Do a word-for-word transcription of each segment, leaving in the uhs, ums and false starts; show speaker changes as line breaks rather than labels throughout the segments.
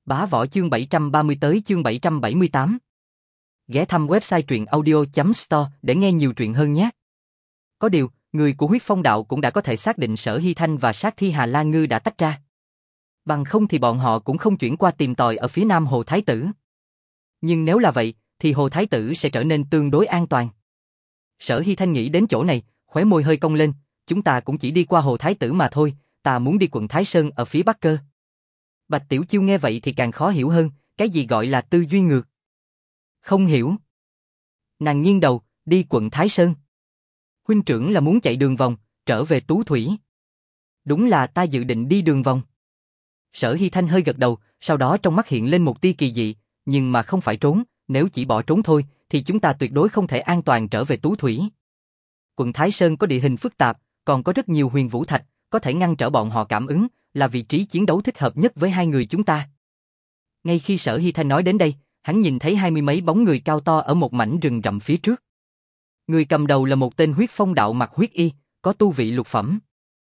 Bá Võ chương bảy trăm ba mươi tới chương bảy trăm bảy mươi tám. Ghé thăm website truyện audio chấm store để nghe nhiều truyện hơn nhé. Có điều, người của Huyết Phong Đạo cũng đã có thể xác định Sở Hy Thanh và sát thi Hà La Ngư đã tách ra. Bằng không thì bọn họ cũng không chuyển qua tìm tòi ở phía nam Hồ Thái Tử. Nhưng nếu là vậy, thì Hồ Thái Tử sẽ trở nên tương đối an toàn. Sở Hy Thanh nghĩ đến chỗ này, khóe môi hơi cong lên, chúng ta cũng chỉ đi qua Hồ Thái Tử mà thôi, ta muốn đi quận Thái Sơn ở phía bắc cơ. Bạch Tiểu Chiêu nghe vậy thì càng khó hiểu hơn, cái gì gọi là tư duy ngược? Không hiểu. Nàng nghiêng đầu, đi quận Thái Sơn. Huynh trưởng là muốn chạy đường vòng, trở về Tú Thủy. Đúng là ta dự định đi đường vòng. Sở Hy Thanh hơi gật đầu, sau đó trong mắt hiện lên một tia kỳ dị, nhưng mà không phải trốn, nếu chỉ bỏ trốn thôi, thì chúng ta tuyệt đối không thể an toàn trở về Tú Thủy. Quận Thái Sơn có địa hình phức tạp, còn có rất nhiều huyền vũ thạch, có thể ngăn trở bọn họ cảm ứng, là vị trí chiến đấu thích hợp nhất với hai người chúng ta. Ngay khi Sở Hy Thanh nói đến đây, hắn nhìn thấy hai mươi mấy bóng người cao to ở một mảnh rừng rậm phía trước. Người cầm đầu là một tên Huyết Phong Đạo mặc huyết y, có tu vị lục phẩm.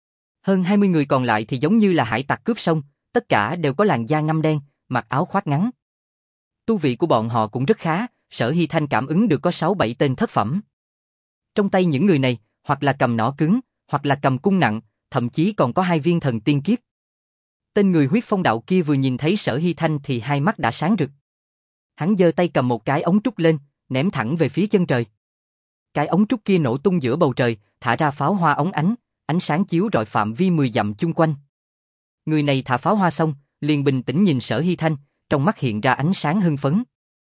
Hơn hai mươi người còn lại thì giống như là hải tặc cướp sông, tất cả đều có làn da ngăm đen, mặc áo khoác ngắn. Tu vị của bọn họ cũng rất khá, Sở Hy Thanh cảm ứng được có sáu bảy tên thất phẩm. Trong tay những người này, hoặc là cầm nỏ cứng, hoặc là cầm cung nặng, thậm chí còn có hai viên thần tiên kiếp. Tên người Huyết Phong Đạo kia vừa nhìn thấy Sở Hy Thanh thì hai mắt đã sáng rực. Hắn giơ tay cầm một cái ống trúc lên, ném thẳng về phía chân trời. Cái ống trúc kia nổ tung giữa bầu trời, thả ra pháo hoa óng ánh, ánh sáng chiếu rọi phạm vi mười dặm chung quanh. Người này thả pháo hoa xong, liền bình tĩnh nhìn Sở Hy Thanh, trong mắt hiện ra ánh sáng hưng phấn.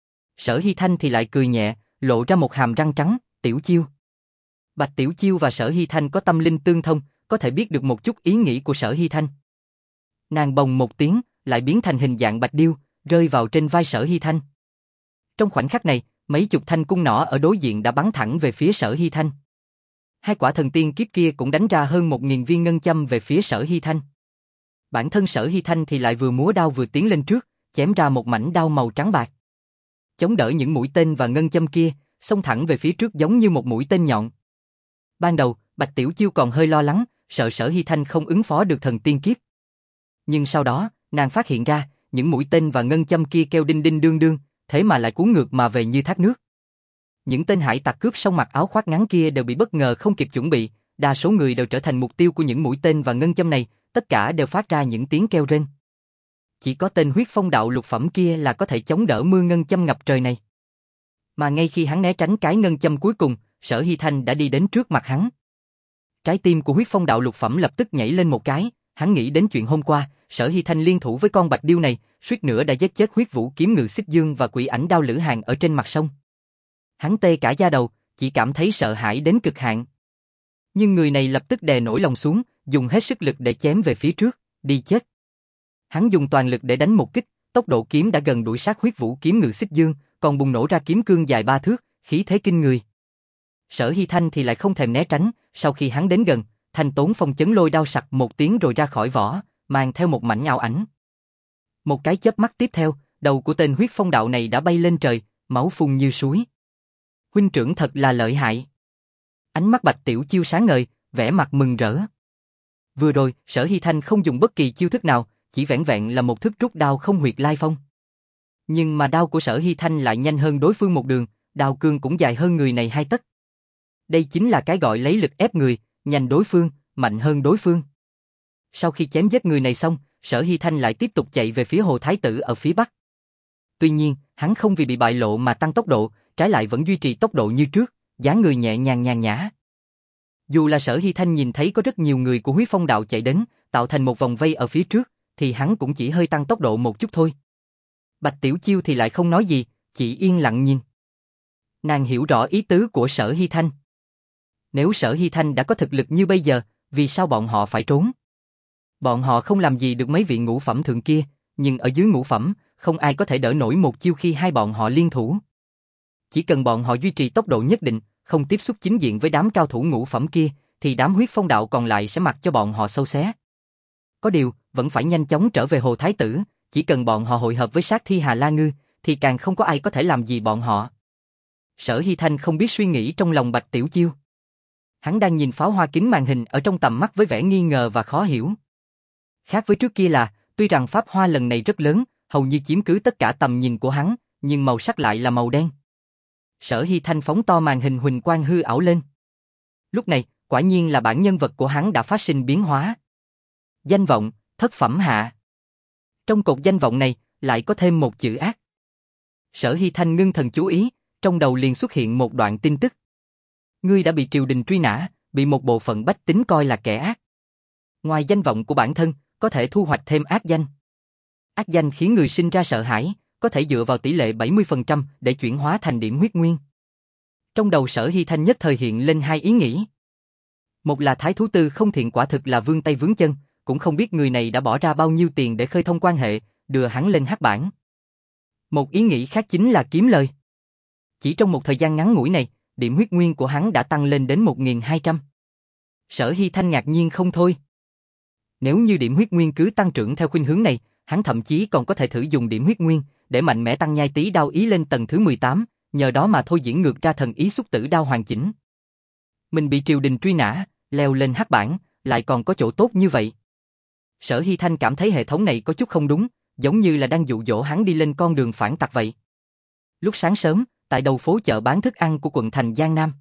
Sở Hy Thanh thì lại cười nhẹ, lộ ra một hàm răng trắng, Tiểu Chiêu. Bạch Tiểu Chiêu và Sở Hy Thanh có tâm linh tương thông, có thể biết được một chút ý nghĩ của Sở Hy Thanh. Nàng bồng một tiếng, lại biến thành hình dạng bạch điêu, rơi vào trên vai Sở Hy Thanh. Trong khoảnh khắc này, mấy chục thanh cung nỏ ở đối diện đã bắn thẳng về phía Sở Hy Thanh. Hai quả thần tiên kiếp kia cũng đánh ra hơn một nghìn viên ngân châm về phía Sở Hy Thanh. Bản thân Sở Hy Thanh thì lại vừa múa đao vừa tiến lên trước, chém ra một mảnh đao màu trắng bạc. Chống đỡ những mũi tên và ngân châm kia, xông thẳng về phía trước giống như một mũi tên nhọn. Ban đầu, Bạch Tiểu Chiêu còn hơi lo lắng, sợ Sở Hy Thanh không ứng phó được thần tiên kiếp. Nhưng sau đó, nàng phát hiện ra, những mũi tên và ngân châm kia kêu đinh đinh đương đương, thế mà lại cuốn ngược mà về như thác nước. Những tên hải tặc cướp sông mặc áo khoác ngắn kia đều bị bất ngờ không kịp chuẩn bị, đa số người đều trở thành mục tiêu của những mũi tên và ngân châm này, tất cả đều phát ra những tiếng kêu rên. Chỉ có tên Huyết Phong Đạo lục phẩm kia là có thể chống đỡ mưa ngân châm ngập trời này. Mà ngay khi hắn né tránh cái ngân châm cuối cùng, Sở Hy Thanh đã đi đến trước mặt hắn. Trái tim của Huyết Phong Đạo lục phẩm lập tức nhảy lên một cái, hắn nghĩ đến chuyện hôm qua, Sở Hy Thanh liên thủ với con bạch điêu này, suýt nữa đã giết chết Huyết Vũ Kiếm Ngự Xích Dương và Quỷ Ảnh Đao Lữ Hàn ở trên mặt sông. Hắn tê cả da đầu, chỉ cảm thấy sợ hãi đến cực hạn. Nhưng người này lập tức đè nổi lòng xuống, dùng hết sức lực để chém về phía trước, đi chết. Hắn dùng toàn lực để đánh một kích, tốc độ kiếm đã gần đuổi sát Huyết Vũ Kiếm Ngự Xích Dương, còn bùng nổ ra kiếm cương dài ba thước, khí thế kinh người. Sở Hy Thanh thì lại không thèm né tránh, sau khi hắn đến gần, Thanh Tốn Phong chấn lôi đao sặc một tiếng rồi ra khỏi vỏ, mang theo một mảnh ảo ảnh. Một cái chớp mắt tiếp theo, đầu của tên Huyết Phong Đạo này đã bay lên trời, máu phun như suối. Huynh trưởng thật là lợi hại. Ánh mắt Bạch Tiểu Chiêu sáng ngời, vẻ mặt mừng rỡ. Vừa rồi, Sở Hy Thanh không dùng bất kỳ chiêu thức nào, chỉ vẻn vẹn là một thức rút đao không huyệt lai phong. Nhưng mà đao của Sở Hy Thanh lại nhanh hơn đối phương một đường, đao cương cũng dài hơn người này hai tấc. Đây chính là cái gọi lấy lực ép người, nhanh đối phương, mạnh hơn đối phương. Sau khi chém giết người này xong, Sở Hy Thanh lại tiếp tục chạy về phía Hồ Thái Tử ở phía bắc. Tuy nhiên, hắn không vì bị bại lộ mà tăng tốc độ, trái lại vẫn duy trì tốc độ như trước, dáng người nhẹ nhàng nhàn nhã. Dù là Sở Hy Thanh nhìn thấy có rất nhiều người của Huyết Phong Đạo chạy đến, tạo thành một vòng vây ở phía trước, thì hắn cũng chỉ hơi tăng tốc độ một chút thôi. Bạch Tiểu Chiêu thì lại không nói gì, chỉ yên lặng nhìn. Nàng hiểu rõ ý tứ của Sở Hy Thanh. Nếu Sở Hy Thanh đã có thực lực như bây giờ, vì sao bọn họ phải trốn? Bọn họ không làm gì được mấy vị ngũ phẩm thượng kia, nhưng ở dưới ngũ phẩm, không ai có thể đỡ nổi một chiêu khi hai bọn họ liên thủ. Chỉ cần bọn họ duy trì tốc độ nhất định, không tiếp xúc chính diện với đám cao thủ ngũ phẩm kia, thì đám Huyết Phong Đạo còn lại sẽ mặc cho bọn họ xâu xé. Có điều, vẫn phải nhanh chóng trở về Hồ Thái Tử, chỉ cần bọn họ hội hợp với sát thi Hà La Ngư, thì càng không có ai có thể làm gì bọn họ. Sở Hy Thanh không biết suy nghĩ trong lòng Bạch Tiểu Chiêu. Hắn đang nhìn pháo hoa kính màn hình ở trong tầm mắt với vẻ nghi ngờ và khó hiểu. Khác với trước kia là, tuy rằng pháp hoa lần này rất lớn, hầu như chiếm cứ tất cả tầm nhìn của hắn, nhưng màu sắc lại là màu đen. Sở Hy Thanh phóng to màn hình huỳnh quang hư ảo lên. Lúc này, quả nhiên là bản nhân vật của hắn đã phát sinh biến hóa. Danh vọng, thất phẩm hạ. Trong cột danh vọng này, lại có thêm một chữ ác. Sở Hy Thanh ngưng thần chú ý, trong đầu liền xuất hiện một đoạn tin tức. Ngươi đã bị triều đình truy nã, bị một bộ phận bách tính coi là kẻ ác. Ngoài danh vọng của bản thân, có thể thu hoạch thêm ác danh. Ác danh khiến người sinh ra sợ hãi, có thể dựa vào tỷ lệ bảy mươi phần trăm để chuyển hóa thành điểm huyết nguyên. Trong đầu Sở Hy Thanh nhất thời hiện lên hai ý nghĩ. Một là Thái Thú Tư không thiện quả thực là vương tay vướng chân, cũng không biết người này đã bỏ ra bao nhiêu tiền để khơi thông quan hệ, đưa hắn lên hắc bảng. Một ý nghĩ khác chính là kiếm lời. Chỉ trong một thời gian ngắn ngủi này, điểm huyết nguyên của hắn đã tăng lên đến một nghìn hai trăm. Sở Hy Thanh ngạc nhiên không thôi. Nếu như điểm huyết nguyên cứ tăng trưởng theo khuynh hướng này, hắn thậm chí còn có thể thử dùng điểm huyết nguyên để mạnh mẽ tăng nhai tí đao ý lên tầng thứ mười tám, nhờ đó mà thôi diễn ngược ra thần ý xúc tử đao hoàn chỉnh. Mình bị triều đình truy nã, leo lên hắc bảng, lại còn có chỗ tốt như vậy. Sở Hy Thanh cảm thấy hệ thống này có chút không đúng, giống như là đang dụ dỗ hắn đi lên con đường phản tặc vậy. Lúc sáng sớm, tại đầu phố chợ bán thức ăn của quận thành Giang Nam.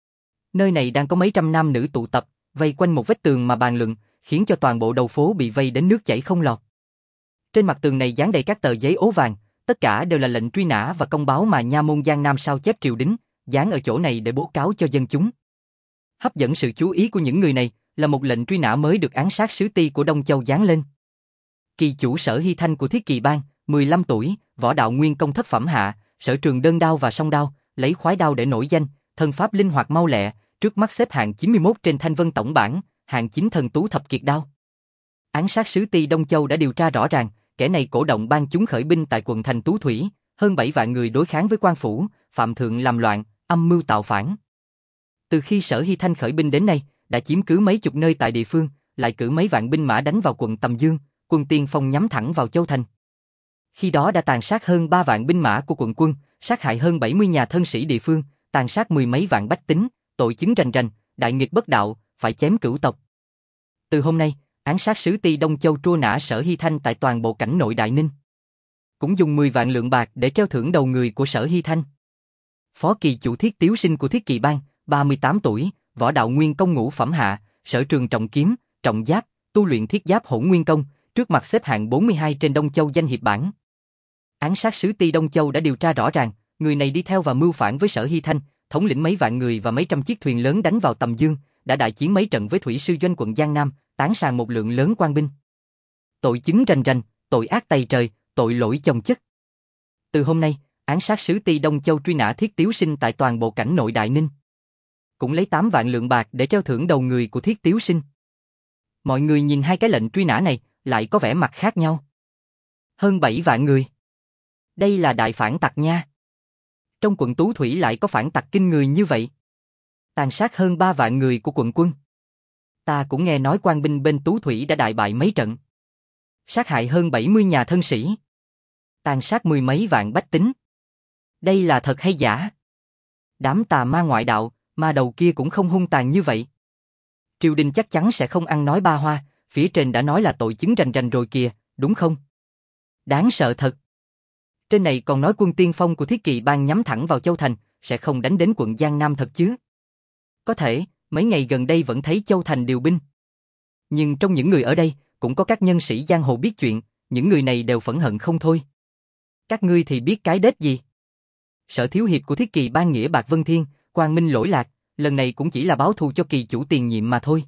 Nơi này đang có mấy trăm nam nữ tụ tập, vây quanh một vách tường mà bàn luận, khiến cho toàn bộ đầu phố bị vây đến nước chảy không lọt. Trên mặt tường này dán đầy các tờ giấy ố vàng, tất cả đều là lệnh truy nã và công báo mà nha môn Giang Nam sao chép triều đính, dán ở chỗ này để bố cáo cho dân chúng. Hấp dẫn sự chú ý của những người này là một lệnh truy nã mới được án sát sứ ti của Đông Châu dán lên. Kỳ chủ Sở Hy Thanh của Thiết Kỳ Bang, mười lăm tuổi, võ đạo nguyên công thất phẩm hạ, sở trường đơn đao và song đao, lấy khoái đao để nổi danh, thân pháp linh hoạt mau lẹ, trước mắt xếp hạng chín mươi mốt trên Thanh Vân tổng bảng, hạng chín thần tú thập kiệt đao. Án sát sứ ti Đông Châu đã điều tra rõ ràng, kẻ này cổ động ban chúng khởi binh tại quận thành Tú Thủy, hơn bảy vạn người đối kháng với quan phủ, phạm thượng làm loạn, âm mưu tạo phản. Từ khi Sở Hy Thanh khởi binh đến nay, đã chiếm cứ mấy chục nơi tại địa phương, lại cử mấy vạn binh mã đánh vào quận Tầm Dương, quân tiên phong nhắm thẳng vào Châu Thành. Khi đó đã tàn sát hơn ba vạn binh mã của quận quân, sát hại hơn bảy mươi nhà thân sĩ địa phương, tàn sát mười mấy vạn bách tính, tội chứng rành rành, đại nghịch bất đạo, phải chém cửu tộc. Từ hôm nay, án sát sứ ti Đông Châu trua nã Sở Hy Thanh tại toàn bộ cảnh nội Đại Ninh. Cũng dùng mười vạn lượng bạc để treo thưởng đầu người của Sở Hy Thanh. Phó kỳ chủ Thiết Tiếu Sinh của Thiết Kỳ Bang, ba mươi tám tuổi, võ đạo nguyên công ngũ phẩm hạ, sở trường trọng kiếm, trọng giáp, tu luyện thiết giáp hỗn nguyên công, trước mặt xếp hạng bốn mươi hai trên Đông Châu danh hiệp bảng. Án sát sứ ti Đông Châu đã điều tra rõ ràng, người này đi theo và mưu phản với Sở Hy Thanh, thống lĩnh mấy vạn người và mấy trăm chiếc thuyền lớn đánh vào Tầm Dương, đã đại chiến mấy trận với thủy sư doanh quận Giang Nam, tán sàn một lượng lớn quan binh. Tội chứng rành rành, tội ác tày trời, tội lỗi chồng chất. Từ hôm nay, án sát sứ ti Đông Châu truy nã Thiết Tiếu Sinh tại toàn bộ cảnh nội Đại Ninh. Cũng lấy tám vạn lượng bạc để treo thưởng đầu người của Thiết Tiếu Sinh. Mọi người nhìn hai cái lệnh truy nã này, lại có vẻ mặt khác nhau. Hơn bảy vạn người. Đây là đại phản tặc nha. Trong quận Tú Thủy lại có phản tặc kinh người như vậy. Tàn sát hơn ba vạn người của quận quân. Ta cũng nghe nói quan binh bên Tú Thủy đã đại bại mấy trận. Sát hại hơn bảy mươi nhà thân sĩ. Tàn sát mười mấy vạn bách tính. Đây là thật hay giả? Đám tà ma ngoại đạo, ma đầu kia cũng không hung tàn như vậy. Triều đình chắc chắn sẽ không ăn nói ba hoa, phía trên đã nói là tội chứng rành rành rồi kìa, đúng không? Đáng sợ thật. Trên này còn nói quân tiên phong của Thiết Kỳ Bang nhắm thẳng vào Châu Thành, sẽ không đánh đến quận Giang Nam thật chứ? Có thể, mấy ngày gần đây vẫn thấy Châu Thành điều binh. Nhưng trong những người ở đây, cũng có các nhân sĩ giang hồ biết chuyện, những người này đều phẫn hận không thôi. Các ngươi thì biết cái đết gì? Sở thiếu hiệp của Thiết Kỳ Bang nghĩa bạc Vân Thiên, quang minh lỗi lạc, lần này cũng chỉ là báo thù cho kỳ chủ tiền nhiệm mà thôi.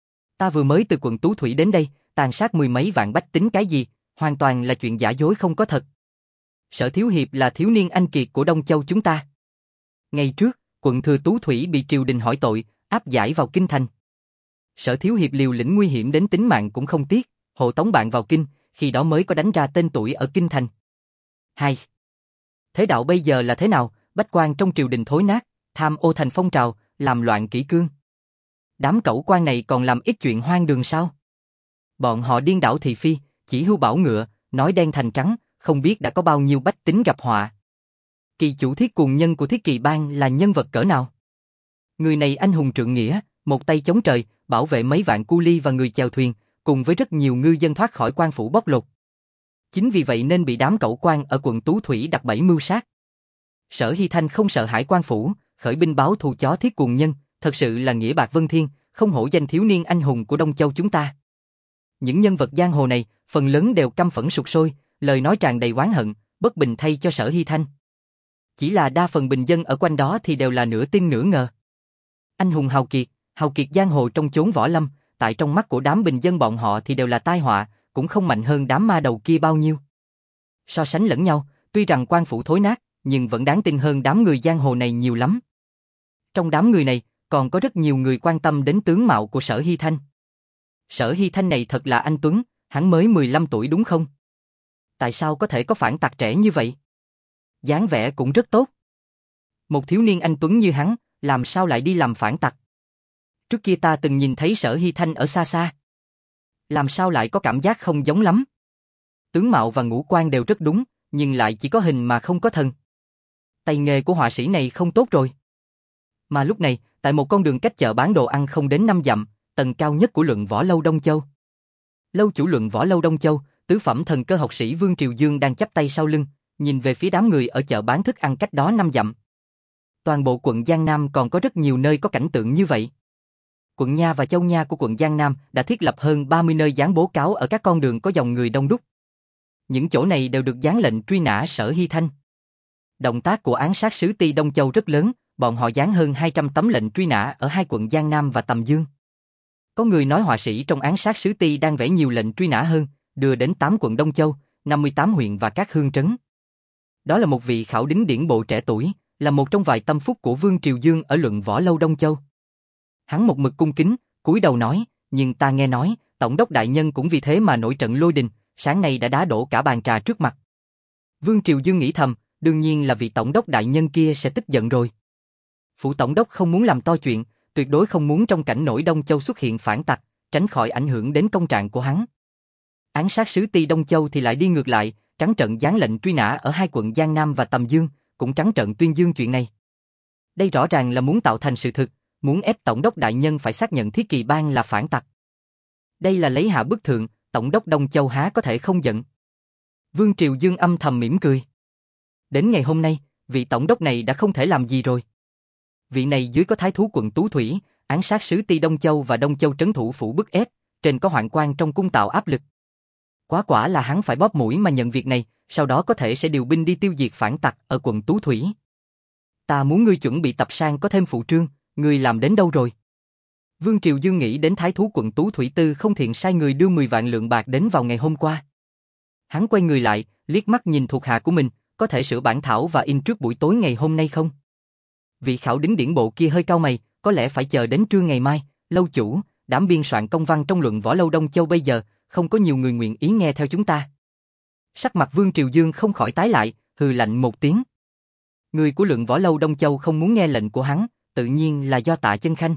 Ta vừa mới từ quận Tú Thủy đến đây, tàn sát mười mấy vạn bách tính cái gì, hoàn toàn là chuyện giả dối không có thật. Sở thiếu hiệp là thiếu niên anh kiệt của Đông Châu chúng ta. Ngày trước, quận thừa Tú Thủy bị triều đình hỏi tội, áp giải vào kinh thành. Sở thiếu hiệp liều lĩnh nguy hiểm đến tính mạng cũng không tiếc, hộ tống bạn vào kinh, khi đó mới có đánh ra tên tuổi ở kinh thành. Hai. Thế đạo bây giờ là thế nào? Bách quan trong triều đình thối nát, tham ô thành phong trào, làm loạn kỷ cương. Đám cẩu quan này còn làm ít chuyện hoang đường sao? Bọn họ điên đảo thị phi, chỉ hưu bảo ngựa, nói đen thành trắng, không biết đã có bao nhiêu bách tính gặp họa. Kỳ chủ Thiết Cuồng Nhân của Thiết Kỳ Bang là nhân vật cỡ nào? Người này anh hùng trượng nghĩa, một tay chống trời, bảo vệ mấy vạn cu ly và người chèo thuyền, cùng với rất nhiều ngư dân thoát khỏi quan phủ bóc lột. Chính vì vậy nên bị đám cẩu quan ở quận Tú Thủy đặt bẫy mưu sát. Sở Hy Thanh không sợ hãi quan phủ, khởi binh báo thù chó thiết cuồng nhân, thật sự là nghĩa bạc vân thiên, không hổ danh thiếu niên anh hùng của Đông Châu chúng ta. Những nhân vật giang hồ này, phần lớn đều căm phẫn sục sôi, lời nói tràn đầy oán hận, bất bình thay cho Sở Hy Thanh. Chỉ là đa phần bình dân ở quanh đó thì đều là nửa tin nửa ngờ. Anh hùng hào kiệt, hào kiệt giang hồ trong chốn võ lâm, tại trong mắt của đám bình dân bọn họ thì đều là tai họa, cũng không mạnh hơn đám ma đầu kia bao nhiêu. So sánh lẫn nhau, tuy rằng quan phủ thối nát, nhưng vẫn đáng tin hơn đám người giang hồ này nhiều lắm. Trong đám người này, còn có rất nhiều người quan tâm đến tướng mạo của Sở Hy Thanh. Sở Hy Thanh này thật là anh tuấn, hắn mới mười lăm tuổi đúng không? Tại sao có thể có phản tặc trẻ như vậy? Dáng vẻ cũng rất tốt. Một thiếu niên anh tuấn như hắn, làm sao lại đi làm phản tặc? Trước kia ta từng nhìn thấy Sở Hy Thanh ở xa xa. Làm sao lại có cảm giác không giống lắm? Tướng mạo và ngũ quan đều rất đúng, nhưng lại chỉ có hình mà không có thân. Tay nghề của họa sĩ này không tốt rồi. Mà lúc này, tại một con đường cách chợ bán đồ ăn không đến năm dặm, tầng cao nhất của Luận Võ Lâu Đông Châu. Lâu chủ Luận Võ Lâu Đông Châu, tứ phẩm thần cơ học sĩ Vương Triều Dương đang chắp tay sau lưng, nhìn về phía đám người ở chợ bán thức ăn cách đó năm dặm. Toàn bộ quận Giang Nam còn có rất nhiều nơi có cảnh tượng như vậy. Quận Nha và Châu Nha của quận Giang Nam đã thiết lập hơn ba mươi nơi dán bố cáo ở các con đường có dòng người đông đúc. Những chỗ này đều được dán lệnh truy nã Sở Hy Thanh. Động tác của án sát sứ Ti Đông Châu rất lớn, bọn họ dán hơn hai trăm tấm lệnh truy nã ở hai quận Giang Nam và Tầm Dương. Có người nói họa sĩ trong án sát sứ Ti đang vẽ nhiều lệnh truy nã hơn, đưa đến tám quận Đông Châu, năm mươi tám huyện và các hương trấn. Đó là một vị khảo đính điển bộ trẻ tuổi, là một trong vài tâm phúc của Vương Triều Dương ở Luận Võ Lâu Đông Châu. Hắn một mực cung kính, cúi đầu nói, nhưng ta nghe nói, tổng đốc đại nhân cũng vì thế mà nổi trận lôi đình, sáng nay đã đá đổ cả bàn trà trước mặt. Vương Triều Dương nghĩ thầm, đương nhiên là vị tổng đốc đại nhân kia sẽ tức giận rồi. Phủ tổng đốc không muốn làm to chuyện, tuyệt đối không muốn trong cảnh nổi Đông Châu xuất hiện phản tặc, tránh khỏi ảnh hưởng đến công trạng của hắn. Án sát sứ Ti Đông Châu thì lại đi ngược lại, trắng trợn dán lệnh truy nã ở hai quận Giang Nam và Tầm Dương, cũng trắng trợn tuyên dương chuyện này. Đây rõ ràng là muốn tạo thành sự thực, muốn ép tổng đốc đại nhân phải xác nhận Thiết Kỳ Bang là phản tặc. Đây là lấy hạ bức thượng, tổng đốc Đông Châu há có thể không giận. Vương Triều Dương âm thầm mỉm cười. Đến ngày hôm nay, vị tổng đốc này đã không thể làm gì rồi. Vị này dưới có thái thú quận Tú Thủy, án sát sứ Ti Đông Châu và Đông Châu trấn thủ phủ bức ép, trên có hoạn quan trong cung tạo áp lực. Quá quả là hắn phải bóp mũi mà nhận việc này, sau đó có thể sẽ điều binh đi tiêu diệt phản tặc ở quận Tú Thủy. Ta muốn ngươi chuẩn bị tập sang có thêm phụ trương, ngươi làm đến đâu rồi? Vương Triều Dương nghĩ đến thái thú quận Tú Thủy Tư không thiện sai người đưa mười vạn lượng bạc đến vào ngày hôm qua. Hắn quay người lại, liếc mắt nhìn thuộc hạ của mình, có thể sửa bản thảo và in trước buổi tối ngày hôm nay không? Vị khảo đính điển bộ kia hơi cau mày, có lẽ phải chờ đến trưa ngày mai. Lâu chủ, đám biên soạn công văn trong Luận Võ Lâu Đông Châu bây giờ, không có nhiều người nguyện ý nghe theo chúng ta. Sắc mặt Vương Triều Dương không khỏi tái lại, hừ lạnh một tiếng. Người của Luận Võ Lâu Đông Châu không muốn nghe lệnh của hắn, tự nhiên là do Tạ Chân Khanh.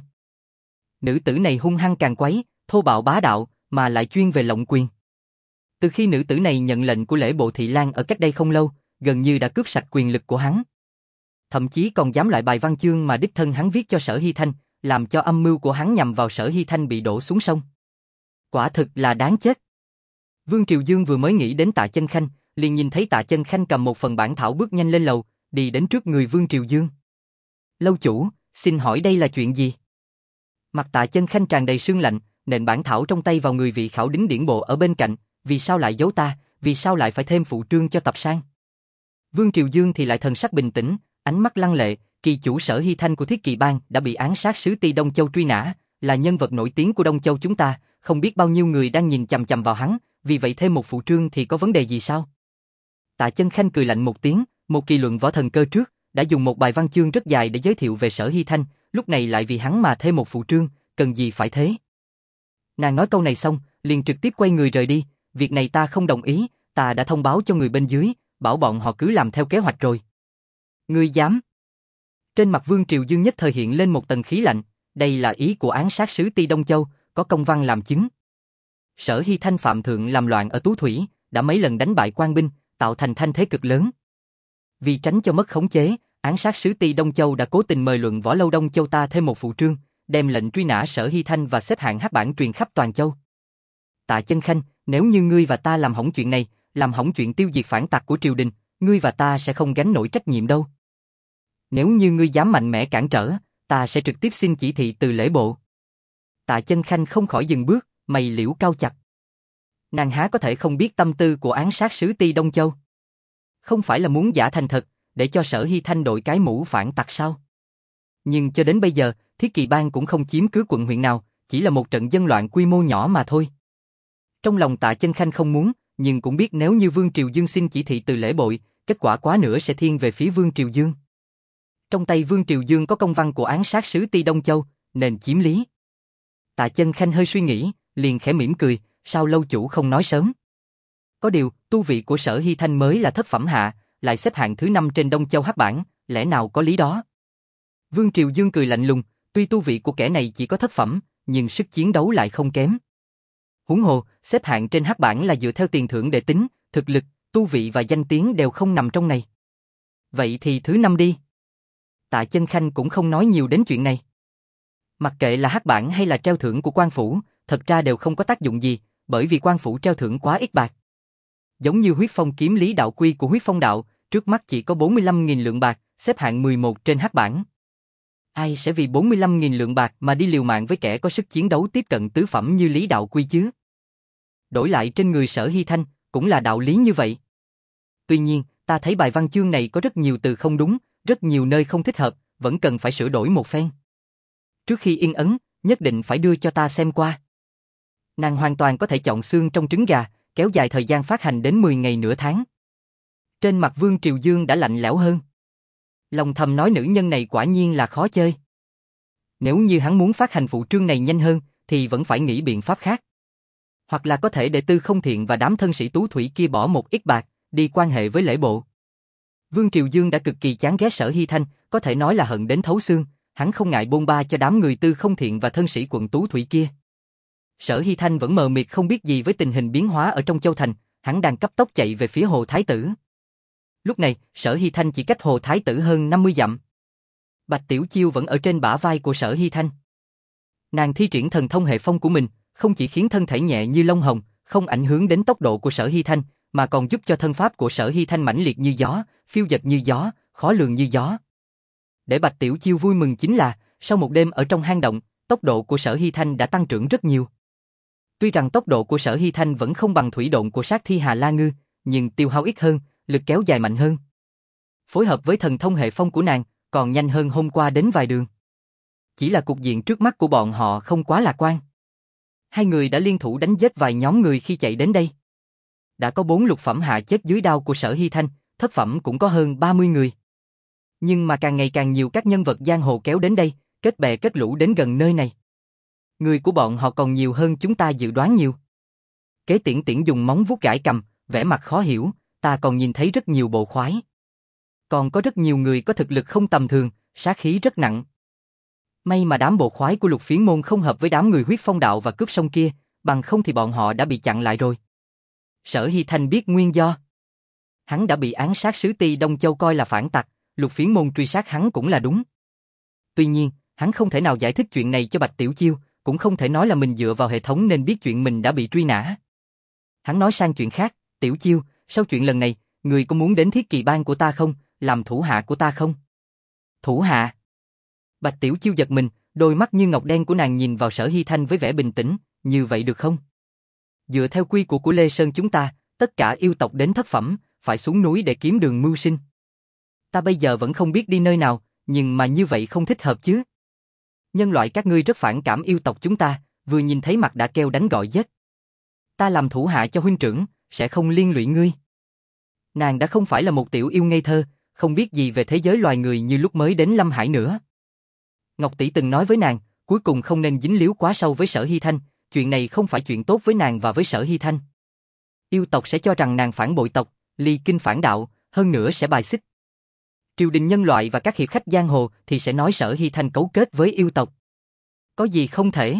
Nữ tử này hung hăng càng quấy, thô bạo bá đạo, mà lại chuyên về lộng quyền. Từ khi nữ tử này nhận lệnh của lễ bộ Thị Lan ở cách đây không lâu, gần như đã cướp sạch quyền lực của hắn. Thậm chí còn dám lại bài văn chương mà đích thân hắn viết cho Sở Hy Thanh, làm cho âm mưu của hắn nhằm vào Sở Hy Thanh bị đổ xuống sông. Quả thực là đáng chết. Vương Triều Dương vừa mới nghĩ đến Tạ Chân Khanh, liền nhìn thấy Tạ Chân Khanh cầm một phần bản thảo bước nhanh lên lầu, đi đến trước người Vương Triều Dương. Lâu chủ, xin hỏi đây là chuyện gì? Mặt Tạ Chân Khanh tràn đầy sương lạnh, nện bản thảo trong tay vào người vị khảo đính điển bộ ở bên cạnh, vì sao lại giấu ta, vì sao lại phải thêm phụ trương cho tập sang? Vương Triều Dương thì lại thần sắc bình tĩnh, ánh mắt lăng lệ, kỳ chủ Sở Hy Thanh của Thiết Kỳ Bang đã bị án sát sứ Ti Đông Châu truy nã, là nhân vật nổi tiếng của Đông Châu chúng ta, không biết bao nhiêu người đang nhìn chằm chằm vào hắn, vì vậy thêm một phụ trương thì có vấn đề gì sao? Tạ Chân Khanh cười lạnh một tiếng, một kỳ luận võ thần cơ trước, đã dùng một bài văn chương rất dài để giới thiệu về Sở Hy Thanh, lúc này lại vì hắn mà thêm một phụ trương, cần gì phải thế? Nàng nói câu này xong, liền trực tiếp quay người rời đi, việc này ta không đồng ý, ta đã thông báo cho người bên dưới, bảo bọn họ cứ làm theo kế hoạch rồi. Ngươi dám? Trên mặt Vương Triều Dương nhất thời hiện lên một tầng khí lạnh, đây là ý của án sát sứ Ti Đông Châu, có công văn làm chứng. Sở Hy Thanh phạm thượng làm loạn ở Tú Thủy, đã mấy lần đánh bại quan binh, tạo thành thanh thế cực lớn. Vì tránh cho mất khống chế, án sát sứ Ti Đông Châu đã cố tình mời Luận Võ Lâu Đông Châu ta thêm một phụ trương, đem lệnh truy nã Sở Hy Thanh và xếp hạng hắc bản truyền khắp toàn châu. Tạ Chân Khanh, nếu như ngươi và ta làm hỏng chuyện này, làm hỏng chuyện tiêu diệt phản tặc của triều đình, ngươi và ta sẽ không gánh nổi trách nhiệm đâu. Nếu như ngươi dám mạnh mẽ cản trở, ta sẽ trực tiếp xin chỉ thị từ lễ bộ. Tạ Chân Khanh không khỏi dừng bước, mày liễu cau chặt. Nàng há có thể không biết tâm tư của án sát sứ Ti Đông Châu? Không phải là muốn giả thành thật, để cho Sở Hy Thanh đội cái mũ phản tặc sao? Nhưng cho đến bây giờ, Thiết Kỵ Bang cũng không chiếm cứ quận huyện nào, chỉ là một trận dân loạn quy mô nhỏ mà thôi. Trong lòng Tạ Chân Khanh không muốn, nhưng cũng biết nếu như Vương Triều Dương xin chỉ thị từ lễ bội, kết quả quá nữa sẽ thiên về phía Vương Triều Dương. Trong tay Vương Triều Dương có công văn của án sát sứ Ti Đông Châu, nên chiếm lý. Tạ Chân Khanh hơi suy nghĩ, liền khẽ mỉm cười, sao lâu chủ không nói sớm? Có điều, tu vị của Sở Hy Thanh mới là thất phẩm hạ, lại xếp hạng thứ năm trên Đông Châu hắc bảng, lẽ nào có lý đó? Vương Triều Dương cười lạnh lùng, tuy tu vị của kẻ này chỉ có thất phẩm, nhưng sức chiến đấu lại không kém. Huống hồ, xếp hạng trên hắc bảng là dựa theo tiền thưởng để tính, thực lực, tu vị và danh tiếng đều không nằm trong này. Vậy thì thứ năm đi. Tạ Chân Khanh cũng không nói nhiều đến chuyện này. Mặc kệ là hắc bảng hay là treo thưởng của quan phủ, thật ra đều không có tác dụng gì, bởi vì quan phủ treo thưởng quá ít bạc. Giống như huyết phong kiếm lý đạo quy của huyết phong đạo, trước mắt chỉ có bốn mươi lăm nghìn lượng bạc, xếp hạng mười một trên hắc bảng. Ai sẽ vì bốn mươi lăm nghìn lượng bạc mà đi liều mạng với kẻ có sức chiến đấu tiếp cận tứ phẩm như Lý Đạo Quy chứ? Đổi lại trên người Sở Hy Thanh, cũng là đạo lý như vậy. Tuy nhiên, ta thấy bài văn chương này có rất nhiều từ không đúng, rất nhiều nơi không thích hợp, vẫn cần phải sửa đổi một phen. Trước khi yên ấn, nhất định phải đưa cho ta xem qua. Nàng hoàn toàn có thể chọn xương trong trứng gà, kéo dài thời gian phát hành đến mười ngày nửa tháng. Trên mặt Vương Triều Dương đã lạnh lẽo hơn. Lòng thầm nói nữ nhân này quả nhiên là khó chơi. Nếu như hắn muốn phát hành phụ trương này nhanh hơn, thì vẫn phải nghĩ biện pháp khác. Hoặc là có thể để Tư Không Thiện và đám thân sĩ tú thủy kia bỏ một ít bạc, đi quan hệ với lễ bộ. Vương Triều Dương đã cực kỳ chán ghét Sở Hy Thanh, có thể nói là hận đến thấu xương, hắn không ngại bôn ba cho đám người Tư Không Thiện và thân sĩ quận tú thủy kia. Sở Hy Thanh vẫn mờ mịt không biết gì với tình hình biến hóa ở trong Châu Thành, hắn đang cấp tốc chạy về phía Hồ Thái Tử. Lúc này, Sở Hy Thanh chỉ cách Hồ Thái Tử hơn năm mươi dặm. Bạch Tiểu Chiêu vẫn ở trên bả vai của Sở Hy Thanh. Nàng thi triển thần thông hệ phong của mình, không chỉ khiến thân thể nhẹ như lông hồng, không ảnh hưởng đến tốc độ của Sở Hy Thanh, mà còn giúp cho thân pháp của Sở Hy Thanh mãnh liệt như gió, phiêu dật như gió, khó lường như gió. Để Bạch Tiểu Chiêu vui mừng chính là, sau một đêm ở trong hang động, tốc độ của Sở Hy Thanh đã tăng trưởng rất nhiều. Tuy rằng tốc độ của Sở Hy Thanh vẫn không bằng thủy độn của sát thi Hà La Ngư, nhưng tiêu hao ít hơn, lực kéo dài mạnh hơn. Phối hợp với thần thông hệ phong của nàng, còn nhanh hơn hôm qua đến vài đường. Chỉ là cục diện trước mắt của bọn họ không quá lạc quan. Hai người đã liên thủ đánh giết vài nhóm người khi chạy đến đây. Đã có bốn lục phẩm hạ chết dưới đao của Sở Hy Thanh, thất phẩm cũng có hơn ba mươi người. Nhưng mà càng ngày càng nhiều các nhân vật giang hồ kéo đến đây, kết bè kết lũ đến gần nơi này. Người của bọn họ còn nhiều hơn chúng ta dự đoán nhiều. Kế Tiễn Tiễn dùng móng vuốt gãi cầm, vẻ mặt khó hiểu, ta còn nhìn thấy rất nhiều bộ khoái. Còn có rất nhiều người có thực lực không tầm thường, sát khí rất nặng. May mà đám bộ khoái của Lục Phiến môn không hợp với đám người huyết phong đạo và cướp sông kia, bằng không thì bọn họ đã bị chặn lại rồi. Sở Hy Thanh biết nguyên do. Hắn đã bị án sát sứ Ti Đông Châu coi là phản tặc, Lục Phiến môn truy sát hắn cũng là đúng. Tuy nhiên, hắn không thể nào giải thích chuyện này cho Bạch Tiểu Chiêu, cũng không thể nói là mình dựa vào hệ thống nên biết chuyện mình đã bị truy nã. Hắn nói sang chuyện khác, Tiểu Chiêu, sau chuyện lần này, người có muốn đến Thiết Kỵ Bang của ta không, làm thủ hạ của ta không? Thủ hạ? Bạch Tiểu Chiêu giật mình, đôi mắt như ngọc đen của nàng nhìn vào Sở Hy Thanh với vẻ bình tĩnh, như vậy được không? Dựa theo quy củ của Lê Sơn chúng ta, tất cả yêu tộc đến thất phẩm, phải xuống núi để kiếm đường mưu sinh. Ta bây giờ vẫn không biết đi nơi nào, nhưng mà như vậy không thích hợp chứ. Nhân loại các ngươi rất phản cảm yêu tộc chúng ta, vừa nhìn thấy mặt đã kêu đánh gọi giết. Ta làm thủ hạ cho huynh trưởng, sẽ không liên lụy ngươi. Nàng đã không phải là một tiểu yêu ngây thơ, không biết gì về thế giới loài người như lúc mới đến Lâm Hải nữa. Ngọc tỷ từng nói với nàng, cuối cùng không nên dính líu quá sâu với Sở Hy Thanh, chuyện này không phải chuyện tốt với nàng và với Sở Hy Thanh. Yêu tộc sẽ cho rằng nàng phản bội tộc, ly kinh phản đạo, hơn nữa sẽ bài xích. Triều đình nhân loại và các hiệp khách giang hồ thì sẽ nói Sở Hy Thanh cấu kết với yêu tộc. Có gì không thể?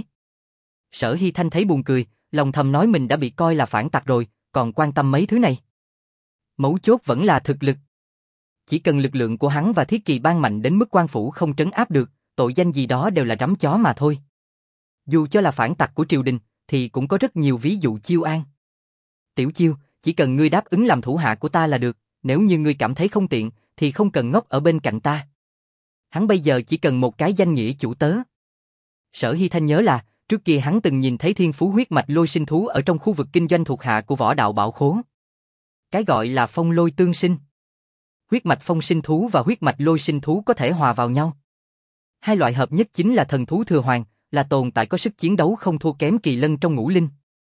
Sở Hy Thanh thấy buồn cười, lòng thầm nói mình đã bị coi là phản tặc rồi, còn quan tâm mấy thứ này. Mấu chốt vẫn là thực lực. Chỉ cần lực lượng của hắn và Thiết Kỵ Bang mạnh đến mức quan phủ không trấn áp được, tội danh gì đó đều là rắm chó mà thôi. Dù cho là phản tặc của triều đình, thì cũng có rất nhiều ví dụ chiêu an. Tiểu Chiêu, Chỉ cần ngươi đáp ứng làm thủ hạ của ta là được, nếu như ngươi cảm thấy không tiện, thì không cần ngốc ở bên cạnh ta. Hắn bây giờ chỉ cần một cái danh nghĩa chủ tớ. Sở Hy Thanh nhớ là, trước kia hắn từng nhìn thấy thiên phú huyết mạch lôi sinh thú ở trong khu vực kinh doanh thuộc hạ của Võ Đạo Bảo Khố. Cái gọi là phong lôi tương sinh. Huyết mạch phong sinh thú và huyết mạch lôi sinh thú có thể hòa vào nhau. Hai loại hợp nhất chính là thần thú thừa hoàng, là tồn tại có sức chiến đấu không thua kém kỳ lân trong ngũ linh.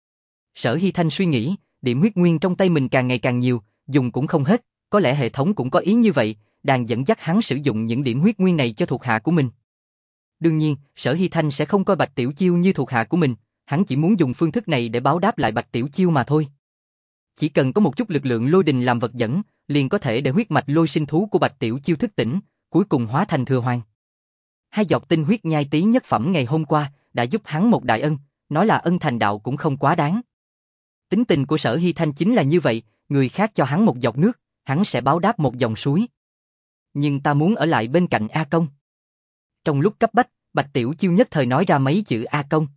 Sở Hy Thanh suy nghĩ, điểm huyết nguyên trong tay mình càng ngày càng nhiều, dùng cũng không hết, có lẽ hệ thống cũng có ý như vậy, đang dẫn dắt hắn sử dụng những điểm huyết nguyên này cho thuộc hạ của mình. Đương nhiên, Sở Hy Thanh sẽ không coi Bạch Tiểu Chiêu như thuộc hạ của mình, hắn chỉ muốn dùng phương thức này để báo đáp lại Bạch Tiểu Chiêu mà thôi. Chỉ cần có một chút lực lượng lôi đình làm vật dẫn, liền có thể để huyết mạch lôi sinh thú của Bạch Tiểu Chiêu thức tỉnh, cuối cùng hóa thành thừa hoàng. Hai giọt tinh huyết nhai tí nhất phẩm ngày hôm qua đã giúp hắn một đại ân, nói là ân thành đạo cũng không quá đáng. Tính tình của Sở Hy Thanh chính là như vậy, người khác cho hắn một giọt nước, hắn sẽ báo đáp một dòng suối. Nhưng ta muốn ở lại bên cạnh A Công. Trong lúc cấp bách, Bạch Tiểu Chiêu nhất thời nói ra mấy chữ A Công.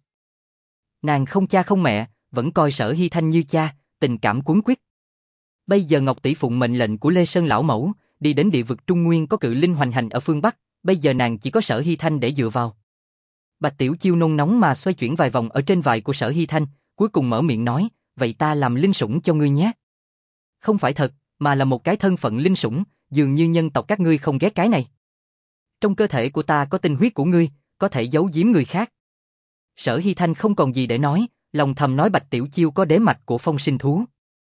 Nàng không cha không mẹ, vẫn coi Sở Hy Thanh như cha, tình cảm cuốn quyết. Bây giờ Ngọc Tỷ phụng mệnh lệnh của Lê Sơn lão mẫu, đi đến địa vực Trung Nguyên có cự linh hoành hành ở phương Bắc, bây giờ nàng chỉ có Sở Hy Thanh để dựa vào. Bạch Tiểu Chiêu nôn nóng mà xoay chuyển vài vòng ở trên vai của Sở Hy Thanh, cuối cùng mở miệng nói, vậy ta làm linh sủng cho ngươi nhé. Không phải thật, mà là một cái thân phận linh sủng, dường như nhân tộc các ngươi không ghét cái này. Trong cơ thể của ta có tinh huyết của ngươi, có thể giấu giếm người khác. Sở Hy Thanh không còn gì để nói, lòng thầm nói Bạch Tiểu Chiêu có đế mạch của phong sinh thú.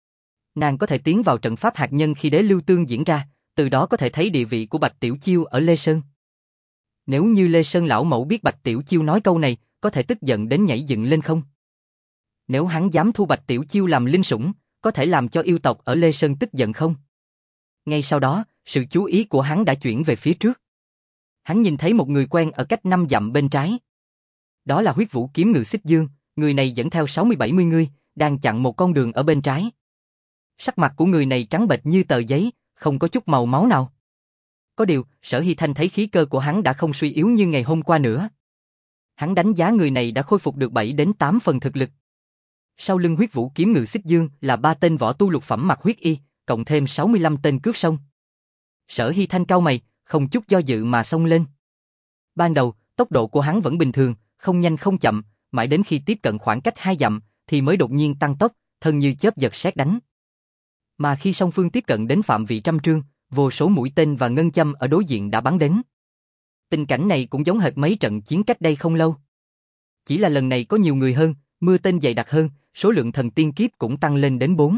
Nàng có thể tiến vào trận pháp hạt nhân khi đế lưu tương diễn ra, từ đó có thể thấy địa vị của Bạch Tiểu Chiêu ở Lê Sơn. Nếu như Lê Sơn lão mẫu biết Bạch Tiểu Chiêu nói câu này, có thể tức giận đến nhảy dựng lên không? Nếu hắn dám thu Bạch Tiểu Chiêu làm linh sủng, có thể làm cho yêu tộc ở Lê Sơn tức giận không? Ngay sau đó, sự chú ý của hắn đã chuyển về phía trước. Hắn nhìn thấy một người quen ở cách năm dặm bên trái. Đó là Huyết Vũ Kiếm Ngự Xích Dương, người này dẫn theo sáu mươi bảy mươi người, đang chặn một con đường ở bên trái. Sắc mặt của người này trắng bệch như tờ giấy, không có chút màu máu nào. Có điều, Sở Hy Thanh thấy khí cơ của hắn đã không suy yếu như ngày hôm qua nữa. Hắn đánh giá người này đã khôi phục được bảy đến tám phần thực lực. Sau lưng Huyết Vũ Kiếm Ngự Xích Dương là ba tên võ tu lục phẩm mặc huyết y, cộng thêm sáu mươi lăm tên cướp sông. Sở Hy Thanh cau mày, không chút do dự mà xông lên. Ban đầu, tốc độ của hắn vẫn bình thường, không nhanh không chậm, mãi đến khi tiếp cận khoảng cách hai dặm, thì mới đột nhiên tăng tốc, thân như chớp giật sét đánh. Mà khi song phương tiếp cận đến phạm vị trăm trượng, vô số mũi tên và ngân châm ở đối diện đã bắn đến. Tình cảnh này cũng giống hệt mấy trận chiến cách đây không lâu. Chỉ là lần này có nhiều người hơn, mưa tên dày đặc hơn, số lượng thần tiên kiếp cũng tăng lên đến bốn.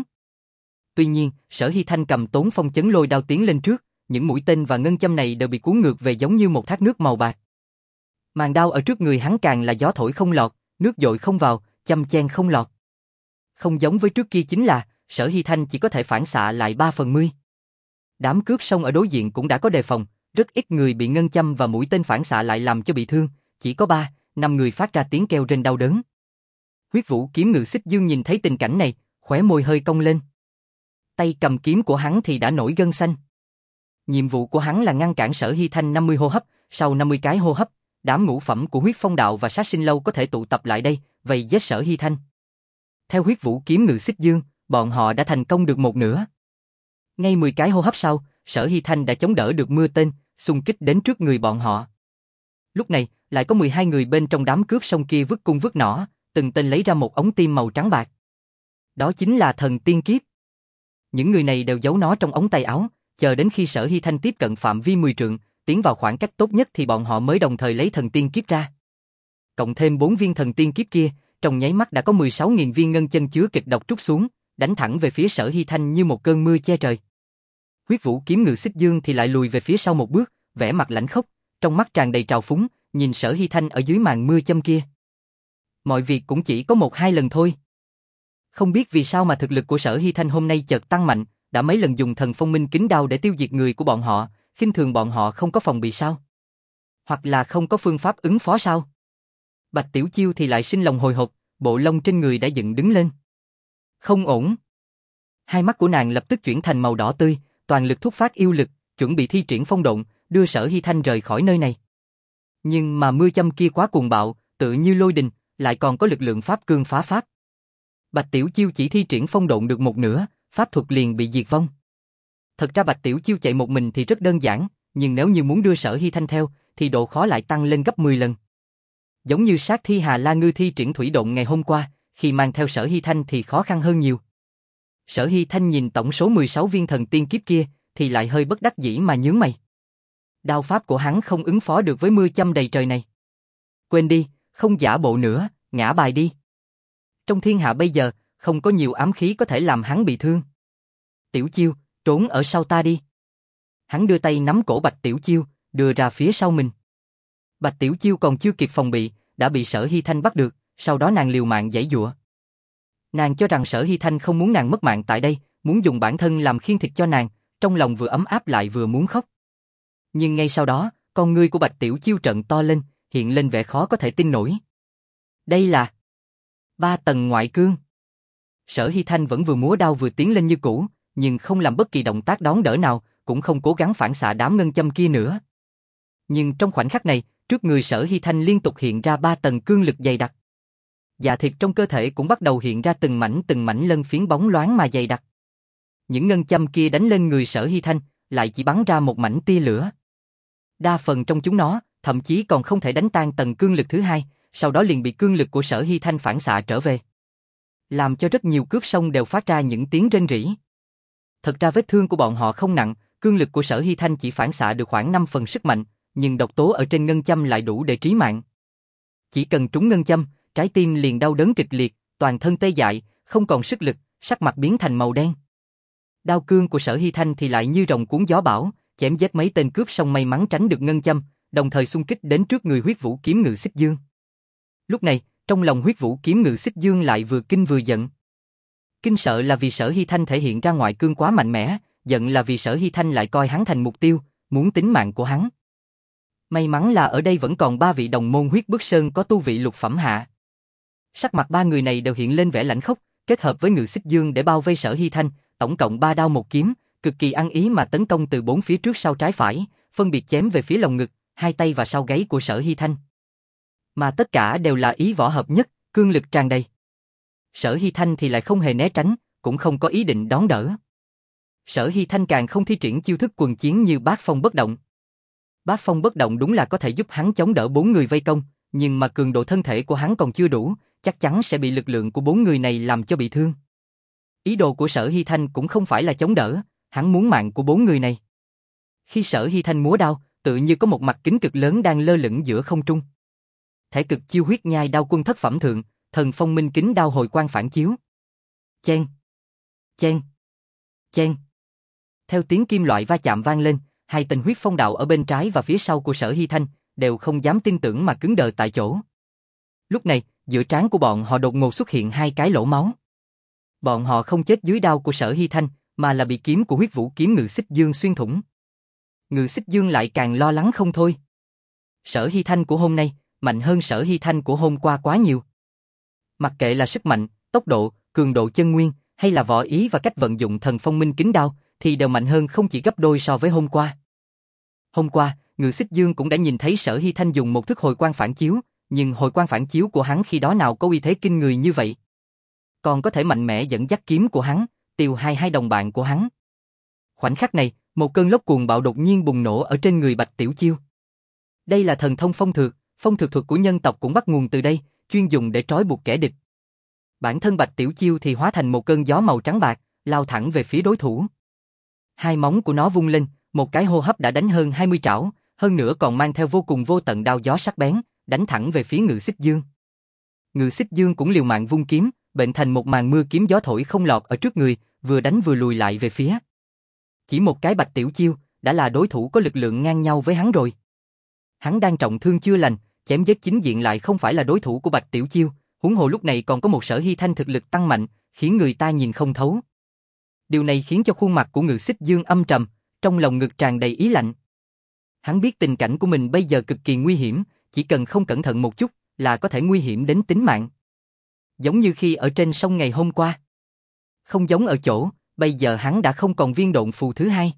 Tuy nhiên, Sở Hy Thanh cầm Tốn Phong Chấn Lôi đao tiến lên trước, những mũi tên và ngân châm này đều bị cuốn ngược về giống như một thác nước màu bạc. Màn đao ở trước người hắn càng là gió thổi không lọt, nước dội không vào, châm chen không lọt. Không giống với trước kia chính là, Sở Hy Thanh chỉ có thể phản xạ lại ba phần mươi. Đám cướp sông ở đối diện cũng đã có đề phòng, rất ít người bị ngân châm và mũi tên phản xạ lại làm cho bị thương, chỉ có ba, năm người phát ra tiếng kêu rên đau đớn. Huyết Vũ Kiếm Ngự Xích Dương nhìn thấy tình cảnh này, khóe môi hơi cong lên. Tay cầm kiếm của hắn thì đã nổi gân xanh. Nhiệm vụ của hắn là ngăn cản Sở Hy Thanh năm mươi hô hấp, sau năm mươi cái hô hấp, đám ngũ phẩm của Huyết Phong Đạo và Sát Sinh Lâu có thể tụ tập lại đây, vây giết Sở Hy Thanh. Theo Huyết Vũ Kiếm Ngự Xích Dương, bọn họ đã thành công được một nửa. Ngay mười cái hô hấp sau, Sở Hy Thanh đã chống đỡ được mưa tên, xung kích đến trước người bọn họ. Lúc này, lại có mười hai người bên trong đám cướp sông kia vứt cung vứt nỏ, từng tên lấy ra một ống tim màu trắng bạc. Đó chính là thần tiên kiếp. Những người này đều giấu nó trong ống tay áo, chờ đến khi Sở Hy Thanh tiếp cận phạm vi mười trượng, tiến vào khoảng cách tốt nhất thì bọn họ mới đồng thời lấy thần tiên kiếp ra. Cộng thêm bốn viên thần tiên kiếp kia, trong nháy mắt đã có mười sáu nghìn viên ngân chân chứa kịch độc trút xuống, đánh thẳng về phía Sở Hy Thanh như một cơn mưa che trời. Huyết Vũ Kiếm Ngự Xích Dương thì lại lùi về phía sau một bước, vẻ mặt lãnh khốc, trong mắt tràn đầy trào phúng, nhìn Sở Hy Thanh ở dưới màn mưa châm kia. Mọi việc cũng chỉ có một hai lần thôi. Không biết vì sao mà thực lực của Sở Hy Thanh hôm nay chợt tăng mạnh, đã mấy lần dùng thần phong minh kính đao để tiêu diệt người của bọn họ, khinh thường bọn họ không có phòng bị sao? Hoặc là không có phương pháp ứng phó sao? Bạch Tiểu Chiêu thì lại sinh lòng hồi hộp, bộ lông trên người đã dựng đứng lên. Không ổn. Hai mắt của nàng lập tức chuyển thành màu đỏ tươi, toàn lực thúc phát yêu lực, chuẩn bị thi triển phong độn, đưa Sở Hy Thanh rời khỏi nơi này. Nhưng mà mưa châm kia quá cuồng bạo, tự như lôi đình, lại còn có lực lượng pháp cương phá pháp. Bạch Tiểu Chiêu chỉ thi triển phong độn được một nửa, pháp thuật liền bị diệt vong. Thật ra Bạch Tiểu Chiêu chạy một mình thì rất đơn giản, nhưng nếu như muốn đưa Sở Hy Thanh theo, thì độ khó lại tăng lên gấp mười lần. Giống như sát thi Hà La Ngư thi triển thủy độn ngày hôm qua, khi mang theo Sở Hy Thanh thì khó khăn hơn nhiều. Sở Hy Thanh nhìn tổng số mười sáu viên thần tiên kiếp kia, thì lại hơi bất đắc dĩ mà nhướng mày. Đao pháp của hắn không ứng phó được với mưa châm đầy trời này. Quên đi, không giả bộ nữa, ngã bài đi. Trong thiên hạ bây giờ, không có nhiều ám khí có thể làm hắn bị thương. Tiểu Chiêu, trốn ở sau ta đi. Hắn đưa tay nắm cổ Bạch Tiểu Chiêu, đưa ra phía sau mình. Bạch Tiểu Chiêu còn chưa kịp phòng bị, đã bị Sở Hy Thanh bắt được, sau đó nàng liều mạng giãy giụa. Nàng cho rằng Sở Hy Thanh không muốn nàng mất mạng tại đây, muốn dùng bản thân làm khiên thịt cho nàng, trong lòng vừa ấm áp lại vừa muốn khóc. Nhưng ngay sau đó, con ngươi của Bạch Tiểu Chiêu trợn to lên, hiện lên vẻ khó có thể tin nổi. Đây là ba tầng ngoại cương. Sở Hy Thanh vẫn vừa múa đao vừa tiến lên như cũ, nhưng không làm bất kỳ động tác đón đỡ nào, cũng không cố gắng phản xạ đám ngân châm kia nữa. Nhưng trong khoảnh khắc này, trước người Sở Hy Thanh liên tục hiện ra ba tầng cương lực dày đặc. Dạ thịt trong cơ thể cũng bắt đầu hiện ra từng mảnh từng mảnh lân phiến bóng loáng mà dày đặc. Những ngân châm kia đánh lên người Sở Hy Thanh, lại chỉ bắn ra một mảnh tia lửa. Đa phần trong chúng nó, thậm chí còn không thể đánh tan tầng cương lực thứ hai, sau đó liền bị cương lực của Sở Hy Thanh phản xạ trở về. Làm cho rất nhiều cướp sông đều phát ra những tiếng rên rỉ. Thật ra vết thương của bọn họ không nặng, cương lực của Sở Hy Thanh chỉ phản xạ được khoảng năm phần sức mạnh, nhưng độc tố ở trên ngân châm lại đủ để trí mạng. Chỉ cần trúng ngân châm, trái tim liền đau đớn kịch liệt, toàn thân tê dại, không còn sức lực, sắc mặt biến thành màu đen. Đao cương của Sở Hy Thanh thì lại như rồng cuốn gió bão, chém giết mấy tên cướp sông may mắn tránh được ngân châm, đồng thời xung kích đến trước người Huyết Vũ Kiếm Ngự Xích Dương. Lúc này, trong lòng Huyết Vũ Kiếm Ngự Xích Dương lại vừa kinh vừa giận. Kinh sợ là vì Sở Hy Thanh thể hiện ra ngoại cương quá mạnh mẽ, giận là vì Sở Hy Thanh lại coi hắn thành mục tiêu, muốn tính mạng của hắn. May mắn là ở đây vẫn còn ba vị đồng môn Huyết Bức Sơn có tu vị lục phẩm hạ. Sắc mặt ba người này đều hiện lên vẻ lãnh khốc, kết hợp với Ngự Xích Dương để bao vây Sở Hy Thanh, tổng cộng ba đao một kiếm, cực kỳ ăn ý mà tấn công từ bốn phía trước sau trái phải, phân biệt chém về phía lồng ngực, hai tay và sau gáy của Sở Hy Thanh. Mà tất cả đều là ý võ hợp nhất, cương lực tràn đầy. Sở Hy Thanh thì lại không hề né tránh, cũng không có ý định đón đỡ. Sở Hy Thanh càng không thi triển chiêu thức quần chiến như Bát Phong Bất Động. Bát Phong Bất Động đúng là có thể giúp hắn chống đỡ bốn người vây công, nhưng mà cường độ thân thể của hắn còn chưa đủ, chắc chắn sẽ bị lực lượng của bốn người này làm cho bị thương. Ý đồ của Sở Hy Thanh cũng không phải là chống đỡ, hắn muốn mạng của bốn người này. Khi Sở Hy Thanh múa đao, tự như có một mặt kính cực lớn đang lơ lửng giữa không trung. Thể cực chiêu huyết nhai đao quân thất phẩm thượng, thần phong minh kính đao hồi quang phản chiếu. Chen, chen, chen. Theo tiếng kim loại va chạm vang lên, hai tên huyết phong đạo ở bên trái và phía sau của Sở Hy Thanh đều không dám tin tưởng mà cứng đờ tại chỗ. Lúc này, giữa trán của bọn họ đột ngột xuất hiện hai cái lỗ máu. Bọn họ không chết dưới đao của Sở Hy Thanh, mà là bị kiếm của Huyết Vũ Kiếm Ngự Xích Dương xuyên thủng. Ngự Xích Dương lại càng lo lắng không thôi. Sở Hy Thanh của hôm nay mạnh hơn Sở Hy Thanh của hôm qua quá nhiều. Mặc kệ là sức mạnh, tốc độ, cường độ chân nguyên, hay là võ ý và cách vận dụng thần phong minh kính đao, thì đều mạnh hơn không chỉ gấp đôi so với hôm qua. Hôm qua, Ngự Xích Dương cũng đã nhìn thấy Sở Hy Thanh dùng một thức hồi quang phản chiếu, nhưng hồi quang phản chiếu của hắn khi đó nào có uy thế kinh người như vậy. Còn có thể mạnh mẽ dẫn dắt kiếm của hắn, tiêu hai hai đồng bạn của hắn. Khoảnh khắc này, một cơn lốc cuồng bạo đột nhiên bùng nổ ở trên người Bạch Tiểu Chiêu. Đây là thần thông phong thược, phong thược thuật của nhân tộc cũng bắt nguồn từ đây, chuyên dùng để trói buộc kẻ địch. Bản thân Bạch Tiểu Chiêu thì hóa thành một cơn gió màu trắng bạc, lao thẳng về phía đối thủ. Hai móng của nó vung lên, một cái hô hấp đã đánh hơn hai mươi trảo, hơn nữa còn mang theo vô cùng vô tận đao gió sắc bén, đánh thẳng về phía Ngự Xích Dương. Ngự Xích Dương cũng liều mạng vung kiếm, bệnh thành một màn mưa kiếm gió thổi không lọt ở trước người, vừa đánh vừa lùi lại về phía. Chỉ một cái Bạch Tiểu Chiêu đã là đối thủ có lực lượng ngang nhau với hắn rồi. Hắn đang trọng thương chưa lành, chém giết chính diện lại không phải là đối thủ của Bạch Tiểu Chiêu, huống hồ lúc này còn có một Sở Hy Thanh thực lực tăng mạnh, khiến người ta nhìn không thấu. Điều này khiến cho khuôn mặt của Ngự Xích Dương âm trầm, trong lòng ngực tràn đầy ý lạnh. Hắn biết tình cảnh của mình bây giờ cực kỳ nguy hiểm, chỉ cần không cẩn thận một chút là có thể nguy hiểm đến tính mạng. Giống như khi ở trên sông ngày hôm qua. Không giống ở chỗ, bây giờ hắn đã không còn viên độn phù thứ hai.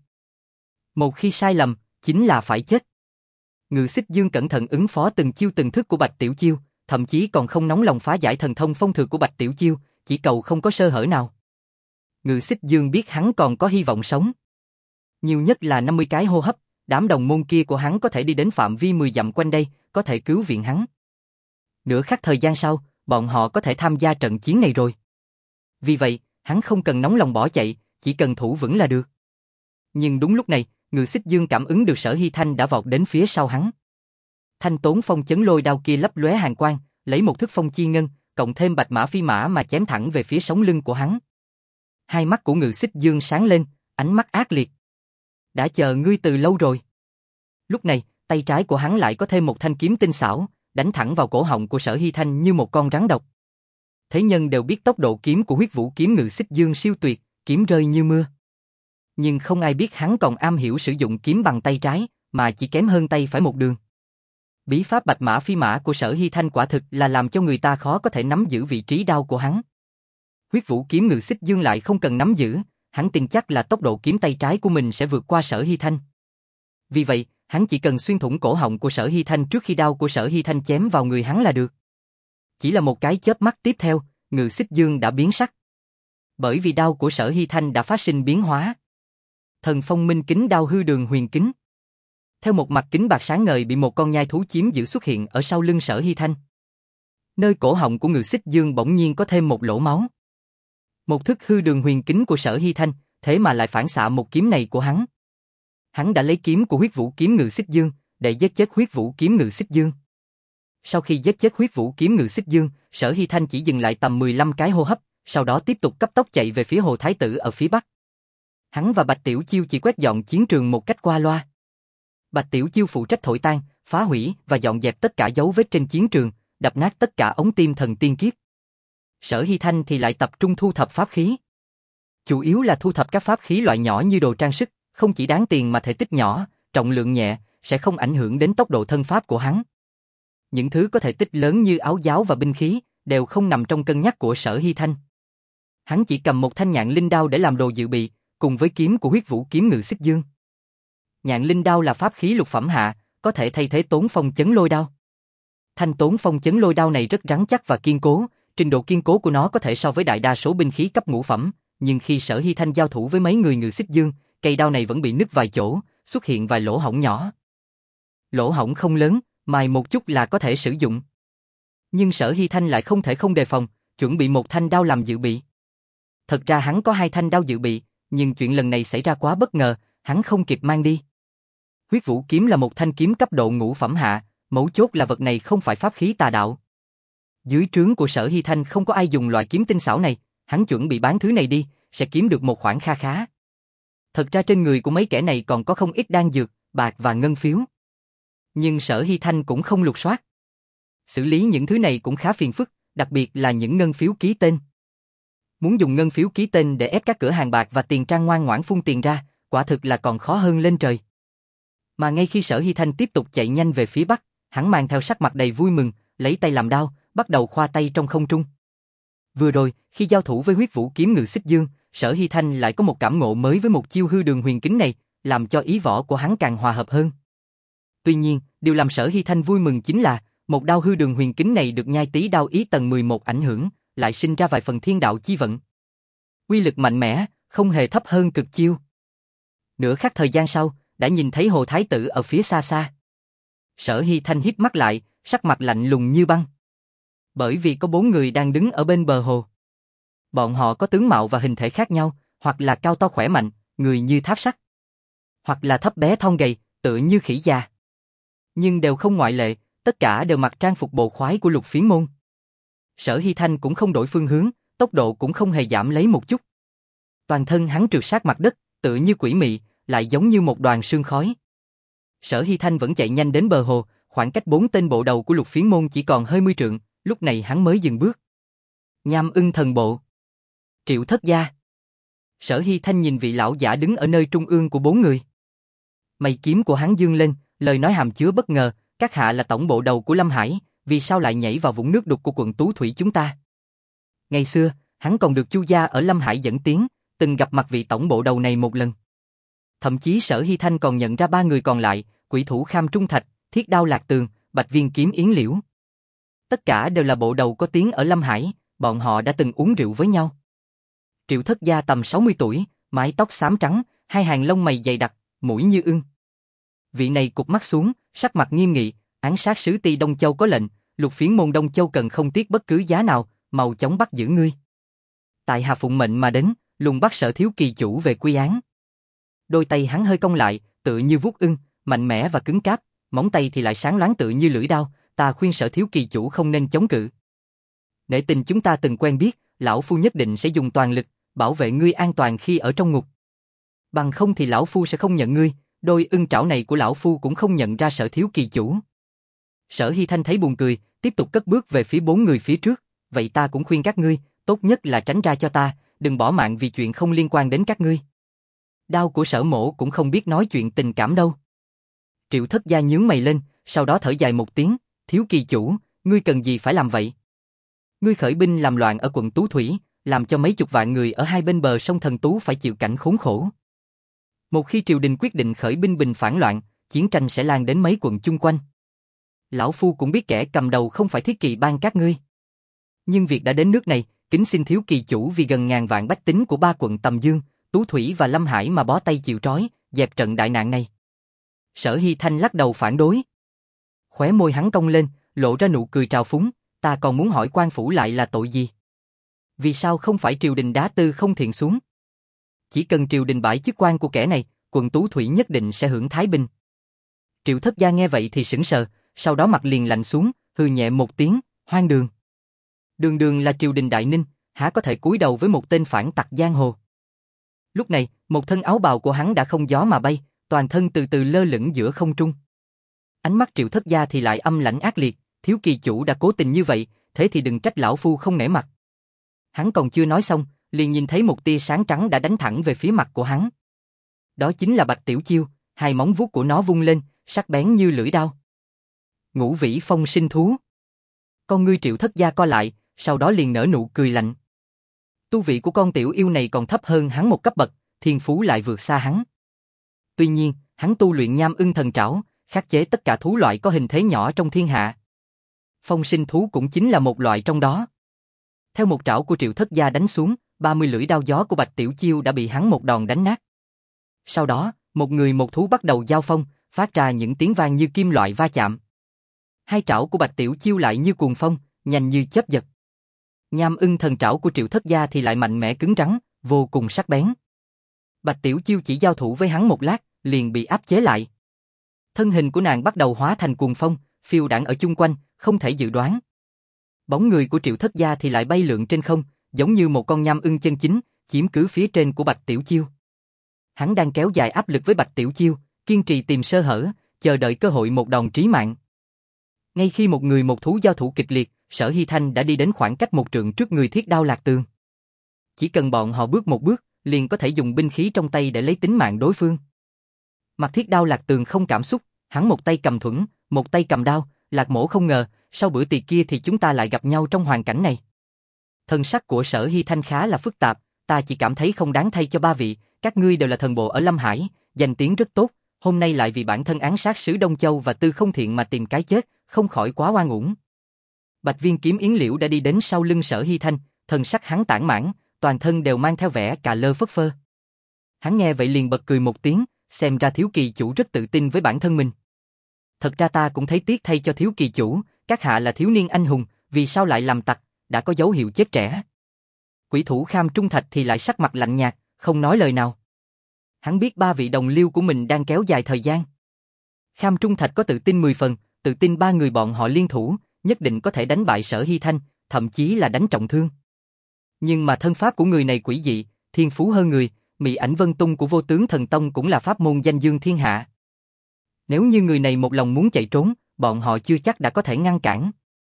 Một khi sai lầm, chính là phải chết. Ngự Xích Dương cẩn thận ứng phó từng chiêu từng thức của Bạch Tiểu Chiêu, thậm chí còn không nóng lòng phá giải thần thông phong thược của Bạch Tiểu Chiêu, chỉ cầu không có sơ hở nào. Ngự Xích Dương biết hắn còn có hy vọng sống. Nhiều nhất là năm mươi cái hô hấp, đám đồng môn kia của hắn có thể đi đến phạm vi mười dặm quanh đây, có thể cứu viện hắn. Nửa khắc thời gian sau, bọn họ có thể tham gia trận chiến này rồi. Vì vậy, hắn không cần nóng lòng bỏ chạy, chỉ cần thủ vững là được. Nhưng đúng lúc này, Ngự Xích Dương cảm ứng được Sở Hy Thanh đã vọt đến phía sau hắn. Thanh tốn phong chấn lôi đao kia lấp lóe hàn quang, lấy một thức phong chi ngân, cộng thêm bạch mã phi mã mà chém thẳng về phía sống lưng của hắn. Hai mắt của Ngự Xích Dương sáng lên, ánh mắt ác liệt. Đã chờ ngươi từ lâu rồi. Lúc này, tay trái của hắn lại có thêm một thanh kiếm tinh xảo, đánh thẳng vào cổ họng của Sở Hy Thanh như một con rắn độc. Thế nhân đều biết tốc độ kiếm của Huyết Vũ kiếm Ngự Xích Dương siêu tuyệt, kiếm rơi như mưa. Nhưng không ai biết hắn còn am hiểu sử dụng kiếm bằng tay trái, mà chỉ kém hơn tay phải một đường. Bí pháp bạch mã phi mã của Sở Hy Thanh quả thực là làm cho người ta khó có thể nắm giữ vị trí đao của hắn. Huyết Vũ kiếm Ngự Xích Dương lại không cần nắm giữ, hắn tin chắc là tốc độ kiếm tay trái của mình sẽ vượt qua Sở Hy Thanh. Vì vậy, hắn chỉ cần xuyên thủng cổ họng của Sở Hy Thanh trước khi đao của Sở Hy Thanh chém vào người hắn là được. Chỉ là một cái chớp mắt tiếp theo, Ngự Xích Dương đã biến sắc. Bởi vì đao của Sở Hy Thanh đã phát sinh biến hóa. Thần phong minh kính đao hư đường huyền kính. Theo một mặt kính bạc sáng ngời bị một con nhai thú chiếm giữ xuất hiện ở sau lưng Sở Hy Thanh. Nơi cổ họng của Ngự Xích Dương bỗng nhiên có thêm một lỗ máu. Một thức hư đường huyền kính của Sở Hy Thanh, thế mà lại phản xạ một kiếm này của hắn. Hắn đã lấy kiếm của Huyết Vũ kiếm Ngự Xích Dương để giết chết Huyết Vũ kiếm Ngự Xích Dương. Sau khi giết chết Huyết Vũ kiếm Ngự Xích Dương, Sở Hy Thanh chỉ dừng lại tầm mười lăm cái hô hấp, sau đó tiếp tục cấp tốc chạy về phía Hồ Thái Tử ở phía bắc. Hắn và Bạch Tiểu Chiêu chỉ quét dọn chiến trường một cách qua loa. Bạch Tiểu Chiêu phụ trách thổi tan, phá hủy và dọn dẹp tất cả dấu vết trên chiến trường, đập nát tất cả ống tim thần tiên kiếp. Sở Hy Thanh thì lại tập trung thu thập pháp khí. Chủ yếu là thu thập các pháp khí loại nhỏ như đồ trang sức, không chỉ đáng tiền mà thể tích nhỏ, trọng lượng nhẹ, sẽ không ảnh hưởng đến tốc độ thân pháp của hắn. Những thứ có thể tích lớn như áo giáo và binh khí, đều không nằm trong cân nhắc của Sở Hy Thanh. Hắn chỉ cầm một thanh nhạn linh đao để làm đồ dự bị, cùng với kiếm của Huyết Vũ kiếm Ngự Xích Dương. Nhạn linh đao là pháp khí lục phẩm hạ, có thể thay thế tốn phong chấn lôi đao. Thanh tốn phong chấn lôi đao này rất rắn chắc và kiên cố, trình độ kiên cố của nó có thể so với đại đa số binh khí cấp ngũ phẩm, nhưng khi Sở Hy Thanh giao thủ với mấy người Ngự Xích Dương, cây đao này vẫn bị nứt vài chỗ, xuất hiện vài lỗ hổng nhỏ. Lỗ hổng không lớn, mài một chút là có thể sử dụng. Nhưng Sở Hy Thanh lại không thể không đề phòng, chuẩn bị một thanh đao làm dự bị. Thật ra hắn có hai thanh đao dự bị, nhưng chuyện lần này xảy ra quá bất ngờ, hắn không kịp mang đi. Huyết Vũ kiếm là một thanh kiếm cấp độ ngũ phẩm hạ, mấu chốt là vật này không phải pháp khí tà đạo. Dưới trướng của Sở Hy Thanh không có ai dùng loại kiếm tinh xảo này, hắn chuẩn bị bán thứ này đi, sẽ kiếm được một khoản kha khá. Thật ra trên người của mấy kẻ này còn có không ít đan dược, bạc và ngân phiếu. Nhưng Sở Hy Thanh cũng không lục soát. Xử lý những thứ này cũng khá phiền phức, đặc biệt là những ngân phiếu ký tên. Muốn dùng ngân phiếu ký tên để ép các cửa hàng bạc và tiền trang ngoan ngoãn phun tiền ra, quả thực là còn khó hơn lên trời. Mà ngay khi Sở Hy Thanh tiếp tục chạy nhanh về phía bắc, hắn mang theo sắc mặt đầy vui mừng, lấy tay làm đao, bắt đầu khoa tay trong không trung. Vừa rồi, khi giao thủ với Huyết Vũ kiếm Ngự Xích Dương, Sở Hy Thanh lại có một cảm ngộ mới với một chiêu hư đường huyền kính này, làm cho ý võ của hắn càng hòa hợp hơn. Tuy nhiên, điều làm Sở Hy Thanh vui mừng chính là, một đao hư đường huyền kính này được nhai tí đao ý tầng mười một ảnh hưởng, lại sinh ra vài phần thiên đạo chi vận. Uy lực mạnh mẽ, không hề thấp hơn cực chiêu. Nửa khắc thời gian sau, đã nhìn thấy Hồ Thái Tử ở phía xa xa. Sở Hy Thanh híp mắt lại, sắc mặt lạnh lùng như băng. Bởi vì có bốn người đang đứng ở bên bờ hồ. Bọn họ có tướng mạo và hình thể khác nhau, hoặc là cao to khỏe mạnh, người như tháp sắt, hoặc là thấp bé thon gầy, tựa như khỉ già. Nhưng đều không ngoại lệ, tất cả đều mặc trang phục bộ khoái của Lục Phiến môn. Sở Hy Thanh cũng không đổi phương hướng, tốc độ cũng không hề giảm lấy một chút. Toàn thân hắn trượt sát mặt đất, tựa như quỷ mị, lại giống như một đoàn sương khói. Sở Hy Thanh vẫn chạy nhanh đến bờ hồ, khoảng cách bốn tên bộ đầu của Lục Phiến môn chỉ còn hơi mươi trượng, lúc này hắn mới dừng bước. Nham ưng thần bộ. Triệu thất gia. Sở Hy Thanh nhìn vị lão giả đứng ở nơi trung ương của bốn người. Mày kiếm của hắn dương lên, lời nói hàm chứa bất ngờ, các hạ là tổng bộ đầu của Lâm Hải, vì sao lại nhảy vào vũng nước đục của quận Tú Thủy chúng ta? Ngày xưa, hắn còn được Chu gia ở Lâm Hải dẫn tiến, từng gặp mặt vị tổng bộ đầu này một lần. Thậm chí Sở Hy Thanh còn nhận ra ba người còn lại, Quỷ thủ Kham Trung Thạch, Thiết Đao Lạc Tường, Bạch Viên kiếm Yến Liễu. Tất cả đều là bộ đầu có tiếng ở Lâm Hải, bọn họ đã từng uống rượu với nhau. Triệu Thất Gia tầm sáu mươi tuổi, mái tóc xám trắng, hai hàng lông mày dày đặc, mũi như ưng. Vị này cụp mắt xuống, sắc mặt nghiêm nghị, án sát sứ Ti Đông Châu có lệnh, Lục Phiến môn Đông Châu cần không tiếc bất cứ giá nào, mau chóng bắt giữ ngươi. Tại hạ phụng mệnh mà đến, lùng bắt Sở thiếu kỳ chủ về quy án. Đôi tay hắn hơi cong lại, tựa như vuốt ưng, mạnh mẽ và cứng cáp, móng tay thì lại sáng loáng tựa như lưỡi đao, ta khuyên Sở thiếu kỳ chủ không nên chống cự. Nể tình chúng ta từng quen biết, lão phu nhất định sẽ dùng toàn lực, bảo vệ ngươi an toàn khi ở trong ngục. Bằng không thì lão phu sẽ không nhận ngươi, đôi ưng trảo này của lão phu cũng không nhận ra Sở thiếu kỳ chủ. Sở Hy Thanh thấy buồn cười, tiếp tục cất bước về phía bốn người phía trước, vậy ta cũng khuyên các ngươi, tốt nhất là tránh ra cho ta, đừng bỏ mạng vì chuyện không liên quan đến các ngươi. Đao của Sở mổ cũng không biết nói chuyện tình cảm đâu. Triệu Thất Gia nhướng mày lên, sau đó thở dài một tiếng, thiếu kỳ chủ, ngươi cần gì phải làm vậy? Ngươi khởi binh làm loạn ở quận Tú Thủy, làm cho mấy chục vạn người ở hai bên bờ sông Thần Tú phải chịu cảnh khốn khổ. Một khi triều đình quyết định khởi binh bình phản loạn, chiến tranh sẽ lan đến mấy quận chung quanh. Lão phu cũng biết kẻ cầm đầu không phải Thiết Kỵ bang các ngươi. Nhưng việc đã đến nước này, kính xin thiếu kỳ chủ vì gần ngàn vạn bách tính của ba quận Tầm Dương, Tú Thủy và Lâm Hải mà bó tay chịu trói, dẹp trận đại nạn này. Sở Hy Thanh lắc đầu phản đối. Khóe môi hắn cong lên, lộ ra nụ cười trào phúng, ta còn muốn hỏi quan phủ lại là tội gì? Vì sao không phải triều đình đá tư không thiện xuống? Chỉ cần triều đình bãi chức quan của kẻ này, quận Tú Thủy nhất định sẽ hưởng thái bình. Triệu Thất Gia nghe vậy thì sững sờ, sau đó mặt liền lạnh xuống, hừ nhẹ một tiếng, hoang đường. Đường đường là triều đình đại ninh, há có thể cúi đầu với một tên phản tặc giang hồ. Lúc này, một thân áo bào của hắn đã không gió mà bay, toàn thân từ từ lơ lửng giữa không trung. Ánh mắt Triệu Thất Gia thì lại âm lãnh ác liệt, thiếu kỳ chủ đã cố tình như vậy, thế thì đừng trách lão phu không nể mặt. Hắn còn chưa nói xong, liền nhìn thấy một tia sáng trắng đã đánh thẳng về phía mặt của hắn. Đó chính là Bạch Tiểu Chiêu, hai móng vuốt của nó vung lên, sắc bén như lưỡi đao. Ngũ vĩ phong sinh thú. Con ngươi Triệu Thất Gia co lại, sau đó liền nở nụ cười lạnh. Tu vị của con tiểu yêu này còn thấp hơn hắn một cấp bậc, thiên phú lại vượt xa hắn. Tuy nhiên, hắn tu luyện Nham Ưng Thần Trảo, khắc chế tất cả thú loại có hình thế nhỏ trong thiên hạ. Phong sinh thú cũng chính là một loại trong đó. Theo một trảo của Triệu Thất Gia đánh xuống, ba mươi lưỡi đao gió của Bạch Tiểu Chiêu đã bị hắn một đòn đánh nát. Sau đó, một người một thú bắt đầu giao phong, phát ra những tiếng vang như kim loại va chạm. Hai trảo của Bạch Tiểu Chiêu lại như cuồng phong, nhanh như chớp giật. Nham Ưng Thần Trảo của Triệu Thất Gia thì lại mạnh mẽ cứng rắn, vô cùng sắc bén. Bạch Tiểu Chiêu chỉ giao thủ với hắn một lát, liền bị áp chế lại. Thân hình của nàng bắt đầu hóa thành cuồng phong, phiêu đãng ở chung quanh, không thể dự đoán. Bóng người của Triệu Thất Gia thì lại bay lượn trên không, giống như một con nham ưng chân chính, chiếm cứ phía trên của Bạch Tiểu Chiêu. Hắn đang kéo dài áp lực với Bạch Tiểu Chiêu, kiên trì tìm sơ hở, chờ đợi cơ hội một đòn trí mạng. Ngay khi một người một thú giao thủ kịch liệt, Sở Hy Thanh đã đi đến khoảng cách một trượng trước người Thiết Đao Lạc Tường. Chỉ cần bọn họ bước một bước, liền có thể dùng binh khí trong tay để lấy tính mạng đối phương. Mặt Thiết Đao Lạc Tường không cảm xúc, hắn một tay cầm thuẫn, một tay cầm đao, Lạc Mổ không ngờ, sau bữa tiệc kia thì chúng ta lại gặp nhau trong hoàn cảnh này. Thân sắc của Sở Hy Thanh khá là phức tạp, ta chỉ cảm thấy không đáng thay cho ba vị, các ngươi đều là thần bộ ở Lâm Hải, danh tiếng rất tốt, hôm nay lại vì bản thân án sát sứ Đông Châu và Tư Không Thiện mà tìm cái chết, không khỏi quá oan uổng. Bạch Viên Kiếm Yến Liễu đã đi đến sau lưng Sở Hy Thanh, thần sắc hắn tản mãn, toàn thân đều mang theo vẻ cà lơ phất phơ. Hắn nghe vậy liền bật cười một tiếng, xem ra thiếu kỳ chủ rất tự tin với bản thân mình. Thật ra ta cũng thấy tiếc thay cho thiếu kỳ chủ, các hạ là thiếu niên anh hùng, vì sao lại làm tặc, đã có dấu hiệu chết trẻ. Quỷ thủ Kham Trung Thạch thì lại sắc mặt lạnh nhạt, không nói lời nào. Hắn biết ba vị đồng liêu của mình đang kéo dài thời gian. Kham Trung Thạch có tự tin mười phần, tự tin ba người bọn họ liên thủ, nhất định có thể đánh bại Sở Hy Thanh, thậm chí là đánh trọng thương. Nhưng mà thân pháp của người này quỷ dị, thiên phú hơn người, Mị Ảnh Vân Tung của Vô Tướng Thần Tông cũng là pháp môn danh dương thiên hạ. Nếu như người này một lòng muốn chạy trốn, bọn họ chưa chắc đã có thể ngăn cản.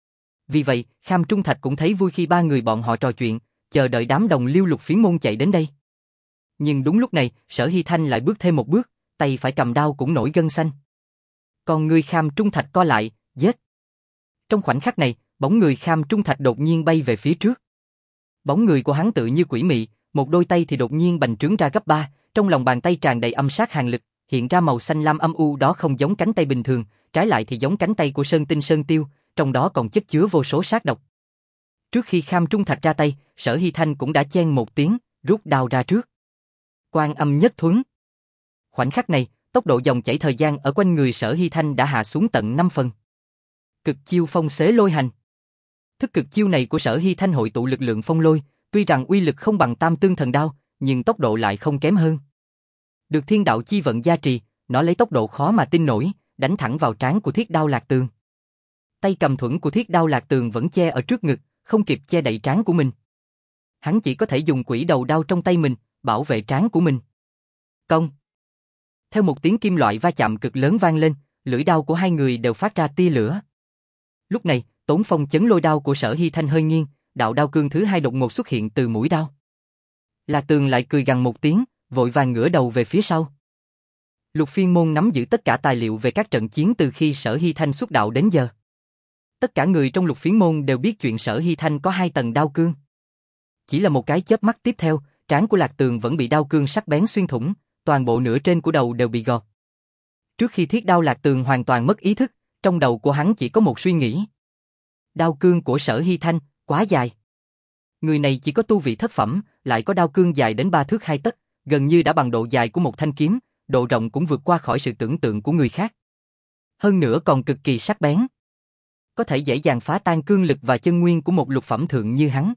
Vì vậy, Kham Trung Thạch cũng thấy vui khi ba người bọn họ trò chuyện, chờ đợi đám đồng liêu Lục Phiến môn chạy đến đây. Nhưng đúng lúc này, Sở Hy Thanh lại bước thêm một bước, tay phải cầm đao cũng nổi gân xanh. Còn người Kham Trung Thạch co lại, giết. Trong khoảnh khắc này, bóng người Kham Trung Thạch đột nhiên bay về phía trước. Bóng người của hắn tự như quỷ mị, một đôi tay thì đột nhiên bành trướng ra gấp ba, trong lòng bàn tay tràn đầy âm sát hàn lực, hiện ra màu xanh lam âm u đó không giống cánh tay bình thường, trái lại thì giống cánh tay của Sơn Tinh Sơn Tiêu, trong đó còn chất chứa vô số sát độc. Trước khi Kham Trung Thạch ra tay, Sở Hy Thanh cũng đã chen một tiếng, rút đao ra trước. Quan Âm Nhất Thuấn. Khoảnh khắc này, tốc độ dòng chảy thời gian ở quanh người Sở Hy Thanh đã hạ xuống tận năm phần. Cực chiêu phong xế lôi hành. Thức cực chiêu này của Sở Hy Thanh hội tụ lực lượng phong lôi, tuy rằng uy lực không bằng Tam Tương Thần Đao, nhưng tốc độ lại không kém hơn. Được thiên đạo chi vận gia trì, nó lấy tốc độ khó mà tin nổi, đánh thẳng vào trán của Thiết Đao Lạc Tường. Tay cầm thuẫn của Thiết Đao Lạc Tường vẫn che ở trước ngực, không kịp che đậy trán của mình. Hắn chỉ có thể dùng quỷ đầu đao trong tay mình, bảo vệ trán của mình. Công. Theo một tiếng kim loại va chạm cực lớn vang lên, lưỡi đao của hai người đều phát ra tia lửa. Lúc này, tốn phong chấn lôi đao của Sở Hy Thanh hơi nghiêng, đạo đao cương thứ hai đột ngột xuất hiện từ mũi đao. Lạc Tường lại cười gằn một tiếng, vội vàng ngửa đầu về phía sau. Lục Phiên Môn nắm giữ tất cả tài liệu về các trận chiến từ khi Sở Hy Thanh xuất đạo đến giờ. Tất cả người trong Lục Phiến Môn đều biết chuyện Sở Hy Thanh có hai tầng đao cương. Chỉ là một cái chớp mắt tiếp theo, trán của Lạc Tường vẫn bị đao cương sắc bén xuyên thủng, toàn bộ nửa trên của đầu đều bị gọt. Trước khi Thiết Đao Lạc Tường hoàn toàn mất ý thức, trong đầu của hắn chỉ có một suy nghĩ. Đao cương của Sở Hy Thanh, quá dài. Người này chỉ có tu vị thất phẩm, lại có đao cương dài đến ba thước hai tấc, gần như đã bằng độ dài của một thanh kiếm, độ rộng cũng vượt qua khỏi sự tưởng tượng của người khác. Hơn nữa còn cực kỳ sắc bén. Có thể dễ dàng phá tan cương lực và chân nguyên của một lục phẩm thượng như hắn.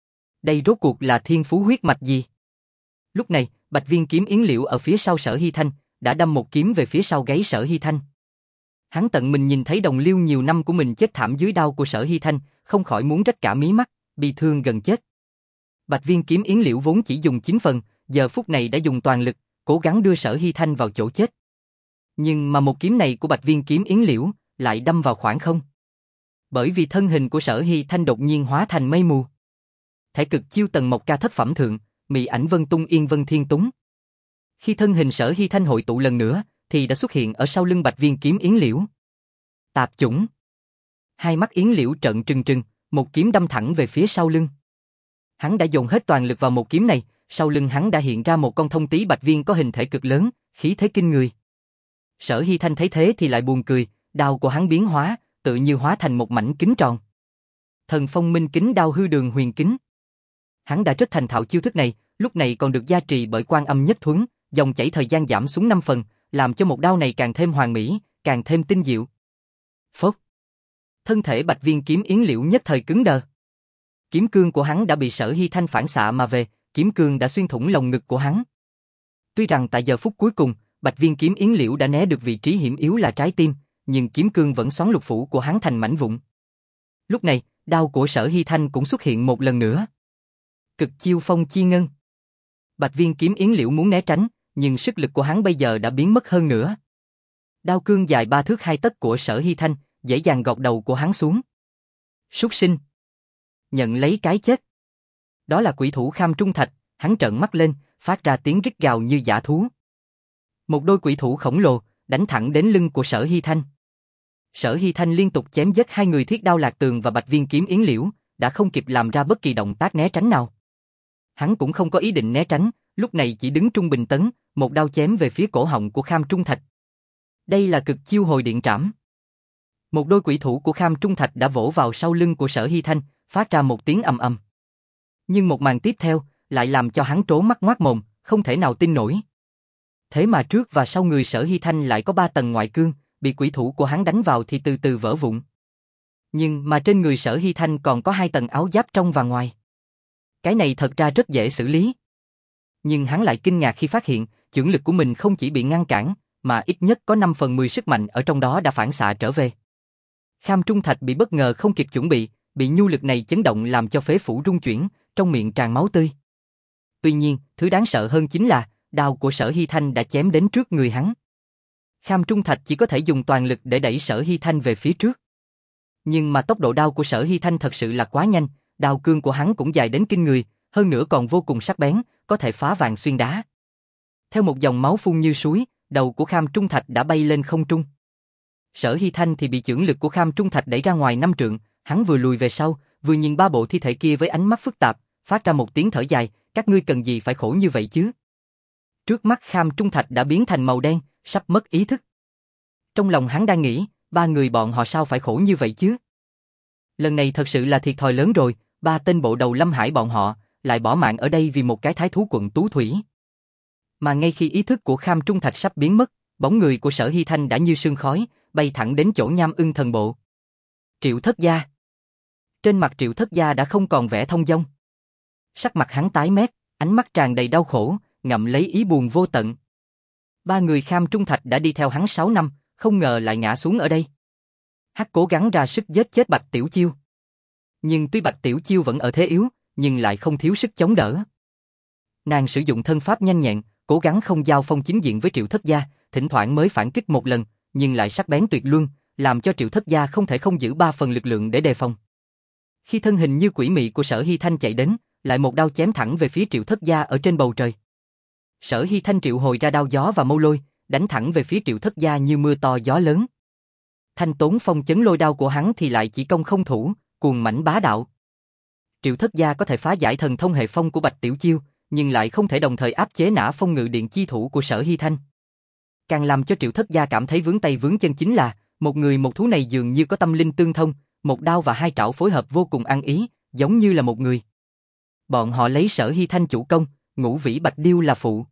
Đây rốt cuộc là thiên phú huyết mạch gì? Lúc này, Bạch Viên kiếm Yến Liễu ở phía sau Sở Hy Thanh, đã đâm một kiếm về phía sau gáy Sở Hy Thanh. Hắn tận mình nhìn thấy đồng liêu nhiều năm của mình chết thảm dưới đao của Sở Hy Thanh, không khỏi muốn rách cả mí mắt, bi thương gần chết. Bạch Viên kiếm Yến Liễu vốn chỉ dùng chín phần, giờ phút này đã dùng toàn lực, cố gắng đưa Sở Hy Thanh vào chỗ chết. Nhưng mà một kiếm này của Bạch Viên kiếm Yến Liễu lại đâm vào khoảng không. Bởi vì thân hình của Sở Hy Thanh đột nhiên hóa thành mây mù. Thể cực chiêu tầng một ca thất phẩm thượng, mị ảnh vân tung yên vân thiên túng. Khi thân hình Sở Hy Thanh hội tụ lần nữa, thì đã xuất hiện ở sau lưng Bạch Viên kiếm Yến Liễu. Tạp chủng. Hai mắt Yến Liễu trợn trừng trừng, một kiếm đâm thẳng về phía sau lưng. Hắn đã dồn hết toàn lực vào một kiếm này, sau lưng hắn đã hiện ra một con thông tí bạch viên có hình thể cực lớn, khí thế kinh người. Sở Hy Thanh thấy thế thì lại buồn cười, đao của hắn biến hóa, tự như hóa thành một mảnh kính tròn. Thần Phong Minh Kính Đao Hư Đường Huyền Kính. Hắn đã rất thành thạo chiêu thức này, lúc này còn được gia trì bởi Quan Âm Nhất Thuấn, dòng chảy thời gian giảm xuống năm phần, làm cho một đao này càng thêm hoàn mỹ, càng thêm tinh diệu. Phốc. Thân thể Bạch Viên kiếm Yến Liễu nhất thời cứng đờ. Kiếm cương của hắn đã bị Sở Hy Thanh phản xạ mà về, kiếm cương đã xuyên thủng lồng ngực của hắn. Tuy rằng tại giờ phút cuối cùng, Bạch Viên kiếm Yến Liễu đã né được vị trí hiểm yếu là trái tim, nhưng kiếm cương vẫn xoắn lục phủ của hắn thành mảnh vụn. Lúc này, đao của Sở Hy Thanh cũng xuất hiện một lần nữa. Cực chiêu phong chi ngân. Bạch Viên kiếm Yến Liễu muốn né tránh, nhưng sức lực của hắn bây giờ đã biến mất hơn nữa. Đao cương dài ba thước hai tấc của Sở Hy Thanh dễ dàng gọt đầu của hắn xuống. Súc sinh. Nhận lấy cái chết. Đó là quỷ thủ Kham Trung Thạch, hắn trợn mắt lên, phát ra tiếng rít gào như dã thú. Một đôi quỷ thủ khổng lồ, đánh thẳng đến lưng của Sở Hy Thanh. Sở Hy Thanh liên tục chém giết hai người Thiết Đao Lạc Tường và Bạch Viên kiếm Yến Liễu, đã không kịp làm ra bất kỳ động tác né tránh nào. Hắn cũng không có ý định né tránh, lúc này chỉ đứng trung bình tấn, một đao chém về phía cổ họng của Kham Trung Thạch. Đây là cực chiêu hồi điện trảm. Một đôi quỷ thủ của Kham Trung Thạch đã vỗ vào sau lưng của Sở Hy Thanh, phát ra một tiếng ầm ầm. Nhưng một màn tiếp theo lại làm cho hắn trố mắt ngoác mồm, không thể nào tin nổi. Thế mà trước và sau người Sở Hy Thanh lại có ba tầng ngoại cương, bị quỷ thủ của hắn đánh vào thì từ từ vỡ vụn. Nhưng mà trên người Sở Hy Thanh còn có hai tầng áo giáp trong và ngoài. Cái này thật ra rất dễ xử lý. Nhưng hắn lại kinh ngạc khi phát hiện, chưởng lực của mình không chỉ bị ngăn cản, mà ít nhất có năm phần mười sức mạnh ở trong đó đã phản xạ trở về. Kham Trung Thạch bị bất ngờ không kịp chuẩn bị, bị nhu lực này chấn động làm cho phế phủ rung chuyển, trong miệng tràn máu tươi. Tuy nhiên, thứ đáng sợ hơn chính là, đao của Sở Hy Thanh đã chém đến trước người hắn. Kham Trung Thạch chỉ có thể dùng toàn lực để đẩy Sở Hy Thanh về phía trước. Nhưng mà tốc độ đao của Sở Hy Thanh thật sự là quá nhanh, đao cương của hắn cũng dài đến kinh người, hơn nữa còn vô cùng sắc bén, có thể phá vàng xuyên đá. Theo một dòng máu phun như suối, đầu của Kham Trung Thạch đã bay lên không trung. Sở Hy Thanh thì bị chưởng lực của Kham Trung Thạch đẩy ra ngoài năm trượng, hắn vừa lùi về sau, vừa nhìn ba bộ thi thể kia với ánh mắt phức tạp, phát ra một tiếng thở dài, các ngươi cần gì phải khổ như vậy chứ? Trước mắt Kham Trung Thạch đã biến thành màu đen, sắp mất ý thức. Trong lòng hắn đang nghĩ, ba người bọn họ sao phải khổ như vậy chứ? Lần này thật sự là thiệt thòi lớn rồi, Ba tên bộ đầu Lâm Hải bọn họ lại bỏ mạng ở đây vì một cái thái thú quận Tú Thủy. Mà ngay khi ý thức của Kham Trung Thạch sắp biến mất, bóng người của Sở Hy Thanh đã như sương khói, bay thẳng đến chỗ Nham Ưng Thần Bộ. Triệu Thất Gia. Trên mặt Triệu Thất Gia đã không còn vẻ thông dong. Sắc mặt hắn tái mét, ánh mắt tràn đầy đau khổ, ngậm lấy ý buồn vô tận. Ba người Kham Trung Thạch đã đi theo hắn sáu năm, không ngờ lại ngã xuống ở đây. Hắn cố gắng ra sức giết chết Bạch Tiểu Chiêu. Nhưng tuy Bạch Tiểu Chiêu vẫn ở thế yếu, nhưng lại không thiếu sức chống đỡ. Nàng sử dụng thân pháp nhanh nhẹn, cố gắng không giao phong chính diện với Triệu Thất Gia, thỉnh thoảng mới phản kích một lần, nhưng lại sắc bén tuyệt luân, làm cho Triệu Thất Gia không thể không giữ ba phần lực lượng để đề phòng. Khi thân hình như quỷ mị của Sở Hy Thanh chạy đến, lại một đao chém thẳng về phía Triệu Thất Gia ở trên bầu trời. Sở Hy Thanh triệu hồi ra đao gió và mâu lôi, đánh thẳng về phía Triệu Thất Gia như mưa to gió lớn. Thanh Tốn Phong chấn lôi đao của hắn thì lại chỉ công không thủ, cuồng mãnh bá đạo. Triệu Thất Gia có thể phá giải thần thông hệ phong của Bạch Tiểu Chiêu, nhưng lại không thể đồng thời áp chế nã phong ngự điện chi thủ của Sở Hy Thanh. Càng làm cho Triệu Thất Gia cảm thấy vướng tay vướng chân chính là, một người một thú này dường như có tâm linh tương thông, một đao và hai trảo phối hợp vô cùng ăn ý, giống như là một người. Bọn họ lấy Sở Hy Thanh chủ công, Ngũ Vĩ Bạch Điêu là phụ.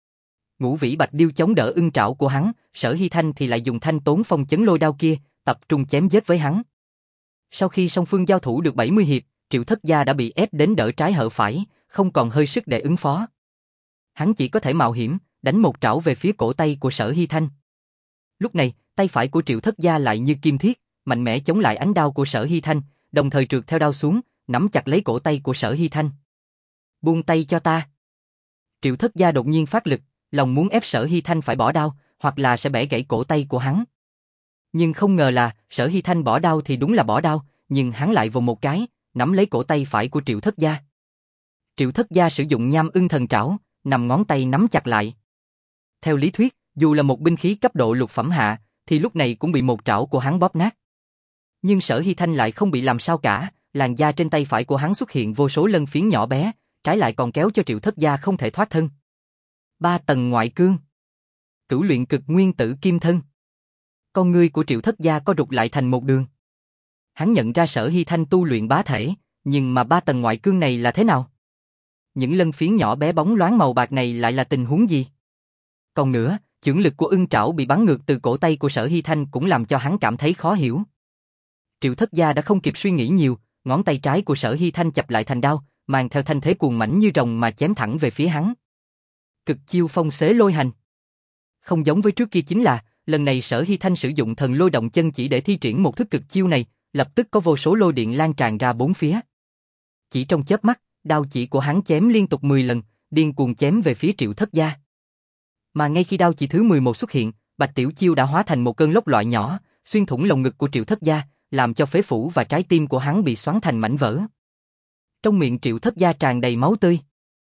Ngũ Vĩ Bạch Điêu chống đỡ ưng trảo của hắn, Sở Hy Thanh thì lại dùng Thanh Tốn Phong chấn lôi đao kia, tập trung chém giết với hắn. Sau khi song phương giao thủ được bảy mươi hiệp, Triệu Thất Gia đã bị ép đến đỡ trái hở phải, không còn hơi sức để ứng phó. Hắn chỉ có thể mạo hiểm, đánh một trảo về phía cổ tay của Sở Hy Thanh. Lúc này, tay phải của Triệu Thất Gia lại như kim thiết, mạnh mẽ chống lại ánh đao của Sở Hy Thanh, đồng thời trượt theo đao xuống, nắm chặt lấy cổ tay của Sở Hy Thanh. Buông tay cho ta. Triệu Thất Gia đột nhiên phát lực, lòng muốn ép Sở Hy Thanh phải bỏ đao, hoặc là sẽ bẻ gãy cổ tay của hắn. Nhưng không ngờ là, Sở Hy Thanh bỏ đao thì đúng là bỏ đao, nhưng hắn lại vồ một cái, nắm lấy cổ tay phải của Triệu Thất Gia. Triệu Thất Gia sử dụng Nham Ưng Thần Trảo, nằm ngón tay nắm chặt lại. Theo lý thuyết, dù là một binh khí cấp độ lục phẩm hạ, thì lúc này cũng bị một trảo của hắn bóp nát. Nhưng Sở Hy Thanh lại không bị làm sao cả, làn da trên tay phải của hắn xuất hiện vô số lân phiến nhỏ bé, trái lại còn kéo cho Triệu Thất Gia không thể thoát thân. Ba tầng ngoại cương. Cửu luyện cực nguyên tử kim thân. Con ngươi của Triệu Thất Gia co rụt lại thành một đường. Hắn nhận ra Sở Hy Thanh tu luyện bá thể, nhưng mà ba tầng ngoại cương này là thế nào? Những lân phiến nhỏ bé bóng loáng màu bạc này lại là tình huống gì? Còn nữa, chưởng lực của ưng trảo bị bắn ngược từ cổ tay của Sở Hy Thanh cũng làm cho hắn cảm thấy khó hiểu. Triệu Thất Gia đã không kịp suy nghĩ nhiều, ngón tay trái của Sở Hy Thanh chập lại thành đao, mang theo thanh thế cuồng mãnh như rồng mà chém thẳng về phía hắn. Cực chiêu phong xế lôi hành. Không giống với trước kia chính là, lần này Sở Hy Thanh sử dụng thần lôi động chân chỉ để thi triển một thức cực chiêu này, lập tức có vô số lôi điện lan tràn ra bốn phía. Chỉ trong chớp mắt, đao chỉ của hắn chém liên tục mười lần, điên cuồng chém về phía Triệu Thất Gia. Mà ngay khi đao chỉ thứ mười một xuất hiện, Bạch Tiểu Chiêu đã hóa thành một cơn lốc loại nhỏ, xuyên thủng lồng ngực của Triệu Thất Gia, làm cho phế phủ và trái tim của hắn bị xoắn thành mảnh vỡ. Trong miệng Triệu Thất Gia tràn đầy máu tươi.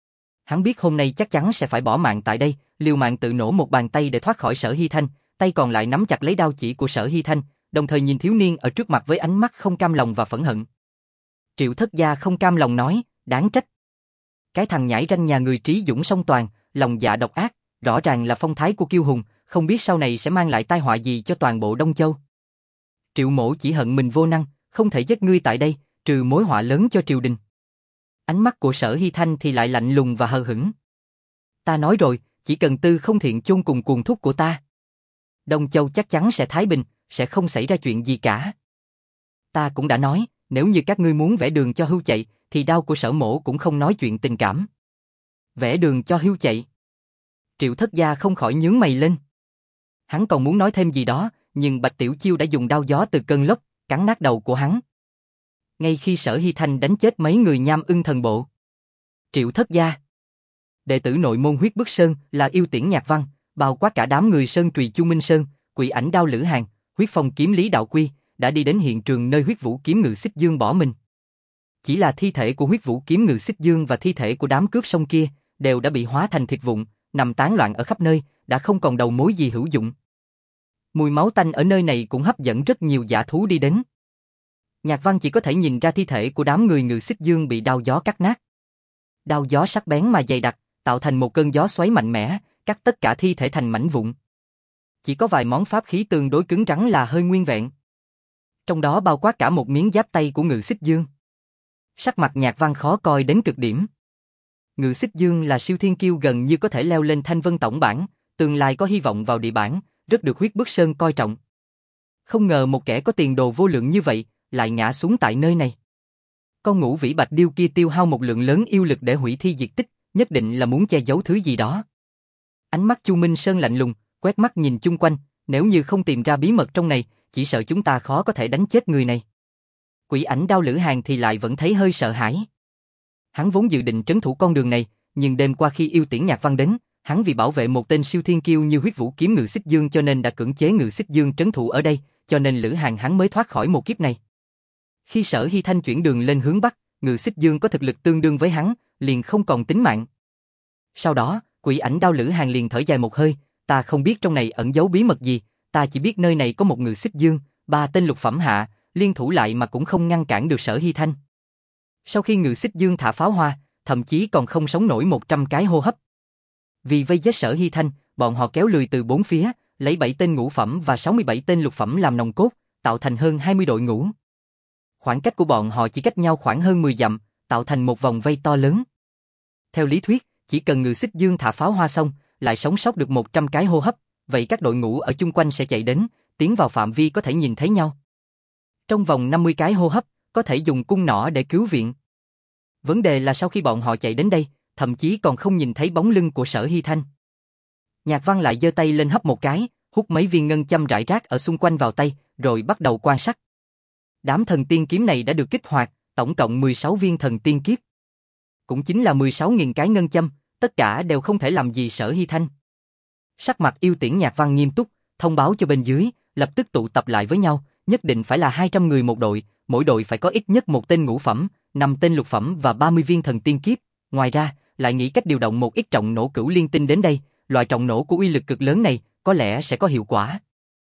Hắn biết hôm nay chắc chắn sẽ phải bỏ mạng tại đây, liều mạng tự nổ một bàn tay để thoát khỏi Sở Hy Thanh, tay còn lại nắm chặt lấy đao chỉ của Sở Hy Thanh, đồng thời nhìn thiếu niên ở trước mặt với ánh mắt không cam lòng và phẫn hận. Triệu Thất Gia không cam lòng nói, đáng trách. Cái thằng nhãi ranh nhà người trí dũng song toàn, lòng dạ độc ác, rõ ràng là phong thái của kiêu hùng, không biết sau này sẽ mang lại tai họa gì cho toàn bộ Đông Châu. Triệu mỗ chỉ hận mình vô năng, không thể giết ngươi tại đây, trừ mối họa lớn cho triều đình. Ánh mắt của Sở Hy Thanh thì lại lạnh lùng và hờ hững. Ta nói rồi, chỉ cần tư không thiện chôn cùng cuồng thúc của ta, Đông Châu chắc chắn sẽ thái bình, sẽ không xảy ra chuyện gì cả. Ta cũng đã nói, nếu như các ngươi muốn vẽ đường cho hưu chạy, thì đao của Sở mỗ cũng không nói chuyện tình cảm. Vẽ đường cho hưu chạy. Triệu Thất Gia không khỏi nhướng mày lên. Hắn còn muốn nói thêm gì đó, nhưng Bạch Tiểu Chiêu đã dùng đao gió từ cơn lốc, cắn nát đầu của hắn. Ngay khi Sở Hy Thanh đánh chết mấy người Nham Ưng Thần Bộ. Triệu Thất Gia. Đệ tử nội môn Huyết Bức Sơn là Yêu Tiễn Nhạc Văn, bao quát cả đám người Sơn Trùy Chu Minh Sơn, Quỷ Ảnh Đao Lữ Hàn, Huyết Phong Kiếm Lý Đạo Quy, đã đi đến hiện trường nơi Huyết Vũ Kiếm Ngự Xích Dương bỏ mình. Chỉ là thi thể của Huyết Vũ Kiếm Ngự Xích Dương và thi thể của đám cướp sông kia đều đã bị hóa thành thịt vụn, nằm tán loạn ở khắp nơi, đã không còn đầu mối gì hữu dụng. Mùi máu tanh ở nơi này cũng hấp dẫn rất nhiều dã thú đi đến. Nhạc Văn chỉ có thể nhìn ra thi thể của đám người Ngự Xích Dương bị đao gió cắt nát. Đao gió sắc bén mà dày đặc, tạo thành một cơn gió xoáy mạnh mẽ, cắt tất cả thi thể thành mảnh vụn. Chỉ có vài món pháp khí tương đối cứng rắn là hơi nguyên vẹn. Trong đó bao quát cả một miếng giáp tay của Ngự Xích Dương. Sắc mặt Nhạc Văn khó coi đến cực điểm. Ngự Xích Dương là siêu thiên kiêu gần như có thể leo lên Thanh Vân tổng bảng, tương lai có hy vọng vào địa bảng, rất được Huyết Bức Sơn coi trọng. Không ngờ một kẻ có tiền đồ vô lượng như vậy, lại ngã xuống tại nơi này. Con ngũ vĩ bạch điêu kia tiêu hao một lượng lớn yêu lực để hủy thi diệt tích, nhất định là muốn che giấu thứ gì đó. Ánh mắt Chu Minh Sơn lạnh lùng, quét mắt nhìn chung quanh, nếu như không tìm ra bí mật trong này, chỉ sợ chúng ta khó có thể đánh chết người này. Quỷ ảnh Đao Lữ Hàn thì lại vẫn thấy hơi sợ hãi. Hắn vốn dự định trấn thủ con đường này, nhưng đêm qua khi Yêu Tiễn Nhạc Văn đến, hắn vì bảo vệ một tên siêu thiên kiêu như Huyết Vũ Kiếm Ngự Xích Dương cho nên đã cưỡng chế Ngự Xích Dương trấn thủ ở đây, cho nên Lữ Hàn hắn mới thoát khỏi một kiếp này. Khi Sở Hy Thanh chuyển đường lên hướng Bắc, Ngự Xích Dương có thực lực tương đương với hắn, liền không còn tính mạng. Sau đó, Quỷ ảnh Đao Lữ Hàn liền thở dài một hơi, ta không biết trong này ẩn giấu bí mật gì, ta chỉ biết nơi này có một Ngự Xích Dương, ba tên lục phẩm hạ, liên thủ lại mà cũng không ngăn cản được Sở Hy Thanh. Sau khi Ngự Xích Dương thả pháo hoa, thậm chí còn không sống nổi một trăm cái hô hấp. Vì vây giết Sở Hy Thanh, bọn họ kéo lười từ bốn phía, lấy bảy tên ngũ phẩm và sáu mươi bảy tên lục phẩm làm nòng cốt, tạo thành hơn hai mươi đội ngũ. Khoảng cách của bọn họ chỉ cách nhau khoảng hơn mười dặm, tạo thành một vòng vây to lớn. Theo lý thuyết, chỉ cần Ngự Xích Dương thả pháo hoa xong, lại sống sót được một trăm cái hô hấp, vậy các đội ngũ ở chung quanh sẽ chạy đến, tiến vào phạm vi có thể nhìn thấy nhau. Trong vòng năm mươi cái hô hấp, có thể dùng cung nỏ để cứu viện. Vấn đề là sau khi bọn họ chạy đến đây, thậm chí còn không nhìn thấy bóng lưng của Sở Hy Thanh. Nhạc Văn lại giơ tay lên hấp một cái, hút mấy viên ngân châm rải rác ở xung quanh vào tay, rồi bắt đầu quan sát. Đám thần tiên kiếm này đã được kích hoạt, tổng cộng mười sáu viên thần tiên kiếp. Cũng chính là mười sáu nghìn cái ngân châm, tất cả đều không thể làm gì Sở Hy Thanh. Sắc mặt Yêu Tiễn Nhạc Văn nghiêm túc, thông báo cho bên dưới, lập tức tụ tập lại với nhau, nhất định phải là hai trăm người một đội, mỗi đội phải có ít nhất một tên ngũ phẩm, năm tên lục phẩm và ba mươi viên thần tiên kiếp. Ngoài ra, lại nghĩ cách điều động một ít trọng nổ cửu liên tinh đến đây, loại trọng nổ của uy lực cực lớn này, có lẽ sẽ có hiệu quả.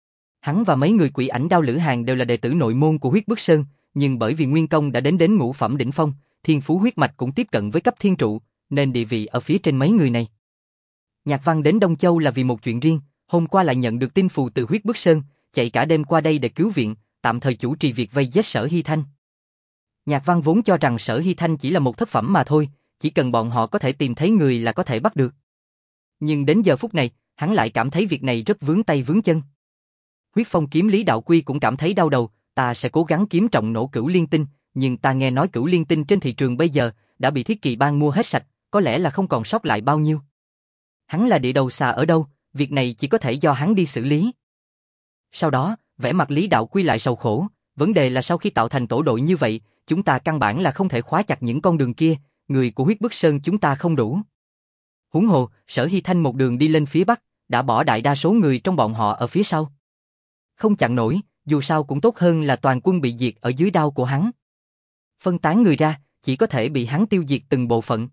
Hắn và mấy người Quỷ ảnh Đao Lữ Hàn đều là đệ tử nội môn của Huyết Bức Sơn, nhưng bởi vì nguyên công đã đến đến ngũ phẩm đỉnh phong, thiên phú huyết mạch cũng tiếp cận với cấp thiên trụ, nên địa vị ở phía trên mấy người này. Nhạc Văn đến Đông Châu là vì một chuyện riêng, hôm qua lại nhận được tin phù từ Huyết Bức Sơn, chạy cả đêm qua đây để cứu viện, tạm thời chủ trì việc vây giết Sở Hy Thanh. Nhạc Văn vốn cho rằng Sở Hy Thanh chỉ là một thất phẩm mà thôi, chỉ cần bọn họ có thể tìm thấy người là có thể bắt được. Nhưng đến giờ phút này, hắn lại cảm thấy việc này rất vướng tay vướng chân. Huyết Phong kiếm Lý Đạo Quy cũng cảm thấy đau đầu, ta sẽ cố gắng kiếm trọng nổ cửu liên tinh, nhưng ta nghe nói cửu liên tinh trên thị trường bây giờ đã bị Thiết Kỳ Bang mua hết sạch, có lẽ là không còn sót lại bao nhiêu. Hắn là địa đầu xà ở đâu, việc này chỉ có thể do hắn đi xử lý. Sau đó, vẻ mặt Lý Đạo Quy lại sầu khổ, vấn đề là sau khi tạo thành tổ đội như vậy, chúng ta căn bản là không thể khóa chặt những con đường kia, người của Huyết Bức Sơn chúng ta không đủ. Huống hồ, Sở Hy Thanh một đường đi lên phía Bắc, đã bỏ đại đa số người trong bọn họ ở phía sau. Không chặn nổi, dù sao cũng tốt hơn là toàn quân bị diệt ở dưới đao của hắn. Phân tán người ra, chỉ có thể bị hắn tiêu diệt từng bộ phận.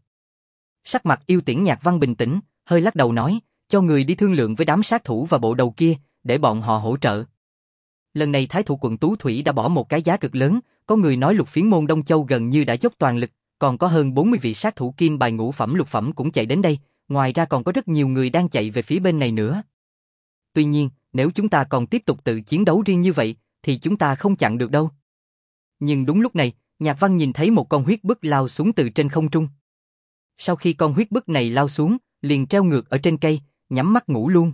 Sắc mặt Yêu Tiễn Nhạc Văn bình tĩnh, hơi lắc đầu nói, cho người đi thương lượng với đám sát thủ và bộ đầu kia, để bọn họ hỗ trợ. Lần này Thái thủ quận Tú Thủy đã bỏ một cái giá cực lớn, có người nói Lục Phiến môn Đông Châu gần như đã dốc toàn lực, còn có hơn bốn mươi vị sát thủ kim bài ngũ phẩm lục phẩm cũng chạy đến đây, ngoài ra còn có rất nhiều người đang chạy về phía bên này nữa. Tuy nhiên, nếu chúng ta còn tiếp tục tự chiến đấu riêng như vậy, thì chúng ta không chặn được đâu. Nhưng đúng lúc này, Nhạc Văn nhìn thấy một con huyết bức lao xuống từ trên không trung. Sau khi con huyết bức này lao xuống, liền treo ngược ở trên cây, nhắm mắt ngủ luôn.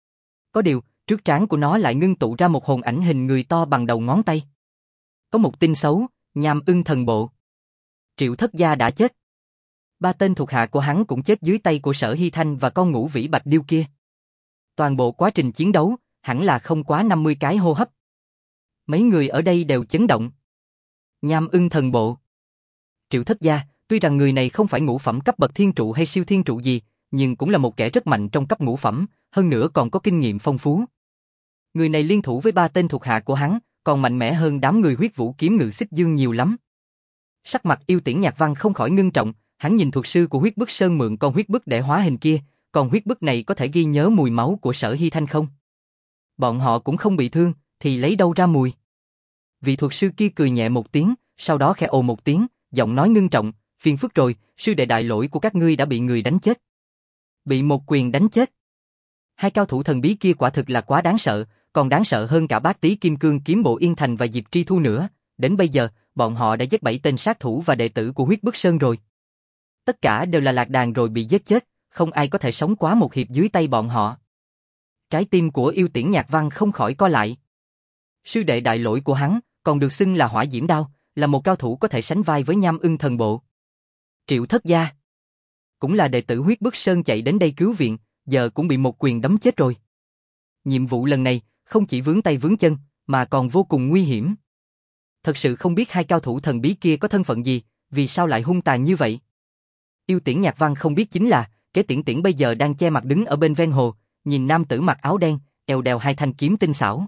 Có điều, trước trán của nó lại ngưng tụ ra một hồn ảnh hình người to bằng đầu ngón tay. Có một tin xấu, Nham Ưng thần bộ. Triệu Thất Gia đã chết. Ba tên thuộc hạ của hắn cũng chết dưới tay của Sở Hy Thanh và con ngũ vĩ bạch điêu kia. Toàn bộ quá trình chiến đấu, hẳn là không quá năm mươi cái hô hấp. Mấy người ở đây đều chấn động. Nham Ưng thần bộ. Triệu Thất Gia, tuy rằng người này không phải ngũ phẩm cấp bậc thiên trụ hay siêu thiên trụ gì, nhưng cũng là một kẻ rất mạnh trong cấp ngũ phẩm, hơn nữa còn có kinh nghiệm phong phú. Người này liên thủ với ba tên thuộc hạ của hắn, còn mạnh mẽ hơn đám người Huyết Vũ Kiếm Ngự Xích Dương nhiều lắm. Sắc mặt Yêu Tiễn Nhạc Văn không khỏi ngưng trọng, hắn nhìn thuật sư của Huyết Bức Sơn mượn con huyết bức để hóa hình kia, còn huyết bức này có thể ghi nhớ mùi máu của Sở Hy Thanh không? Bọn họ cũng không bị thương, thì lấy đâu ra mùi? Vị thuật sư kia cười nhẹ một tiếng, sau đó khẽ ồ một tiếng, giọng nói ngưng trọng, phiền phức rồi, sư đệ đại lỗi của các ngươi đã bị người đánh chết. Bị một quyền đánh chết. Hai cao thủ thần bí kia quả thực là quá đáng sợ, còn đáng sợ hơn cả Bát Tý Kim Cương Kiếm Bộ Yên Thành và Diệp Tri Thu nữa. Đến bây giờ, bọn họ đã giết bảy tên sát thủ và đệ tử của Huyết Bức Sơn rồi. Tất cả đều là lạc đàn rồi bị giết chết, không ai có thể sống quá một hiệp dưới tay bọn họ. Trái tim của Yêu Tiễn Nhạc Văn không khỏi co lại. Sư đệ đại lỗi của hắn, còn được xưng là Hỏa Diễm Đao, là một cao thủ có thể sánh vai với Nham Ưng Thần Bộ. Triệu Thất Gia cũng là đệ tử Huyết Bức Sơn chạy đến đây cứu viện, giờ cũng bị một quyền đấm chết rồi. Nhiệm vụ lần này không chỉ vướng tay vướng chân, mà còn vô cùng nguy hiểm. Thật sự không biết hai cao thủ thần bí kia có thân phận gì, vì sao lại hung tàn như vậy. Yêu Tiễn Nhạc Văn không biết chính là, Kế Tiễn Tiễn bây giờ đang che mặt đứng ở bên ven hồ, nhìn nam tử mặc áo đen, eo đeo hai thanh kiếm tinh xảo.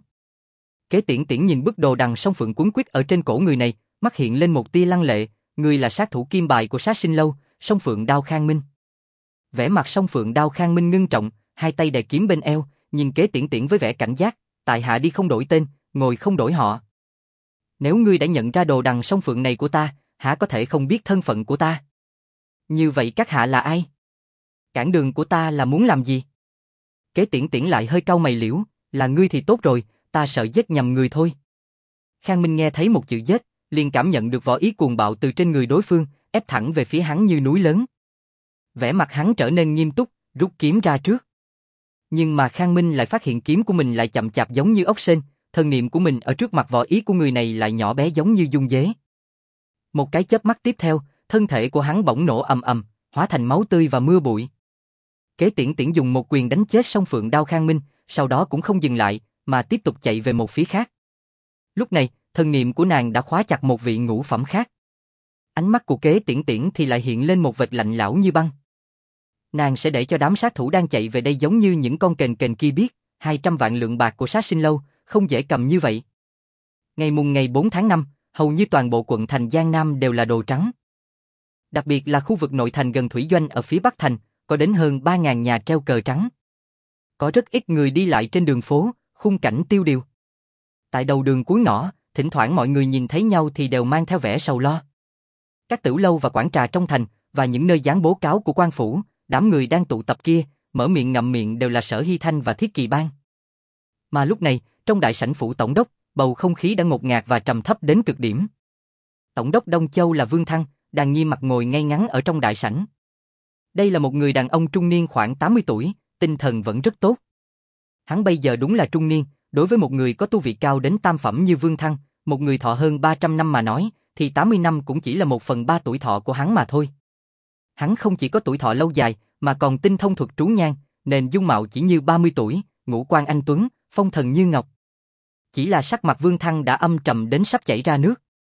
Kế Tiễn Tiễn nhìn bức đồ đằng song phượng cuốn quyết ở trên cổ người này, mắt hiện lên một tia lăng lệ, người là sát thủ kim bài của Sát Sinh Lâu, Song Phượng Đao Khang Minh. Vẻ mặt Song Phượng Đao Khang Minh ngưng trọng, hai tay đè kiếm bên eo, nhìn Kế Tiễn Tiễn với vẻ cảnh giác, tại hạ đi không đổi tên, ngồi không đổi họ. Nếu ngươi đã nhận ra đồ đằng song phượng này của ta, hả có thể không biết thân phận của ta? Như vậy các hạ là ai? Cản đường của ta là muốn làm gì? Kế Tiễn Tiễn lại hơi cau mày liễu, là ngươi thì tốt rồi, ta sợ giết nhầm người thôi. Khang Minh nghe thấy một chữ giết, liền cảm nhận được võ ý cuồng bạo từ trên người đối phương, ép thẳng về phía hắn như núi lớn. Vẻ mặt hắn trở nên nghiêm túc, rút kiếm ra trước. Nhưng mà Khang Minh lại phát hiện kiếm của mình lại chậm chạp giống như ốc sên, thần niệm của mình ở trước mặt võ ý của người này lại nhỏ bé giống như dung dế. Một cái chớp mắt tiếp theo, thân thể của hắn bỗng nổ ầm ầm, hóa thành máu tươi và mưa bụi. Kế Tiễn Tiễn dùng một quyền đánh chết Song Phượng Đao Khang Minh, sau đó cũng không dừng lại, mà tiếp tục chạy về một phía khác. Lúc này, thần niệm của nàng đã khóa chặt một vị ngũ phẩm khác. Ánh mắt của Kế Tiễn Tiễn thì lại hiện lên một vệt lạnh lẽo như băng. Nàng sẽ để cho đám sát thủ đang chạy về đây giống như những con kền kền kia biết, hai trăm vạn lượng bạc của Sát Sinh Lâu, không dễ cầm như vậy. Ngày mùng ngày bốn tháng năm, hầu như toàn bộ quận thành Giang Nam đều là đồ trắng. Đặc biệt là khu vực nội thành gần thủy doanh ở phía Bắc thành, có đến hơn ba nghìn nhà treo cờ trắng. Có rất ít người đi lại trên đường phố, khung cảnh tiêu điều. Tại đầu đường cuối ngõ, thỉnh thoảng mọi người nhìn thấy nhau thì đều mang theo vẻ sầu lo. Các tiểu lâu và quán trà trong thành, và những nơi dán bố cáo của quan phủ, đám người đang tụ tập kia, mở miệng ngậm miệng đều là Sở Hy Thanh và Thiết Kỳ Bang. Mà lúc này, trong đại sảnh phủ tổng đốc, bầu không khí đã ngột ngạt và trầm thấp đến cực điểm. Tổng đốc Đông Châu là Vương Thăng, đang nghiêm mặt ngồi ngay ngắn ở trong đại sảnh. Đây là một người đàn ông trung niên khoảng tám mươi tuổi, tinh thần vẫn rất tốt. Hắn bây giờ đúng là trung niên, đối với một người có tu vị cao đến tam phẩm như Vương Thăng, một người thọ hơn ba trăm năm mà nói, thì tám mươi năm cũng chỉ là một phần ba tuổi thọ của hắn mà thôi. Hắn không chỉ có tuổi thọ lâu dài, mà còn tinh thông thuật trú nhang, nên dung mạo chỉ như ba mươi tuổi, ngũ quan anh tuấn, phong thần như ngọc. Chỉ là sắc mặt Vương Thăng đã âm trầm đến sắp chảy ra nước.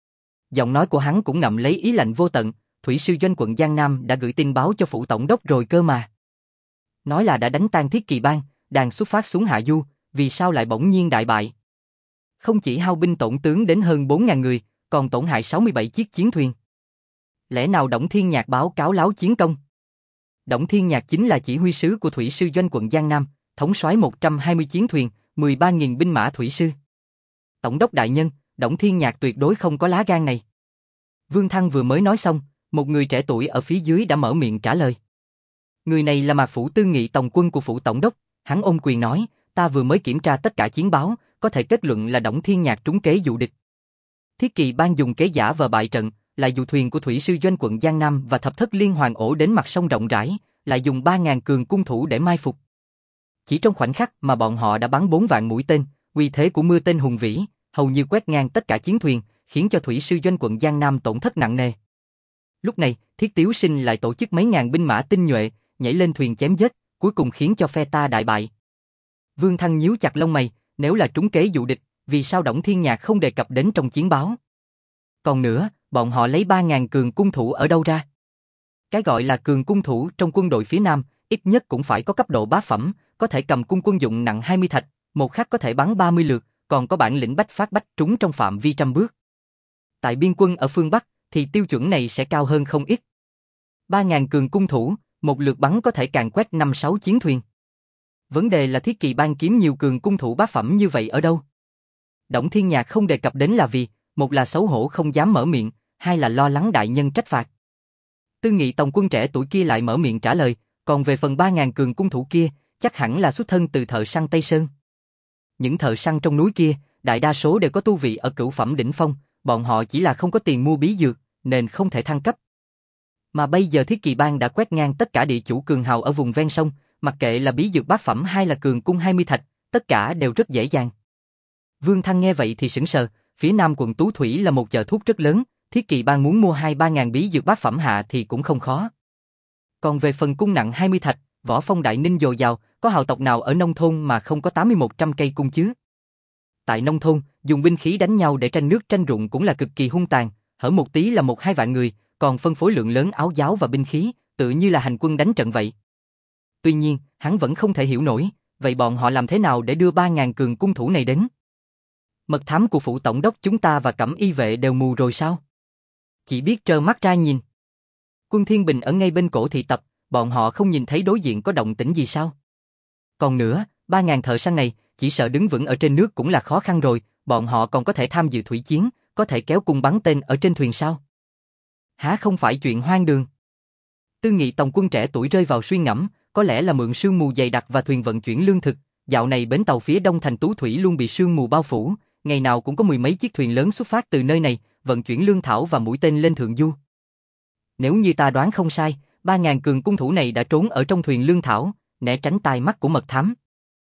Giọng nói của hắn cũng ngậm lấy ý lạnh vô tận, Thủy sư doanh quận Giang Nam đã gửi tin báo cho phủ tổng đốc rồi cơ mà. Nói là đã đánh tan Thiết Kỳ Bang, đang xuất phát xuống Hạ Du, vì sao lại bỗng nhiên đại bại? Không chỉ hao binh tổn tướng đến hơn bốn nghìn người, còn tổn hại sáu mươi bảy chiếc chiến thuyền. Lẽ nào Đổng Thiên Nhạc báo cáo láo chiến công? Đổng Thiên Nhạc chính là chỉ huy sứ của Thủy sư doanh quận Giang Nam, thống soái một trăm hai mươi chiến thuyền, mười ba nghìn binh mã thủy sư. Tổng đốc đại nhân, Đổng Thiên Nhạc tuyệt đối không có lá gan này. Vương Thăng vừa mới nói xong, một người trẻ tuổi ở phía dưới đã mở miệng trả lời. Người này là Mạc Phủ Tư Nghị tổng quân của phủ tổng đốc, hắn ôm quyền nói, ta vừa mới kiểm tra tất cả chiến báo, có thể kết luận là Đổng Thiên Nhạc trúng kế dụ địch. Thiết Kỳ Bang dùng kế giả vờ bại trận, lại dụ thuyền của Thủy sư doanh quận Giang Nam và thập thất liên hoàn ổ đến mặt sông rộng rãi, lại dùng ba nghìn cường cung thủ để mai phục. Chỉ trong khoảnh khắc mà bọn họ đã bắn bốn vạn mũi tên, uy thế của mưa tên hùng vĩ, hầu như quét ngang tất cả chiến thuyền, khiến cho Thủy sư doanh quận Giang Nam tổn thất nặng nề. Lúc này, Thiết Tiếu Sinh lại tổ chức mấy ngàn binh mã tinh nhuệ, nhảy lên thuyền chém giết, cuối cùng khiến cho phe ta đại bại. Vương Thăng nhíu chặt lông mày, nếu là trúng kế dụ địch, vì sao Đổng Thiên Nhạc không đề cập đến trong chiến báo? Còn nữa, bọn họ lấy ba nghìn cường cung thủ ở đâu ra? Cái gọi là cường cung thủ trong quân đội phía Nam, ít nhất cũng phải có cấp độ bá phẩm, có thể cầm cung quân dụng nặng hai mươi thạch, một khắc có thể bắn ba mươi lượt, còn có bản lĩnh bách phát bách trúng trong phạm vi trăm bước. Tại biên quân ở phương Bắc, thì tiêu chuẩn này sẽ cao hơn không ít. ba nghìn cường cung thủ, một lượt bắn có thể càn quét năm sáu chiến thuyền. Vấn đề là Thiết Kỳ Bang kiếm nhiều cường cung thủ bá phẩm như vậy ở đâu? Đổng Thiên Nhạc không đề cập đến là vì, một là xấu hổ không dám mở miệng, hai là lo lắng đại nhân trách phạt. Tư Nghị tổng quân trẻ tuổi kia lại mở miệng trả lời, còn về phần ba nghìn cường cung thủ kia, chắc hẳn là xuất thân từ thợ săn Tây Sơn. Những thợ săn trong núi kia, đại đa số đều có tu vị ở cửu phẩm đỉnh phong, bọn họ chỉ là không có tiền mua bí dược, nên không thể thăng cấp. Mà bây giờ Thiết Kỵ Bang đã quét ngang tất cả địa chủ cường hào ở vùng ven sông, mặc kệ là bí dược bát phẩm hay là cường cung hai mươi thạch, tất cả đều rất dễ dàng. Vương Thăng nghe vậy thì sững sờ, phía nam quận Tú Thủy là một chợ thuốc rất lớn, Thiết Kỵ Bang muốn mua hai ba ngàn bí dược bát phẩm hạ thì cũng không khó. Còn về phần cung nặng hai mươi thạch, võ phong đại ninh dồi dào, có hào tộc nào ở nông thôn mà không có tám mươi một trăm cây cung chứ? Tại nông thôn, dùng binh khí đánh nhau để tranh nước tranh ruộng cũng là cực kỳ hung tàn, hở một tí là một hai vạn người, còn phân phối lượng lớn áo giáo và binh khí, tự như là hành quân đánh trận vậy. Tuy nhiên, hắn vẫn không thể hiểu nổi, vậy bọn họ làm thế nào để đưa ba ngàn cường cung thủ này đến? Mật thám của phủ tổng đốc chúng ta và cẩm y vệ đều mù rồi sao? Chỉ biết trơ mắt ra nhìn. Quân Thiên Bình ở ngay bên cổ thị tập, bọn họ không nhìn thấy đối diện có động tĩnh gì sao? Còn nữa, ba ngàn thợ săn này, chỉ sợ đứng vững ở trên nước cũng là khó khăn rồi, bọn họ còn có thể tham dự thủy chiến, có thể kéo cung bắn tên ở trên thuyền sao? Há không phải chuyện hoang đường. Tư Nghị tổng quân trẻ tuổi rơi vào suy ngẫm, có lẽ là mượn sương mù dày đặc và thuyền vận chuyển lương thực, dạo này bến tàu phía đông thành Tú Thủy luôn bị sương mù bao phủ, ngày nào cũng có mười mấy chiếc thuyền lớn xuất phát từ nơi này, vận chuyển lương thảo và mũi tên lên thượng du. Nếu như ta đoán không sai, ba ngàn cường cung thủ này đã trốn ở trong thuyền lương thảo, né tránh tai mắt của mật thám.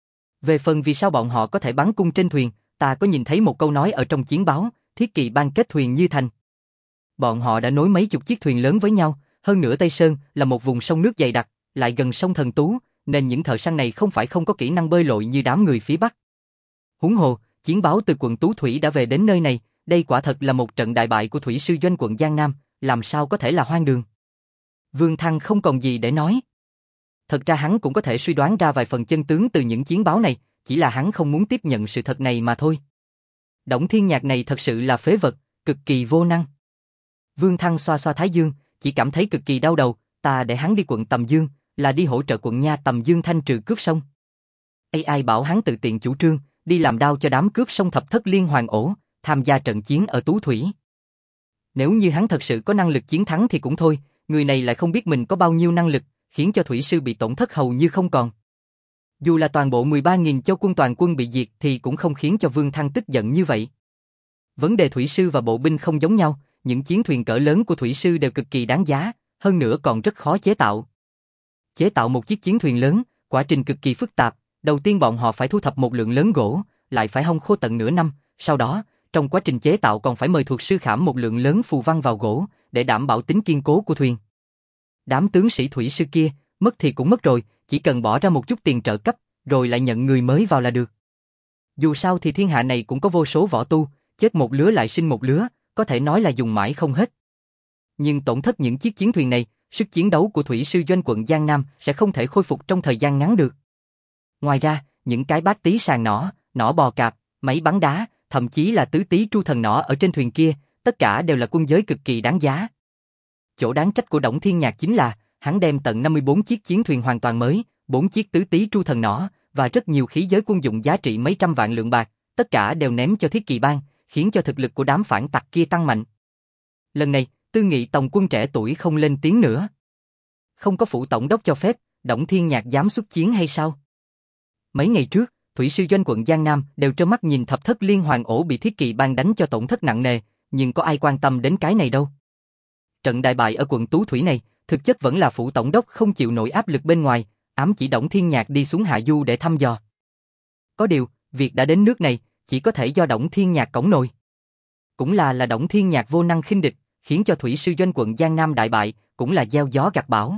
Về phần vì sao bọn họ có thể bắn cung trên thuyền, ta có nhìn thấy một câu nói ở trong chiến báo, Thiết Kỵ Bang kết thuyền như thành. Bọn họ đã nối mấy chục chiếc thuyền lớn với nhau, hơn nữa Tây Sơn là một vùng sông nước dày đặc, lại gần sông Thần Tú, nên những thợ săn này không phải không có kỹ năng bơi lội như đám người phía Bắc. Huống hồ, chiến báo từ quận Tú Thủy đã về đến nơi này, đây quả thật là một trận đại bại của thủy sư doanh quận Giang Nam, làm sao có thể là hoang đường. Vương Thăng không còn gì để nói. Thật ra hắn cũng có thể suy đoán ra vài phần chân tướng từ những chiến báo này, chỉ là hắn không muốn tiếp nhận sự thật này mà thôi. Đổng Thiên Nhạc này thật sự là phế vật, cực kỳ vô năng. Vương Thăng xoa xoa thái dương, chỉ cảm thấy cực kỳ đau đầu, ta để hắn đi quận Tầm Dương, là đi hỗ trợ quận nha Tầm Dương thanh trừ cướp sông. Ai ai bảo hắn tự tiện chủ trương, đi làm đao cho đám cướp sông thập thất liên hoàn ổ, tham gia trận chiến ở Tú Thủy. Nếu như hắn thật sự có năng lực chiến thắng thì cũng thôi, người này lại không biết mình có bao nhiêu năng lực, khiến cho thủy sư bị tổn thất hầu như không còn. Dù là toàn bộ mười ba nghìn châu quân toàn quân bị diệt thì cũng không khiến cho Vương Thăng tức giận như vậy. Vấn đề thủy sư và bộ binh không giống nhau, những chiến thuyền cỡ lớn của thủy sư đều cực kỳ đáng giá, hơn nữa còn rất khó chế tạo. Chế tạo một chiếc chiến thuyền lớn, quá trình cực kỳ phức tạp, đầu tiên bọn họ phải thu thập một lượng lớn gỗ, lại phải hong khô tận nửa năm, sau đó, trong quá trình chế tạo còn phải mời thuật sư khảm một lượng lớn phù văn vào gỗ, để đảm bảo tính kiên cố của thuyền. Đám tướng sĩ thủy sư kia, mất thì cũng mất rồi, chỉ cần bỏ ra một chút tiền trợ cấp, rồi lại nhận người mới vào là được. Dù sao thì thiên hạ này cũng có vô số võ tu, chết một lứa lại sinh một lứa, có thể nói là dùng mãi không hết. Nhưng tổn thất những chiếc chiến thuyền này, sức chiến đấu của thủy sư doanh quận Giang Nam sẽ không thể khôi phục trong thời gian ngắn được. Ngoài ra, những cái bát tí sàn nỏ, nỏ bò cạp, máy bắn đá, thậm chí là tứ tí tru thần nỏ ở trên thuyền kia, tất cả đều là quân giới cực kỳ đáng giá. Chỗ đáng trách của Đổng Thiên Nhạc chính là, hắn đem tận năm mươi bốn chiếc chiến thuyền hoàn toàn mới, bốn chiếc tứ tí tru thần nỏ, và rất nhiều khí giới quân dụng giá trị mấy trăm vạn lượng bạc, tất cả đều ném cho Thiết Kỵ Bang, khiến cho thực lực của đám phản tặc kia tăng mạnh. Lần này, Tư Nghị tổng quân trẻ tuổi không lên tiếng nữa. Không có phủ tổng đốc cho phép, Đổng Thiên Nhạc dám xuất chiến hay sao? Mấy ngày trước, thủy sư doanh quận Giang Nam đều trơ mắt nhìn thập thất liên hoàn ổ bị Thiết Kỵ Bang đánh cho tổn thất nặng nề, nhưng có ai quan tâm đến cái này đâu. Trận đại bại ở quận Tú Thủy này, thực chất vẫn là phủ tổng đốc không chịu nổi áp lực bên ngoài, ám chỉ Đổng Thiên Nhạc đi xuống hạ du để thăm dò. Có điều, việc đã đến nước này, chỉ có thể do Đổng Thiên Nhạc cõng nồi. Cũng là là Đổng Thiên Nhạc vô năng khinh địch, khiến cho thủy sư doanh quận Giang Nam đại bại, cũng là gieo gió gặt bão.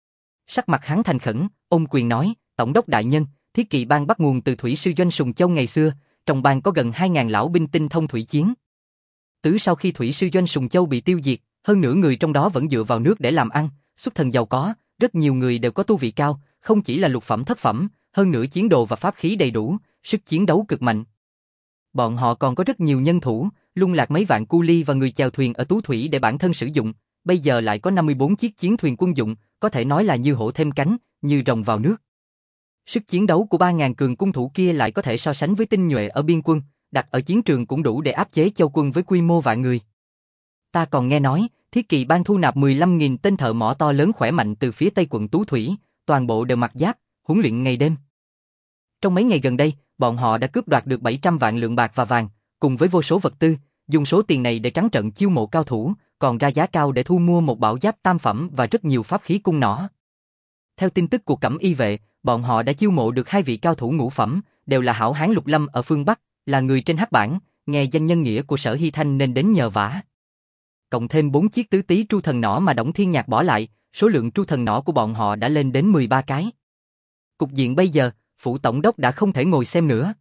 Sắc mặt hắn thành khẩn, ôm quyền nói, tổng đốc đại nhân, Thiết Kỵ Bang bắt nguồn từ thủy sư doanh Sùng Châu ngày xưa, trong bang có gần hai ngàn lão binh tinh thông thủy chiến. Từ sau khi thủy sư doanh Sùng Châu bị tiêu diệt, hơn nửa người trong đó vẫn dựa vào nước để làm ăn, xuất thân giàu có, rất nhiều người đều có tu vị cao, không chỉ là lục phẩm thất phẩm, hơn nữa chiến đồ và pháp khí đầy đủ, sức chiến đấu cực mạnh. Bọn họ còn có rất nhiều nhân thủ, lung lạc mấy vạn cu ly và người chèo thuyền ở Tú Thủy để bản thân sử dụng, bây giờ lại có năm mươi bốn chiếc chiến thuyền quân dụng, có thể nói là như hổ thêm cánh, như rồng vào nước. Sức chiến đấu của ba ngàn cường cung thủ kia lại có thể so sánh với tinh nhuệ ở biên quân, đặt ở chiến trường cũng đủ để áp chế châu quân với quy mô vạn người. Ta còn nghe nói, Thiết Kỵ Bang thu nạp mười lăm nghìn tên thợ mỏ to lớn khỏe mạnh từ phía tây quận Tú Thủy, toàn bộ đều mặc giáp, huấn luyện ngày đêm. Trong mấy ngày gần đây, bọn họ đã cướp đoạt được bảy trăm vạn lượng bạc và vàng, cùng với vô số vật tư, dùng số tiền này để trắng trợn chiêu mộ cao thủ, còn ra giá cao để thu mua một bảo giáp tam phẩm và rất nhiều pháp khí cung nỏ. Theo tin tức của Cẩm Y vệ, bọn họ đã chiêu mộ được hai vị cao thủ ngũ phẩm, đều là hảo hán lục lâm ở phương Bắc, là người trên hắc bảng, nghe danh nhân nghĩa của Sở Hy Thanh nên đến nhờ vả. Cộng thêm bốn chiếc tứ tý tru thần nỏ mà Đổng Thiên Nhạc bỏ lại, số lượng tru thần nỏ của bọn họ đã lên đến mười ba cái. Cục diện bây giờ, phủ tổng đốc đã không thể ngồi xem nữa.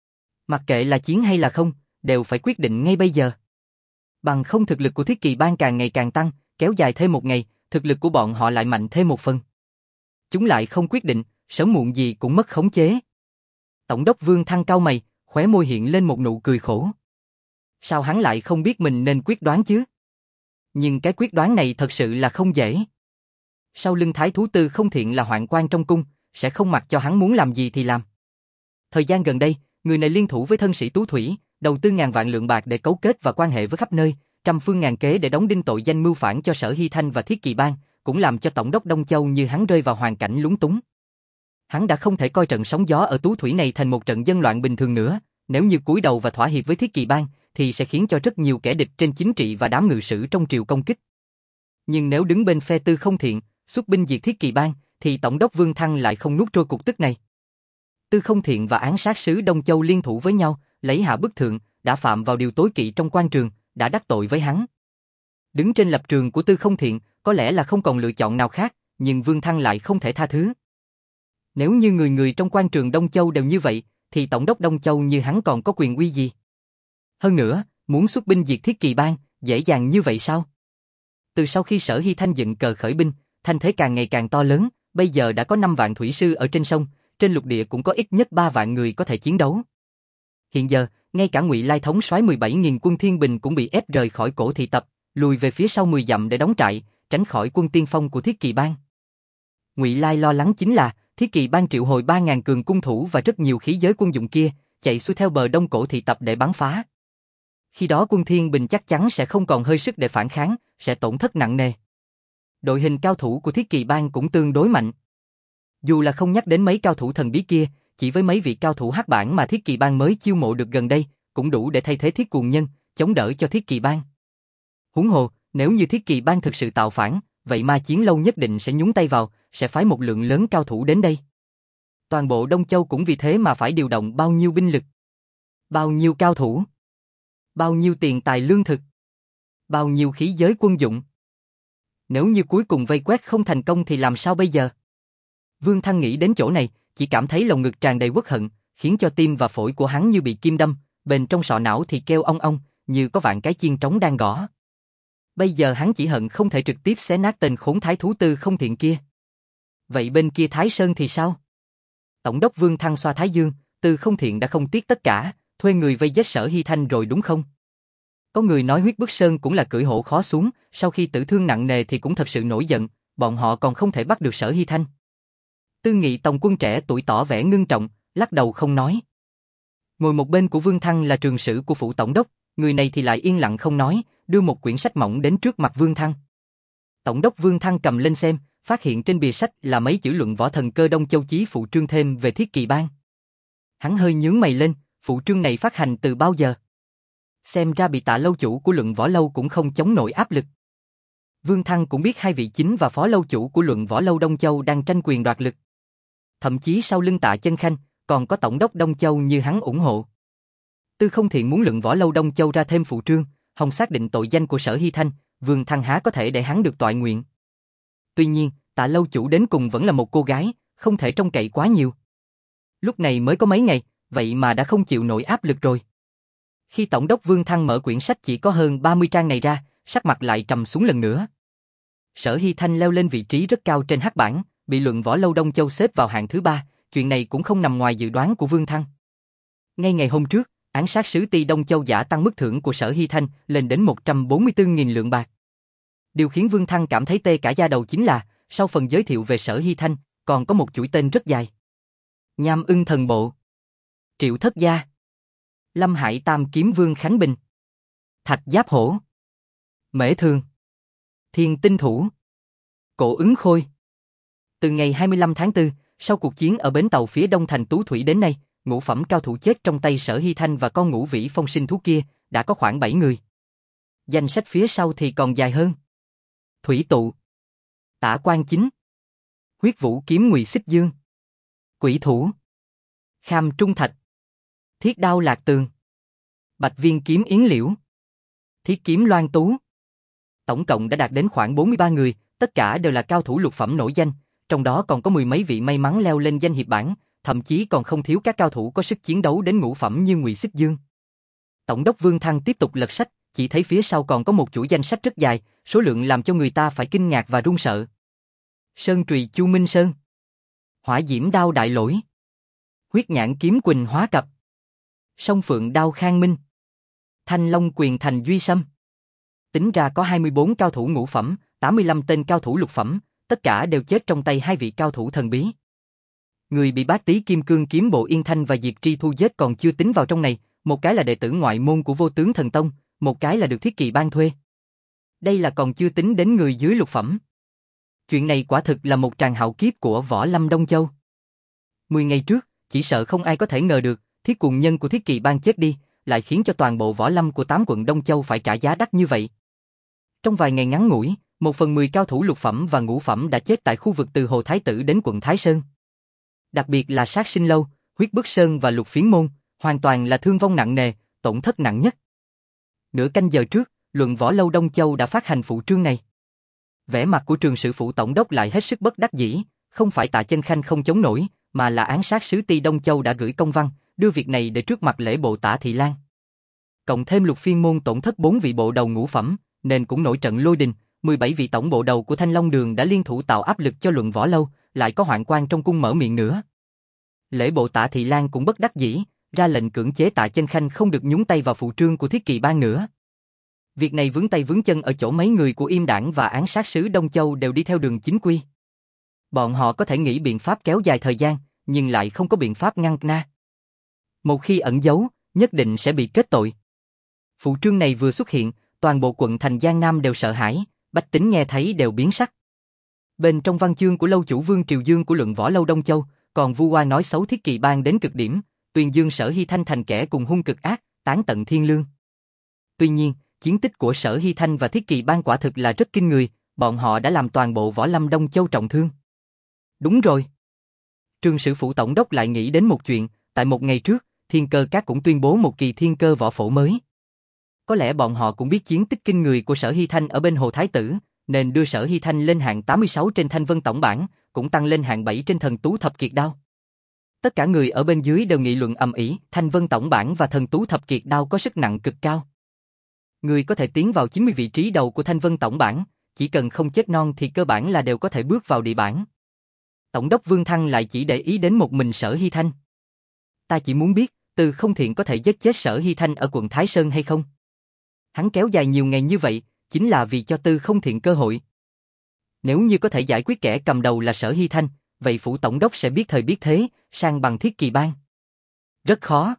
Mặc kệ là chiến hay là không, đều phải quyết định ngay bây giờ. Bằng không thực lực của Thiết Kỳ Bang càng ngày càng tăng, kéo dài thêm một ngày, thực lực của bọn họ lại mạnh thêm một phần. Chúng lại không quyết định, sớm muộn gì cũng mất khống chế. Tổng đốc Vương Thăng cau mày, khóe môi hiện lên một nụ cười khổ. Sao hắn lại không biết mình nên quyết đoán chứ? Nhưng cái quyết đoán này thật sự là không dễ. Sau lưng thái thú Tư Không Thiện là hoạn quan trong cung, sẽ không mặc cho hắn muốn làm gì thì làm. Thời gian gần đây, người này liên thủ với thân sĩ Tú Thủy, đầu tư ngàn vạn lượng bạc để cấu kết và quan hệ với khắp nơi, trăm phương ngàn kế để đóng đinh tội danh mưu phản cho Sở Hy Thanh và Thiết Kỳ Bang, cũng làm cho tổng đốc Đông Châu như hắn rơi vào hoàn cảnh lúng túng. Hắn đã không thể coi trận sóng gió ở Tú Thủy này thành một trận dân loạn bình thường nữa, nếu như cúi đầu và thỏa hiệp với Thiết Kỳ Bang, thì sẽ khiến cho rất nhiều kẻ địch trên chính trị và đám ngự sử trong triều công kích. Nhưng nếu đứng bên phe Tư Không Thiện, xuất binh diệt Thiết Kỳ Bang, thì tổng đốc Vương Thăng lại không nuốt trôi cục tức này. Tư Không Thiện và án sát sứ Đông Châu liên thủ với nhau, lấy hạ bức thượng, đã phạm vào điều tối kỵ trong quan trường, đã đắc tội với hắn. Đứng trên lập trường của Tư Không Thiện, có lẽ là không còn lựa chọn nào khác, nhưng Vương Thăng lại không thể tha thứ. Nếu như người người trong quan trường Đông Châu đều như vậy, thì tổng đốc Đông Châu như hắn còn có quyền uy gì? Hơn nữa, muốn xuất binh diệt Thiết Kỳ Bang, dễ dàng như vậy sao? Từ sau khi Sở Hy Thanh dựng cờ khởi binh, thanh thế càng ngày càng to lớn, bây giờ đã có năm vạn thủy sư ở trên sông, trên lục địa cũng có ít nhất ba vạn người có thể chiến đấu. Hiện giờ, ngay cả Ngụy Lai thống soái mười bảy nghìn quân Thiên Bình cũng bị ép rời khỏi Cổ Thị Tập, lùi về phía sau mười dặm để đóng trại, tránh khỏi quân tiên phong của Thiết Kỳ Bang. Ngụy Lai lo lắng chính là Thiết Kỳ Bang triệu hồi ba nghìn cường cung thủ và rất nhiều khí giới quân dụng kia, chạy xuôi theo bờ đông Cổ Thị Tập để bắn phá. Khi đó quân Thiên Bình chắc chắn sẽ không còn hơi sức để phản kháng, sẽ tổn thất nặng nề. Đội hình cao thủ của Thiết Kỳ Bang cũng tương đối mạnh. Dù là không nhắc đến mấy cao thủ thần bí kia, chỉ với mấy vị cao thủ hắc bản mà Thiết Kỳ Bang mới chiêu mộ được gần đây, cũng đủ để thay thế Thiết Cuồng Nhân, chống đỡ cho Thiết Kỳ Bang. Huống hồ, nếu như Thiết Kỳ Bang thực sự tạo phản, vậy Ma Chiến Lâu nhất định sẽ nhúng tay vào, sẽ phái một lượng lớn cao thủ đến đây. Toàn bộ Đông Châu cũng vì thế mà phải điều động bao nhiêu binh lực, bao nhiêu cao thủ, bao nhiêu tiền tài lương thực, bao nhiêu khí giới quân dụng. Nếu như cuối cùng vây quét không thành công thì làm sao bây giờ? Vương Thăng nghĩ đến chỗ này, chỉ cảm thấy lồng ngực tràn đầy uất hận, khiến cho tim và phổi của hắn như bị kim đâm, bên trong sọ não thì kêu ong ong, như có vạn cái chiên trống đang gõ. Bây giờ hắn chỉ hận không thể trực tiếp xé nát tên khốn thái thú Tư Không Thiện kia. Vậy bên kia Thái Sơn thì sao? Tổng đốc Vương Thăng xoa thái dương, Tư Không Thiện đã không tiếc tất cả, thuê người vây giết Sở Hy Thanh rồi đúng không? Có người nói Huyết Bức Sơn cũng là cưỡi hổ khó xuống, sau khi tử thương nặng nề thì cũng thật sự nổi giận, bọn họ còn không thể bắt được Sở Hy Thanh. Tư Nghị tổng quân trẻ tuổi tỏ vẻ ngưng trọng, lắc đầu không nói. Ngồi một bên của Vương Thăng là trường sử của phủ tổng đốc, người này thì lại yên lặng không nói, đưa một quyển sách mỏng đến trước mặt Vương Thăng. Tổng đốc Vương Thăng cầm lên xem, phát hiện trên bìa sách là mấy chữ luận võ thần cơ Đông Châu Chí phụ trương thêm về Thiết Kỳ Bang. Hắn hơi nhướng mày lên, phụ trương này phát hành từ bao giờ? Xem ra bị Tạ lâu chủ của luận võ lâu cũng không chống nổi áp lực. Vương Thăng cũng biết hai vị chính và phó lâu chủ của luận võ lâu Đông Châu đang tranh quyền đoạt lực. Thậm chí sau lưng Tạ Chân Khanh, còn có tổng đốc Đông Châu như hắn ủng hộ. Tư Không Thiện muốn luận võ lâu Đông Châu ra thêm phụ trương, hòng xác định tội danh của Sở Hy Thanh, Vương Thăng há có thể để hắn được toại nguyện. Tuy nhiên, Tạ lâu chủ đến cùng vẫn là một cô gái, không thể trông cậy quá nhiều. Lúc này mới có mấy ngày, vậy mà đã không chịu nổi áp lực rồi. Khi tổng đốc Vương Thăng mở quyển sách chỉ có hơn ba mươi trang này ra, sắc mặt lại trầm xuống lần nữa. Sở Hy Thanh leo lên vị trí rất cao trên hắc bảng, bị luận võ lâu Đông Châu xếp vào hạng thứ ba, chuyện này cũng không nằm ngoài dự đoán của Vương Thăng. Ngay ngày hôm trước, án sát sứ Ti Đông Châu giả tăng mức thưởng của Sở Hy Thanh lên đến một trăm bốn mươi tư nghìn lượng bạc. Điều khiến Vương Thăng cảm thấy tê cả da đầu chính là, sau phần giới thiệu về Sở Hy Thanh, còn có một chuỗi tên rất dài. Nham Ưng Thần Bộ, Triệu Thất Gia, Lâm Hải Tam Kiếm Vương Khánh Bình, Thạch Giáp Hổ, Mễ Thường, Thiên Tinh Thủ, Cổ Ứng Khôi. Từ ngày hai mươi lăm tháng tư, sau cuộc chiến ở bến tàu phía đông thành Tú Thủy đến nay, ngũ phẩm cao thủ chết trong tay Sở Hy Thanh và con Ngũ Vĩ Phong Sinh thú kia, đã có khoảng bảy người. Danh sách phía sau thì còn dài hơn. Thủy Tụ, Tả Quan Chính, Huyết Vũ Kiếm Ngụy Xích Dương, Quỷ Thủ, Kham Trung Thạch, Thiết Đao Lạc Tường, Bạch Viên Kiếm Yến Liễu, Thiết Kiếm Loan Tú. Tổng cộng đã đạt đến khoảng bốn mươi ba người, tất cả đều là cao thủ lục phẩm nổi danh, trong đó còn có mười mấy vị may mắn leo lên danh hiệp bảng, thậm chí còn không thiếu các cao thủ có sức chiến đấu đến ngũ phẩm như Ngụy Xích Dương. Tổng đốc Vương Thăng tiếp tục lật sách, chỉ thấy phía sau còn có một chuỗi danh sách rất dài, số lượng làm cho người ta phải kinh ngạc và run sợ. Sơn Trùy Chu Minh Sơn, Hỏa Diễm Đao Đại Lỗi, Huyết Nhãn Kiếm Quỳnh Hóa Cập, Song Phượng Đao Khang Minh, Thanh Long Quyền Thành Duy Sâm. Tính ra có hai mươi bốn cao thủ ngũ phẩm, tám mươi lăm tên cao thủ lục phẩm, tất cả đều chết trong tay hai vị cao thủ thần bí. Người bị Bát Tý Kim Cương Kiếm Bộ Yên Thanh và Diệp Tri Thu giết còn chưa tính vào trong này, một cái là đệ tử ngoại môn của Vô Tướng Thần Tông, một cái là được Thiết Kỵ Bang thuê. Đây là còn chưa tính đến người dưới lục phẩm. Chuyện này quả thực là một tràng hạo kiếp của Võ Lâm Đông Châu. Mười ngày trước, chỉ sợ không ai có thể ngờ được, Thiết Cuồng Nhân của Thiết Kỵ Bang chết đi, lại khiến cho toàn bộ võ lâm của tám quận Đông Châu phải trả giá đắt như vậy. Trong vài ngày ngắn ngủi, một phần mười cao thủ lục phẩm và ngũ phẩm đã chết tại khu vực từ Hồ Thái Tử đến quận Thái Sơn. Đặc biệt là Sát Sinh Lâu, Huyết Bức Sơn và Lục Phiến Môn, hoàn toàn là thương vong nặng nề, tổn thất nặng nhất. Nửa canh giờ trước, Luận Võ Lâu Đông Châu đã phát hành phụ trương này. Vẻ mặt của Trường Sự Phụ Tổng đốc lại hết sức bất đắc dĩ, không phải Tạ Chân Khanh không chống nổi, mà là án sát sứ Ti Đông Châu đã gửi công văn, đưa việc này để trước mặt lễ bộ Tả Thị Lan. Cộng thêm Lục Phiên Môn tổn thất bốn vị bộ đầu ngũ phẩm, nên cũng nổi trận lôi đình, mười bảy vị tổng bộ đầu của Thanh Long Đường đã liên thủ tạo áp lực cho Luận Võ Lâu, lại có hoạn quan trong cung mở miệng nữa. Lễ bộ Tả Thị Lan cũng bất đắc dĩ, ra lệnh cưỡng chế Tạ Chân Khanh không được nhúng tay vào phụ trương của Thiết Kỵ Bang nữa. Việc này vướng tay vướng chân ở chỗ mấy người của Im Đảng và án sát sứ Đông Châu đều đi theo đường chính quy. Bọn họ có thể nghĩ biện pháp kéo dài thời gian, nhưng lại không có biện pháp ngăn na. Một khi ẩn giấu, nhất định sẽ bị kết tội. Phụ trương này vừa xuất hiện, toàn bộ quận thành Giang Nam đều sợ hãi, bách tính nghe thấy đều biến sắc. Bên trong văn chương của lâu chủ Vương Triều Dương của Luận Võ Lâu Đông Châu, còn vu oan nói xấu Thiết Kỵ Bang đến cực điểm, tuyên dương Sở Hy Thanh thành kẻ cùng hung cực ác, tán tận thiên lương. Tuy nhiên, chiến tích của Sở Hy Thanh và Thiết Kỵ Bang quả thực là rất kinh người, bọn họ đã làm toàn bộ võ lâm Đông Châu trọng thương. Đúng rồi. Trường Sự Phụ Tổng đốc lại nghĩ đến một chuyện, tại một ngày trước, Thiên Cơ Các cũng tuyên bố một kỳ thiên cơ võ phổ mới. Có lẽ bọn họ cũng biết chiến tích kinh người của Sở Hy Thanh ở bên Hồ Thái Tử, nên đưa Sở Hy Thanh lên hạng tám mươi sáu trên Thanh Vân Tổng bảng, cũng tăng lên hạng bảy trên Thần Tú Thập Kiệt Đao. Tất cả người ở bên dưới đều nghị luận ầm ĩ, Thanh Vân Tổng bảng và Thần Tú Thập Kiệt Đao có sức nặng cực cao. Người có thể tiến vào chín mươi vị trí đầu của Thanh Vân Tổng bảng, chỉ cần không chết non thì cơ bản là đều có thể bước vào địa bảng. Tổng đốc Vương Thăng lại chỉ để ý đến một mình Sở Hy Thanh. Ta chỉ muốn biết, Từ Không Thiện có thể giết chết Sở Hy Thanh ở quận Thái Sơn hay không? Hắn kéo dài nhiều ngày như vậy, chính là vì cho Tư Không Thiện cơ hội. Nếu như có thể giải quyết kẻ cầm đầu là Sở Hy Thanh, vậy phủ tổng đốc sẽ biết thời biết thế, sang bằng Thiết Kỵ Bang. Rất khó.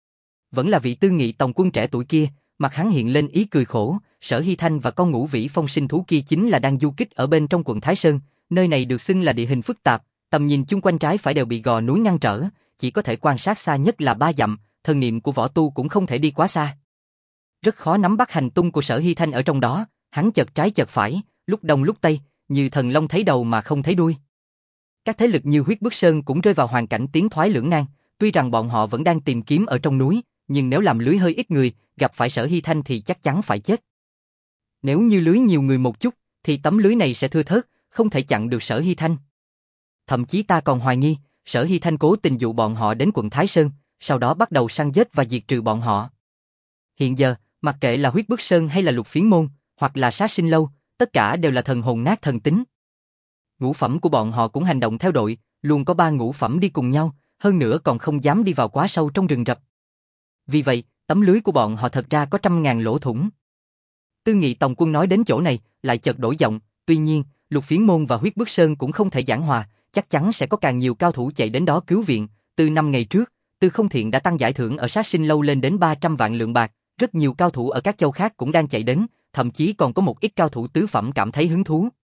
Vẫn là vị Tư Nghị Tòng quân trẻ tuổi kia, mặt hắn hiện lên ý cười khổ, Sở Hy Thanh và con Ngũ Vĩ Phong sinh thú kia chính là đang du kích ở bên trong quận Thái Sơn, nơi này được xưng là địa hình phức tạp, tầm nhìn chung quanh trái phải đều bị gò núi ngăn trở, chỉ có thể quan sát xa nhất là ba dặm, thần niệm của võ tu cũng không thể đi quá xa. Rất khó nắm bắt hành tung của Sở Hy Thanh ở trong đó, hắn chợt trái chợt phải, lúc đông lúc tây, như thần long thấy đầu mà không thấy đuôi. Các thế lực như Huyết Bức Sơn cũng rơi vào hoàn cảnh tiến thoái lưỡng nan, tuy rằng bọn họ vẫn đang tìm kiếm ở trong núi, nhưng nếu làm lưới hơi ít người, gặp phải Sở Hy Thanh thì chắc chắn phải chết. Nếu như lưới nhiều người một chút, thì tấm lưới này sẽ thưa thớt, không thể chặn được Sở Hy Thanh. Thậm chí ta còn hoài nghi, Sở Hy Thanh cố tình dụ bọn họ đến quận Thái Sơn, sau đó bắt đầu săn giết và diệt trừ bọn họ. Hiện giờ, mặc kệ là Huyết Bức Sơn hay là Lục Phiến Môn, hoặc là Sát Sinh Lâu, tất cả đều là thần hồn nát thần tính. Ngũ phẩm của bọn họ cũng hành động theo đội, luôn có ba ngũ phẩm đi cùng nhau, hơn nữa còn không dám đi vào quá sâu trong rừng rậm. Vì vậy, tấm lưới của bọn họ thật ra có trăm ngàn lỗ thủng. Tư Nghị Tòng quân nói đến chỗ này, lại chợt đổi giọng, tuy nhiên, Lục Phiến Môn và Huyết Bức Sơn cũng không thể giảng hòa, chắc chắn sẽ có càng nhiều cao thủ chạy đến đó cứu viện. Từ năm ngày trước, Tư Không Thiện đã tăng giải thưởng ở Sát Sinh Lâu lên đến ba trăm vạn lượng bạc, rất nhiều cao thủ ở các châu khác cũng đang chạy đến, thậm chí còn có một ít cao thủ tứ phẩm cảm thấy hứng thú.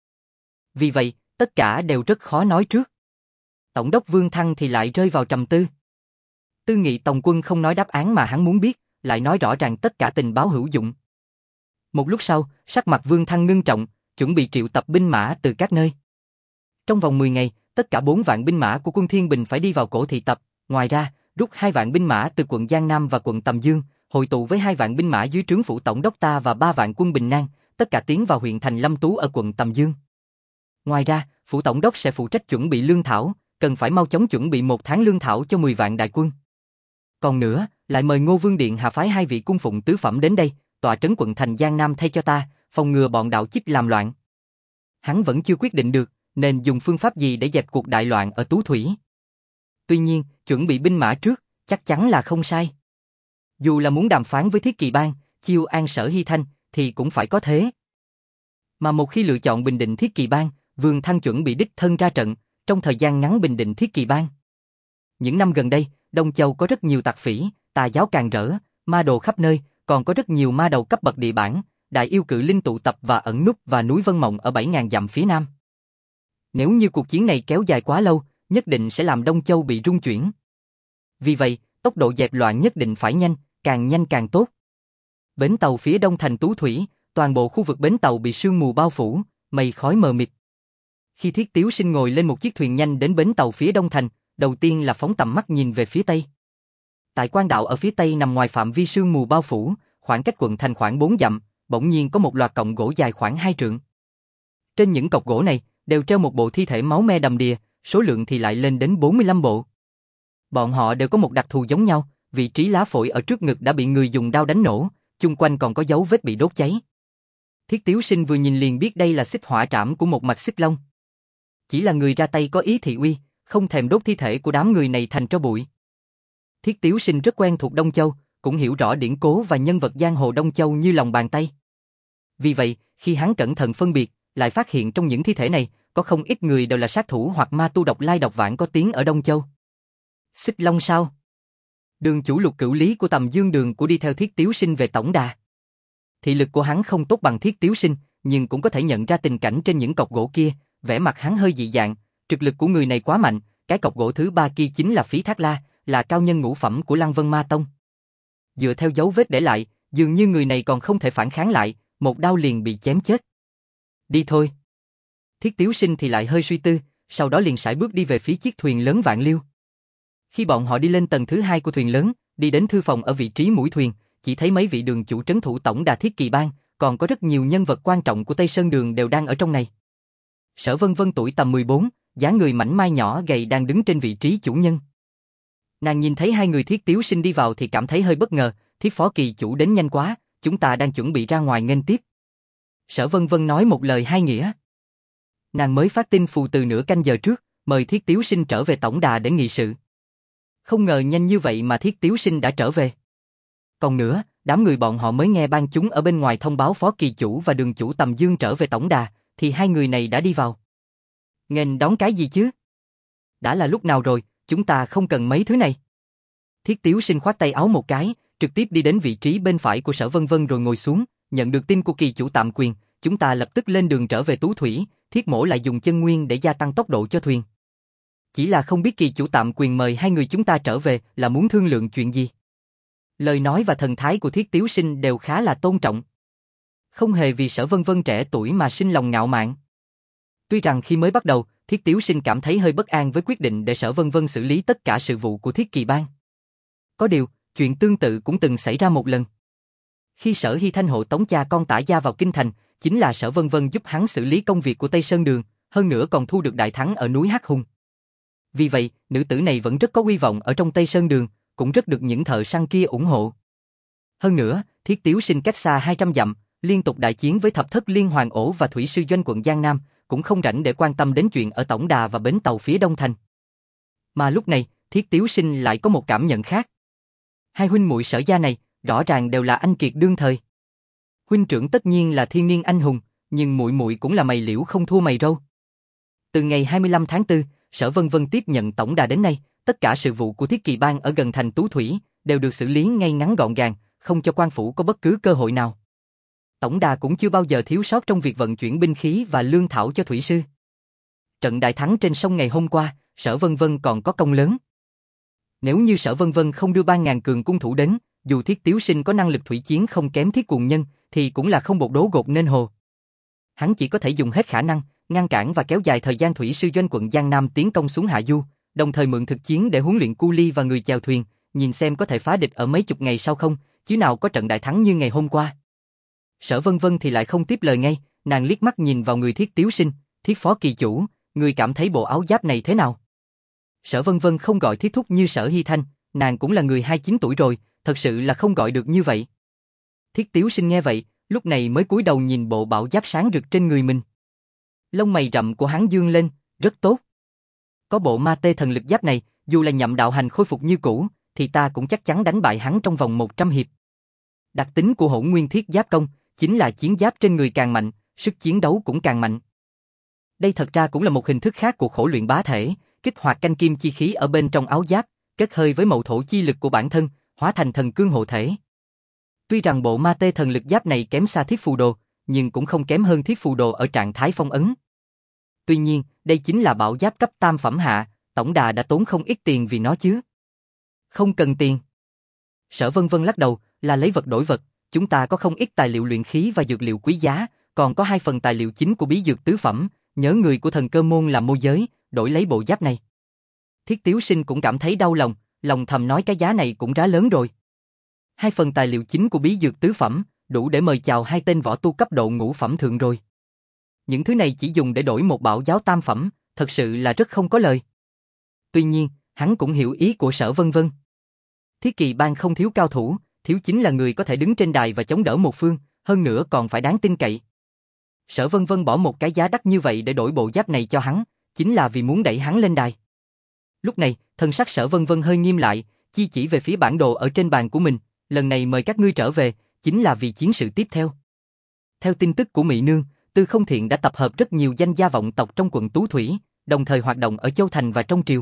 Vì vậy, tất cả đều rất khó nói trước. Tổng đốc Vương Thăng thì lại rơi vào trầm tư. Tư Nghị Tòng quân không nói đáp án mà hắn muốn biết, lại nói rõ ràng tất cả tình báo hữu dụng. Một lúc sau, sắc mặt Vương Thăng ngưng trọng, chuẩn bị triệu tập binh mã từ các nơi. Trong vòng mười ngày, tất cả bốn vạn binh mã của quân Thiên Bình phải đi vào cổ thị tập, ngoài ra, rút hai vạn binh mã từ quận Giang Nam và quận Tầm Dương, hội tụ với hai vạn binh mã dưới trướng phủ tổng đốc ta và ba vạn quân Bình Nam, tất cả tiến vào huyện thành Lâm Tú ở quận Tầm Dương. Ngoài ra, phủ tổng đốc sẽ phụ trách chuẩn bị lương thảo, cần phải mau chóng chuẩn bị một tháng lương thảo cho mười vạn đại quân. Còn nữa, lại mời Ngô Vương Điện hạ phái hai vị cung phụng tứ phẩm đến đây, tọa trấn quận thành Giang Nam thay cho ta, phòng ngừa bọn đạo chích làm loạn. Hắn vẫn chưa quyết định được, nên dùng phương pháp gì để dẹp cuộc đại loạn ở Tú Thủy. Tuy nhiên, chuẩn bị binh mã trước, chắc chắn là không sai. Dù là muốn đàm phán với Thiết Kỳ Bang, chiêu an Sở Hy Thanh, thì cũng phải có thế. Mà một khi lựa chọn bình định Thiết Kỳ Bang, Vương Thăng chuẩn bị đích thân ra trận, trong thời gian ngắn bình định Thiết Kỳ Bang. Những năm gần đây, Đông Châu có rất nhiều tặc phỉ, tà giáo càng rỡ, ma đồ khắp nơi, còn có rất nhiều ma đầu cấp bậc địa bản, đại yêu cự linh tụ tập và ẩn núp và núi Vân Mộng ở bảy nghìn dặm phía nam. Nếu như cuộc chiến này kéo dài quá lâu, nhất định sẽ làm Đông Châu bị rung chuyển. Vì vậy, tốc độ dẹp loạn nhất định phải nhanh, càng nhanh càng tốt. Bến tàu phía đông thành Tú Thủy, toàn bộ khu vực bến tàu bị sương mù bao phủ, mây khói mờ mịt. Khi Thiết Tiếu Sinh ngồi lên một chiếc thuyền nhanh đến bến tàu phía đông thành, đầu tiên là phóng tầm mắt nhìn về phía tây. Tại quan đạo ở phía tây nằm ngoài phạm vi sương mù bao phủ, khoảng cách quận thành khoảng bốn dặm, bỗng nhiên có một loạt cọng gỗ dài khoảng hai trượng. Trên những cọc gỗ này đều treo một bộ thi thể máu me đầm đìa, số lượng thì lại lên đến bốn mươi lăm bộ. Bọn họ đều có một đặc thù giống nhau, vị trí lá phổi ở trước ngực đã bị người dùng đao đánh nổ, chung quanh còn có dấu vết bị đốt cháy. Thiết Tiếu Sinh vừa nhìn liền biết đây là xích hỏa trảm của một mạch xích long. Chỉ là người ra tay có ý thị uy, không thèm đốt thi thể của đám người này thành tro bụi. Thiết Tiếu Sinh rất quen thuộc Đông Châu, cũng hiểu rõ điển cố và nhân vật giang hồ Đông Châu như lòng bàn tay. Vì vậy, khi hắn cẩn thận phân biệt, lại phát hiện trong những thi thể này, có không ít người đều là sát thủ hoặc ma tu độc lai độc vãng có tiếng ở Đông Châu. Xích Long sao? Đường chủ Lục Cửu Lý của Tầm Dương Đường của đi theo Thiết Tiếu Sinh về tổng đà. Thị lực của hắn không tốt bằng Thiết Tiếu Sinh, nhưng cũng có thể nhận ra tình cảnh trên những cọc gỗ kia, vẻ mặt hắn hơi dị dạng, trực lực của người này quá mạnh, cái cọc gỗ thứ ba kia chính là Phí Thác La, là cao nhân ngũ phẩm của Lăng Vân Ma Tông. Dựa theo dấu vết để lại, dường như người này còn không thể phản kháng lại, một đao liền bị chém chết. Đi thôi. Thiết Tiếu Sinh thì lại hơi suy tư, sau đó liền sải bước đi về phía chiếc thuyền lớn Vạn Liêu. Khi bọn họ đi lên tầng thứ hai của thuyền lớn, đi đến thư phòng ở vị trí mũi thuyền, chỉ thấy mấy vị đường chủ trấn thủ tổng đà Thiết Kỳ Bang, còn có rất nhiều nhân vật quan trọng của Tây Sơn Đường đều đang ở trong này. Sở Vân Vân tuổi tầm mười bốn, dáng người mảnh mai nhỏ gầy đang đứng trên vị trí chủ nhân. Nàng nhìn thấy hai người Thiết Tiếu Sinh đi vào thì cảm thấy hơi bất ngờ, Thiết phó kỳ chủ đến nhanh quá, chúng ta đang chuẩn bị ra ngoài nghênh tiếp. Sở Vân Vân nói một lời hai nghĩa. Nàng mới phát tin phù từ nửa canh giờ trước, mời Thiết Tiếu Sinh trở về tổng đà để nghị sự. Không ngờ nhanh như vậy mà Thiết Tiếu Sinh đã trở về. Còn nữa, đám người bọn họ mới nghe ban chúng ở bên ngoài thông báo phó kỳ chủ và đường chủ Tầm Dương trở về tổng đà, thì hai người này đã đi vào. Nghênh đón cái gì chứ? Đã là lúc nào rồi, chúng ta không cần mấy thứ này. Thiết Tiếu Sinh khoát tay áo một cái, trực tiếp đi đến vị trí bên phải của Sở Vân Vân rồi ngồi xuống, nhận được tin của kỳ chủ tạm quyền, chúng ta lập tức lên đường trở về Tú Thủy, Thiết mỗ lại dùng chân nguyên để gia tăng tốc độ cho thuyền. Chỉ là không biết kỳ chủ tạm quyền mời hai người chúng ta trở về là muốn thương lượng chuyện gì. Lời nói và thần thái của Thiết Tiếu Sinh đều khá là tôn trọng. Không hề vì Sở Vân Vân trẻ tuổi mà sinh lòng ngạo mạn. Tuy rằng khi mới bắt đầu, Thiết Tiếu Sinh cảm thấy hơi bất an với quyết định để Sở Vân Vân xử lý tất cả sự vụ của Thiết Kỳ Bang. Có điều, chuyện tương tự cũng từng xảy ra một lần. Khi Sở Hy Thanh hộ tống cha con Tả Gia vào kinh thành, chính là Sở Vân Vân giúp hắn xử lý công việc của Tây Sơn Đường, hơn nữa còn thu được đại thắng ở núi Hắc Hùng. Vì vậy, nữ tử này vẫn rất có uy vọng ở trong Tây Sơn Đường, cũng rất được những thợ săn kia ủng hộ. Hơn nữa, Thiết Tiếu Sinh cách xa hai trăm dặm, liên tục đại chiến với thập thất liên hoàng ổ và thủy sư doanh quận Giang Nam, cũng không rảnh để quan tâm đến chuyện ở tổng đà và bến tàu phía đông thành. Mà lúc này, Thiết Tiếu Sinh lại có một cảm nhận khác. Hai huynh muội Sở gia này, rõ ràng đều là anh kiệt đương thời. Huynh trưởng tất nhiên là thiên niên anh hùng, nhưng muội muội cũng là mày liễu không thua mày râu. Từ ngày hai mươi lăm tháng tư, Sở Vân Vân tiếp nhận tổng đà đến nay, tất cả sự vụ của Thiết Kỳ Bang ở gần thành Tú Thủy đều được xử lý ngay ngắn gọn gàng, không cho quan phủ có bất cứ cơ hội nào. Tổng đà cũng chưa bao giờ thiếu sót trong việc vận chuyển binh khí và lương thảo cho thủy sư. Trận đại thắng trên sông ngày hôm qua, Sở Vân Vân còn có công lớn. Nếu như Sở Vân Vân không đưa ba ngàn cường cung thủ đến, dù Thiết Tiếu Sinh có năng lực thủy chiến không kém Thiết Cuồng Nhân, thì cũng là không bột đố gột nên hồ. Hắn chỉ có thể dùng hết khả năng, ngăn cản và kéo dài thời gian thủy sư doanh quận Giang Nam tiến công xuống hạ du, đồng thời mượn thực chiến để huấn luyện cu ly và người chèo thuyền, nhìn xem có thể phá địch ở mấy chục ngày sau không, chứ nào có trận đại thắng như ngày hôm qua. Sở Vân Vân thì lại không tiếp lời ngay, nàng liếc mắt nhìn vào người Thiết Tiếu Sinh, Thiết phó kỳ chủ, người cảm thấy bộ áo giáp này thế nào? Sở Vân Vân không gọi Thiết thúc như Sở Hy Thanh, nàng cũng là người hai mươi chín tuổi rồi, thật sự là không gọi được như vậy. Thiết Tiếu Sinh nghe vậy, lúc này mới cúi đầu nhìn bộ bảo giáp sáng rực trên người mình. Lông mày rậm của hắn dương lên, rất tốt. Có bộ ma tê thần lực giáp này, dù là Nhậm đạo hành khôi phục như cũ, thì ta cũng chắc chắn đánh bại hắn trong vòng một trăm hiệp. Đặc tính của Hỗn Nguyên Thiết Giáp Công chính là chiến giáp trên người càng mạnh, sức chiến đấu cũng càng mạnh. Đây thật ra cũng là một hình thức khác của khổ luyện bá thể, kích hoạt canh kim chi khí ở bên trong áo giáp, kết hơi với mậu thổ chi lực của bản thân, hóa thành thần cương hộ thể. Tuy rằng bộ ma tê thần lực giáp này kém xa Thiết Phù Đồ, nhưng cũng không kém hơn Thiết Phù Đồ ở trạng thái phong ấn. Tuy nhiên, đây chính là bảo giáp cấp tam phẩm hạ, tổng đà đã tốn không ít tiền vì nó chứ. Không cần tiền. Sở Vân Vân lắc đầu, là lấy vật đổi vật, chúng ta có không ít tài liệu luyện khí và dược liệu quý giá, còn có hai phần tài liệu chính của bí dược tứ phẩm, nhớ người của thần cơ môn làm môi giới, đổi lấy bộ giáp này. Thiết Tiếu Sinh cũng cảm thấy đau lòng, lòng thầm nói cái giá này cũng giá lớn rồi. Hai phần tài liệu chính của bí dược tứ phẩm, đủ để mời chào hai tên võ tu cấp độ ngũ phẩm thượng rồi. Những thứ này chỉ dùng để đổi một bảo giáo tam phẩm, thật sự là rất không có lời. Tuy nhiên, hắn cũng hiểu ý của Sở Vân Vân. Thiết Kỳ Bang không thiếu cao thủ, thiếu chính là người có thể đứng trên đài và chống đỡ một phương, hơn nữa còn phải đáng tin cậy. Sở Vân Vân bỏ một cái giá đắt như vậy để đổi bộ giáp này cho hắn, chính là vì muốn đẩy hắn lên đài. Lúc này, thân sắc Sở Vân Vân hơi nghiêm lại, chi chỉ về phía bản đồ ở trên bàn của mình, lần này mời các ngươi trở về, chính là vì chiến sự tiếp theo. Theo tin tức của Mị Nương, Tư Không Thiện đã tập hợp rất nhiều danh gia vọng tộc trong quận Tú Thủy, đồng thời hoạt động ở Châu Thành và trong triều.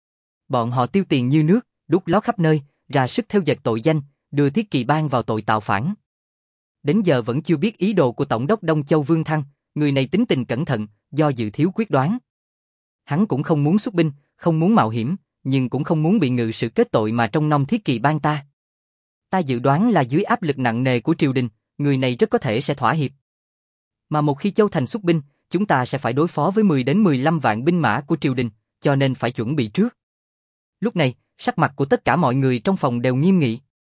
Bọn họ tiêu tiền như nước, đút lót khắp nơi, ra sức theo dệt tội danh, đưa Thiết Kỳ Bang vào tội tạo phản. Đến giờ vẫn chưa biết ý đồ của Tổng đốc Đông Châu Vương Thăng, người này tính tình cẩn thận, do dự thiếu quyết đoán. Hắn cũng không muốn xuất binh, không muốn mạo hiểm, nhưng cũng không muốn bị ngự sự kết tội mà trong nom Thiết Kỳ Bang ta. Ta dự đoán là dưới áp lực nặng nề của triều đình, người này rất có thể sẽ thỏa hiệp. Mà một khi Châu Thành xuất binh, chúng ta sẽ phải đối phó với mười đến mười lăm vạn binh mã của triều đình, cho nên phải chuẩn bị trước. Lúc này, sắc mặt của tất cả mọi người trong phòng đều nghiêm nghị.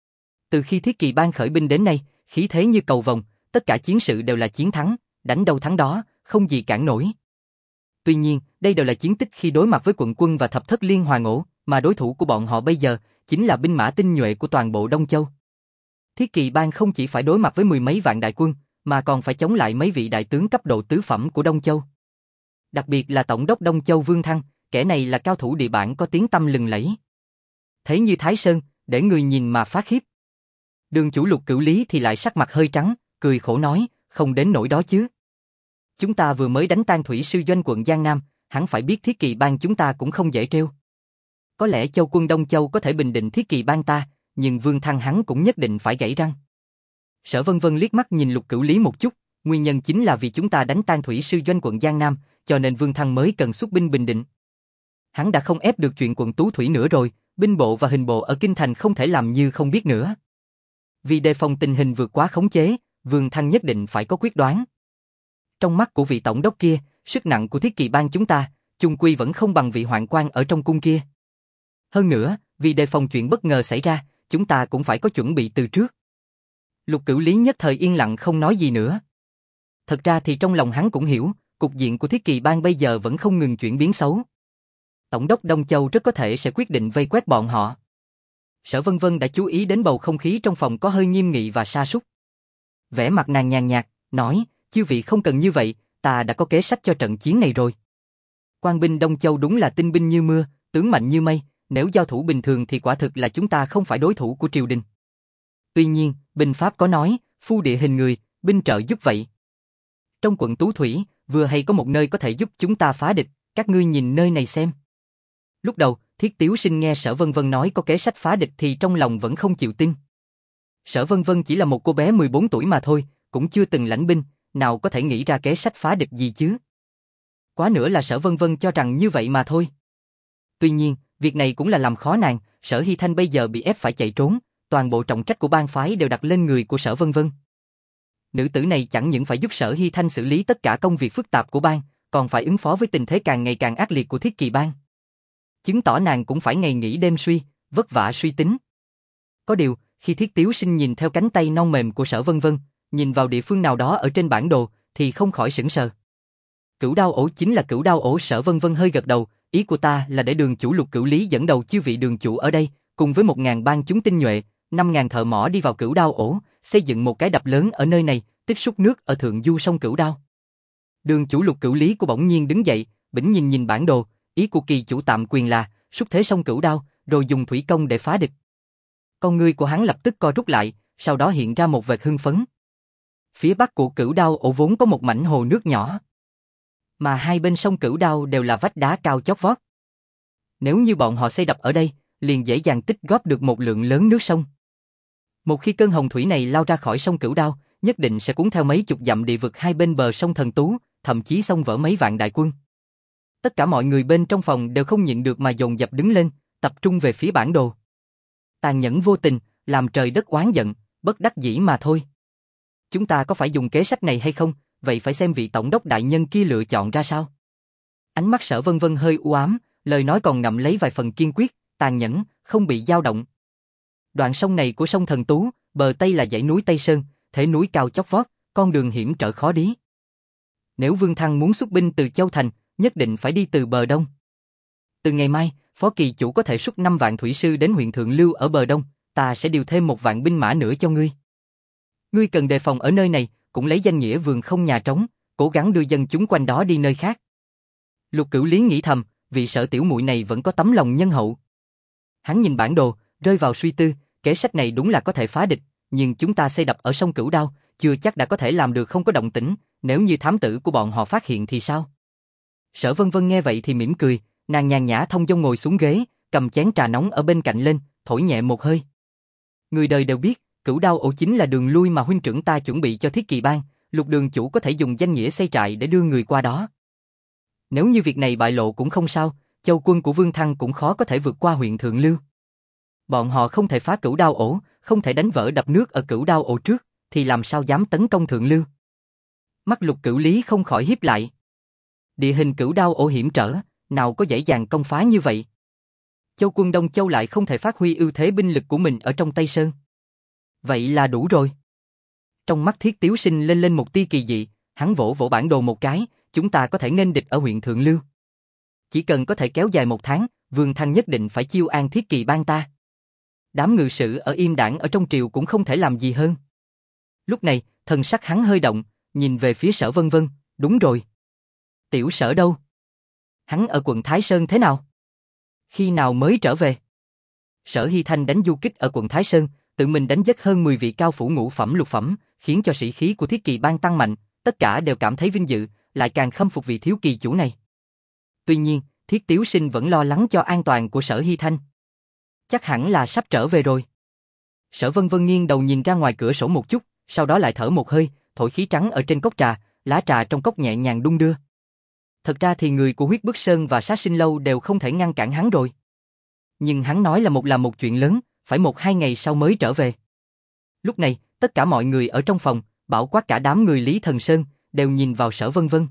Từ khi Thiết Kỳ Bang khởi binh đến nay, khí thế như cầu vồng, tất cả chiến sự đều là chiến thắng, đánh đâu thắng đó, không gì cản nổi. Tuy nhiên, đây đều là chiến tích khi đối mặt với quận quân và thập thất liên hoàn ổ, mà đối thủ của bọn họ bây giờ chính là binh mã tinh nhuệ của toàn bộ Đông Châu. Thiết Kỳ Bang không chỉ phải đối mặt với mười mấy vạn đại quân, mà còn phải chống lại mấy vị đại tướng cấp độ tứ phẩm của Đông Châu. Đặc biệt là Tổng đốc Đông Châu Vương Thăng, kẻ này là cao thủ địa bản có tiếng tăm lừng lẫy. Thế như Thái Sơn, để người nhìn mà phát khiếp. Đường chủ Lục Cửu Lý thì lại sắc mặt hơi trắng, cười khổ nói, không đến nỗi đó chứ. Chúng ta vừa mới đánh tan thủy sư doanh quận Giang Nam, hắn phải biết Thiết Kỳ Bang chúng ta cũng không dễ trêu. Có lẽ Châu quân Đông Châu có thể bình định Thiết Kỳ Bang ta, nhưng Vương Thăng hắn cũng nhất định phải gãy răng. Sở Vân Vân liếc mắt nhìn Lục Cửu Lý một chút, nguyên nhân chính là vì chúng ta đánh tan thủy sư doanh quận Giang Nam, cho nên Vương Thăng mới cần xuất binh bình định. Hắn đã không ép được chuyện quận Tú Thủy nữa rồi, binh bộ và hình bộ ở Kinh Thành không thể làm như không biết nữa. Vì đề phòng tình hình vượt quá khống chế, Vương Thăng nhất định phải có quyết đoán. Trong mắt của vị tổng đốc kia, sức nặng của Thiết Kỳ Bang chúng ta, chung quy vẫn không bằng vị hoạn quan ở trong cung kia. Hơn nữa, vì đề phòng chuyện bất ngờ xảy ra, chúng ta cũng phải có chuẩn bị từ trước. Lục Cửu Lý nhất thời yên lặng không nói gì nữa. Thật ra thì trong lòng hắn cũng hiểu, cục diện của Thiết Kỳ Bang bây giờ vẫn không ngừng chuyển biến xấu. Tổng đốc Đông Châu rất có thể sẽ quyết định vây quét bọn họ. Sở Vân Vân đã chú ý đến bầu không khí trong phòng có hơi nghiêm nghị và sa sút. Vẻ mặt nàng nhàn nhạt, nói, chư vị không cần như vậy, ta đã có kế sách cho trận chiến này rồi. Quan binh Đông Châu đúng là tinh binh như mưa, tướng mạnh như mây, nếu giao thủ bình thường thì quả thực là chúng ta không phải đối thủ của triều đình. Tuy nhiên, binh pháp có nói, phu địa hình người, binh trợ giúp vậy. Trong quận Tú Thủy, vừa hay có một nơi có thể giúp chúng ta phá địch, các ngươi nhìn nơi này xem. Lúc đầu, Thiết Tiếu Sinh nghe Sở Vân Vân nói có kế sách phá địch thì trong lòng vẫn không chịu tin. Sở Vân Vân chỉ là một cô bé mười bốn tuổi mà thôi, cũng chưa từng lãnh binh, nào có thể nghĩ ra kế sách phá địch gì chứ. Quá nữa là Sở Vân Vân cho rằng như vậy mà thôi. Tuy nhiên, việc này cũng là làm khó nàng, Sở Hy Thanh bây giờ bị ép phải chạy trốn, toàn bộ trọng trách của bang phái đều đặt lên người của Sở Vân Vân. Nữ tử này chẳng những phải giúp Sở Hy Thanh xử lý tất cả công việc phức tạp của bang, còn phải ứng phó với tình thế càng ngày càng ác liệt của Thiết Kỳ bang. Chứng tỏ nàng cũng phải ngày nghỉ đêm suy, vất vả suy tính. Có điều, khi Thiết Tiếu Sinh nhìn theo cánh tay non mềm của Sở Vân Vân, nhìn vào địa phương nào đó ở trên bản đồ, thì không khỏi sững sờ. Cửu Đao Ổ chính là Cửu Đao Ổ. Sở Vân Vân hơi gật đầu, ý của ta là để đường chủ Lục Cửu Lý dẫn đầu chư vị đường chủ ở đây, cùng với một ngàn bang chúng tinh nhuệ, năm ngàn thợ mỏ đi vào Cửu Đao Ổ, xây dựng một cái đập lớn ở nơi này, tích xúc nước ở thượng du sông Cửu Đao. Đường chủ Lục Cửu Lý của bỗng nhiên đứng dậy, bỉnh nhìn nhìn bản đồ, ý của kỳ chủ tạm quyền là xúc thế sông Cửu Đao, rồi dùng thủy công để phá địch. Con ngươi của hắn lập tức co rút lại, sau đó hiện ra một vệt hưng phấn. Phía bắc của Cửu Đao Ổ vốn có một mảnh hồ nước nhỏ, mà hai bên sông Cửu Đao đều là vách đá cao chót vót. Nếu như bọn họ xây đập ở đây, liền dễ dàng tích góp được một lượng lớn nước sông. Một khi cơn hồng thủy này lao ra khỏi sông Cửu Đao, nhất định sẽ cuốn theo mấy chục dặm địa vực hai bên bờ sông Thần Tú, thậm chí xông vỡ mấy vạn đại quân. Tất cả mọi người bên trong phòng đều không nhịn được mà dồn dập đứng lên, tập trung về phía bản đồ. Tàn nhẫn vô tình, làm trời đất oán giận, bất đắc dĩ mà thôi. Chúng ta có phải dùng kế sách này hay không, vậy phải xem vị tổng đốc đại nhân kia lựa chọn ra sao. Ánh mắt Sở Vân Vân hơi u ám, lời nói còn ngậm lấy vài phần kiên quyết, tàn nhẫn, không bị dao động. Đoạn sông này của sông Thần Tú, bờ Tây là dãy núi Tây Sơn, thể núi cao chót vót, con đường hiểm trở khó đi. Nếu Vương Thăng muốn xuất binh từ Châu Thành, nhất định phải đi từ bờ Đông. Từ ngày mai, Phó Kỳ Chủ có thể xuất năm vạn thủy sư đến huyện Thượng Lưu ở bờ Đông, ta sẽ điều thêm một vạn binh mã nữa cho ngươi. Ngươi cần đề phòng ở nơi này, cũng lấy danh nghĩa vườn không nhà trống, cố gắng đưa dân chúng quanh đó đi nơi khác. Lục Cửu Lý nghĩ thầm, vị Sở tiểu muội này vẫn có tấm lòng nhân hậu. Hắn nhìn bản đồ, rơi vào suy tư, kế sách này đúng là có thể phá địch, nhưng chúng ta xây đập ở sông Cửu Đao, chưa chắc đã có thể làm được không có động tĩnh, nếu như thám tử của bọn họ phát hiện thì sao? Sở Vân Vân nghe vậy thì mỉm cười, nàng nhàn nhã thông dong ngồi xuống ghế, cầm chén trà nóng ở bên cạnh lên, thổi nhẹ một hơi. Người đời đều biết, Cửu Đao Ổ chính là đường lui mà huynh trưởng ta chuẩn bị cho Thiết Kỳ bang, Lục đường chủ có thể dùng danh nghĩa xây trại để đưa người qua đó. Nếu như việc này bại lộ cũng không sao, châu quân của Vương Thăng cũng khó có thể vượt qua huyện Thượng Lưu. Bọn họ không thể phá Cửu Đao Ổ, không thể đánh vỡ đập nước ở Cửu Đao Ổ trước, thì làm sao dám tấn công Thượng Lưu? Mắt Lục Cửu Lý không khỏi híp lại. Địa hình Cửu Đao Ổ hiểm trở, nào có dễ dàng công phá như vậy? Châu quân Đông Châu lại không thể phát huy ưu thế binh lực của mình ở trong Tây Sơn. Vậy là đủ rồi. Trong mắt Thiết Tiếu Sinh lên lên một tia kỳ dị, hắn vỗ vỗ bản đồ một cái, chúng ta có thể nghênh địch ở huyện Thượng Lưu. Chỉ cần có thể kéo dài một tháng, Vương Thăng nhất định phải chiêu an Thiết Kỳ bang ta. Đám ngự sử ở Im Đảng ở trong triều cũng không thể làm gì hơn. Lúc này, thần sắc hắn hơi động, nhìn về phía Sở Vân Vân, đúng rồi. Tiểu Sở đâu? Hắn ở quận Thái Sơn thế nào? Khi nào mới trở về? Sở Hy Thanh đánh du kích ở quận Thái Sơn, tự mình đánh giết hơn mười vị cao phủ ngũ phẩm lục phẩm, khiến cho sĩ khí của Thiết Kỳ bang tăng mạnh, tất cả đều cảm thấy vinh dự, lại càng khâm phục vị thiếu kỳ chủ này. Tuy nhiên, Thiết Tiếu Sinh vẫn lo lắng cho an toàn của Sở Hy Thanh. Chắc hẳn là sắp trở về rồi. Sở Vân Vân nghiêng đầu nhìn ra ngoài cửa sổ một chút, sau đó lại thở một hơi, thổi khí trắng ở trên cốc trà, lá trà trong cốc nhẹ nhàng đung đưa. Thật ra thì người của Huyết Bức Sơn và Sát Sinh Lâu đều không thể ngăn cản hắn rồi. Nhưng hắn nói là một là một chuyện lớn, phải một hai ngày sau mới trở về. Lúc này, tất cả mọi người ở trong phòng, bao quát cả đám người Lý Thần Sơn, đều nhìn vào Sở Vân Vân.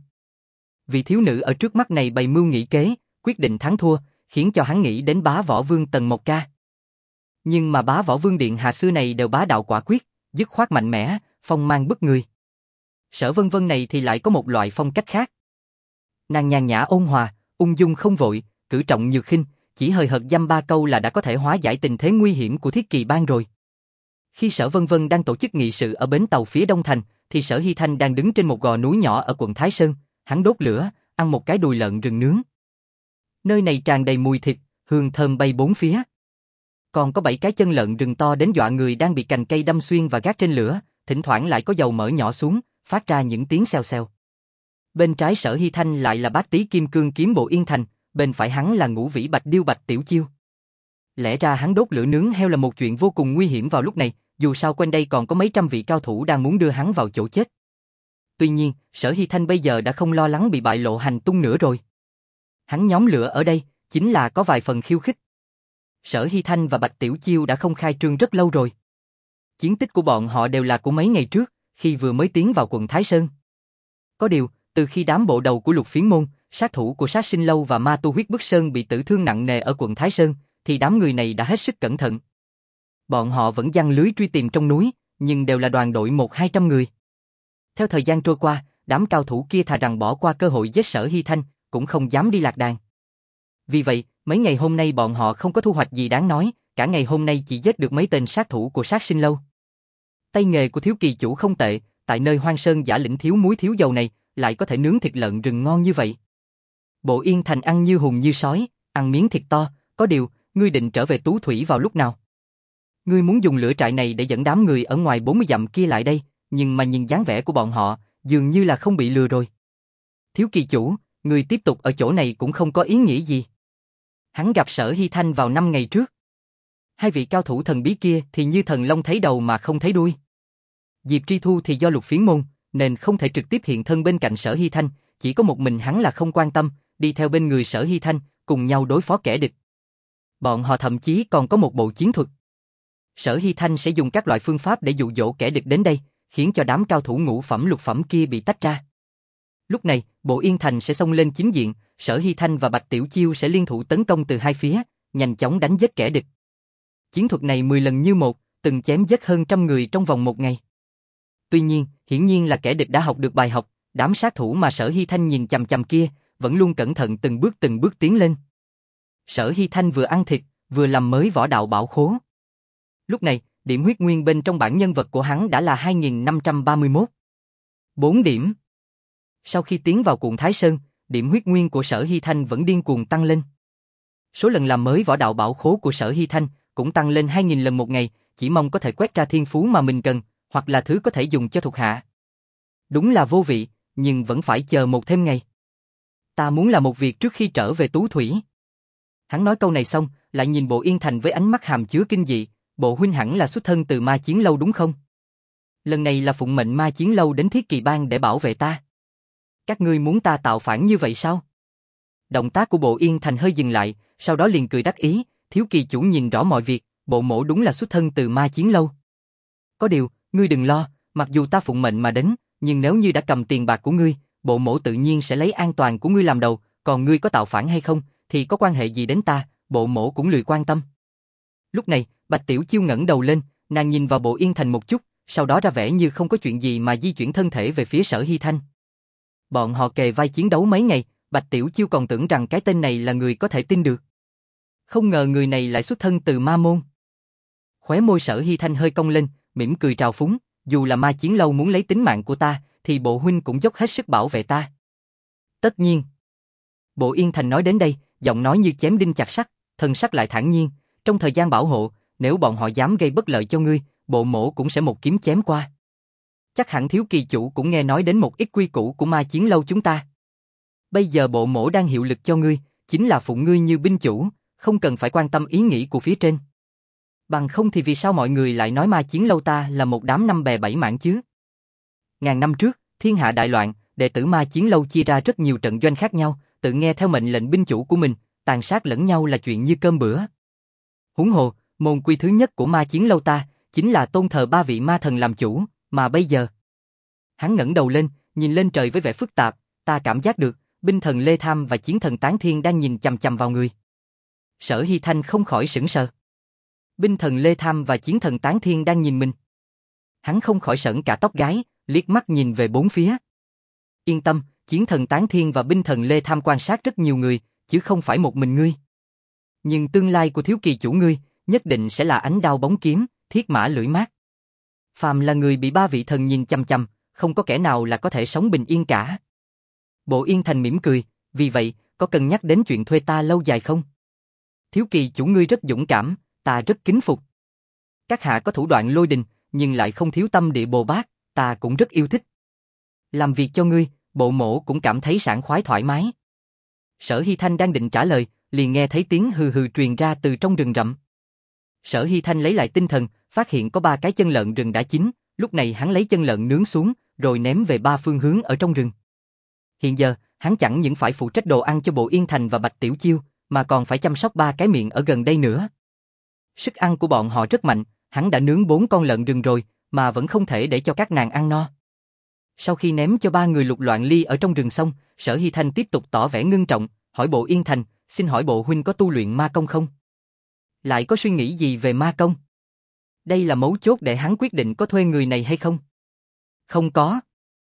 Vị thiếu nữ ở trước mắt này bày mưu nghị kế, quyết định thắng thua, khiến cho hắn nghĩ đến bá võ vương Tần Mộc Ca. Nhưng mà bá võ vương điện hạ xưa này đều bá đạo quả quyết, dứt khoát mạnh mẽ, phong mang bức người. Sở Vân Vân này thì lại có một loại phong cách khác. Nàng nhàn nhã ôn hòa, ung dung không vội, cử trọng nhược khinh, chỉ hời hợt dăm ba câu là đã có thể hóa giải tình thế nguy hiểm của Thiết Kỳ bang rồi. Khi Sở Vân Vân đang tổ chức nghị sự ở bến tàu phía Đông Thành, thì Sở Hy Thanh đang đứng trên một gò núi nhỏ ở quận Thái Sơn, hắn đốt lửa, ăn một cái đùi lợn rừng nướng. Nơi này tràn đầy mùi thịt, hương thơm bay bốn phía. Còn có bảy cái chân lợn rừng to đến dọa người đang bị cành cây đâm xuyên và gác trên lửa, thỉnh thoảng lại có dầu mỡ nhỏ xuống, phát ra những tiếng xèo xèo. Bên trái Sở Hy Thanh lại là Bát Tý Kim Cương kiếm bộ Yên Thành, bên phải hắn là Ngũ Vĩ Bạch Điêu Bạch Tiểu Chiêu. Lẽ ra hắn đốt lửa nướng heo là một chuyện vô cùng nguy hiểm vào lúc này, dù sao quanh đây còn có mấy trăm vị cao thủ đang muốn đưa hắn vào chỗ chết. Tuy nhiên, Sở Hy Thanh bây giờ đã không lo lắng bị bại lộ hành tung nữa rồi. Hắn nhóm lửa ở đây, chính là có vài phần khiêu khích. Sở Hy Thanh và Bạch Tiểu Chiêu đã không khai trương rất lâu rồi. Chiến tích của bọn họ đều là của mấy ngày trước, khi vừa mới tiến vào quận Thái Sơn. Có điều, từ khi đám bộ đầu của Lục Phiến Môn, sát thủ của Sát Sinh Lâu và Ma Tu Huyết Bức Sơn bị tử thương nặng nề ở quận Thái Sơn, thì đám người này đã hết sức cẩn thận. Bọn họ vẫn giăng lưới truy tìm trong núi, nhưng đều là đoàn đội một hai trăm người. Theo thời gian trôi qua, đám cao thủ kia thà rằng bỏ qua cơ hội giết Sở Hy Thanh, cũng không dám đi lạc đàn. Vì vậy, mấy ngày hôm nay bọn họ không có thu hoạch gì đáng nói, cả ngày hôm nay chỉ giết được mấy tên sát thủ của Sát Sinh Lâu. Tay nghề của Thiếu Kỳ chủ không tệ, tại nơi hoang sơn giả lĩnh thiếu muối thiếu dầu này, lại có thể nướng thịt lợn rừng ngon như vậy. Bộ Yên Thành ăn như hùng như sói, ăn miếng thịt to, có điều, ngươi định trở về Tú Thủy vào lúc nào? Ngươi muốn dùng lửa trại này để dẫn đám người ở ngoài bốn mươi dặm kia lại đây, nhưng mà nhìn dáng vẻ của bọn họ, dường như là không bị lừa rồi. Thiếu Kỳ chủ, ngươi tiếp tục ở chỗ này cũng không có ý nghĩa gì. Hắn gặp Sở Hy Thanh vào năm ngày trước. Hai vị cao thủ thần bí kia thì như thần long thấy đầu mà không thấy đuôi. Diệp Tri Thu thì do Lục Phiến Môn, nên không thể trực tiếp hiện thân bên cạnh Sở Hy Thanh, chỉ có một mình hắn là không quan tâm, đi theo bên người Sở Hy Thanh, cùng nhau đối phó kẻ địch. Bọn họ thậm chí còn có một bộ chiến thuật. Sở Hy Thanh sẽ dùng các loại phương pháp để dụ dỗ kẻ địch đến đây, khiến cho đám cao thủ ngũ phẩm lục phẩm kia bị tách ra. Lúc này, Bộ Yên Thành sẽ xông lên chính diện, Sở Hy Thanh và Bạch Tiểu Chiêu sẽ liên thủ tấn công từ hai phía, nhanh chóng đánh giết kẻ địch. Chiến thuật này mười lần như một, từng chém giết hơn trăm người trong vòng một ngày. Tuy nhiên, hiển nhiên là kẻ địch đã học được bài học, đám sát thủ mà Sở Hy Thanh nhìn chằm chằm kia, vẫn luôn cẩn thận từng bước từng bước tiến lên. Sở Hy Thanh vừa ăn thịt, vừa làm mới võ đạo bảo khố. Lúc này, điểm huyết nguyên bên trong bảng nhân vật của hắn đã là hai nghìn năm trăm ba mươi mốt. bốn điểm. Sau khi tiến vào quận Thái Sơn, điểm huyết nguyên của Sở Hy Thanh vẫn điên cuồng tăng lên. Số lần làm mới võ đạo bảo khố của Sở Hy Thanh cũng tăng lên hai nghìn lần một ngày, chỉ mong có thể quét ra thiên phú mà mình cần, hoặc là thứ có thể dùng cho thuộc hạ. Đúng là vô vị, nhưng vẫn phải chờ một thêm ngày. Ta muốn làm một việc trước khi trở về Tú Thủy. Hắn nói câu này xong, lại nhìn Bộ Yên Thành với ánh mắt hàm chứa kinh dị. Bộ huynh hẳn là xuất thân từ Ma Chiến Lâu đúng không? Lần này là phụng mệnh Ma Chiến Lâu đến Thiết Kỳ Bang để bảo vệ ta. Các ngươi muốn ta tạo phản như vậy sao? Động tác của Bộ Yên Thành hơi dừng lại, sau đó liền cười đắc ý. Thiếu Kỳ chủ nhìn rõ mọi việc, bộ mổ đúng là xuất thân từ Ma Chiến Lâu. Có điều, ngươi đừng lo, mặc dù ta phụng mệnh mà đến, nhưng nếu như đã cầm tiền bạc của ngươi, bộ mổ tự nhiên sẽ lấy an toàn của ngươi làm đầu, còn ngươi có tạo phản hay không, thì có quan hệ gì đến ta, bộ mổ cũng lười quan tâm. Lúc này, Bạch Tiểu Chiêu ngẩng đầu lên, nàng nhìn vào Bộ Yên Thành một chút, sau đó ra vẻ như không có chuyện gì mà di chuyển thân thể về phía Sở Hy Thanh. Bọn họ kề vai chiến đấu mấy ngày, Bạch Tiểu Chiêu còn tưởng rằng cái tên này là người có thể tin được. Không ngờ người này lại xuất thân từ ma môn. Khóe môi Sở Hy Thanh hơi cong lên, mỉm cười trào phúng, dù là Ma Chiến Lâu muốn lấy tính mạng của ta, thì bộ huynh cũng dốc hết sức bảo vệ ta. Tất nhiên. Bộ Yên Thành nói đến đây, giọng nói như chém đinh chặt sắt, thần sắc lại thản nhiên, trong thời gian bảo hộ, nếu bọn họ dám gây bất lợi cho ngươi, bộ mổ cũng sẽ một kiếm chém qua. Chắc hẳn Thiếu Kỳ chủ cũng nghe nói đến một ít quy củ của Ma Chiến Lâu chúng ta. Bây giờ bộ mổ đang hiệu lực cho ngươi, chính là phụng ngươi như binh chủ, không cần phải quan tâm ý nghĩ của phía trên. Bằng không thì vì sao mọi người lại nói Ma Chiến Lâu ta là một đám năm bè bảy mảng chứ? Ngàn năm trước, thiên hạ đại loạn, đệ tử Ma Chiến Lâu chia ra rất nhiều trận doanh khác nhau, tự nghe theo mệnh lệnh binh chủ của mình, tàn sát lẫn nhau là chuyện như cơm bữa. Huống hồ, môn quy thứ nhất của Ma Chiến Lâu ta chính là tôn thờ ba vị ma thần làm chủ, mà bây giờ. Hắn ngẩng đầu lên, nhìn lên trời với vẻ phức tạp, ta cảm giác được, binh thần Lê Tham và chiến thần Tán Thiên đang nhìn chằm chằm vào người. Sở Hy Thanh không khỏi sững sờ. Binh thần Lê Tham và chiến thần Tán Thiên đang nhìn mình. Hắn không khỏi sởn cả tóc gáy, liếc mắt nhìn về bốn phía. Yên tâm, chiến thần Tán Thiên và binh thần Lê Tham quan sát rất nhiều người, chứ không phải một mình ngươi. Nhưng tương lai của Thiếu Kỳ chủ ngươi, nhất định sẽ là ánh đao bóng kiếm, thiết mã lưỡi mát. Phàm là người bị ba vị thần nhìn chằm chằm, không có kẻ nào là có thể sống bình yên cả. Bộ Yên Thành mỉm cười, vì vậy, có cân nhắc đến chuyện thuê ta lâu dài không? Thiếu Kỳ chủ ngươi rất dũng cảm, ta rất kính phục. Các hạ có thủ đoạn lôi đình, nhưng lại không thiếu tâm địa bồ bát, ta cũng rất yêu thích. Làm việc cho ngươi, bộ mổ cũng cảm thấy sảng khoái thoải mái. Sở Hy Thanh đang định trả lời, liền nghe thấy tiếng hừ hừ truyền ra từ trong rừng rậm. Sở Hy Thanh lấy lại tinh thần, phát hiện có ba cái chân lợn rừng đã chín, lúc này hắn lấy chân lợn nướng xuống, rồi ném về ba phương hướng ở trong rừng. Hiện giờ, hắn chẳng những phải phụ trách đồ ăn cho Bộ Yên Thành và Bạch Tiểu Chiêu, mà còn phải chăm sóc ba cái miệng ở gần đây nữa. Sức ăn của bọn họ rất mạnh, hắn đã nướng bốn con lợn rừng rồi, mà vẫn không thể để cho các nàng ăn no. Sau khi ném cho ba người lục loạn ly ở trong rừng xong, Sở Hy Thanh tiếp tục tỏ vẻ ngưng trọng, hỏi Bộ Yên Thành, xin hỏi Bộ huynh có tu luyện ma công không? Lại có suy nghĩ gì về ma công? Đây là mấu chốt để hắn quyết định có thuê người này hay không. Không có.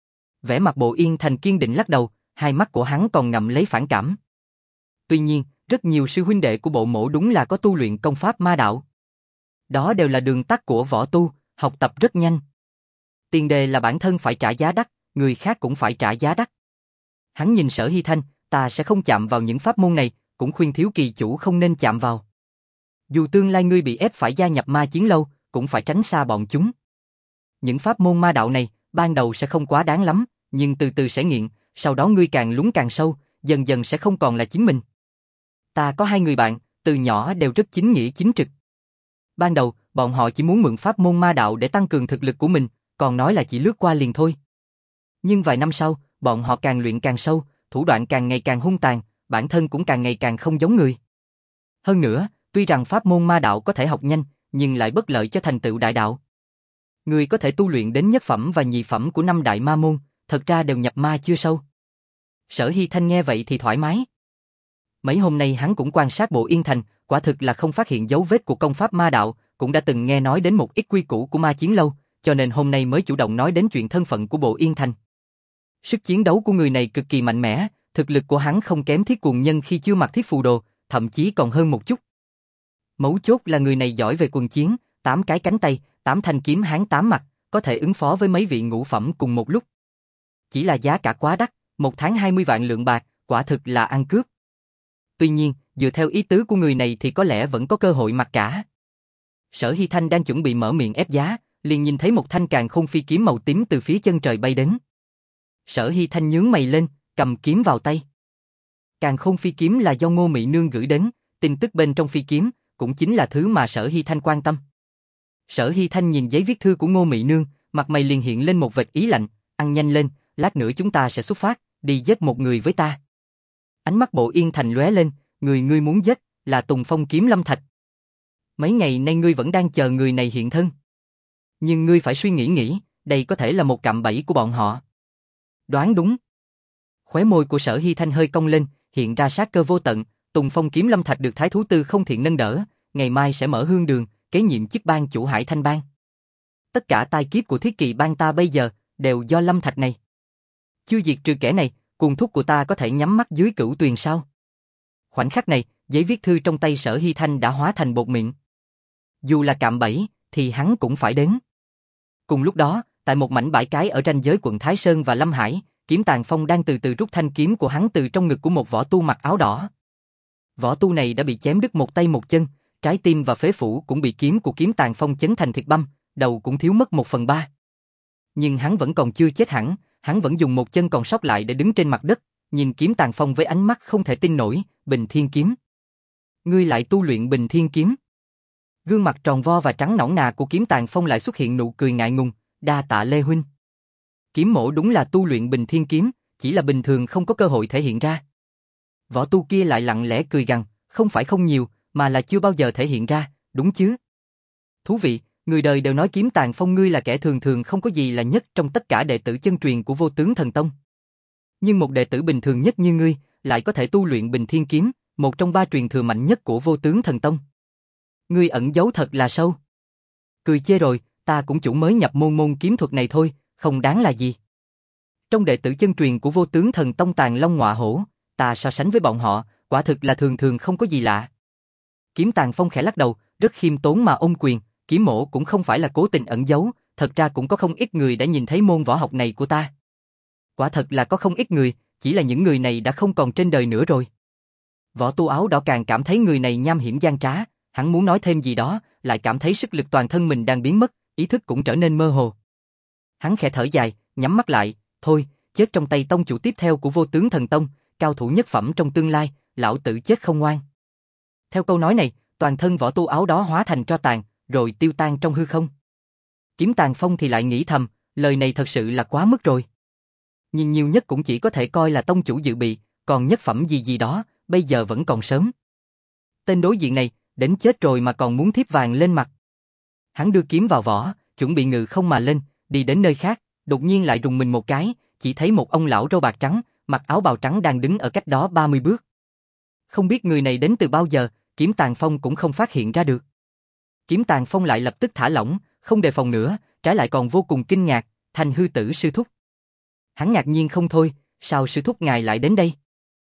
Vẻ mặt Bộ Yên Thành kiên định lắc đầu, hai mắt của hắn còn ngậm lấy phản cảm. Tuy nhiên, rất nhiều sư huynh đệ của Bộ mỗ đúng là có tu luyện công pháp ma đạo. Đó đều là đường tắt của võ tu, học tập rất nhanh. Tiền đề là bản thân phải trả giá đắt, người khác cũng phải trả giá đắt. Hắn nhìn Sở Hy Thanh, ta sẽ không chạm vào những pháp môn này, cũng khuyên thiếu kỳ chủ không nên chạm vào. Dù tương lai ngươi bị ép phải gia nhập ma chiến lâu, cũng phải tránh xa bọn chúng. Những pháp môn ma đạo này, ban đầu sẽ không quá đáng lắm, nhưng từ từ sẽ nghiện, sau đó ngươi càng lún càng sâu, dần dần sẽ không còn là chính mình. Ta có hai người bạn, từ nhỏ đều rất chính nghĩa chính trực. Ban đầu, bọn họ chỉ muốn mượn pháp môn ma đạo để tăng cường thực lực của mình, còn nói là chỉ lướt qua liền thôi. Nhưng vài năm sau, bọn họ càng luyện càng sâu, thủ đoạn càng ngày càng hung tàn, bản thân cũng càng ngày càng không giống người. Hơn nữa, tuy rằng pháp môn ma đạo có thể học nhanh, nhưng lại bất lợi cho thành tựu đại đạo. Người có thể tu luyện đến nhất phẩm và nhị phẩm của năm đại ma môn, thật ra đều nhập ma chưa sâu. Sở Hy Thanh nghe vậy thì thoải mái. Mấy hôm nay hắn cũng quan sát Bộ Yên Thành, quả thực là không phát hiện dấu vết của công pháp ma đạo, cũng đã từng nghe nói đến một ít quy củ của ma chiến lâu, cho nên hôm nay mới chủ động nói đến chuyện thân phận của Bộ Yên Thành. Sức chiến đấu của người này cực kỳ mạnh mẽ, thực lực của hắn không kém Thiết Cuồng Nhân khi chưa mặc thiết phù đồ, thậm chí còn hơn một chút. Mấu chốt là người này giỏi về quần chiến, tám cái cánh tay, tám thanh kiếm hán tám mặt, có thể ứng phó với mấy vị ngũ phẩm cùng một lúc. Chỉ là giá cả quá đắt, một tháng hai mươi vạn lượng bạc, quả thực là ăn cướp. Tuy nhiên, dựa theo ý tứ của người này thì có lẽ vẫn có cơ hội mặc cả. Sở Hy Thanh đang chuẩn bị mở miệng ép giá, liền nhìn thấy một thanh càn khôn phi kiếm màu tím từ phía chân trời bay đến. Sở Hy Thanh nhướng mày lên, cầm kiếm vào tay. Càn khôn phi kiếm là do Ngô Mị Nương gửi đến, tin tức bên trong phi kiếm cũng chính là thứ mà Sở Hy Thanh quan tâm. Sở Hy Thanh nhìn giấy viết thư của Ngô Mị Nương, mặt mày liền hiện lên một vệt ý lạnh, ăn nhanh lên, lát nữa chúng ta sẽ xuất phát, đi giết một người với ta. Ánh mắt Bộ Yên Thành lóe lên, người ngươi muốn giết là Tùng Phong Kiếm Lâm Thạch. Mấy ngày nay ngươi vẫn đang chờ người này hiện thân. Nhưng ngươi phải suy nghĩ nghĩ, đây có thể là một cạm bẫy của bọn họ. Đoán đúng. Khóe môi của Sở Hy Thanh hơi cong lên, hiện ra sát cơ vô tận, Tùng Phong Kiếm Lâm Thạch được Thái Thú Tư không thiện nâng đỡ, ngày mai sẽ mở hương đường, kế nhiệm chức ban chủ Hải Thanh Bang. Tất cả tai kiếp của Thiết Kỵ Bang ta bây giờ đều do Lâm Thạch này. Chưa diệt trừ kẻ này, cuồng thúc của ta có thể nhắm mắt dưới Cửu Tuyền sao? Khoảnh khắc này, giấy viết thư trong tay Sở Hy Thanh đã hóa thành bột mịn. Dù là cạm bẫy, thì hắn cũng phải đến. Cùng lúc đó, tại một mảnh bãi cái ở ranh giới quận Thái Sơn và Lâm Hải, Kiếm Tàn Phong đang từ từ rút thanh kiếm của hắn từ trong ngực của một võ tu mặc áo đỏ. Võ tu này đã bị chém đứt một tay một chân, trái tim và phế phủ cũng bị kiếm của Kiếm Tàn Phong chấn thành thịt băm, đầu cũng thiếu mất một phần ba. Nhưng hắn vẫn còn chưa chết hẳn, hắn vẫn dùng một chân còn sót lại để đứng trên mặt đất, nhìn Kiếm Tàn Phong với ánh mắt không thể tin nổi, Bình Thiên Kiếm. Ngươi lại tu luyện Bình Thiên Kiếm? Gương mặt tròn vo và trắng nõn nà của Kiếm Tàn Phong lại xuất hiện nụ cười ngại ngùng, đa tạ Lê huynh. Kiếm mỗ đúng là tu luyện Bình Thiên Kiếm, chỉ là bình thường không có cơ hội thể hiện ra. Võ tu kia lại lặng lẽ cười gằn, không phải không nhiều, mà là chưa bao giờ thể hiện ra, đúng chứ? Thú vị, người đời đều nói Kiếm Tàn Phong ngươi là kẻ thường thường không có gì là nhất trong tất cả đệ tử chân truyền của Vô Tướng Thần Tông. Nhưng một đệ tử bình thường nhất như ngươi, lại có thể tu luyện Bình Thiên Kiếm, một trong ba truyền thừa mạnh nhất của Vô Tướng Thần Tông. Ngươi ẩn giấu thật là sâu. Cười chê rồi, ta cũng chủ mới nhập môn môn kiếm thuật này thôi, không đáng là gì. Trong đệ tử chân truyền của Vô Tướng Thần Tông Tàn Long Ngọa Hổ, ta so sánh với bọn họ, quả thực là thường thường không có gì lạ. Kiếm Tàn Phong khẽ lắc đầu, rất khiêm tốn mà ôm quyền, Kiếm mỗ cũng không phải là cố tình ẩn giấu, thật ra cũng có không ít người đã nhìn thấy môn võ học này của ta. Quả thật là có không ít người, chỉ là những người này đã không còn trên đời nữa rồi. Võ tu áo đỏ càng cảm thấy người này nham hiểm gian trá, hắn muốn nói thêm gì đó, lại cảm thấy sức lực toàn thân mình đang biến mất, ý thức cũng trở nên mơ hồ. Hắn khẽ thở dài, nhắm mắt lại, thôi, chết trong tay tông chủ tiếp theo của Vô Tướng Thần Tông, cao thủ nhất phẩm trong tương lai, lão tử chết không ngoan. Theo câu nói này, toàn thân võ tu áo đó hóa thành tro tàn, rồi tiêu tan trong hư không. Kiếm Tàn Phong thì lại nghĩ thầm, lời này thật sự là quá mức rồi. Nhưng nhiều nhất cũng chỉ có thể coi là tông chủ dự bị, còn nhất phẩm gì gì đó, bây giờ vẫn còn sớm. Tên đối diện này, đến chết rồi mà còn muốn thiếp vàng lên mặt. Hắn đưa kiếm vào vỏ, chuẩn bị ngự không mà lên, đi đến nơi khác, đột nhiên lại rùng mình một cái, chỉ thấy một ông lão râu bạc trắng, mặc áo bào trắng đang đứng ở cách đó ba mươi bước. Không biết người này đến từ bao giờ, Kiếm Tàn Phong cũng không phát hiện ra được. Kiếm Tàn Phong lại lập tức thả lỏng, không đề phòng nữa, trái lại còn vô cùng kinh ngạc, Thanh hư tử sư thúc. Hắn ngạc nhiên không thôi, sao sư thúc ngài lại đến đây?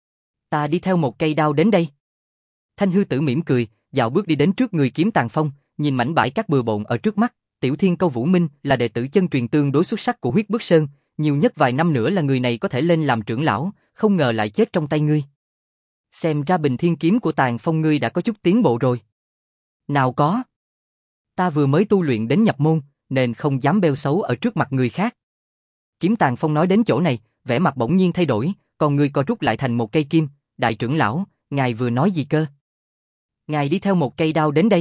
Ta đi theo một cây đao đến đây. Thanh hư tử mỉm cười, dạo bước đi đến trước người Kiếm Tàn Phong, nhìn mảnh bãi cát bừa bộn ở trước mắt. Tiểu Thiên Câu Vũ Minh là đệ tử chân truyền tương đối xuất sắc của Huyết Bức Sơn, nhiều nhất vài năm nữa là người này có thể lên làm trưởng lão, không ngờ lại chết trong tay ngươi. Xem ra Bình Thiên kiếm của Tàn Phong ngươi đã có chút tiến bộ rồi. Nào có. Ta vừa mới tu luyện đến nhập môn, nên không dám bêu xấu ở trước mặt người khác. Kiếm Tàn Phong nói đến chỗ này, vẻ mặt bỗng nhiên thay đổi, còn người co rút lại thành một cây kim. Đại trưởng lão, ngài vừa nói gì cơ? Ngài đi theo một cây đao đến đây.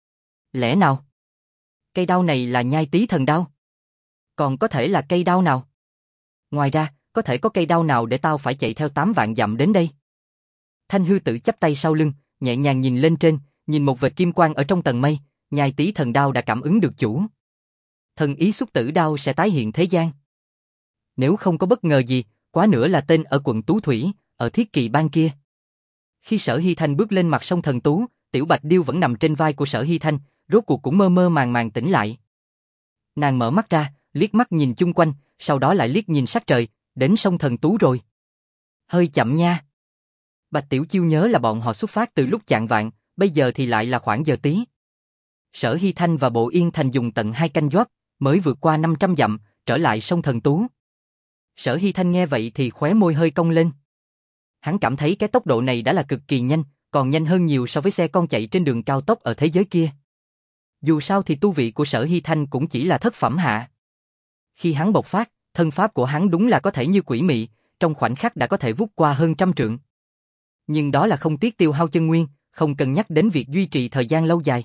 Lẽ nào? Cây đao này là Nhai Tý Thần Đao. Còn có thể là cây đao nào? Ngoài ra, có thể có cây đao nào để tao phải chạy theo tám vạn dặm đến đây? Thanh hư tử chắp tay sau lưng, nhẹ nhàng nhìn lên trên, nhìn một vệt kim quang ở trong tầng mây, Nhai Tý Thần Đao đã cảm ứng được chủ. Thần ý xúc tử đao sẽ tái hiện thế gian. Nếu không có bất ngờ gì, quá nữa là tên ở quận Tú Thủy, ở Thiết Kỳ Bang kia. Khi Sở Hy Thanh bước lên mặt sông Thần Tú, Tiểu Bạch Điêu vẫn nằm trên vai của Sở Hy Thanh, rốt cuộc cũng mơ mơ màng màng tỉnh lại. Nàng mở mắt ra, liếc mắt nhìn chung quanh, sau đó lại liếc nhìn sắc trời, đến sông Thần Tú rồi. Hơi chậm nha. Bạch Tiểu Chiêu nhớ là bọn họ xuất phát từ lúc chạng vạng, bây giờ thì lại là khoảng giờ tí. Sở Hy Thanh và Bộ Yên Thành dùng tận hai canh gióp, mới vượt qua năm trăm dặm, trở lại sông Thần Tú. Sở Hy Thanh nghe vậy thì khóe môi hơi cong lên. Hắn cảm thấy cái tốc độ này đã là cực kỳ nhanh, còn nhanh hơn nhiều so với xe con chạy trên đường cao tốc ở thế giới kia. Dù sao thì tu vị của Sở Hy Thanh cũng chỉ là thất phẩm hạ. Khi hắn bộc phát, thân pháp của hắn đúng là có thể như quỷ mị, trong khoảnh khắc đã có thể vút qua hơn trăm trượng. Nhưng đó là không tiếc tiêu hao chân nguyên, không cân nhắc đến việc duy trì thời gian lâu dài.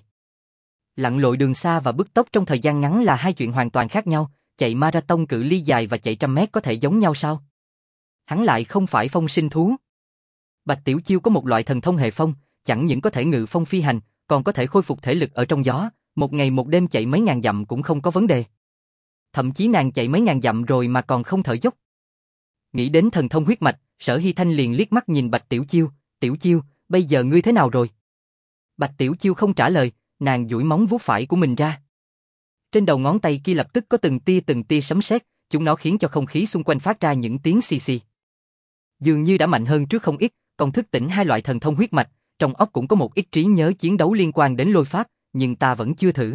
Lặn lội đường xa và bứt tốc trong thời gian ngắn là hai chuyện hoàn toàn khác nhau, chạy marathon cự ly dài và chạy trăm mét có thể giống nhau sao? Hắn lại không phải phong sinh thú. Bạch Tiểu Chiêu có một loại thần thông hệ phong, chẳng những có thể ngự phong phi hành, còn có thể khôi phục thể lực ở trong gió, một ngày một đêm chạy mấy ngàn dặm cũng không có vấn đề. Thậm chí nàng chạy mấy ngàn dặm rồi mà còn không thở dốc. Nghĩ đến thần thông huyết mạch, Sở Hy Thanh liền liếc mắt nhìn Bạch Tiểu Chiêu, Tiểu Chiêu, bây giờ ngươi thế nào rồi? Bạch Tiểu Chiêu không trả lời, nàng duỗi móng vuốt phải của mình ra. Trên đầu ngón tay kia lập tức có từng tia từng tia sấm sét, chúng nó khiến cho không khí xung quanh phát ra những tiếng xì xì. Dường như đã mạnh hơn trước không ít, còn thức tỉnh hai loại thần thông huyết mạch, trong óc cũng có một ít trí nhớ chiến đấu liên quan đến lôi pháp, nhưng ta vẫn chưa thử.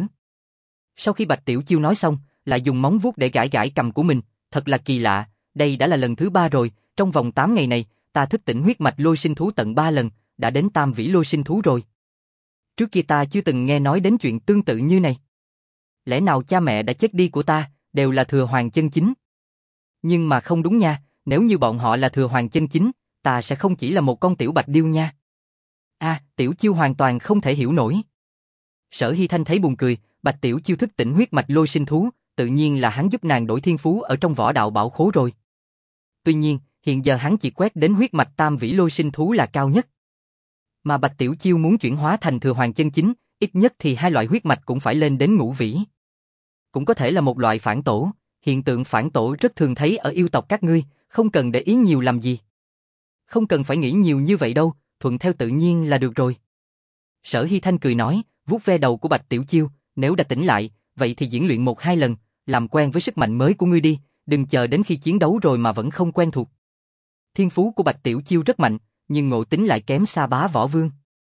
Sau khi Bạch Tiểu Chiêu nói xong, lại dùng móng vuốt để gãi gãi cằm của mình, thật là kỳ lạ, đây đã là lần thứ ba rồi, trong vòng tám ngày này, ta thức tỉnh huyết mạch lôi sinh thú tận ba lần, đã đến tam vĩ lôi sinh thú rồi. Trước kia ta chưa từng nghe nói đến chuyện tương tự như này. Lẽ nào cha mẹ đã chết đi của ta, đều là thừa hoàng chân chính? Nhưng mà không đúng nha, nếu như bọn họ là thừa hoàng chân chính, ta sẽ không chỉ là một con tiểu bạch điêu nha. A, à, Tiểu Chiêu hoàn toàn không thể hiểu nổi. Sở Hy Thanh thấy buồn cười, Bạch Tiểu Chiêu thức tỉnh huyết mạch lôi sinh thú, tự nhiên là hắn giúp nàng đổi thiên phú ở trong võ đạo bảo khố rồi. Tuy nhiên, hiện giờ hắn chỉ quét đến huyết mạch tam vĩ lôi sinh thú là cao nhất. Mà Bạch Tiểu Chiêu muốn chuyển hóa thành thừa hoàng chân chính, ít nhất thì hai loại huyết mạch cũng phải lên đến ngũ vĩ. Cũng có thể là một loại phản tổ, hiện tượng phản tổ rất thường thấy ở yêu tộc các ngươi, không cần để ý nhiều làm gì. Không cần phải nghĩ nhiều như vậy đâu, thuận theo tự nhiên là được rồi. Sở Hy Thanh cười nói, vuốt ve đầu của Bạch Tiểu Chiêu, nếu đã tỉnh lại, vậy thì diễn luyện một hai lần, làm quen với sức mạnh mới của ngươi đi, đừng chờ đến khi chiến đấu rồi mà vẫn không quen thuộc. Thiên phú của Bạch Tiểu Chiêu rất mạnh, nhưng ngộ tính lại kém xa Bá Võ Vương.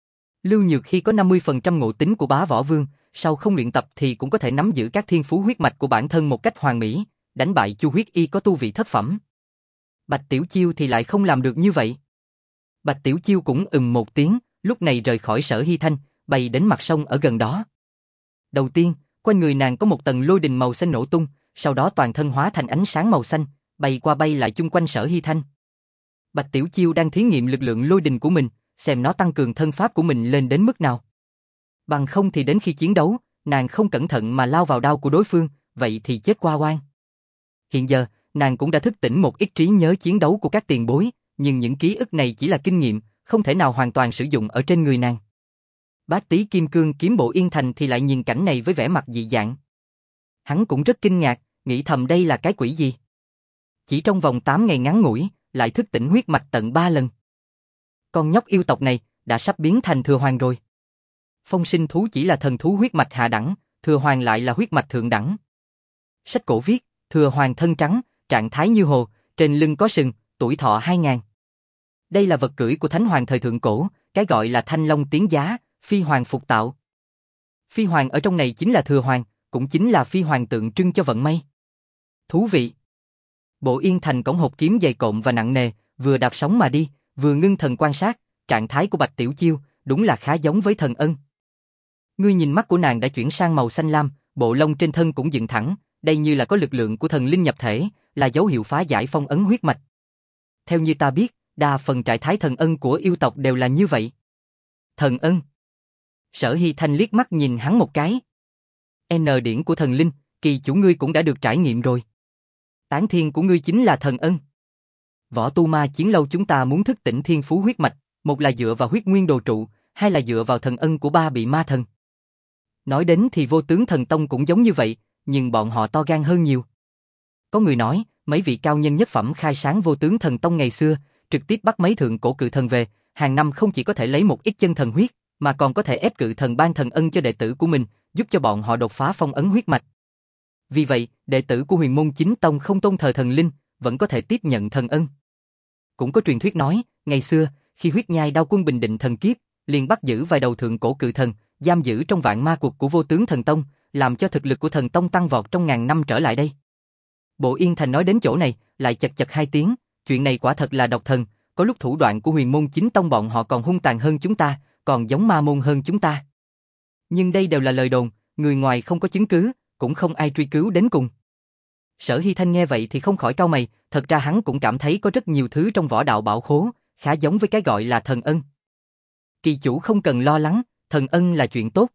Lưu Nhược khi có năm mươi phần trăm ngộ tính của Bá Võ Vương, sau không luyện tập thì cũng có thể nắm giữ các thiên phú huyết mạch của bản thân một cách hoàn mỹ, đánh bại Chu Huyết Y có tu vị thất phẩm. Bạch Tiểu Chiêu thì lại không làm được như vậy. Bạch Tiểu Chiêu cũng ừm một tiếng, lúc này rời khỏi Sở Hy Thanh, bay đến mặt sông ở gần đó. Đầu tiên, quanh người nàng có một tầng lôi đình màu xanh nổ tung, sau đó toàn thân hóa thành ánh sáng màu xanh, bay qua bay lại chung quanh Sở Hy Thanh. Bạch Tiểu Chiêu đang thí nghiệm lực lượng lôi đình của mình, xem nó tăng cường thân pháp của mình lên đến mức nào. Bằng không thì đến khi chiến đấu, nàng không cẩn thận mà lao vào đao của đối phương, vậy thì chết qua oan. Hiện giờ, nàng cũng đã thức tỉnh một ít trí nhớ chiến đấu của các tiền bối, nhưng những ký ức này chỉ là kinh nghiệm, không thể nào hoàn toàn sử dụng ở trên người nàng. Bác Tý Kim Cương kiếm Bộ Yên Thành thì lại nhìn cảnh này với vẻ mặt dị dạng. Hắn cũng rất kinh ngạc, nghĩ thầm đây là cái quỷ gì. Chỉ trong vòng tám ngày ngắn ngủi, lại thức tỉnh huyết mạch tận ba lần. Con nhóc yêu tộc này, đã sắp biến thành thừa hoàng rồi. Phong sinh thú chỉ là thần thú huyết mạch hạ đẳng, thừa hoàng lại là huyết mạch thượng đẳng. Sách cổ viết, thừa hoàng thân trắng, trạng thái như hồ, trên lưng có sừng, tuổi thọ hai ngàn. Đây là vật cưỡi của thánh hoàng thời thượng cổ, cái gọi là thanh long tiến giá, phi hoàng phục tạo. Phi hoàng ở trong này chính là thừa hoàng, cũng chính là phi hoàng tượng trưng cho vận may. Thú vị. Bộ Yên Thành cổng hộp kiếm dày cộm và nặng nề, vừa đạp sóng mà đi, vừa ngưng thần quan sát, trạng thái của Bạch Tiểu Chiêu, đúng là khá giống với Thần Ân. Ngươi nhìn mắt của nàng đã chuyển sang màu xanh lam, bộ lông trên thân cũng dựng thẳng, đây như là có lực lượng của thần linh nhập thể, là dấu hiệu phá giải phong ấn huyết mạch. Theo như ta biết, đa phần trạng thái Thần Ân của yêu tộc đều là như vậy. Thần Ân. Sở Hy Thanh liếc mắt nhìn hắn một cái. N điển của thần linh, kỳ chủ ngươi cũng đã được trải nghiệm rồi. Tán thiên của ngươi chính là Thần Ân. Võ tu ma chiến lâu chúng ta muốn thức tỉnh thiên phú huyết mạch, một là dựa vào huyết nguyên đồ trụ, hai là dựa vào thần ân của ba bị ma thần. Nói đến thì Vô Tướng Thần Tông cũng giống như vậy, nhưng bọn họ to gan hơn nhiều. Có người nói, mấy vị cao nhân nhất phẩm khai sáng Vô Tướng Thần Tông ngày xưa, trực tiếp bắt mấy thượng cổ cự thần về, hàng năm không chỉ có thể lấy một ít chân thần huyết, mà còn có thể ép cự thần ban thần ân cho đệ tử của mình, giúp cho bọn họ đột phá phong ấn huyết mạch. Vì vậy, đệ tử của Huyền Môn Chính Tông không tôn thờ thần linh, vẫn có thể tiếp nhận thần ân. Cũng có truyền thuyết nói, ngày xưa, khi huyết nhai đao quân bình định thần kiếp, liền bắt giữ vài đầu thượng cổ cự thần, giam giữ trong vạn ma cuộc của Vô Tướng Thần Tông, làm cho thực lực của thần tông tăng vọt trong ngàn năm trở lại đây. Bộ Yên Thành nói đến chỗ này, lại chật chật hai tiếng, chuyện này quả thật là độc thần, có lúc thủ đoạn của Huyền Môn Chính Tông bọn họ còn hung tàn hơn chúng ta, còn giống ma môn hơn chúng ta. Nhưng đây đều là lời đồn, người ngoài không có chứng cứ, cũng không ai truy cứu đến cùng. Sở Hy Thanh nghe vậy thì không khỏi cau mày, thật ra hắn cũng cảm thấy có rất nhiều thứ trong võ đạo bảo khố, khá giống với cái gọi là thần ân. Kỳ chủ không cần lo lắng, thần ân là chuyện tốt.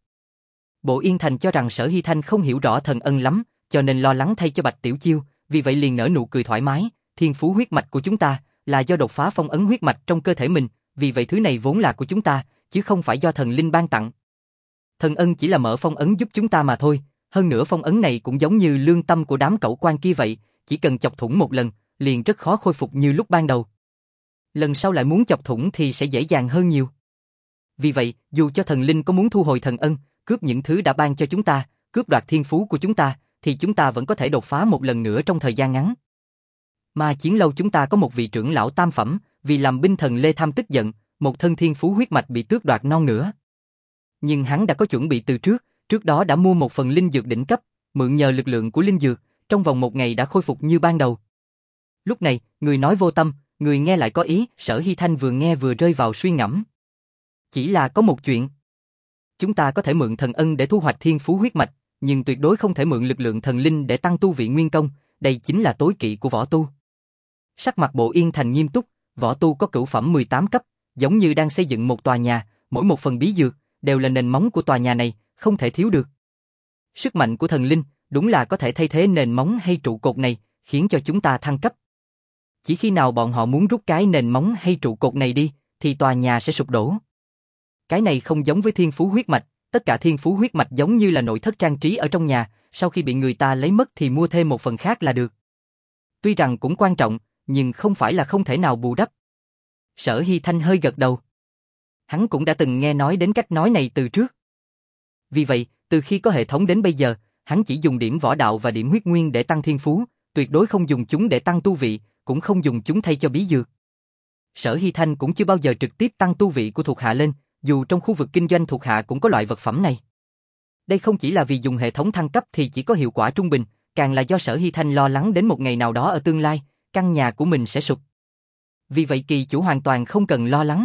Bộ Yên Thành cho rằng Sở Hy Thanh không hiểu rõ thần ân lắm, cho nên lo lắng thay cho Bạch Tiểu Chiêu, vì vậy liền nở nụ cười thoải mái, thiên phú huyết mạch của chúng ta là do đột phá phong ấn huyết mạch trong cơ thể mình, vì vậy thứ này vốn là của chúng ta, chứ không phải do thần linh ban tặng. Thần ân chỉ là mở phong ấn giúp chúng ta mà thôi, hơn nữa phong ấn này cũng giống như lương tâm của đám cẩu quan kia vậy, chỉ cần chọc thủng một lần, liền rất khó khôi phục như lúc ban đầu. Lần sau lại muốn chọc thủng thì sẽ dễ dàng hơn nhiều. Vì vậy, dù cho thần linh có muốn thu hồi thần ân, cướp những thứ đã ban cho chúng ta, cướp đoạt thiên phú của chúng ta, thì chúng ta vẫn có thể đột phá một lần nữa trong thời gian ngắn. Mà chiến lâu chúng ta có một vị trưởng lão tam phẩm, vì làm binh thần Lê Tham tức giận, một thân thiên phú huyết mạch bị tước đoạt non nữa. Nhưng hắn đã có chuẩn bị từ trước, trước đó đã mua một phần linh dược đỉnh cấp, mượn nhờ lực lượng của linh dược, trong vòng một ngày đã khôi phục như ban đầu. Lúc này, người nói vô tâm, người nghe lại có ý, Sở Hy Thanh vừa nghe vừa rơi vào suy ngẫm. Chỉ là có một chuyện. Chúng ta có thể mượn thần ân để thu hoạch thiên phú huyết mạch, nhưng tuyệt đối không thể mượn lực lượng thần linh để tăng tu vị nguyên công, đây chính là tối kỵ của võ tu. Sắc mặt Bộ Yên Thành nghiêm túc, võ tu có cửu phẩm mười tám cấp, giống như đang xây dựng một tòa nhà, mỗi một phần bí dược, đều là nền móng của tòa nhà này, không thể thiếu được. Sức mạnh của thần linh, đúng là có thể thay thế nền móng hay trụ cột này, khiến cho chúng ta thăng cấp. Chỉ khi nào bọn họ muốn rút cái nền móng hay trụ cột này đi, thì tòa nhà sẽ sụp đổ. Cái này không giống với thiên phú huyết mạch, tất cả thiên phú huyết mạch giống như là nội thất trang trí ở trong nhà, sau khi bị người ta lấy mất thì mua thêm một phần khác là được. Tuy rằng cũng quan trọng, nhưng không phải là không thể nào bù đắp. Sở Hy Thanh hơi gật đầu. Hắn cũng đã từng nghe nói đến cách nói này từ trước. Vì vậy, từ khi có hệ thống đến bây giờ, hắn chỉ dùng điểm võ đạo và điểm huyết nguyên để tăng thiên phú, tuyệt đối không dùng chúng để tăng tu vị, cũng không dùng chúng thay cho bí dược. Sở Hy Thanh cũng chưa bao giờ trực tiếp tăng tu vị của thuộc hạ lên, dù trong khu vực kinh doanh thuộc hạ cũng có loại vật phẩm này. Đây không chỉ là vì dùng hệ thống thăng cấp thì chỉ có hiệu quả trung bình, càng là do Sở Hy Thanh lo lắng đến một ngày nào đó ở tương lai, căn nhà của mình sẽ sụp. Vì vậy kỳ chủ hoàn toàn không cần lo lắng.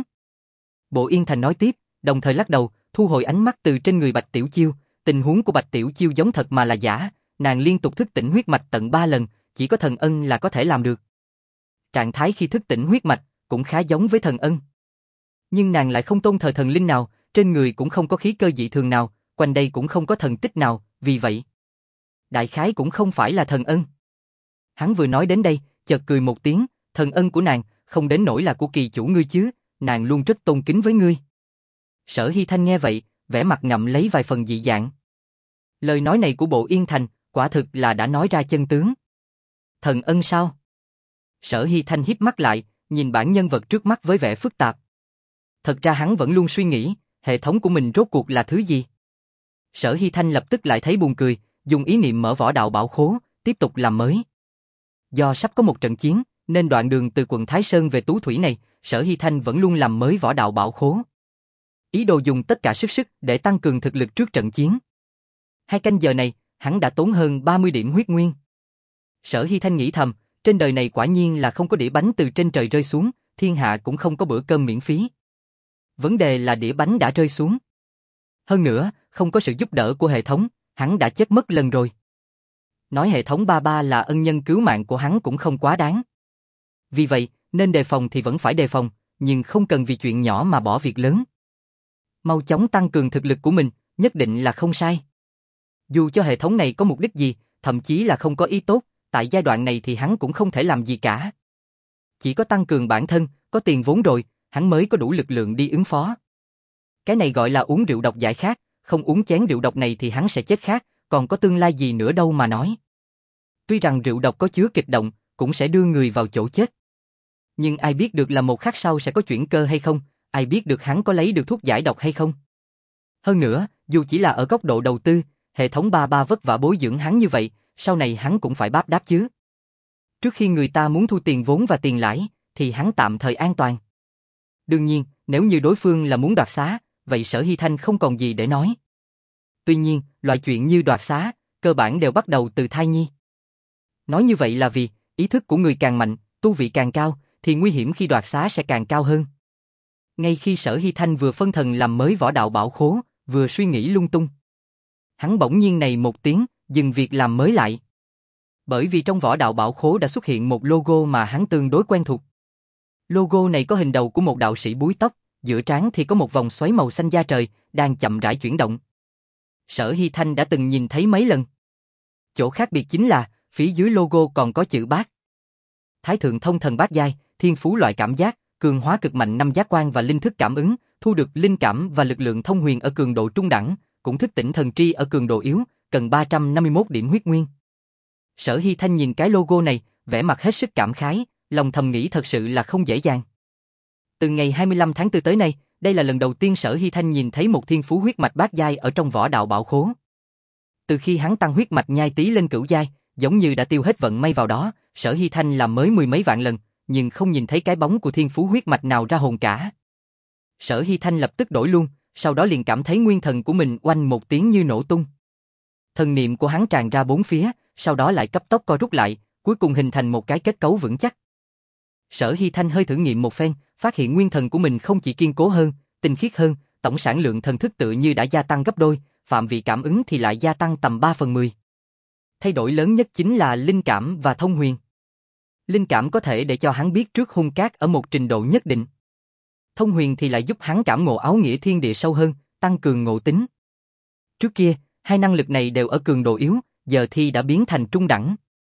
Bộ Yên Thành nói tiếp, đồng thời lắc đầu, thu hồi ánh mắt từ trên người Bạch Tiểu Chiêu, tình huống của Bạch Tiểu Chiêu giống thật mà là giả, nàng liên tục thức tỉnh huyết mạch tận ba lần, chỉ có thần ân là có thể làm được. Trạng thái khi thức tỉnh huyết mạch cũng khá giống với thần ân. Nhưng nàng lại không tôn thờ thần linh nào, trên người cũng không có khí cơ dị thường nào, quanh đây cũng không có thần tích nào, vì vậy đại khái cũng không phải là thần ân. Hắn vừa nói đến đây, chợt cười một tiếng, thần ân của nàng không đến nỗi là của kỳ chủ ngươi chứ, nàng luôn rất tôn kính với ngươi. Sở Hy Thanh nghe vậy, vẻ mặt ngậm lấy vài phần dị dạng. Lời nói này của Bộ Yên Thành, quả thực là đã nói ra chân tướng. Thần ân sao? Sở Hy Thanh híp mắt lại, nhìn bản nhân vật trước mắt với vẻ phức tạp. Thật ra hắn vẫn luôn suy nghĩ, hệ thống của mình rốt cuộc là thứ gì? Sở Hy Thanh lập tức lại thấy buồn cười, dùng ý niệm mở võ đạo bảo khố, tiếp tục làm mới. Do sắp có một trận chiến, nên đoạn đường từ quận Thái Sơn về Tú Thủy này, Sở Hy Thanh vẫn luôn làm mới võ đạo bảo khố. Ý đồ dùng tất cả sức sức để tăng cường thực lực trước trận chiến. Hai canh giờ này, hắn đã tốn hơn ba mươi điểm huyết nguyên. Sở Hy Thanh nghĩ thầm, trên đời này quả nhiên là không có đĩa bánh từ trên trời rơi xuống, thiên hạ cũng không có bữa cơm miễn phí. Vấn đề là đĩa bánh đã rơi xuống. Hơn nữa, không có sự giúp đỡ của hệ thống, hắn đã chết mất lần rồi. Nói hệ thống ba ba là ân nhân cứu mạng của hắn cũng không quá đáng. Vì vậy, nên đề phòng thì vẫn phải đề phòng, nhưng không cần vì chuyện nhỏ mà bỏ việc lớn. Mau chóng tăng cường thực lực của mình, nhất định là không sai. Dù cho hệ thống này có mục đích gì, thậm chí là không có ý tốt, tại giai đoạn này thì hắn cũng không thể làm gì cả. Chỉ có tăng cường bản thân, có tiền vốn rồi, hắn mới có đủ lực lượng đi ứng phó. Cái này gọi là uống rượu độc giải khát, không uống chén rượu độc này thì hắn sẽ chết khát, còn có tương lai gì nữa đâu mà nói. Tuy rằng rượu độc có chứa kịch độc, cũng sẽ đưa người vào chỗ chết. Nhưng ai biết được là một khắc sau sẽ có chuyển cơ hay không, ai biết được hắn có lấy được thuốc giải độc hay không. Hơn nữa, dù chỉ là ở góc độ đầu tư, hệ thống ba ba vất vả bồi dưỡng hắn như vậy, sau này hắn cũng phải báp đáp chứ. Trước khi người ta muốn thu tiền vốn và tiền lãi, thì hắn tạm thời an toàn. Đương nhiên, nếu như đối phương là muốn đoạt xá, vậy Sở Hy Thanh không còn gì để nói. Tuy nhiên, loại chuyện như đoạt xá, cơ bản đều bắt đầu từ thai nhi. Nói như vậy là vì, ý thức của người càng mạnh, tu vị càng cao, thì nguy hiểm khi đoạt xá sẽ càng cao hơn. Ngay khi Sở Hy Thanh vừa phân thần làm mới võ đạo bảo khố, vừa suy nghĩ lung tung, hắn bỗng nhiên này một tiếng, dừng việc làm mới lại. Bởi vì trong võ đạo bảo khố đã xuất hiện một logo mà hắn tương đối quen thuộc. Logo này có hình đầu của một đạo sĩ búi tóc, giữa trán thì có một vòng xoáy màu xanh da trời, đang chậm rãi chuyển động. Sở Hy Thanh đã từng nhìn thấy mấy lần. Chỗ khác biệt chính là, phía dưới logo còn có chữ bát. Thái thượng thông thần bát giai, thiên phú loại cảm giác, cường hóa cực mạnh năm giác quan và linh thức cảm ứng, thu được linh cảm và lực lượng thông huyền ở cường độ trung đẳng, cũng thức tỉnh thần tri ở cường độ yếu, cần ba trăm năm mươi mốt điểm huyết nguyên. Sở Hy Thanh nhìn cái logo này, vẻ mặt hết sức cảm khái, lòng thầm nghĩ thật sự là không dễ dàng. Từ ngày hai mươi lăm tháng tư tới nay, đây là lần đầu tiên Sở Hy Thanh nhìn thấy một thiên phú huyết mạch bát giai ở trong võ đạo bảo khố. Từ khi hắn tăng huyết mạch nhai tí lên cửu giai, giống như đã tiêu hết vận may vào đó, Sở Hy Thanh làm mới mười mấy vạn lần, nhưng không nhìn thấy cái bóng của thiên phú huyết mạch nào ra hồn cả. Sở Hy Thanh lập tức đổi luôn, sau đó liền cảm thấy nguyên thần của mình oanh một tiếng như nổ tung. Thần niệm của hắn tràn ra bốn phía, sau đó lại cấp tốc co rút lại, cuối cùng hình thành một cái kết cấu vững chắc. Sở Hy Thanh hơi thử nghiệm một phen, phát hiện nguyên thần của mình không chỉ kiên cố hơn, tinh khiết hơn, tổng sản lượng thần thức tự như đã gia tăng gấp đôi, phạm vi cảm ứng thì lại gia tăng tầm ba phần mười. Thay đổi lớn nhất chính là linh cảm và thông huyền. Linh cảm có thể để cho hắn biết trước hung cát ở một trình độ nhất định. Thông huyền thì lại giúp hắn cảm ngộ áo nghĩa thiên địa sâu hơn, tăng cường ngộ tính. Trước kia, hai năng lực này đều ở cường độ yếu, giờ thì đã biến thành trung đẳng.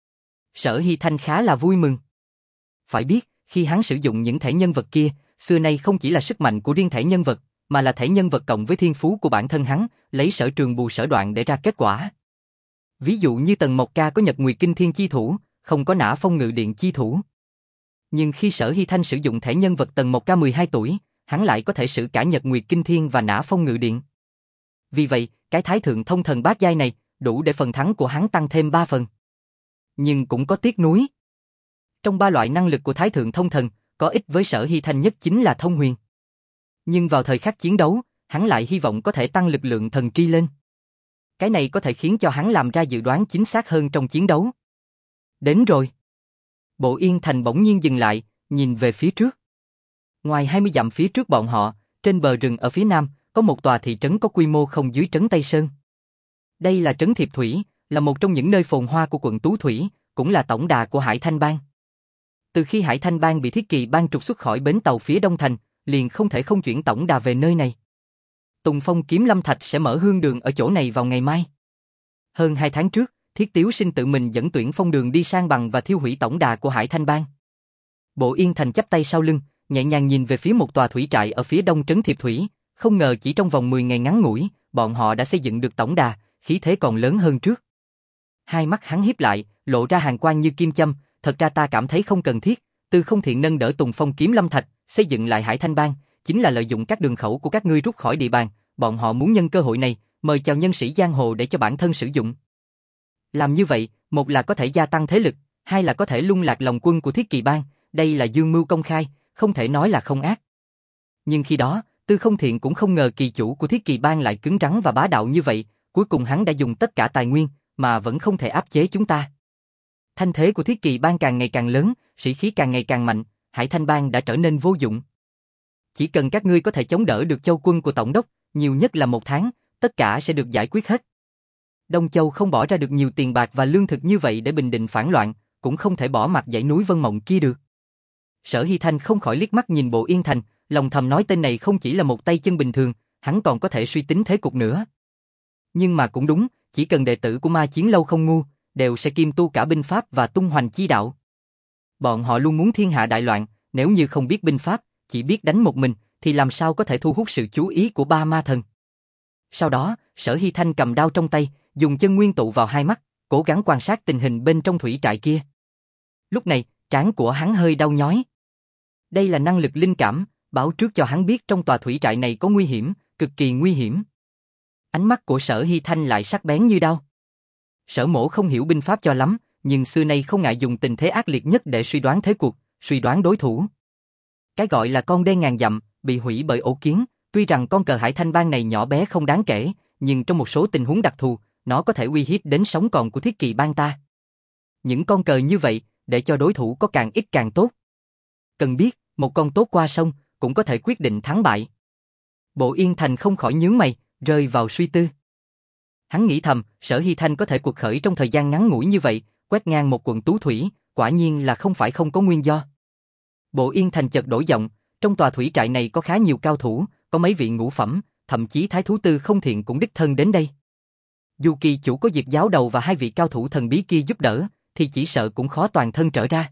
Sở Hy Thanh khá là vui mừng. Phải biết, khi hắn sử dụng những thẻ nhân vật kia, xưa nay không chỉ là sức mạnh của riêng thẻ nhân vật, mà là thẻ nhân vật cộng với thiên phú của bản thân hắn, lấy sở trường bù sở đoạn để ra kết quả. Ví dụ như Tần Mộc Ca có Nhật Nguyệt Kinh Thiên chi thủ, không có Nã Phong Ngự Điện chi thủ. Nhưng khi Sở Hy Thanh sử dụng thẻ nhân vật Tần Mộc Ca mười hai tuổi, hắn lại có thể sử cả Nhật Nguyệt Kinh Thiên và Nã Phong Ngự Điện. Vì vậy, cái Thái thượng thông thần bát giai này, đủ để phần thắng của hắn tăng thêm ba phần. Nhưng cũng có tiếc nuối. Trong ba loại năng lực của Thái thượng thông thần, có ích với Sở Hy Thanh nhất chính là thông huyền. Nhưng vào thời khắc chiến đấu, hắn lại hy vọng có thể tăng lực lượng thần tri lên. Cái này có thể khiến cho hắn làm ra dự đoán chính xác hơn trong chiến đấu. Đến rồi. Bộ Yên Thành bỗng nhiên dừng lại, nhìn về phía trước. Ngoài hai mươi dặm phía trước bọn họ, trên bờ rừng ở phía nam, có một tòa thị trấn có quy mô không dưới trấn Tây Sơn. Đây là trấn Thiệp Thủy, là một trong những nơi phồn hoa của quận Tú Thủy, cũng là tổng đà của Hải Thanh Bang. Từ khi Hải Thanh Bang bị Thiết Kỳ Bang trục xuất khỏi bến tàu phía Đông Thành, liền không thể không chuyển tổng đà về nơi này. Tùng Phong Kiếm Lâm Thạch sẽ mở hương đường ở chỗ này vào ngày mai. Hơn hai tháng trước, Thiết Tiếu Sinh tự mình dẫn Tuyển Phong Đường đi sang bằng và thiêu hủy tổng đà của Hải Thanh Bang. Bộ Yên Thành chắp tay sau lưng, nhẹ nhàng nhìn về phía một tòa thủy trại ở phía đông trấn Thiệp Thủy, Không ngờ chỉ trong vòng mười ngày ngắn ngủi, bọn họ đã xây dựng được tổng đà, khí thế còn lớn hơn trước. Hai mắt hắn híp lại, lộ ra hàn quang như kim châm, thật ra ta cảm thấy không cần thiết. Tư Không Thiện nâng đỡ Tùng Phong kiếm lâm thạch, xây dựng lại Hải Thanh Bang, chính là lợi dụng các đường khẩu của các ngươi rút khỏi địa bàn, bọn họ muốn nhân cơ hội này, mời chào nhân sĩ giang hồ để cho bản thân sử dụng. Làm như vậy, một là có thể gia tăng thế lực, hai là có thể lung lạc lòng quân của Thiết Kỳ Bang, đây là dương mưu công khai, không thể nói là không ác. Nhưng khi đó, Tư Không Thiện cũng không ngờ kỳ chủ của Thiết Kỳ Bang lại cứng rắn và bá đạo như vậy, cuối cùng hắn đã dùng tất cả tài nguyên, mà vẫn không thể áp chế chúng ta. Thanh thế của Thiết Kỳ Bang càng ngày càng lớn, sĩ khí càng ngày càng mạnh, Hải Thanh Bang đã trở nên vô dụng. Chỉ cần các ngươi có thể chống đỡ được châu quân của Tổng đốc, nhiều nhất là một tháng, tất cả sẽ được giải quyết hết. Đông Châu không bỏ ra được nhiều tiền bạc và lương thực như vậy để bình định phản loạn, cũng không thể bỏ mặc dãy núi Vân Mộng kia được. Sở Hy Thanh không khỏi liếc mắt nhìn Bộ Yên Thành, lòng thầm nói tên này không chỉ là một tay chân bình thường, hắn còn có thể suy tính thế cục nữa. Nhưng mà cũng đúng, chỉ cần đệ tử của Ma Chiến Lâu không ngu, đều sẽ kiêm tu cả binh pháp và tung hoành chi đạo. Bọn họ luôn muốn thiên hạ đại loạn, nếu như không biết binh pháp, chỉ biết đánh một mình, thì làm sao có thể thu hút sự chú ý của ba ma thần. Sau đó, Sở Hy Thanh cầm đao trong tay, dùng chân nguyên tụ vào hai mắt, cố gắng quan sát tình hình bên trong thủy trại kia. Lúc này, trán của hắn hơi đau nhói. Đây là năng lực linh cảm, báo trước cho hắn biết trong tòa thủy trại này có nguy hiểm, cực kỳ nguy hiểm. Ánh mắt của Sở Hy Thanh lại sắc bén như đao. Sở Mỗ không hiểu binh pháp cho lắm, nhưng xưa nay không ngại dùng tình thế ác liệt nhất để suy đoán thế cuộc, suy đoán đối thủ. Cái gọi là con đê ngàn dặm, bị hủy bởi ổ kiến, tuy rằng con cờ Hải Thanh Bang này nhỏ bé không đáng kể, nhưng trong một số tình huống đặc thù, nó có thể uy hiếp đến sống còn của Thiết Kỳ Bang ta. Những con cờ như vậy, để cho đối thủ có càng ít càng tốt. Cần biết, một con tốt qua sông, cũng có thể quyết định thắng bại. Bộ Yên Thành không khỏi nhướng mày, rơi vào suy tư. Hắn nghĩ thầm, Sở Hy Thanh có thể cuộc khởi trong thời gian ngắn ngủi như vậy, quét ngang một quận tú thủy, quả nhiên là không phải không có nguyên do. Bộ Yên Thành chợt đổi giọng, trong tòa thủy trại này có khá nhiều cao thủ, có mấy vị ngũ phẩm, thậm chí Thái Thú Tư Không Thiện cũng đích thân đến đây. Dù kỳ chủ có Diệp Giáo Đầu và hai vị cao thủ thần bí kia giúp đỡ, thì chỉ sợ cũng khó toàn thân trở ra.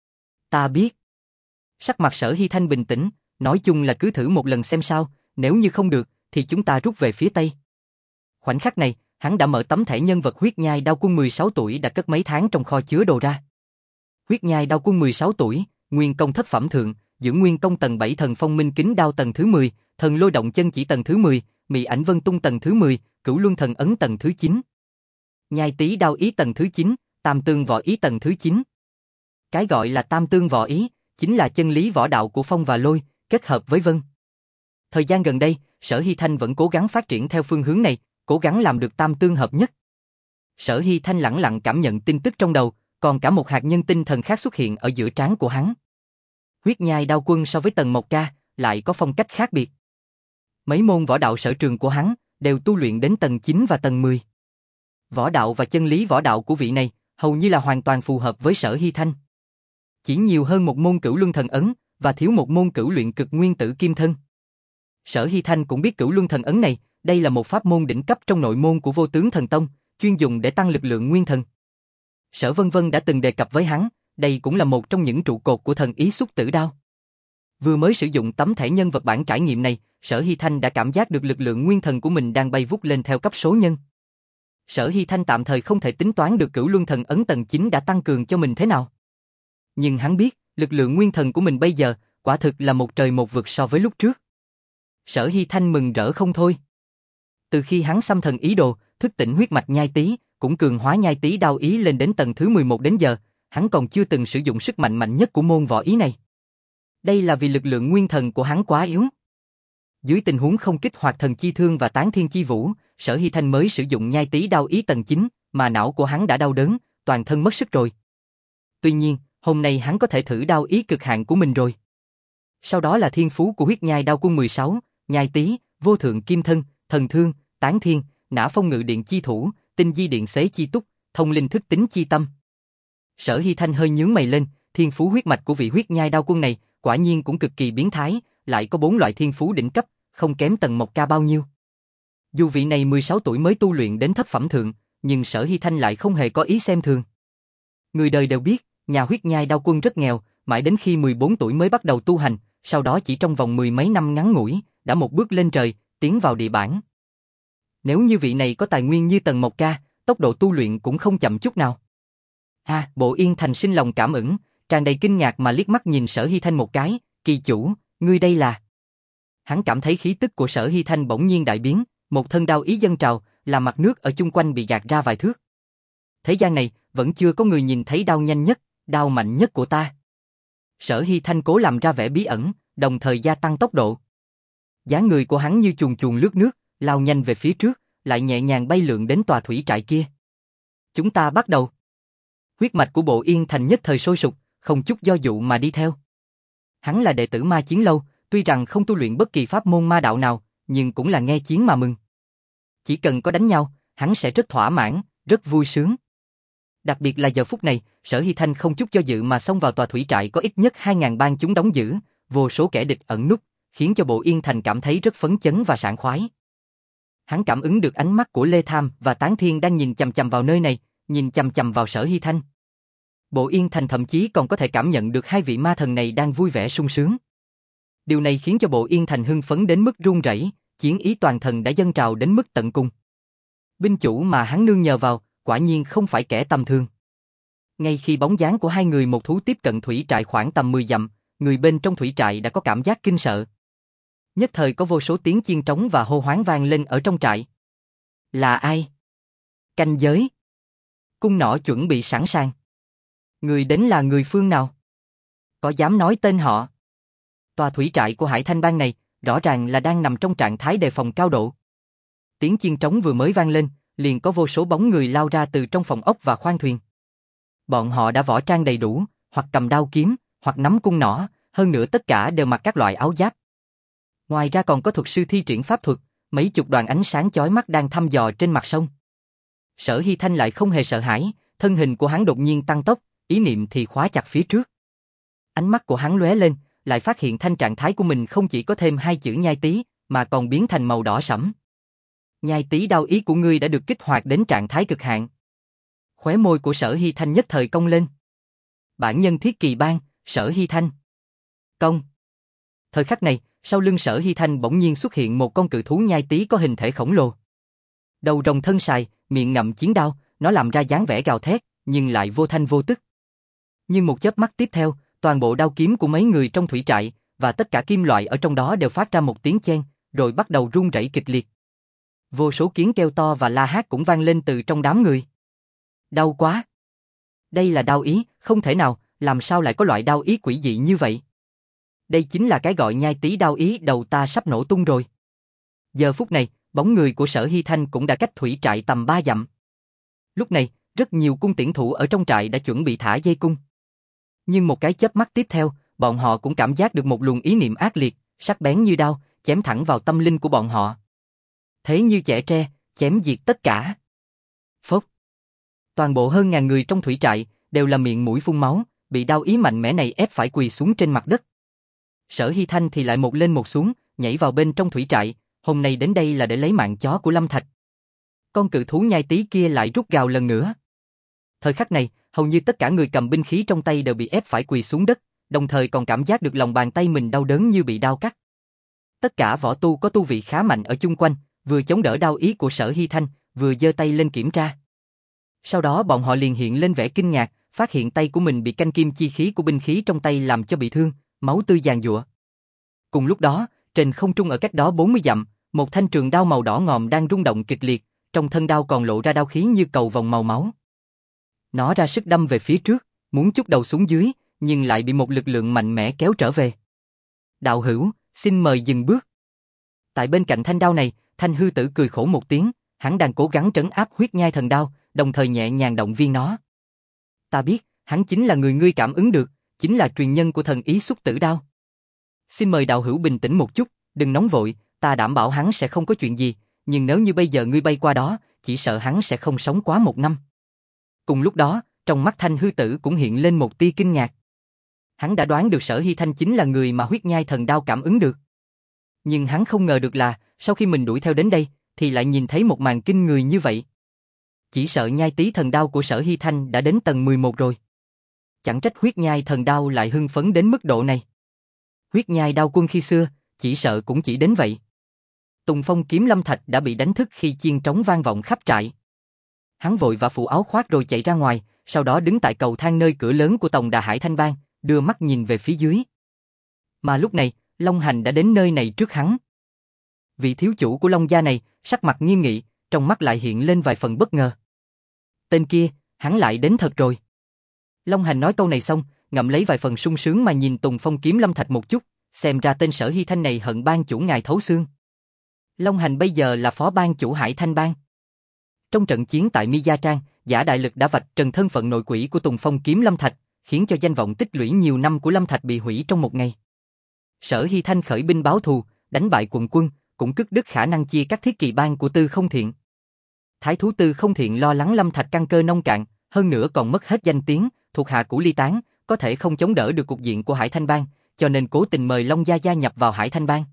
Ta biết. Sắc mặt Sở Hy Thanh bình tĩnh, nói chung là cứ thử một lần xem sao, nếu như không được, thì chúng ta rút về phía Tây. Khoảnh khắc này, hắn đã mở tấm thẻ nhân vật Huyết Nhai Đao Quân mười sáu tuổi đã cất mấy tháng trong kho chứa đồ ra. Huyết Nhai Đao Quân mười sáu tuổi, nguyên công thất phẩm thượng, dưỡng nguyên công tầng bảy, thần phong minh kính đao tầng thứ mười, thần lôi động chân chỉ tầng thứ mười, mị ảnh vân tung tầng thứ mười, cửu luân thần ấn tầng thứ chín. Nhai tý đao ý tầng thứ chín, tam tương võ ý tầng thứ chín. Cái gọi là tam tương võ ý, chính là chân lý võ đạo của phong và lôi, kết hợp với vân. Thời gian gần đây, Sở Hy Thanh vẫn cố gắng phát triển theo phương hướng này, cố gắng làm được tam tương hợp nhất. Sở Hy Thanh lẳng lặng cảm nhận tin tức trong đầu, còn cả một hạt nhân tinh thần khác xuất hiện ở giữa trán của hắn. Huyết Nhai Đao Quân so với Tần Mộc Ca lại có phong cách khác biệt. Mấy môn võ đạo sở trường của hắn đều tu luyện đến tầng chín và tầng mười. Võ đạo và chân lý võ đạo của vị này hầu như là hoàn toàn phù hợp với Sở Hy Thanh. Chỉ nhiều hơn một môn cửu luân thần ấn và thiếu một môn cửu luyện cực nguyên tử kim thân. Sở Hy Thanh cũng biết cửu luân thần ấn này, đây là một pháp môn đỉnh cấp trong nội môn của Vô Tướng Thần Tông, chuyên dùng để tăng lực lượng nguyên thần. Sở Vân Vân đã từng đề cập với hắn, đây cũng là một trong những trụ cột của thần ý xúc tử đao. Vừa mới sử dụng tấm thẻ nhân vật bản trải nghiệm này, Sở Hy Thanh đã cảm giác được lực lượng nguyên thần của mình đang bay vút lên theo cấp số nhân. Sở Hy Thanh tạm thời không thể tính toán được cửu luân thần ấn tầng chín đã tăng cường cho mình thế nào. Nhưng hắn biết, lực lượng nguyên thần của mình bây giờ, quả thực là một trời một vực so với lúc trước. Sở Hy Thanh mừng rỡ không thôi. Từ khi hắn xăm thần ý đồ, thức tỉnh huyết mạch nhai tý, cũng cường hóa nhai tý đao ý lên đến tầng thứ mười một đến giờ, hắn còn chưa từng sử dụng sức mạnh mạnh nhất của môn võ ý này. Đây là vì lực lượng nguyên thần của hắn quá yếu. Dưới tình huống không kích hoạt thần chi thương và tán thiên chi vũ, Sở Hy Thanh mới sử dụng nhai tý đao ý tầng chín, mà não của hắn đã đau đớn, toàn thân mất sức rồi. Tuy nhiên, hôm nay hắn có thể thử đao ý cực hạn của mình rồi. Sau đó là thiên phú của Huyết Nhai Đao Quân mười sáu, nhai tý, vô thượng kim thân, thần thương, tán thiên, nã phong ngự điện chi thủ, tinh di điện xế chi túc, thông linh thức tính chi tâm. Sở Hy Thanh hơi nhướng mày lên, thiên phú huyết mạch của vị Huyết Nhai Đao Quân này, quả nhiên cũng cực kỳ biến thái, lại có bốn loại thiên phú đỉnh cấp, không kém Tần Mộc Ca bao nhiêu. Dù vị này mười sáu tuổi mới tu luyện đến thất phẩm thượng, nhưng Sở Hy Thanh lại không hề có ý xem thường. Người đời đều biết, nhà Huyết Nhai Đao Quân rất nghèo, mãi đến khi mười bốn tuổi mới bắt đầu tu hành, sau đó chỉ trong vòng mười mấy năm ngắn ngủi, đã một bước lên trời, tiến vào địa bản. Nếu như vị này có tài nguyên như Tần Mộc Ca, tốc độ tu luyện cũng không chậm chút nào. À, Bộ Yên Thành sinh lòng cảm ứng, tràn đầy kinh ngạc mà liếc mắt nhìn Sở Hy Thanh một cái, kỳ chủ, ngươi đây là... Hắn cảm thấy khí tức của Sở Hy Thanh bỗng nhiên đại biến, một thân đao ý dâng trào, làm mặt nước ở chung quanh bị gạt ra vài thước. Thế gian này, vẫn chưa có người nhìn thấy đao nhanh nhất, đao mạnh nhất của ta. Sở Hy Thanh cố làm ra vẻ bí ẩn, đồng thời gia tăng tốc độ. Dáng người của hắn như chuồn chuồn lướt nước, lao nhanh về phía trước, lại nhẹ nhàng bay lượn đến tòa thủy trại kia. Chúng ta bắt đầu. Huyết mạch của Bộ Yên Thành nhất thời sôi sục, không chút do dự mà đi theo. Hắn là đệ tử Ma Chiến Lâu, tuy rằng không tu luyện bất kỳ pháp môn ma đạo nào, nhưng cũng là nghe chiến mà mừng. Chỉ cần có đánh nhau, hắn sẽ rất thỏa mãn, rất vui sướng. Đặc biệt là giờ phút này, Sở Hy Thanh không chút do dự mà xông vào tòa thủy trại có ít nhất hai ngàn bang chúng đóng giữ, vô số kẻ địch ẩn núp, khiến cho Bộ Yên Thành cảm thấy rất phấn chấn và sảng khoái. Hắn cảm ứng được ánh mắt của Lê Tham và Tán Thiên đang nhìn chằm chằm vào nơi này, nhìn chằm chằm vào Sở Hy Thanh. Bộ Yên Thành thậm chí còn có thể cảm nhận được hai vị ma thần này đang vui vẻ sung sướng. Điều này khiến cho Bộ Yên Thành hưng phấn đến mức run rẩy, chiến ý toàn thân đã dâng trào đến mức tận cùng. Binh chủ mà hắn nương nhờ vào, quả nhiên không phải kẻ tầm thường. Ngay khi bóng dáng của hai người một thú tiếp cận thủy trại khoảng tầm mười dặm, người bên trong thủy trại đã có cảm giác kinh sợ. Nhất thời có vô số tiếng chiên trống và hô hoáng vang lên ở trong trại. Là ai? Canh giới. Cung nỏ chuẩn bị sẵn sàng. Người đến là người phương nào? Có dám nói tên họ? Tòa thủy trại của Hải Thanh Bang này rõ ràng là đang nằm trong trạng thái đề phòng cao độ. Tiếng chiên trống vừa mới vang lên, liền có vô số bóng người lao ra từ trong phòng ốc và khoang thuyền. Bọn họ đã võ trang đầy đủ, hoặc cầm đao kiếm, hoặc nắm cung nỏ, hơn nữa tất cả đều mặc các loại áo giáp. Ngoài ra còn có thuật sư thi triển pháp thuật, mấy chục đoàn ánh sáng chói mắt đang thăm dò trên mặt sông. Sở Hy Thanh lại không hề sợ hãi, thân hình của hắn đột nhiên tăng tốc, ý niệm thì khóa chặt phía trước. Ánh mắt của hắn lóe lên, lại phát hiện thanh trạng thái của mình không chỉ có thêm hai chữ nhai tí, mà còn biến thành màu đỏ sẫm. Nhai tí đao ý của ngươi đã được kích hoạt đến trạng thái cực hạn. Khóe môi của Sở Hy Thanh nhất thời cong lên. Bản nhân Thiết Kỳ Bang, Sở Hy Thanh. Cong. Thời khắc này, sau lưng Sở Hy Thanh bỗng nhiên xuất hiện một con cự thú nhai tí có hình thể khổng lồ. Đầu rồng thân sài, miệng ngậm chiến đao, nó làm ra dáng vẻ gào thét, nhưng lại vô thanh vô tức. Nhưng một chớp mắt tiếp theo, toàn bộ đao kiếm của mấy người trong thủy trại và tất cả kim loại ở trong đó đều phát ra một tiếng chen, rồi bắt đầu rung rẩy kịch liệt. Vô số tiếng kêu to và la hét cũng vang lên từ trong đám người. Đau quá! Đây là đao ý, không thể nào, làm sao lại có loại đao ý quỷ dị như vậy? Đây chính là cái gọi nhai tí đao ý, đầu ta sắp nổ tung rồi. Giờ phút này, bóng người của Sở Hy Thanh cũng đã cách thủy trại tầm ba dặm. Lúc này, rất nhiều cung tiễn thủ ở trong trại đã chuẩn bị thả dây cung. Nhưng một cái chớp mắt tiếp theo, bọn họ cũng cảm giác được một luồng ý niệm ác liệt, sắc bén như đao, chém thẳng vào tâm linh của bọn họ. Thế như chẻ tre, chém diệt tất cả. Phốc. Toàn bộ hơn ngàn người trong thủy trại đều là miệng mũi phun máu, bị đao ý mạnh mẽ này ép phải quỳ xuống trên mặt đất. Sở Hy Thanh thì lại một lên một xuống, nhảy vào bên trong thủy trại, hôm nay đến đây là để lấy mạng chó của Lâm Thạch. Con cự thú nhai tí kia lại rút gào lần nữa. Thời khắc này, hầu như tất cả người cầm binh khí trong tay đều bị ép phải quỳ xuống đất, đồng thời còn cảm giác được lòng bàn tay mình đau đớn như bị đao cắt. Tất cả võ tu có tu vị khá mạnh ở chung quanh, vừa chống đỡ đao ý của Sở Hy Thanh, vừa giơ tay lên kiểm tra. Sau đó bọn họ liền hiện lên vẻ kinh ngạc, phát hiện tay của mình bị canh kim chi khí của binh khí trong tay làm cho bị thương, máu tươi giàn giụa. Cùng lúc đó, trên không trung ở cách đó bốn mươi dặm, một thanh trường đao màu đỏ ngòm đang rung động kịch liệt, trong thân đao còn lộ ra đao khí như cầu vồng màu máu. Nó ra sức đâm về phía trước, muốn chúc đầu xuống dưới, nhưng lại bị một lực lượng mạnh mẽ kéo trở về. Đạo hữu, xin mời dừng bước. Tại bên cạnh thanh đao này, Thanh hư tử cười khổ một tiếng, hắn đang cố gắng trấn áp huyết nhai thần đao, đồng thời nhẹ nhàng động viên nó. Ta biết, hắn chính là người ngươi cảm ứng được, chính là truyền nhân của thần ý xúc tử đao. Xin mời đạo hữu bình tĩnh một chút, đừng nóng vội, ta đảm bảo hắn sẽ không có chuyện gì, nhưng nếu như bây giờ ngươi bay qua đó, chỉ sợ hắn sẽ không sống quá một năm. Cùng lúc đó, trong mắt Thanh hư tử cũng hiện lên một tia kinh ngạc. Hắn đã đoán được Sở Hy Thanh chính là người mà huyết nhai thần đao cảm ứng được. Nhưng hắn không ngờ được là, sau khi mình đuổi theo đến đây, thì lại nhìn thấy một màn kinh người như vậy. Chỉ sợ nhai tí thần đao của Sở Hy Thanh đã đến tầng mười một rồi. Chẳng trách huyết nhai thần đao lại hưng phấn đến mức độ này. Huyết nhai đao quân khi xưa, chỉ sợ cũng chỉ đến vậy. Tùng Phong kiếm lâm thạch đã bị đánh thức khi chiên trống vang vọng khắp trại. Hắn vội vã phủ áo khoác rồi chạy ra ngoài, sau đó đứng tại cầu thang nơi cửa lớn của tổng đà Hải Thanh Bang, đưa mắt nhìn về phía dưới. Mà lúc này, Long Hành đã đến nơi này trước hắn. Vị thiếu chủ của Long gia này, sắc mặt nghiêm nghị, trong mắt lại hiện lên vài phần bất ngờ. Tên kia, hắn lại đến thật rồi. Long Hành nói câu này xong, ngậm lấy vài phần sung sướng mà nhìn Tùng Phong kiếm lâm thạch một chút, xem ra tên Sở Hy Thanh này hận bang chủ ngài thấu xương. Long Hành bây giờ là phó bang chủ Hải Thanh Bang. Trong trận chiến tại Mi Gia Trang, Giả Đại Lực đã vạch trần thân phận nội quỷ của Tùng Phong kiếm lâm thạch, khiến cho danh vọng tích lũy nhiều năm của Lâm Thạch bị hủy trong một ngày. Sở Hy Thanh khởi binh báo thù, đánh bại quận quân, cũng cắt đứt khả năng chia cắt thiết kỳ bang của Tư Không Thiện. Thái thú Tư Không Thiện lo lắng Lâm Thạch căn cơ nông cạn, hơn nữa còn mất hết danh tiếng, thuộc hạ của ly tán, có thể không chống đỡ được cục diện của Hải Thanh Bang, cho nên cố tình mời Long Gia gia nhập vào Hải Thanh Bang.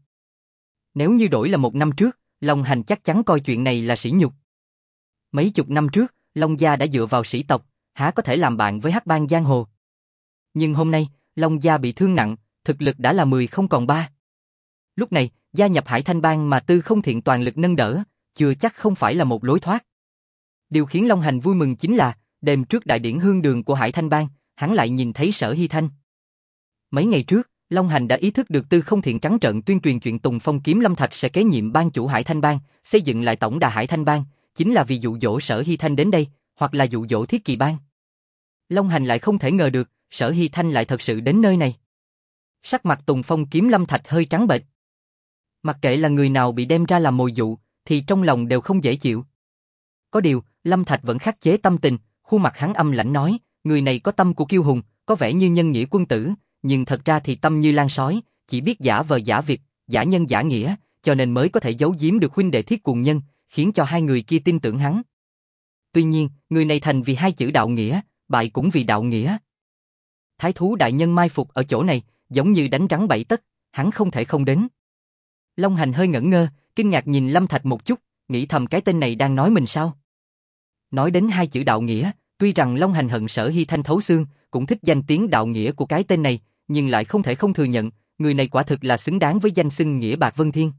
Nếu như đổi là một năm trước, Long Hành chắc chắn coi chuyện này là sỉ nhục. Mấy chục năm trước, Long Gia đã dựa vào sĩ tộc, há có thể làm bạn với hắc bang giang hồ. Nhưng hôm nay, Long Gia bị thương nặng, thực lực đã là mười không còn ba. Lúc này, gia nhập Hải Thanh Bang mà Tư Không Thiện toàn lực nâng đỡ, chưa chắc không phải là một lối thoát. Điều khiến Long Hành vui mừng chính là, đêm trước đại điển hương đường của Hải Thanh Bang, hắn lại nhìn thấy Sở Hy Thanh. Mấy ngày trước, Long Hành đã ý thức được Tư Không Thiện trắng trợn tuyên truyền chuyện Tùng Phong kiếm lâm thạch sẽ kế nhiệm bang chủ Hải Thanh Bang, xây dựng lại tổng đà Hải Thanh Bang, chính là vì dụ dỗ Sở Hy Thanh đến đây, hoặc là dụ dỗ Thiết Kỳ Bang. Long Hành lại không thể ngờ được, Sở Hy Thanh lại thật sự đến nơi này. Sắc mặt Tùng Phong kiếm lâm thạch hơi trắng bệch. Mặc kệ là người nào bị đem ra làm mồi dụ, thì trong lòng đều không dễ chịu. Có điều, Lâm Thạch vẫn khắc chế tâm tình, khuôn mặt hắn âm lãnh nói, người này có tâm của kiêu hùng, có vẻ như nhân nghĩa quân tử, nhưng thật ra thì tâm như lan sói, chỉ biết giả vờ giả việc, giả nhân giả nghĩa, cho nên mới có thể giấu giếm được huynh đệ Thiết Cuồng Nhân, khiến cho hai người kia tin tưởng hắn. Tuy nhiên, người này thành vì hai chữ đạo nghĩa, bại cũng vì đạo nghĩa. Thái thú đại nhân mai phục ở chỗ này, giống như đánh rắn bẫy tất, hắn không thể không đến. Long Hành hơi ngẩn ngơ, kinh ngạc nhìn Lâm Thạch một chút, nghĩ thầm cái tên này đang nói mình sao. Nói đến hai chữ đạo nghĩa, tuy rằng Long Hành hận Sở Hy Thanh thấu xương, cũng thích danh tiếng đạo nghĩa của cái tên này, nhưng lại không thể không thừa nhận, người này quả thực là xứng đáng với danh xưng nghĩa bạc vân thiên.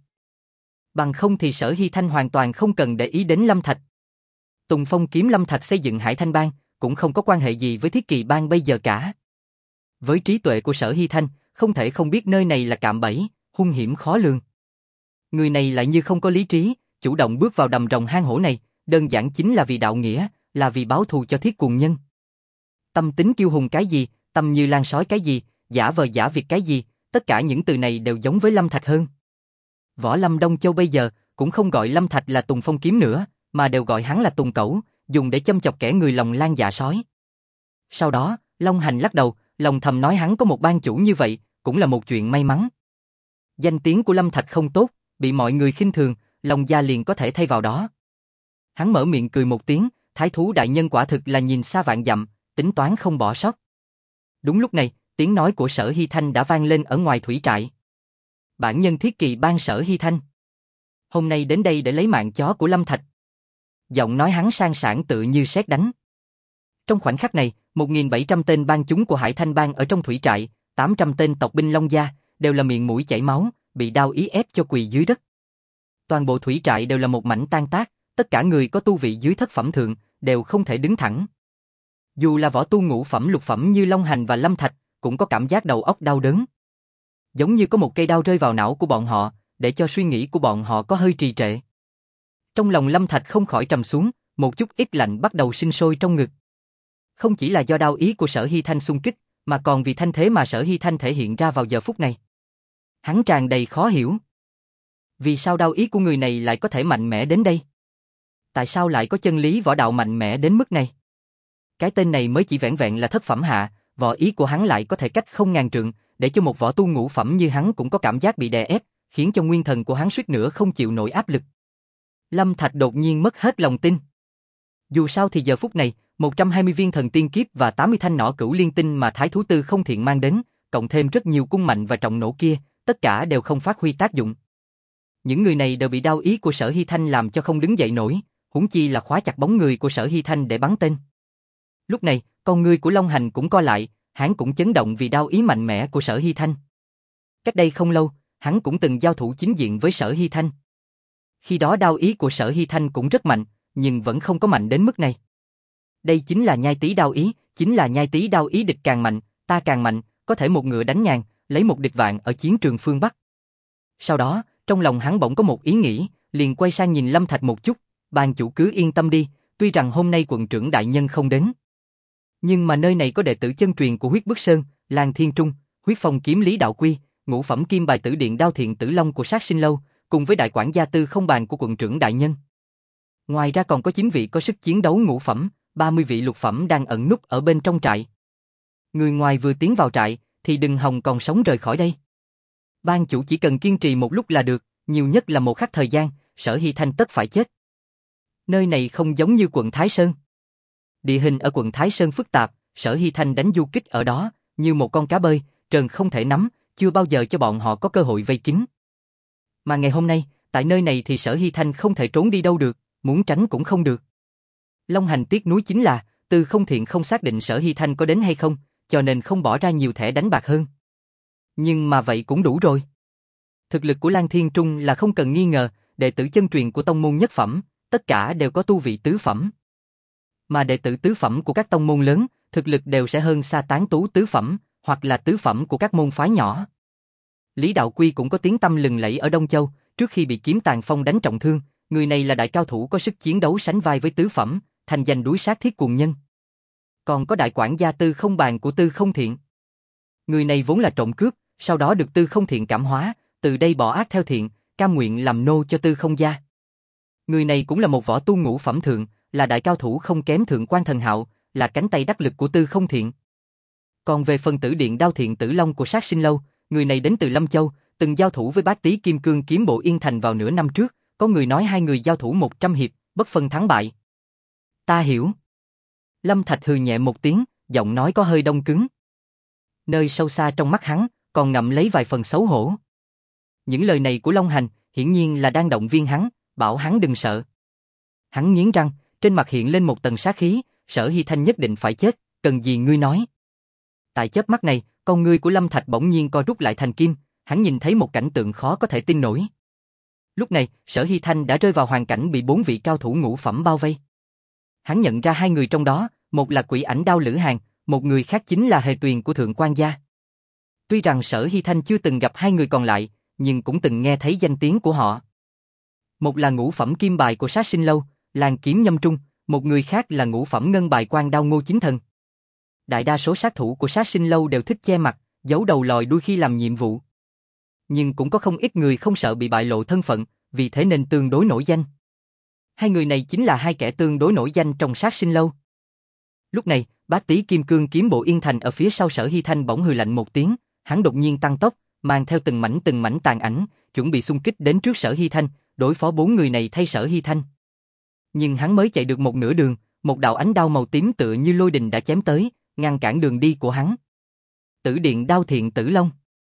Bằng không thì Sở Hy Thanh hoàn toàn không cần để ý đến Lâm Thạch. Tùng Phong kiếm lâm thạch xây dựng Hải Thanh Bang, cũng không có quan hệ gì với Thiết Kỳ Bang bây giờ cả. Với trí tuệ của Sở Hy Thanh, không thể không biết nơi này là cạm bẫy, hung hiểm khó lường. Người này lại như không có lý trí, chủ động bước vào đầm rồng hang hổ này, đơn giản chính là vì đạo nghĩa, là vì báo thù cho Thiết Cuồng Nhân. Tâm tính kiêu hùng cái gì, tâm như lan sói cái gì, giả vờ giả việc cái gì, tất cả những từ này đều giống với Lâm Thạch hơn. Võ Lâm Đông Châu bây giờ cũng không gọi Lâm Thạch là Tùng Phong kiếm nữa, mà đều gọi hắn là Tùng Cẩu, dùng để châm chọc kẻ người lòng lan dạ sói. Sau đó, Long Hành lắc đầu, lòng thầm nói hắn có một bang chủ như vậy, cũng là một chuyện may mắn. Danh tiếng của Lâm Thạch không tốt, bị mọi người khinh thường, Long gia liền có thể thay vào đó. Hắn mở miệng cười một tiếng, thái thú đại nhân quả thực là nhìn xa vạn dặm, tính toán không bỏ sót. Đúng lúc này, tiếng nói của Sở Hy Thanh đã vang lên ở ngoài thủy trại. Bản nhân Thiết Kỳ Bang Sở Hy Thanh. Hôm nay đến đây để lấy mạng chó của Lâm Thạch. Giọng nói hắn sang sảng tự như sét đánh. Trong khoảnh khắc này, một nghìn bảy trăm tên bang chúng của Hải Thanh Bang ở trong thủy trại, tám trăm tên tộc binh Long gia, đều là miệng mũi chảy máu, bị đao ý ép cho quỳ dưới đất. Toàn bộ thủy trại đều là một mảnh tan tác, tất cả người có tu vị dưới thất phẩm thượng, đều không thể đứng thẳng. Dù là võ tu ngũ phẩm lục phẩm như Long Hành và Lâm Thạch, cũng có cảm giác đầu óc đau đớn. Giống như có một cây đao rơi vào não của bọn họ, để cho suy nghĩ của bọn họ có hơi trì trệ. Trong lòng Lâm Thạch không khỏi trầm xuống, một chút ít lạnh bắt đầu sinh sôi trong ngực. Không chỉ là do đao ý của Sở Hy Thanh xung kích, mà còn vì thanh thế mà Sở Hy Thanh thể hiện ra vào giờ phút này. Hắn tràn đầy khó hiểu. Vì sao đao ý của người này lại có thể mạnh mẽ đến đây? Tại sao lại có chân lý võ đạo mạnh mẽ đến mức này? Cái tên này mới chỉ vẻn vẹn là thất phẩm hạ, võ ý của hắn lại có thể cách không ngàn trượng, để cho một võ tu ngũ phẩm như hắn cũng có cảm giác bị đè ép, khiến cho nguyên thần của hắn suýt nữa không chịu nổi áp lực. Lâm Thạch đột nhiên mất hết lòng tin. Dù sao thì giờ phút này, một trăm hai mươi viên thần tiên kiếp và tám mươi thanh nỏ cửu liên tinh mà Thái thú Tư Không Thiện mang đến, cộng thêm rất nhiều cung mạnh và trọng nổ kia, tất cả đều không phát huy tác dụng. Những người này đều bị đao ý của Sở Hy Thanh làm cho không đứng dậy nổi, huống chi là khóa chặt bóng người của Sở Hy Thanh để bắn tên. Lúc này, con ngươi của Long Hành cũng co lại, hắn cũng chấn động vì đao ý mạnh mẽ của Sở Hy Thanh. Cách đây không lâu, hắn cũng từng giao thủ chính diện với Sở Hy Thanh. Khi đó đao ý của Sở Hy Thanh cũng rất mạnh, nhưng vẫn không có mạnh đến mức này. Đây chính là nhai tí đao ý, chính là nhai tí đao ý, địch càng mạnh, ta càng mạnh, có thể một ngựa đánh ngàn, lấy một địch vạn ở chiến trường phương Bắc. Sau đó, trong lòng hắn bỗng có một ý nghĩ, liền quay sang nhìn Lâm Thạch một chút, ban chủ cứ yên tâm đi, tuy rằng hôm nay quận trưởng đại nhân không đến. Nhưng mà nơi này có đệ tử chân truyền của Huyết Bức Sơn, Lan Thiên Trung, Huyết Phong Kiếm Lý Đạo Quy, ngũ phẩm kim bài tử điện đao thiện tử long của Sát Sinh Lâu, cùng với đại quản gia Tư Không Bàn của quận trưởng đại nhân. Ngoài ra còn có chín vị có sức chiến đấu ngũ phẩm, ba mươi vị lục phẩm đang ẩn núp ở bên trong trại. Người ngoài vừa tiến vào trại, thì đừng hòng còn sống rời khỏi đây. Ban chủ chỉ cần kiên trì một lúc là được, nhiều nhất là một khắc thời gian, Sở Hy Thanh tất phải chết. Nơi này không giống như quận Thái Sơn. Địa hình ở quận Thái Sơn phức tạp, Sở Hy Thanh đánh du kích ở đó, như một con cá bơi, trơn không thể nắm, chưa bao giờ cho bọn họ có cơ hội vây kín. Mà ngày hôm nay, tại nơi này thì Sở Hy Thanh không thể trốn đi đâu được, muốn tránh cũng không được. Long Hành tiếc nuối chính là, Tư Không Thiện không xác định Sở Hy Thanh có đến hay không, cho nên không bỏ ra nhiều thẻ đánh bạc hơn. Nhưng mà vậy cũng đủ rồi. Thực lực của Lan Thiên Trung là không cần nghi ngờ, đệ tử chân truyền của tông môn nhất phẩm, tất cả đều có tu vị tứ phẩm. Mà đệ tử tứ phẩm của các tông môn lớn, thực lực đều sẽ hơn xa tán tú tứ phẩm, hoặc là tứ phẩm của các môn phái nhỏ. Lý Đạo Quy cũng có tiếng tăm lừng lẫy ở Đông Châu, trước khi bị kiếm Tàn Phong đánh trọng thương, người này là đại cao thủ có sức chiến đấu sánh vai với tứ phẩm, thành danh đuổi sát thiết cuồng nhân. Còn có đại quản gia Tư Không Bàn của Tư Không Thiện. Người này vốn là trộm cướp, sau đó được Tư Không Thiện cảm hóa, từ đây bỏ ác theo thiện, cam nguyện làm nô cho Tư Không gia. Người này cũng là một võ tu ngũ phẩm thượng, là đại cao thủ không kém Thượng Quan Thần Hạo, là cánh tay đắc lực của Tư Không Thiện. Còn về phần tử điện đao thiện tử long của Sát Sinh Lâu, người này đến từ Lâm Châu, từng giao thủ với bác tý Kim Cương kiếm bộ Yên Thành vào nửa năm trước, có người nói hai người giao thủ một trăm hiệp, bất phân thắng bại. Ta hiểu. Lâm Thạch hừ nhẹ một tiếng, giọng nói có hơi đông cứng. Nơi sâu xa trong mắt hắn, còn ngậm lấy vài phần xấu hổ. Những lời này của Long Hành, hiển nhiên là đang động viên hắn, bảo hắn đừng sợ. Hắn nghiến răng, trên mặt hiện lên một tầng sát khí, Sở Hy Thanh nhất định phải chết, cần gì ngươi nói. Tại chớp mắt này, con ngươi của Lâm Thạch bỗng nhiên co rút lại thành kim, hắn nhìn thấy một cảnh tượng khó có thể tin nổi. Lúc này, Sở Hy Thanh đã rơi vào hoàn cảnh bị bốn vị cao thủ ngũ phẩm bao vây. Hắn nhận ra hai người trong đó, một là Quỷ Ảnh Đao Lữ Hàn, một người khác chính là Hề Tuyền của Thượng Quan gia. Tuy rằng Sở Hy Thanh chưa từng gặp hai người còn lại, nhưng cũng từng nghe thấy danh tiếng của họ. Một là ngũ phẩm kim bài của Sát Sinh Lâu, Lan Kiếm Nhâm Trung, một người khác là ngũ phẩm ngân bài Quan Đao Ngô Chính Thần. Đại đa số sát thủ của Sát Sinh Lâu đều thích che mặt, giấu đầu lòi đuôi khi làm nhiệm vụ. Nhưng cũng có không ít người không sợ bị bại lộ thân phận, vì thế nên tương đối nổi danh. Hai người này chính là hai kẻ tương đối nổi danh trong Sát Sinh Lâu. Lúc này, bác tý Kim Cương kiếm bộ Yên Thành ở phía sau Sở Hy Thanh bỗng hừ lạnh một tiếng, hắn đột nhiên tăng tốc, mang theo từng mảnh từng mảnh tàn ảnh, chuẩn bị xung kích đến trước Sở Hy Thanh, đối phó bốn người này thay Sở Hy Thanh. Nhưng hắn mới chạy được một nửa đường, một đạo ánh đao màu tím tựa như lôi đình đã chém tới, ngăn cản đường đi của hắn. Tử điện đao thiện tử long.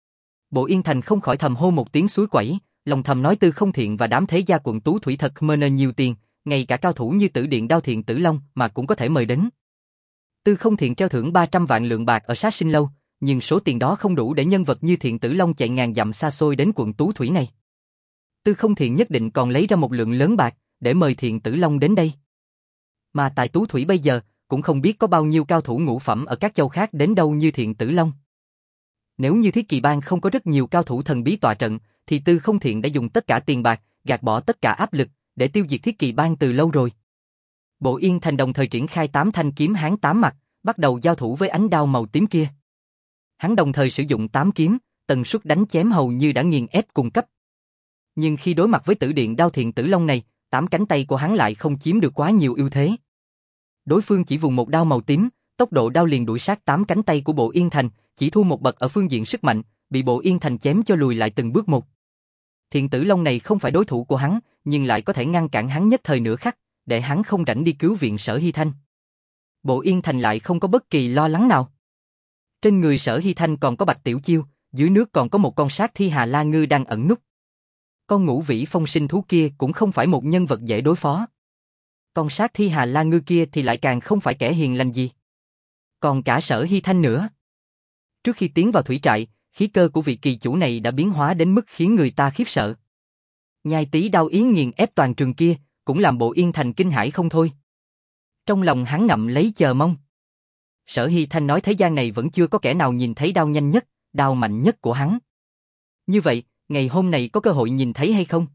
Bộ Yên Thành không khỏi thầm hô một tiếng suối quẩy, lòng thầm nói Tư Không Thiện và đám thế gia quận Tú Thủy thật mơ nên nhiều tiền, ngay cả cao thủ như tử điện đao thiện tử long mà cũng có thể mời đến. Tư Không Thiện treo thưởng ba trăm vạn lượng bạc ở Sát Sinh Lâu, nhưng số tiền đó không đủ để nhân vật như Thiện Tử Long chạy ngàn dặm xa xôi đến quận Tú Thủy này. Tư Không Thiện nhất định còn lấy ra một lượng lớn bạc để mời Thiện Tử Long đến đây. Mà tại Tú Thủy bây giờ cũng không biết có bao nhiêu cao thủ ngũ phẩm ở các châu khác đến đâu như Thiện Tử Long. Nếu như Thiết Kỳ Bang không có rất nhiều cao thủ thần bí tọa trận, thì Tư Không Thiện đã dùng tất cả tiền bạc, gạt bỏ tất cả áp lực để tiêu diệt Thiết Kỳ Bang từ lâu rồi. Bộ Yên Thành đồng thời triển khai tám thanh kiếm hán tám mặt, bắt đầu giao thủ với ánh đao màu tím kia. Hắn đồng thời sử dụng tám kiếm, tần suất đánh chém hầu như đã nghiền ép cùng cấp. Nhưng khi đối mặt với tử điện đao Thiện Tử Long này, tám cánh tay của hắn lại không chiếm được quá nhiều ưu thế. Đối phương chỉ vùng một đao màu tím, tốc độ đao liền đuổi sát tám cánh tay của Bộ Yên Thành, chỉ thua một bậc ở phương diện sức mạnh, bị Bộ Yên Thành chém cho lùi lại từng bước một. Thiện Tử Long này không phải đối thủ của hắn, nhưng lại có thể ngăn cản hắn nhất thời nửa khắc, để hắn không rảnh đi cứu viện Sở Hy Thanh. Bộ Yên Thành lại không có bất kỳ lo lắng nào. Trên người Sở Hy Thanh còn có Bạch Tiểu Chiêu, dưới nước còn có một con sát thi Hà La Ngư đang ẩn núp. Con ngũ vĩ phong sinh thú kia cũng không phải một nhân vật dễ đối phó. Con sát thi Hà La Ngư kia thì lại càng không phải kẻ hiền lành gì. Còn cả Sở Hy Thanh nữa. Trước khi tiến vào thủy trại, khí cơ của vị kỳ chủ này đã biến hóa đến mức khiến người ta khiếp sợ. Nhai tí đao ý nghiền ép toàn trường kia, cũng làm Bộ Yên Thành kinh hãi không thôi. Trong lòng hắn ngậm lấy chờ mong. Sở Hy Thanh nói thế gian này vẫn chưa có kẻ nào nhìn thấy đao nhanh nhất, đao mạnh nhất của hắn. Như vậy, ngày hôm nay có cơ hội nhìn thấy hay không?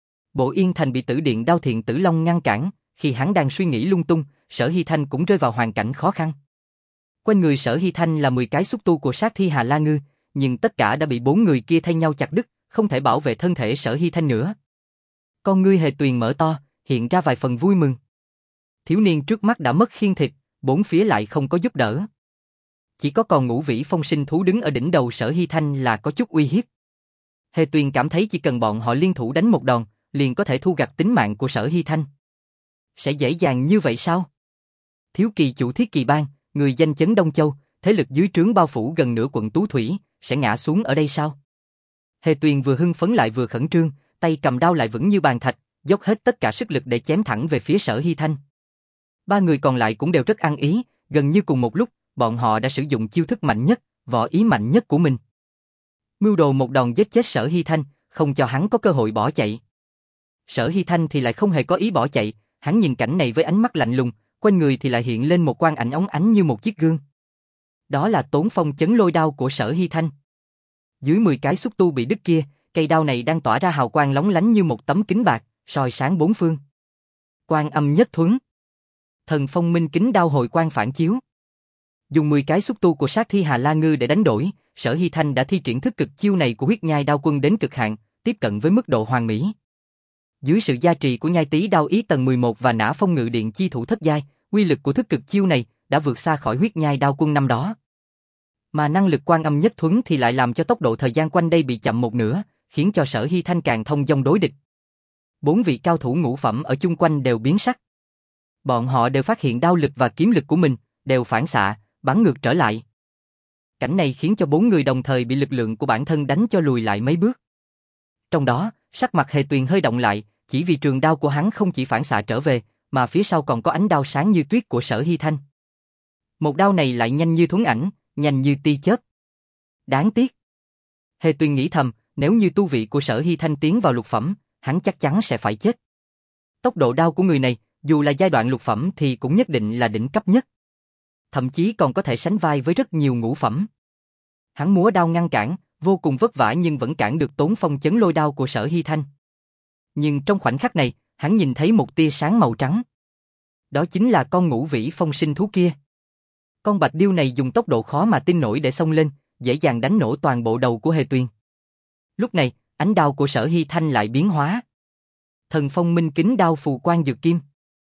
Bộ Yên Thành bị Tử Điện Đao Thiện Tử Long ngăn cản, khi hắn đang suy nghĩ lung tung, Sở Hy Thanh cũng rơi vào hoàn cảnh khó khăn. Quanh người Sở Hy Thanh là mười cái xúc tu của sát thi Hà La Ngư, nhưng tất cả đã bị bốn người kia thay nhau chặt đứt, không thể bảo vệ thân thể Sở Hy Thanh nữa. Con ngươi Hề Tuyền mở to, hiện ra vài phần vui mừng. Thiếu niên trước mắt đã mất khiên thịt, bốn phía lại không có giúp đỡ. Chỉ có còn Ngũ Vĩ Phong Sinh Thú đứng ở đỉnh đầu Sở Hy Thanh là có chút uy hiếp. Hề Tuyền cảm thấy chỉ cần bọn họ liên thủ đánh một đòn, liền có thể thu gặt tính mạng của Sở Hy Thanh. Sẽ dễ dàng như vậy sao? Thiếu kỳ chủ Thiết Kỳ Bang, người danh chấn Đông Châu, thế lực dưới trướng bao phủ gần nửa quận Tú Thủy, sẽ ngã xuống ở đây sao? Hề Tuyền vừa hưng phấn lại vừa khẩn trương, tay cầm đao lại vững như bàn thạch, dốc hết tất cả sức lực để chém thẳng về phía Sở Hy Thanh. Ba người còn lại cũng đều rất ăn ý, gần như cùng một lúc, bọn họ đã sử dụng chiêu thức mạnh nhất, võ ý mạnh nhất của mình. Mưu đồ một đòn giết chết Sở Hy Thanh, không cho hắn có cơ hội bỏ chạy. Sở Hy Thanh thì lại không hề có ý bỏ chạy, hắn nhìn cảnh này với ánh mắt lạnh lùng, quanh người thì lại hiện lên một quang ảnh óng ánh như một chiếc gương. Đó là Tốn Phong Chấn Lôi Đao của Sở Hy Thanh. Dưới mười cái xúc tu bị đứt kia, cây đao này đang tỏa ra hào quang lóng lánh như một tấm kính bạc, soi sáng bốn phương. Quang Âm Nhất Thuấn. Thần Phong Minh Kính Đao hồi quang phản chiếu. Dùng mười cái xúc tu của sát thi Hà La Ngư để đánh đổi, Sở Hy Thanh đã thi triển thức cực chiêu này của Huyết Nhai Đao Quân đến cực hạn, tiếp cận với mức độ hoàn mỹ. Dưới sự gia trì của Nhai Tý Đao Ý tầng mười một và Nã Phong Ngự Điện chi thủ thất giai, uy lực của thức cực chiêu này đã vượt xa khỏi Huyết Nhai Đao Quân năm đó. Mà năng lực Quang Âm Nhất Thuấn thì lại làm cho tốc độ thời gian quanh đây bị chậm một nửa, khiến cho Sở Hy Thanh càng thông dong đối địch. Bốn vị cao thủ ngũ phẩm ở chung quanh đều biến sắc. Bọn họ đều phát hiện đao lực và kiếm lực của mình, đều phản xạ, bắn ngược trở lại. Cảnh này khiến cho bốn người đồng thời bị lực lượng của bản thân đánh cho lùi lại mấy bước. Trong đó, sắc mặt Hề Tuyền hơi động lại, chỉ vì trường đao của hắn không chỉ phản xạ trở về, mà phía sau còn có ánh đao sáng như tuyết của Sở Hy Thanh. Một đao này lại nhanh như thuấn ảnh, nhanh như tia chớp. Đáng tiếc. Hề Tuyền nghĩ thầm, nếu như tu vị của Sở Hy Thanh tiến vào lục phẩm, hắn chắc chắn sẽ phải chết. Tốc độ đao của người này, dù là giai đoạn lục phẩm thì cũng nhất định là đỉnh cấp nhất. Thậm chí còn có thể sánh vai với rất nhiều ngũ phẩm. Hắn múa đao ngăn cản, vô cùng vất vả nhưng vẫn cản được Tốn Phong Chấn Lôi Đao của Sở Hy Thanh. Nhưng trong khoảnh khắc này, hắn nhìn thấy một tia sáng màu trắng. Đó chính là con Ngũ Vĩ Phong Sinh Thú kia. Con bạch điêu này dùng tốc độ khó mà tin nổi để xông lên, dễ dàng đánh nổ toàn bộ đầu của Hề Tuyền. Lúc này, ánh đao của Sở Hy Thanh lại biến hóa. Thần Phong Minh Kính Đao Phù Quang Dược Kim.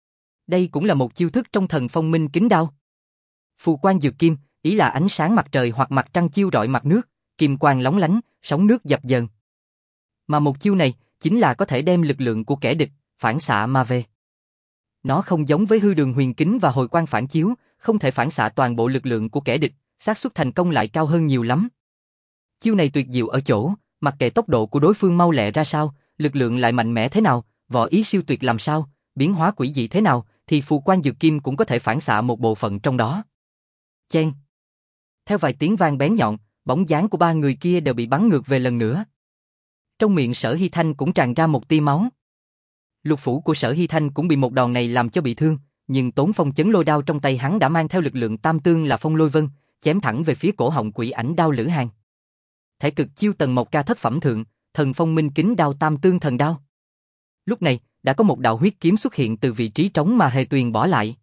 Đây cũng là một chiêu thức trong Thần Phong Minh Kính Đao. Phù Quang Dược Kim, ý là ánh sáng mặt trời hoặc mặt trăng chiếu rọi mặt nước, kim quang lóng lánh, sóng nước dập dờn. Mà một chiêu này, chính là có thể đem lực lượng của kẻ địch, phản xạ mà về. Nó không giống với hư đường huyền kính và hồi quang phản chiếu, không thể phản xạ toàn bộ lực lượng của kẻ địch, xác suất thành công lại cao hơn nhiều lắm. Chiêu này tuyệt diệu ở chỗ, mặc kệ tốc độ của đối phương mau lẹ ra sao, lực lượng lại mạnh mẽ thế nào, võ ý siêu tuyệt làm sao, biến hóa quỷ dị thế nào, thì phù quang dược kim cũng có thể phản xạ một bộ phận trong đó. Chen. Theo vài tiếng vang bén nhọn, bóng dáng của ba người kia đều bị bắn ngược về lần nữa. Trong miệng Sở Hy Thanh cũng tràn ra một tia máu. Lục phủ của Sở Hy Thanh cũng bị một đòn này làm cho bị thương, nhưng Tốn Phong Chấn Lôi Đao trong tay hắn đã mang theo lực lượng tam tương là Phong Lôi Vân, chém thẳng về phía cổ họng quỷ ảnh đao Lữ Hàn. Thể cực chiêu tầng một ca thất phẩm thượng, Thần Phong Minh Kính Đao Tam Tương Thần Đao. Lúc này, đã có một đạo huyết kiếm xuất hiện từ vị trí trống mà Hề Tuyền bỏ lại.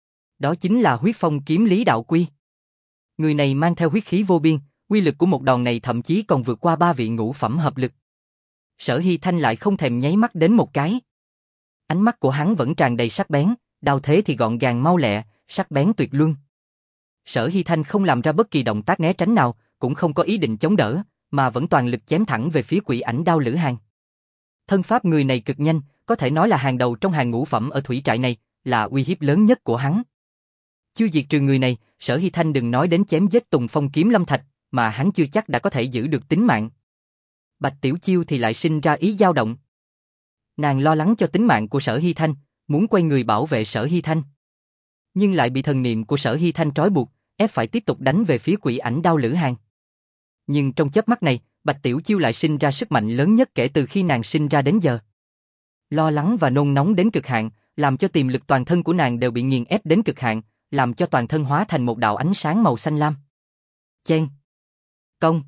Đó chính là Huyết Phong Kiếm Lý Đạo Quy. Người này mang theo huyết khí vô biên, uy lực của một đòn này thậm chí còn vượt qua ba vị ngũ phẩm hợp lực. Sở Hy Thanh lại không thèm nháy mắt đến một cái. Ánh mắt của hắn vẫn tràn đầy sắc bén, đao thế thì gọn gàng mau lẹ, sắc bén tuyệt luân. Sở Hy Thanh không làm ra bất kỳ động tác né tránh nào, cũng không có ý định chống đỡ, mà vẫn toàn lực chém thẳng về phía quỷ ảnh đao Lữ Hàn. Thân pháp người này cực nhanh, có thể nói là hàng đầu trong hàng ngũ phẩm ở thủy trại này, là uy hiếp lớn nhất của hắn. Chưa diệt trừ người này, Sở Hy Thanh đừng nói đến chém giết Tùng Phong Kiếm Lâm Thạch, mà hắn chưa chắc đã có thể giữ được tính mạng. Bạch Tiểu Chiêu thì lại sinh ra ý dao động. Nàng lo lắng cho tính mạng của Sở Hy Thanh, muốn quay người bảo vệ Sở Hy Thanh. Nhưng lại bị thần niệm của Sở Hy Thanh trói buộc, ép phải tiếp tục đánh về phía quỷ ảnh đao Lữ Hàn. Nhưng trong chớp mắt này, Bạch Tiểu Chiêu lại sinh ra sức mạnh lớn nhất kể từ khi nàng sinh ra đến giờ. Lo lắng và nôn nóng đến cực hạn, làm cho tiềm lực toàn thân của nàng đều bị nghiền ép đến cực hạn, làm cho toàn thân hóa thành một đạo ánh sáng màu xanh lam. Chen! Công!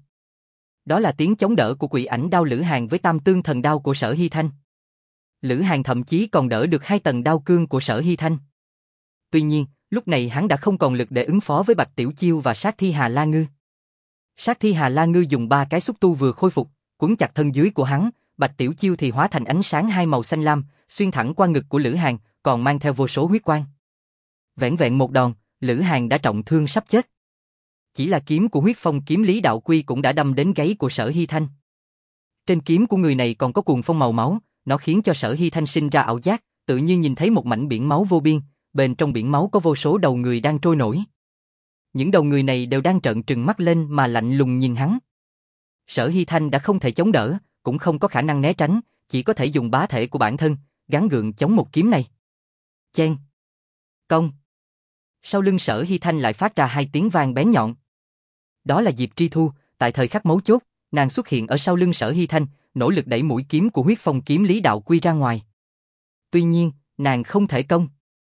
Đó là tiếng chống đỡ của quỷ ảnh đao Lữ Hàn với tam tương thần đao của Sở Hy Thanh. Lữ Hàn thậm chí còn đỡ được hai tầng đao cương của Sở Hy Thanh. Tuy nhiên, lúc này hắn đã không còn lực để ứng phó với Bạch Tiểu Chiêu và sát thi Hà La Ngư. Sát thi Hà La Ngư dùng ba cái xúc tu vừa khôi phục, quấn chặt thân dưới của hắn, Bạch Tiểu Chiêu thì hóa thành ánh sáng hai màu xanh lam, xuyên thẳng qua ngực của Lữ Hàn, còn mang theo vô số huyết quang. Vẻn vẹn một đòn, Lữ Hàn đã trọng thương sắp chết. Chỉ là kiếm của huyết phong kiếm Lý Đạo Quy cũng đã đâm đến gáy của Sở Hy Thanh. Trên kiếm của người này còn có cuồng phong màu máu, nó khiến cho Sở Hy Thanh sinh ra ảo giác, tự như nhìn thấy một mảnh biển máu vô biên, bên trong biển máu có vô số đầu người đang trôi nổi. Những đầu người này đều đang trợn trừng mắt lên mà lạnh lùng nhìn hắn. Sở Hy Thanh đã không thể chống đỡ, cũng không có khả năng né tránh, chỉ có thể dùng bá thể của bản thân, gắng gượng chống một kiếm này. Chen! Công! Sau lưng Sở Hy Thanh lại phát ra hai tiếng vang bén nhọn. Đó là Diệp Tri Thu, tại thời khắc mấu chốt, nàng xuất hiện ở sau lưng Sở Hy Thanh, nỗ lực đẩy mũi kiếm của huyết phong kiếm Lý Đạo Quy ra ngoài. Tuy nhiên, nàng không thể công.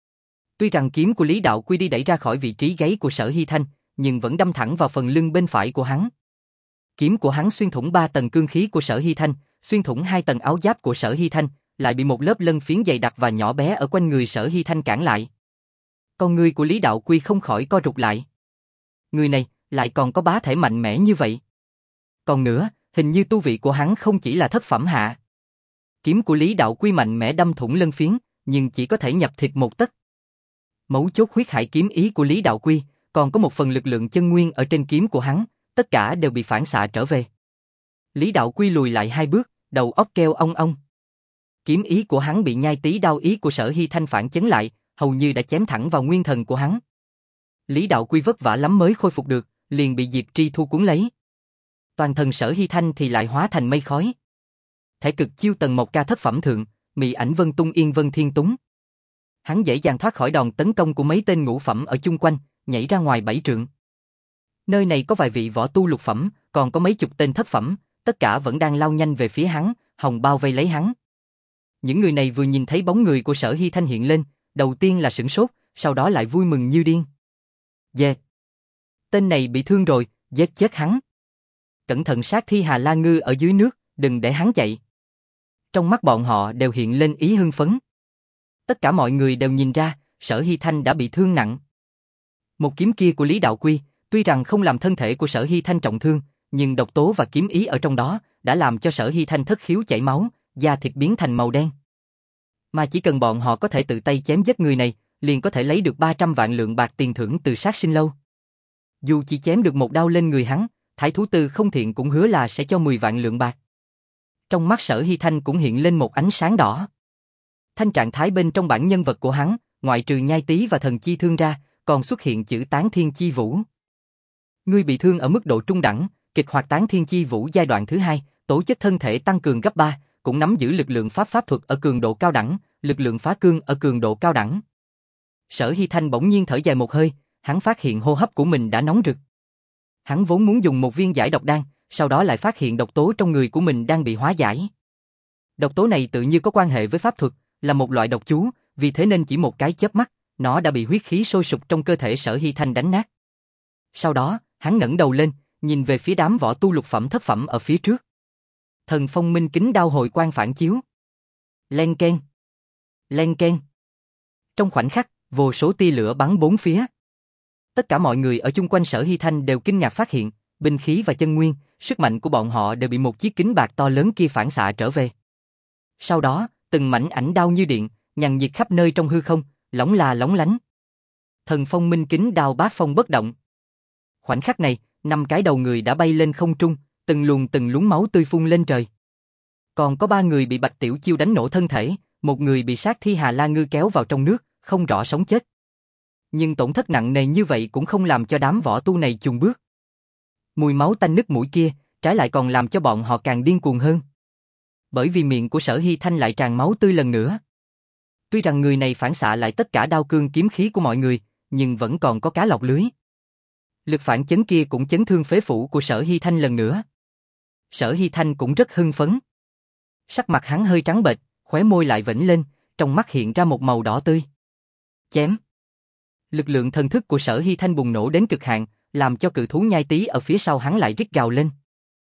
Tuy rằng kiếm của Lý Đạo Quy đi đẩy ra khỏi vị trí gáy của Sở Hy Thanh, nhưng vẫn đâm thẳng vào phần lưng bên phải của hắn. Kiếm của hắn xuyên thủng ba tầng cương khí của Sở Hy Thanh, xuyên thủng hai tầng áo giáp của Sở Hy Thanh, lại bị một lớp lân phiến dày đặc và nhỏ bé ở quanh người Sở Hy Thanh cản lại. Con người của Lý Đạo Quy không khỏi co rụt lại. Người này lại còn có bá thể mạnh mẽ như vậy. Còn nữa, hình như tu vị của hắn không chỉ là thất phẩm hạ. Kiếm của Lý Đạo Quy mạnh mẽ đâm thủng lân phiến, nhưng chỉ có thể nhập thịt một tấc. Mấu chốt huyết hải kiếm ý của Lý Đạo Quy, còn có một phần lực lượng chân nguyên ở trên kiếm của hắn, tất cả đều bị phản xạ trở về. Lý Đạo Quy lùi lại hai bước, đầu óc kêu ong ong. Kiếm ý của hắn bị nhai tí đao ý của Sở Hy Thanh phản chấn lại, hầu như đã chém thẳng vào nguyên thần của hắn. Lý Đạo Quy vất vả lắm mới khôi phục được, liền bị Diệp Tri Thu cuốn lấy. Toàn thân Sở Hy Thanh thì lại hóa thành mây khói. Thể cực chiêu tầng một ca thất phẩm thượng, mị ảnh vân tung yên vân thiên túng. Hắn dễ dàng thoát khỏi đòn tấn công của mấy tên ngũ phẩm ở chung quanh, nhảy ra ngoài bảy trượng. Nơi này có vài vị võ tu lục phẩm, còn có mấy chục tên thất phẩm, tất cả vẫn đang lao nhanh về phía hắn, hồng bao vây lấy hắn. Những người này vừa nhìn thấy bóng người của Sở Hy Thanh hiện lên, đầu tiên là sửng sốt, sau đó lại vui mừng như điên. Yeah. Tên này bị thương rồi, giết chết hắn. Cẩn thận sát thi Hà La Ngư ở dưới nước, đừng để hắn chạy. Trong mắt bọn họ đều hiện lên ý hưng phấn. Tất cả mọi người đều nhìn ra, Sở Hy Thanh đã bị thương nặng. Một kiếm kia của Lý Đạo Quy, tuy rằng không làm thân thể của Sở Hy Thanh trọng thương, nhưng độc tố và kiếm ý ở trong đó đã làm cho Sở Hy Thanh thất khiếu chảy máu, da thịt biến thành màu đen. Mà chỉ cần bọn họ có thể tự tay chém giết người này, liền có thể lấy được ba trăm vạn lượng bạc tiền thưởng từ sát sinh lâu. Dù chỉ chém được một đao lên người hắn, Thái Thú Tư không thiện cũng hứa là sẽ cho mười vạn lượng bạc. Trong mắt Sở Hy Thanh cũng hiện lên một ánh sáng đỏ. Thanh trạng thái bên trong bản nhân vật của hắn, ngoại trừ nhai tí và thần chi thương ra, còn xuất hiện chữ tán thiên chi vũ. Ngươi bị thương ở mức độ trung đẳng, kịch hoạt tán thiên chi vũ giai đoạn thứ hai, tố chất thân thể tăng cường gấp ba, cũng nắm giữ lực lượng pháp pháp thuật ở cường độ cao đẳng, lực lượng phá cương ở cường độ cao đẳng. Sở Hy Thanh bỗng nhiên thở dài một hơi, hắn phát hiện hô hấp của mình đã nóng rực. Hắn vốn muốn dùng một viên giải độc đan, sau đó lại phát hiện độc tố trong người của mình đang bị hóa giải. Độc tố này tự như có quan hệ với pháp thuật, là một loại độc chú, vì thế nên chỉ một cái chớp mắt, nó đã bị huyết khí sôi sục trong cơ thể Sở Hy Thanh đánh nát. Sau đó, hắn ngẩng đầu lên, nhìn về phía đám võ tu lục phẩm thất phẩm ở phía trước. Thần phong minh kính đao hồi quang phản chiếu. Len keng. Len keng. Trong khoảnh khắc, vô số tia lửa bắn bốn phía. Tất cả mọi người ở chung quanh Sở Hy Thanh đều kinh ngạc phát hiện, binh khí và chân nguyên, sức mạnh của bọn họ đều bị một chiếc kính bạc to lớn kia phản xạ trở về. Sau đó, từng mảnh ảnh đao như điện, nhằng nhịt khắp nơi trong hư không, lóng là lóng lánh. Thần phong minh kính đao bát phong bất động. Khoảnh khắc này, năm cái đầu người đã bay lên không trung, từng luồng từng luống máu tươi phun lên trời. Còn có ba người bị Bạch Tiểu Chiêu đánh nổ thân thể, một người bị sát thi Hà La Ngư kéo vào trong nước, không rõ sống chết. Nhưng tổn thất nặng nề như vậy cũng không làm cho đám võ tu này chùn bước. Mùi máu tanh nứt mũi kia, trái lại còn làm cho bọn họ càng điên cuồng hơn. Bởi vì miệng của Sở Hy Thanh lại tràn máu tươi lần nữa. Tuy rằng người này phản xạ lại tất cả đao cương kiếm khí của mọi người, nhưng vẫn còn có cá lọc lưới. Lực phản chấn kia cũng chấn thương phế phủ của Sở Hy Thanh lần nữa. Sở Hy Thanh cũng rất hưng phấn. Sắc mặt hắn hơi trắng bệch, khóe môi lại vểnh lên, trong mắt hiện ra một màu đỏ tươi. Chém. Lực lượng thần thức của Sở Hy Thanh bùng nổ đến cực hạn, làm cho cự thú nhai tí ở phía sau hắn lại rít gào lên.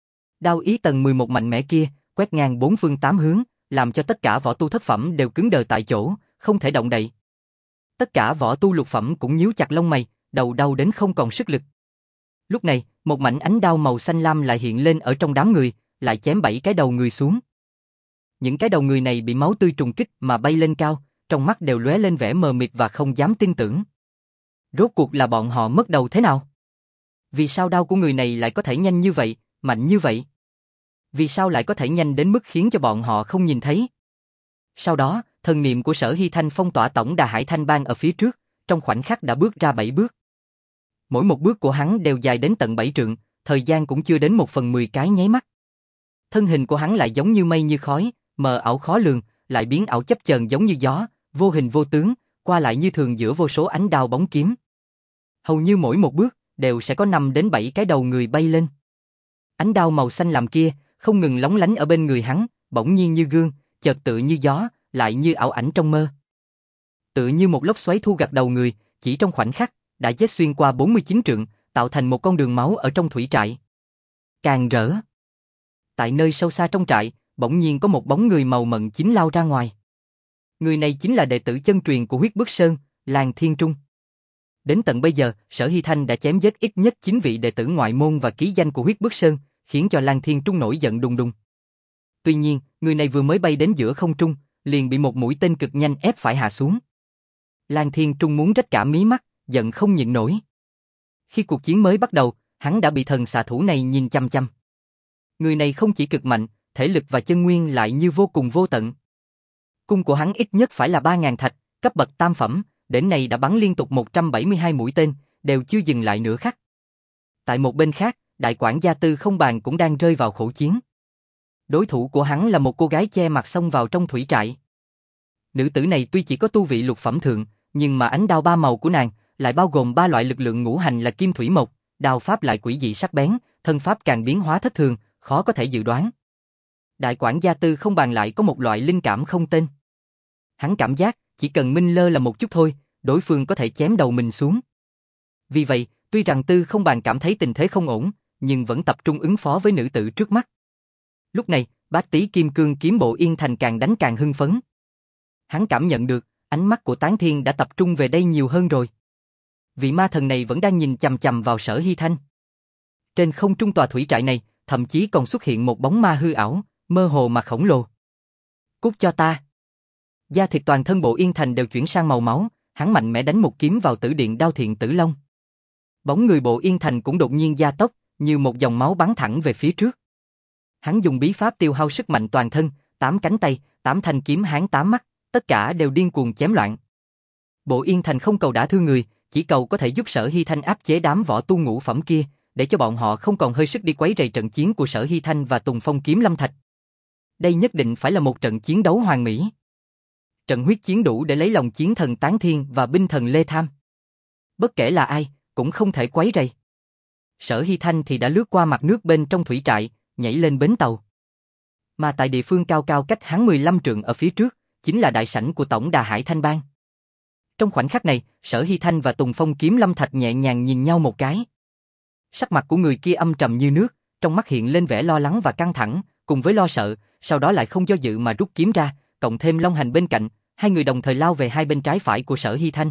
Đao ý tầng mười một mạnh mẽ kia, quét ngang bốn phương tám hướng, làm cho tất cả võ tu thất phẩm đều cứng đờ tại chỗ, không thể động đậy. Tất cả võ tu lục phẩm cũng nhíu chặt lông mày, đầu đau đến không còn sức lực. Lúc này, một mảnh ánh đao màu xanh lam lại hiện lên ở trong đám người, lại chém bảy cái đầu người xuống. Những cái đầu người này bị máu tươi trùng kích mà bay lên cao, trong mắt đều lóe lên vẻ mờ mịt và không dám tin tưởng. Rốt cuộc là bọn họ mất đầu thế nào? Vì sao đao của người này lại có thể nhanh như vậy, mạnh như vậy? Vì sao lại có thể nhanh đến mức khiến cho bọn họ không nhìn thấy? Sau đó, thần niệm của Sở Hy Thanh phong tỏa tổng đà Hải Thanh Bang ở phía trước, trong khoảnh khắc đã bước ra bảy bước. Mỗi một bước của hắn đều dài đến tận bảy trượng, thời gian cũng chưa đến một phần mười cái nháy mắt. Thân hình của hắn lại giống như mây như khói, mờ ảo khó lường, lại biến ảo chấp chờn giống như gió, vô hình vô tướng, qua lại như thường giữa vô số ánh đao bóng kiếm. Hầu như mỗi một bước đều sẽ có năm đến bảy cái đầu người bay lên. Ánh đao màu xanh lam kia không ngừng lóng lánh ở bên người hắn, bỗng nhiên như gương, chợt tự như gió, lại như ảo ảnh trong mơ. Tự như một lốc xoáy thu gặt đầu người, chỉ trong khoảnh khắc đã giết xuyên qua bốn mươi chín trượng, tạo thành một con đường máu ở trong thủy trại. Càng rỡ. Tại nơi sâu xa trong trại, bỗng nhiên có một bóng người màu mận chính lao ra ngoài. Người này chính là đệ tử chân truyền của Huyết Bức Sơn, Lang Thiên Trung. Đến tận bây giờ, Sở Hy Thanh đã chém giết ít nhất chín vị đệ tử ngoại môn và ký danh của Huyết Bức Sơn, khiến cho Lang Thiên Trung nổi giận đùng đùng. Tuy nhiên, người này vừa mới bay đến giữa không trung, liền bị một mũi tên cực nhanh ép phải hạ xuống. Lang Thiên Trung muốn rách cả mí mắt, giận không nhịn nổi. Khi cuộc chiến mới bắt đầu, hắn đã bị thần xạ thủ này nhìn chăm chăm. Người này không chỉ cực mạnh, thể lực và chân nguyên lại như vô cùng vô tận. Cung của hắn ít nhất phải là ba ngàn thạch, cấp bậc tam phẩm, đến nay đã bắn liên tục một trăm bảy mươi hai mũi tên, đều chưa dừng lại nửa khắc. Tại một bên khác, đại quản gia Tư Không Bàn cũng đang rơi vào khổ chiến. Đối thủ của hắn là một cô gái che mặt xông vào trong thủy trại. Nữ tử này tuy chỉ có tu vị lục phẩm thượng, nhưng mà ánh đao ba màu của nàng lại bao gồm ba loại lực lượng ngũ hành là kim thủy mộc, đao pháp lại quỷ dị sắc bén, thân pháp càng biến hóa thất thường, khó có thể dự đoán. Đại quản gia Tư Không Bàn lại có một loại linh cảm không tên. Hắn cảm giác chỉ cần minh lơ là một chút thôi, đối phương có thể chém đầu mình xuống. Vì vậy, tuy rằng Tư Không Bàn cảm thấy tình thế không ổn, nhưng vẫn tập trung ứng phó với nữ tử trước mắt. Lúc này, Bát Tý Kim Cương kiếm bộ Yên Thành càng đánh càng hưng phấn. Hắn cảm nhận được, ánh mắt của Tán Thiên đã tập trung về đây nhiều hơn rồi. Vị ma thần này vẫn đang nhìn chằm chằm vào Sở Hy Thanh. Trên không trung tòa thủy trại này, thậm chí còn xuất hiện một bóng ma hư ảo, mơ hồ mà khổng lồ. Cút cho ta. Da thịt toàn thân bộ Yên Thành đều chuyển sang màu máu, hắn mạnh mẽ đánh một kiếm vào tử điện Đao Thiện Tử Long. Bóng người bộ Yên Thành cũng đột nhiên gia tốc, như một dòng máu bắn thẳng về phía trước. Hắn dùng bí pháp tiêu hao sức mạnh toàn thân, tám cánh tay, tám thanh kiếm hán tám mắt, tất cả đều điên cuồng chém loạn. Bộ Yên Thành không cầu đả thương người, chỉ cầu có thể giúp Sở Hy Thanh áp chế đám võ tu ngũ phẩm kia, để cho bọn họ không còn hơi sức đi quấy rầy trận chiến của Sở Hy Thanh và Tùng Phong Kiếm Lâm Thạch. Đây nhất định phải là một trận chiến đấu hoàn mỹ. Trận huyết chiến đủ để lấy lòng chiến thần Tán Thiên và binh thần Lê Tham. Bất kể là ai, cũng không thể quấy rầy. Sở Hy Thanh thì đã lướt qua mặt nước bên trong thủy trại, nhảy lên bến tàu. Mà tại địa phương cao cao cách hắn mười lăm trượng ở phía trước, chính là đại sảnh của tổng đà Hải Thanh Bang. Trong khoảnh khắc này, Sở Hy Thanh và Tùng Phong Kiếm Lâm Thạch nhẹ nhàng nhìn nhau một cái. Sắc mặt của người kia âm trầm như nước, trong mắt hiện lên vẻ lo lắng và căng thẳng, cùng với lo sợ, sau đó lại không do dự mà rút kiếm ra, cộng thêm Long Hành bên cạnh, hai người đồng thời lao về hai bên trái phải của Sở Hy Thanh.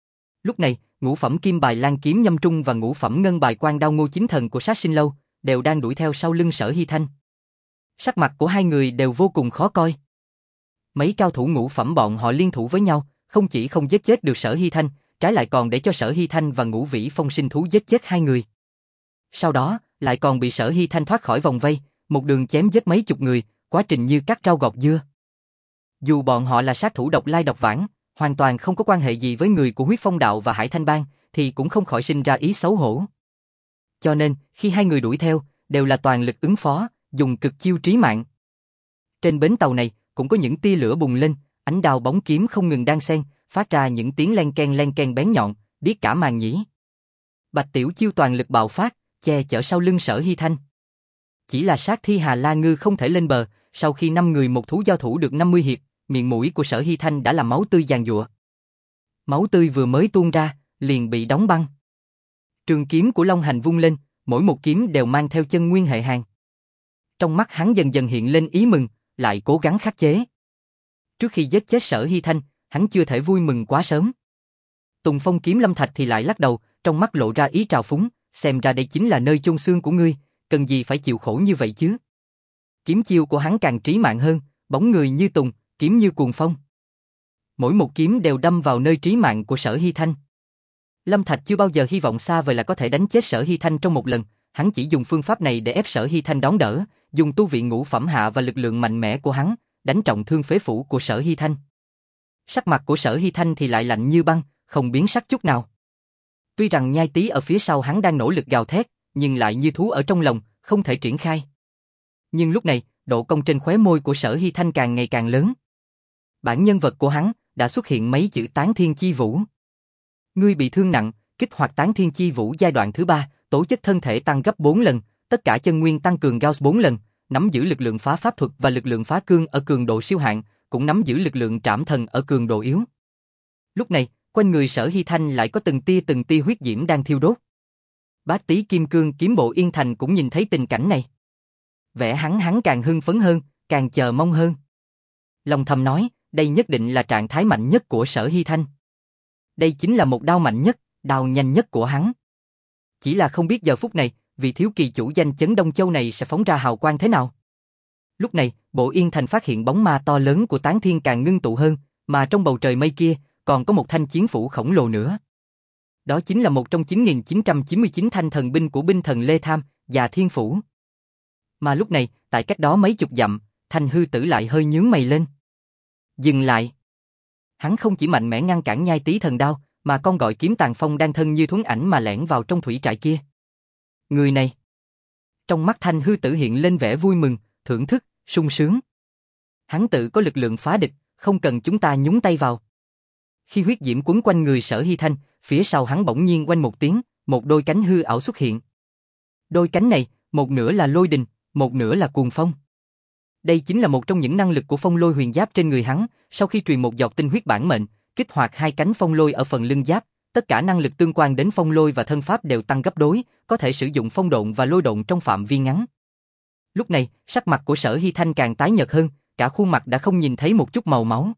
Lúc này, ngũ phẩm kim bài Lan Kiếm Nhâm Trung và ngũ phẩm ngân bài Quan Đao Ngô Chính Thần của Sát Sinh Lâu đều đang đuổi theo sau lưng Sở Hy Thanh. Sắc mặt của hai người đều vô cùng khó coi. Mấy cao thủ ngũ phẩm bọn họ liên thủ với nhau, không chỉ không giết chết được Sở Hy Thanh, trái lại còn để cho Sở Hy Thanh và Ngũ Vĩ Phong Sinh Thú giết chết hai người. Sau đó, lại còn bị Sở Hy Thanh thoát khỏi vòng vây, một đường chém giết mấy chục người, quá trình như cắt rau gọt dưa. Dù bọn họ là sát thủ độc lai độc vãng, hoàn toàn không có quan hệ gì với người của Huyết Phong Đạo và Hải Thanh Bang, thì cũng không khỏi sinh ra ý xấu hổ. Cho nên, khi hai người đuổi theo, đều là toàn lực ứng phó, dùng cực chiêu trí mạng. Trên bến tàu này, cũng có những tia lửa bùng lên, ánh đao bóng kiếm không ngừng đan xen, phát ra những tiếng len ken len ken bén nhọn, biết cả màng nhĩ. Bạch Tiểu Chiêu toàn lực bạo phát, che chở sau lưng Sở Hy Thanh. Chỉ là sát thi Hà La Ngư không thể lên bờ, sau khi năm người một thú giao thủ được năm mươi hiệp, miệng mũi của Sở Hy Thanh đã làm máu tươi giàn giụa. Máu tươi vừa mới tuôn ra, liền bị đóng băng. Trường kiếm của Long Hành vung lên, mỗi một kiếm đều mang theo chân nguyên hệ hàn. Trong mắt hắn dần dần hiện lên ý mừng, lại cố gắng khắc chế. Trước khi giết chết Sở Hy Thanh, hắn chưa thể vui mừng quá sớm. Tùng Phong kiếm Lâm Thạch thì lại lắc đầu, trong mắt lộ ra ý trào phúng, xem ra đây chính là nơi chôn xương của ngươi, cần gì phải chịu khổ như vậy chứ. Kiếm chiêu của hắn càng trí mạng hơn, bóng người như tùng, kiếm như cuồng phong. Mỗi một kiếm đều đâm vào nơi trí mạng của Sở Hy Thanh. Lâm Thạch chưa bao giờ hy vọng xa vời là có thể đánh chết Sở Hy Thanh trong một lần, hắn chỉ dùng phương pháp này để ép Sở Hy Thanh đón đỡ, dùng tu vị ngũ phẩm hạ và lực lượng mạnh mẽ của hắn, đánh trọng thương phế phủ của Sở Hy Thanh. Sắc mặt của Sở Hy Thanh thì lại lạnh như băng, không biến sắc chút nào. Tuy rằng Nhai Tý ở phía sau hắn đang nỗ lực gào thét, nhưng lại như thú ở trong lòng, không thể triển khai. Nhưng lúc này, độ cong trên khóe môi của Sở Hy Thanh càng ngày càng lớn. Bản nhân vật của hắn đã xuất hiện mấy chữ Tán Thiên Chi Vũ. Ngươi bị thương nặng, kích hoạt Tán Thiên Chi Vũ giai đoạn thứ ba, tố chất thân thể tăng gấp bốn lần, tất cả chân nguyên tăng cường Gauss bốn lần, nắm giữ lực lượng phá pháp thuật và lực lượng phá cương ở cường độ siêu hạn, cũng nắm giữ lực lượng trảm thần ở cường độ yếu. Lúc này, quanh người Sở Hy Thanh lại có từng tia từng tia huyết diễm đang thiêu đốt. Bát Tý Kim Cương Kiếm Bộ Yên Thành cũng nhìn thấy tình cảnh này. Vẻ hắn hắn càng hưng phấn hơn, càng chờ mong hơn. Lòng thầm nói, đây nhất định là trạng thái mạnh nhất của Sở Hy Thanh. Đây chính là một đao mạnh nhất, đao nhanh nhất của hắn. Chỉ là không biết giờ phút này, vị thiếu kỳ chủ danh chấn Đông Châu này sẽ phóng ra hào quang thế nào. Lúc này, Bộ Yên Thành phát hiện bóng ma to lớn của Tán Thiên càng ngưng tụ hơn, mà trong bầu trời mây kia, còn có một thanh chiến phủ khổng lồ nữa. Đó chính là một trong chín nghìn chín trăm chín mươi chín thanh thần binh của binh thần Lê Tham, Già Thiên Phủ. Mà lúc này, tại cách đó mấy chục dặm, Thanh Hư Tử lại hơi nhướng mày lên. Dừng lại. Hắn không chỉ mạnh mẽ ngăn cản Nhai Tý thần đao, mà con gọi kiếm Tàn Phong đang thân như thuấn ảnh mà lẻn vào trong thủy trại kia. Người này. Trong mắt Thanh Hư Tử hiện lên vẻ vui mừng, thưởng thức, sung sướng. Hắn tự có lực lượng phá địch, không cần chúng ta nhúng tay vào. Khi huyết diễm quấn quanh người Sở Hy Thanh, phía sau hắn bỗng nhiên oanh một tiếng, một đôi cánh hư ảo xuất hiện. Đôi cánh này, một nửa là lôi đình, một nửa là cuồng phong. Đây chính là một trong những năng lực của phong lôi huyền giáp trên người hắn, sau khi truyền một giọt tinh huyết bản mệnh, kích hoạt hai cánh phong lôi ở phần lưng giáp, tất cả năng lực tương quan đến phong lôi và thân pháp đều tăng gấp đôi, có thể sử dụng phong độn và lôi độn trong phạm vi ngắn. Lúc này, sắc mặt của Sở Hy Thanh càng tái nhợt hơn, cả khuôn mặt đã không nhìn thấy một chút màu máu.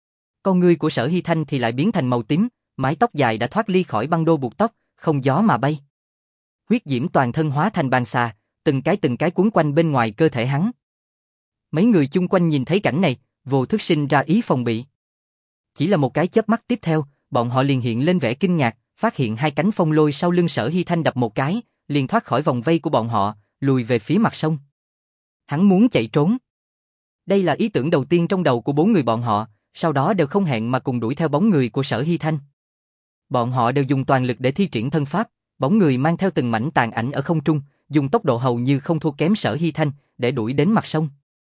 Con ngươi của Sở Hy Thanh thì lại biến thành màu tím, mái tóc dài đã thoát ly khỏi băng đô buộc tóc, không gió mà bay. Huyết diễm toàn thân hóa thành bàn xà, từng cái từng cái cuốn quanh bên ngoài cơ thể hắn. Mấy người chung quanh nhìn thấy cảnh này, vô thức sinh ra ý phòng bị. Chỉ là một cái chớp mắt tiếp theo, bọn họ liền hiện lên vẻ kinh ngạc, phát hiện hai cánh phong lôi sau lưng Sở Hy Thanh đập một cái, liền thoát khỏi vòng vây của bọn họ, lùi về phía mặt sông. Hắn muốn chạy trốn. Đây là ý tưởng đầu tiên trong đầu của bốn người bọn họ, sau đó đều không hẹn mà cùng đuổi theo bóng người của Sở Hy Thanh. Bọn họ đều dùng toàn lực để thi triển thân pháp, bóng người mang theo từng mảnh tàn ảnh ở không trung, dùng tốc độ hầu như không thua kém Sở Hy Thanh để đuổi đến mặt sông.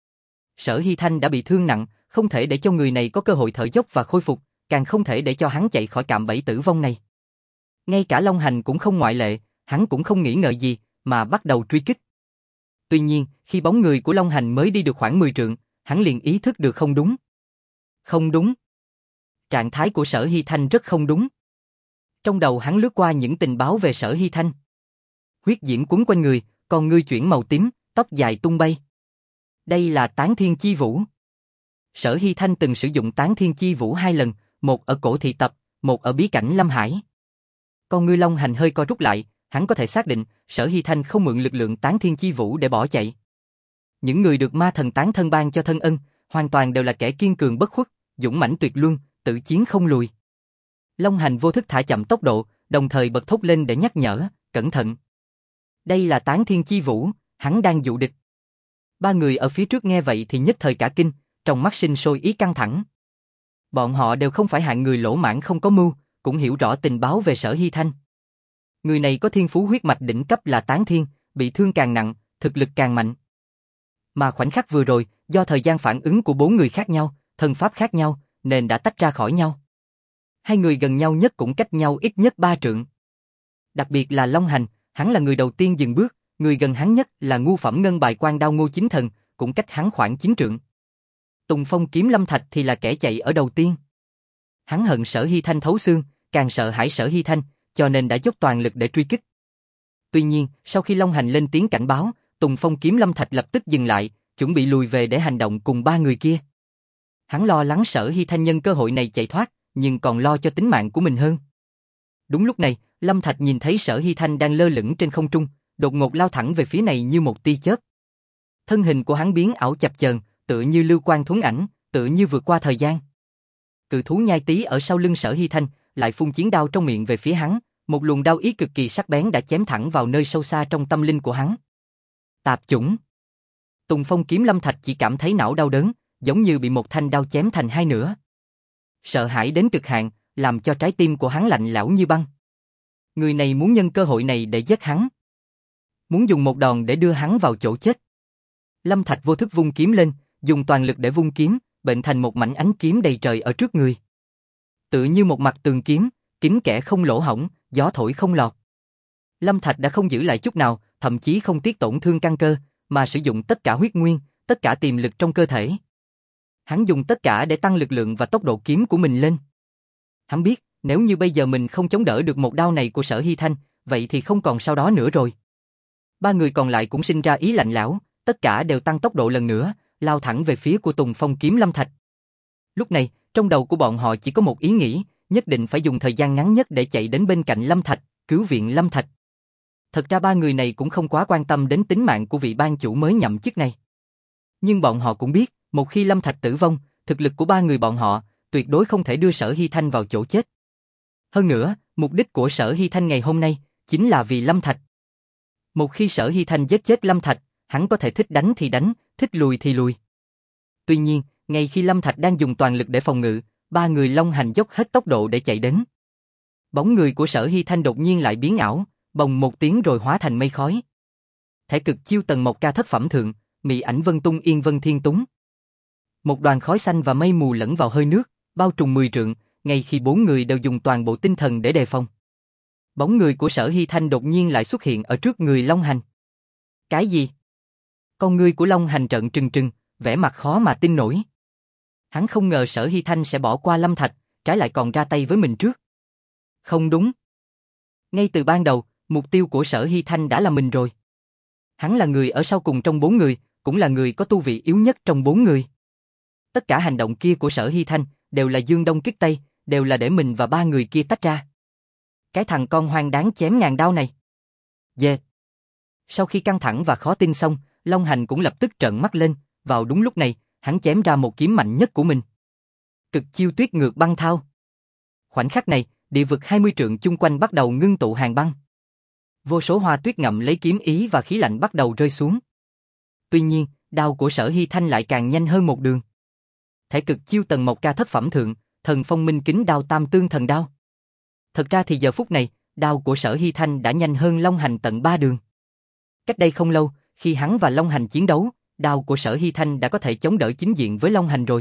Sở Hy Thanh đã bị thương nặng, không thể để cho người này có cơ hội thở dốc và khôi phục, càng không thể để cho hắn chạy khỏi cạm bẫy tử vong này. Ngay cả Long Hành cũng không ngoại lệ, hắn cũng không nghĩ ngợi gì, mà bắt đầu truy kích. Tuy nhiên, khi bóng người của Long Hành mới đi được khoảng mười trượng, hắn liền ý thức được không đúng. Không đúng. Trạng thái của Sở Hy Thanh rất không đúng. Trong đầu hắn lướt qua những tình báo về Sở Hy Thanh. Huyết diễm cuốn quanh người, con ngươi chuyển màu tím, tóc dài tung bay. Đây là Tán Thiên Chi Vũ. Sở Hy Thanh từng sử dụng Tán Thiên Chi Vũ hai lần, một ở cổ thị tập, một ở bí cảnh Lâm Hải. Con ngươi Long Hành hơi co rút lại, hắn có thể xác định Sở Hy Thanh không mượn lực lượng Tán Thiên Chi Vũ để bỏ chạy. Những người được ma thần tán thân ban cho thân ân, hoàn toàn đều là kẻ kiên cường bất khuất, dũng mãnh tuyệt luân, tự chiến không lùi. Long Hành vô thức thả chậm tốc độ, đồng thời bật thốt lên để nhắc nhở, cẩn thận. Đây là Tán Thiên Chi Vũ, hắn đang dụ địch. Ba người ở phía trước nghe vậy thì nhất thời cả kinh, trong mắt sinh sôi ý căng thẳng. Bọn họ đều không phải hạng người lỗ mãng không có mưu, cũng hiểu rõ tình báo về Sở Hy Thanh. Người này có thiên phú huyết mạch đỉnh cấp là Tán Thiên, bị thương càng nặng, thực lực càng mạnh. Mà khoảnh khắc vừa rồi, do thời gian phản ứng của bốn người khác nhau, thân pháp khác nhau, nên đã tách ra khỏi nhau. Hai người gần nhau nhất cũng cách nhau ít nhất ba trượng. Đặc biệt là Long Hành, hắn là người đầu tiên dừng bước, người gần hắn nhất là ngu phẩm ngân bài quan đao Ngô Chính Thần, cũng cách hắn khoảng chín trượng. Tùng Phong kiếm Lâm Thạch thì là kẻ chạy ở đầu tiên. Hắn hận Sở Hy Thanh thấu xương, càng sợ hãi Sở Hy Thanh, cho nên đã dốc toàn lực để truy kích. Tuy nhiên, sau khi Long Hành lên tiếng cảnh báo, Tùng Phong kiếm Lâm Thạch lập tức dừng lại, chuẩn bị lùi về để hành động cùng ba người kia. Hắn lo lắng Sở Hy Thanh nhân cơ hội này chạy thoát, nhưng còn lo cho tính mạng của mình hơn. Đúng lúc này, Lâm Thạch nhìn thấy Sở Hy Thanh đang lơ lửng trên không trung, đột ngột lao thẳng về phía này như một tia chớp. Thân hình của hắn biến ảo chập chờn, tựa như lưu quang thuấn ảnh, tựa như vượt qua thời gian. Cự thú nhai tí ở sau lưng Sở Hy Thanh, lại phun chiến đao trong miệng về phía hắn, một luồng đao ý cực kỳ sắc bén đã chém thẳng vào nơi sâu xa trong tâm linh của hắn. Tạp chủng. Tùng Phong kiếm Lâm Thạch chỉ cảm thấy não đau đớn, giống như bị một thanh đao chém thành hai nửa. Sợ hãi đến cực hạn, làm cho trái tim của hắn lạnh lẽo như băng. Người này muốn nhân cơ hội này để giết hắn. Muốn dùng một đòn để đưa hắn vào chỗ chết. Lâm Thạch vô thức vung kiếm lên, dùng toàn lực để vung kiếm, bệnh thành một mảnh ánh kiếm đầy trời ở trước người. Tự như một mặt tường kiếm, kín kẽ không lỗ hổng, gió thổi không lọt. Lâm Thạch đã không giữ lại chút nào, thậm chí không tiếc tổn thương căn cơ, mà sử dụng tất cả huyết nguyên, tất cả tiềm lực trong cơ thể. Hắn dùng tất cả để tăng lực lượng và tốc độ kiếm của mình lên. Hắn biết, nếu như bây giờ mình không chống đỡ được một đao này của Sở Hy Thanh, vậy thì không còn sau đó nữa rồi. Ba người còn lại cũng sinh ra ý lạnh lẽo, tất cả đều tăng tốc độ lần nữa, lao thẳng về phía của Tùng Phong kiếm Lâm Thạch. Lúc này, trong đầu của bọn họ chỉ có một ý nghĩ, nhất định phải dùng thời gian ngắn nhất để chạy đến bên cạnh Lâm Thạch, cứu viện Lâm Thạch. Thật ra ba người này cũng không quá quan tâm đến tính mạng của vị ban chủ mới nhậm chức này. Nhưng bọn họ cũng biết, một khi Lâm Thạch tử vong, thực lực của ba người bọn họ tuyệt đối không thể đưa Sở Hy Thanh vào chỗ chết. Hơn nữa, mục đích của Sở Hy Thanh ngày hôm nay chính là vì Lâm Thạch. Một khi Sở Hy Thanh giết chết Lâm Thạch, hắn có thể thích đánh thì đánh, thích lùi thì lùi. Tuy nhiên, ngay khi Lâm Thạch đang dùng toàn lực để phòng ngự, ba người Long Hành dốc hết tốc độ để chạy đến. Bóng người của Sở Hy Thanh đột nhiên lại biến ảo, bồng một tiếng rồi hóa thành mây khói. Thể cực chiêu tầng một ca thất phẩm thượng, mị ảnh vân tung yên vân thiên túng. Một đoàn khói xanh và mây mù lẫn vào hơi nước, bao trùm mười trượng, ngay khi bốn người đều dùng toàn bộ tinh thần để đề phòng. Bóng người của Sở Hy Thanh đột nhiên lại xuất hiện ở trước người Long Hành. Cái gì? Con ngươi của Long Hành trợn trừng trừng, vẻ mặt khó mà tin nổi. Hắn không ngờ Sở Hy Thanh sẽ bỏ qua Lâm Thạch, trái lại còn ra tay với mình trước. Không đúng. Ngay từ ban đầu, mục tiêu của Sở Hy Thanh đã là mình rồi. Hắn là người ở sau cùng trong bốn người, cũng là người có tu vị yếu nhất trong bốn người. Tất cả hành động kia của Sở Hy Thanh đều là dương đông kích tây, đều là để mình và ba người kia tách ra. Cái thằng con hoang đáng chém ngàn đao này. Dê. Sau khi căng thẳng và khó tin xong, Long Hành cũng lập tức trợn mắt lên, vào đúng lúc này, hắn chém ra một kiếm mạnh nhất của mình. Cực chiêu tuyết ngược băng thao. Khoảnh khắc này, địa vực hai mươi trượng chung quanh bắt đầu ngưng tụ hàng băng. Vô số hoa tuyết ngậm lấy kiếm ý và khí lạnh bắt đầu rơi xuống. Tuy nhiên, đao của Sở Hy Thanh lại càng nhanh hơn một đường. Thể cực chiêu tầng một ca thất phẩm thượng, thần phong minh kính đao tam tương thần đao. Thật ra thì giờ phút này, đao của Sở Hy Thanh đã nhanh hơn Long Hành tận ba đường. Cách đây không lâu, khi hắn và Long Hành chiến đấu, đao của Sở Hy Thanh đã có thể chống đỡ chính diện với Long Hành rồi.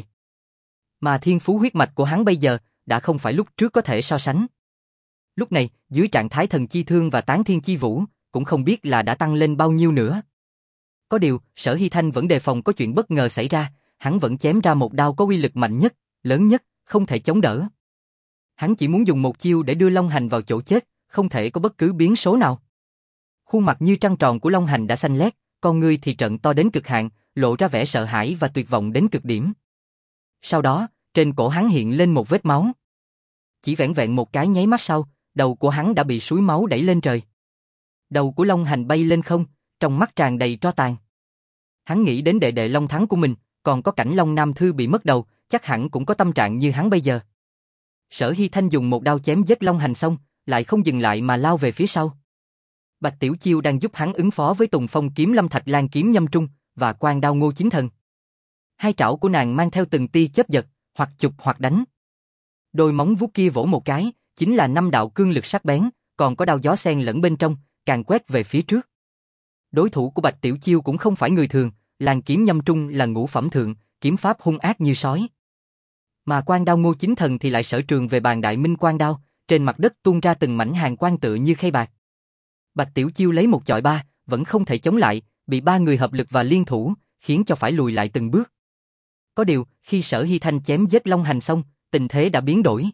Mà thiên phú huyết mạch của hắn bây giờ đã không phải lúc trước có thể so sánh. Lúc này, dưới trạng thái thần chi thương và tán thiên chi vũ, cũng không biết là đã tăng lên bao nhiêu nữa. Có điều, Sở Hy Thanh vẫn đề phòng có chuyện bất ngờ xảy ra, hắn vẫn chém ra một đao có uy lực mạnh nhất, lớn nhất, không thể chống đỡ. Hắn chỉ muốn dùng một chiêu để đưa Long Hành vào chỗ chết, không thể có bất cứ biến số nào. Khuôn mặt như trăng tròn của Long Hành đã xanh lét, con ngươi thì trợn to đến cực hạn, lộ ra vẻ sợ hãi và tuyệt vọng đến cực điểm. Sau đó, trên cổ hắn hiện lên một vết máu. Chỉ vẻn vẹn một cái nháy mắt sau, đầu của hắn đã bị suối máu đẩy lên trời. Đầu của Long Hành bay lên không, trong mắt tràn đầy tro tàn. Hắn nghĩ đến đệ đệ Long Thắng của mình, còn có cảnh Long Nam Thư bị mất đầu, chắc hẳn cũng có tâm trạng như hắn bây giờ. Sở Hy Thanh dùng một đao chém giết Long Hành xong, lại không dừng lại mà lao về phía sau. Bạch Tiểu Chiêu đang giúp hắn ứng phó với Tùng Phong kiếm Lâm Thạch Lan kiếm Nhâm Trung và quan đao Ngô Chính Thần. Hai trảo của nàng mang theo từng tia chớp giật, hoặc chụp hoặc đánh. Đôi móng vuốt kia vỗ một cái, chính là năm đạo cương lực sắc bén, còn có đao gió xen lẫn bên trong, càng quét về phía trước. Đối thủ của Bạch Tiểu Chiêu cũng không phải người thường, Lan kiếm Nhâm Trung là ngũ phẩm thượng, kiếm pháp hung ác như sói. Mà quan đao Ngô Chính Thần thì lại sở trường về bàn đại minh quan đao, trên mặt đất tuôn ra từng mảnh hàn quang tựa như khay bạc. Bạch Tiểu Chiêu lấy một chọi ba, vẫn không thể chống lại, bị ba người hợp lực và liên thủ, khiến cho phải lùi lại từng bước. Có điều, khi Sở Hy Thanh chém giết Long Hành xong, tình thế đã biến đổi.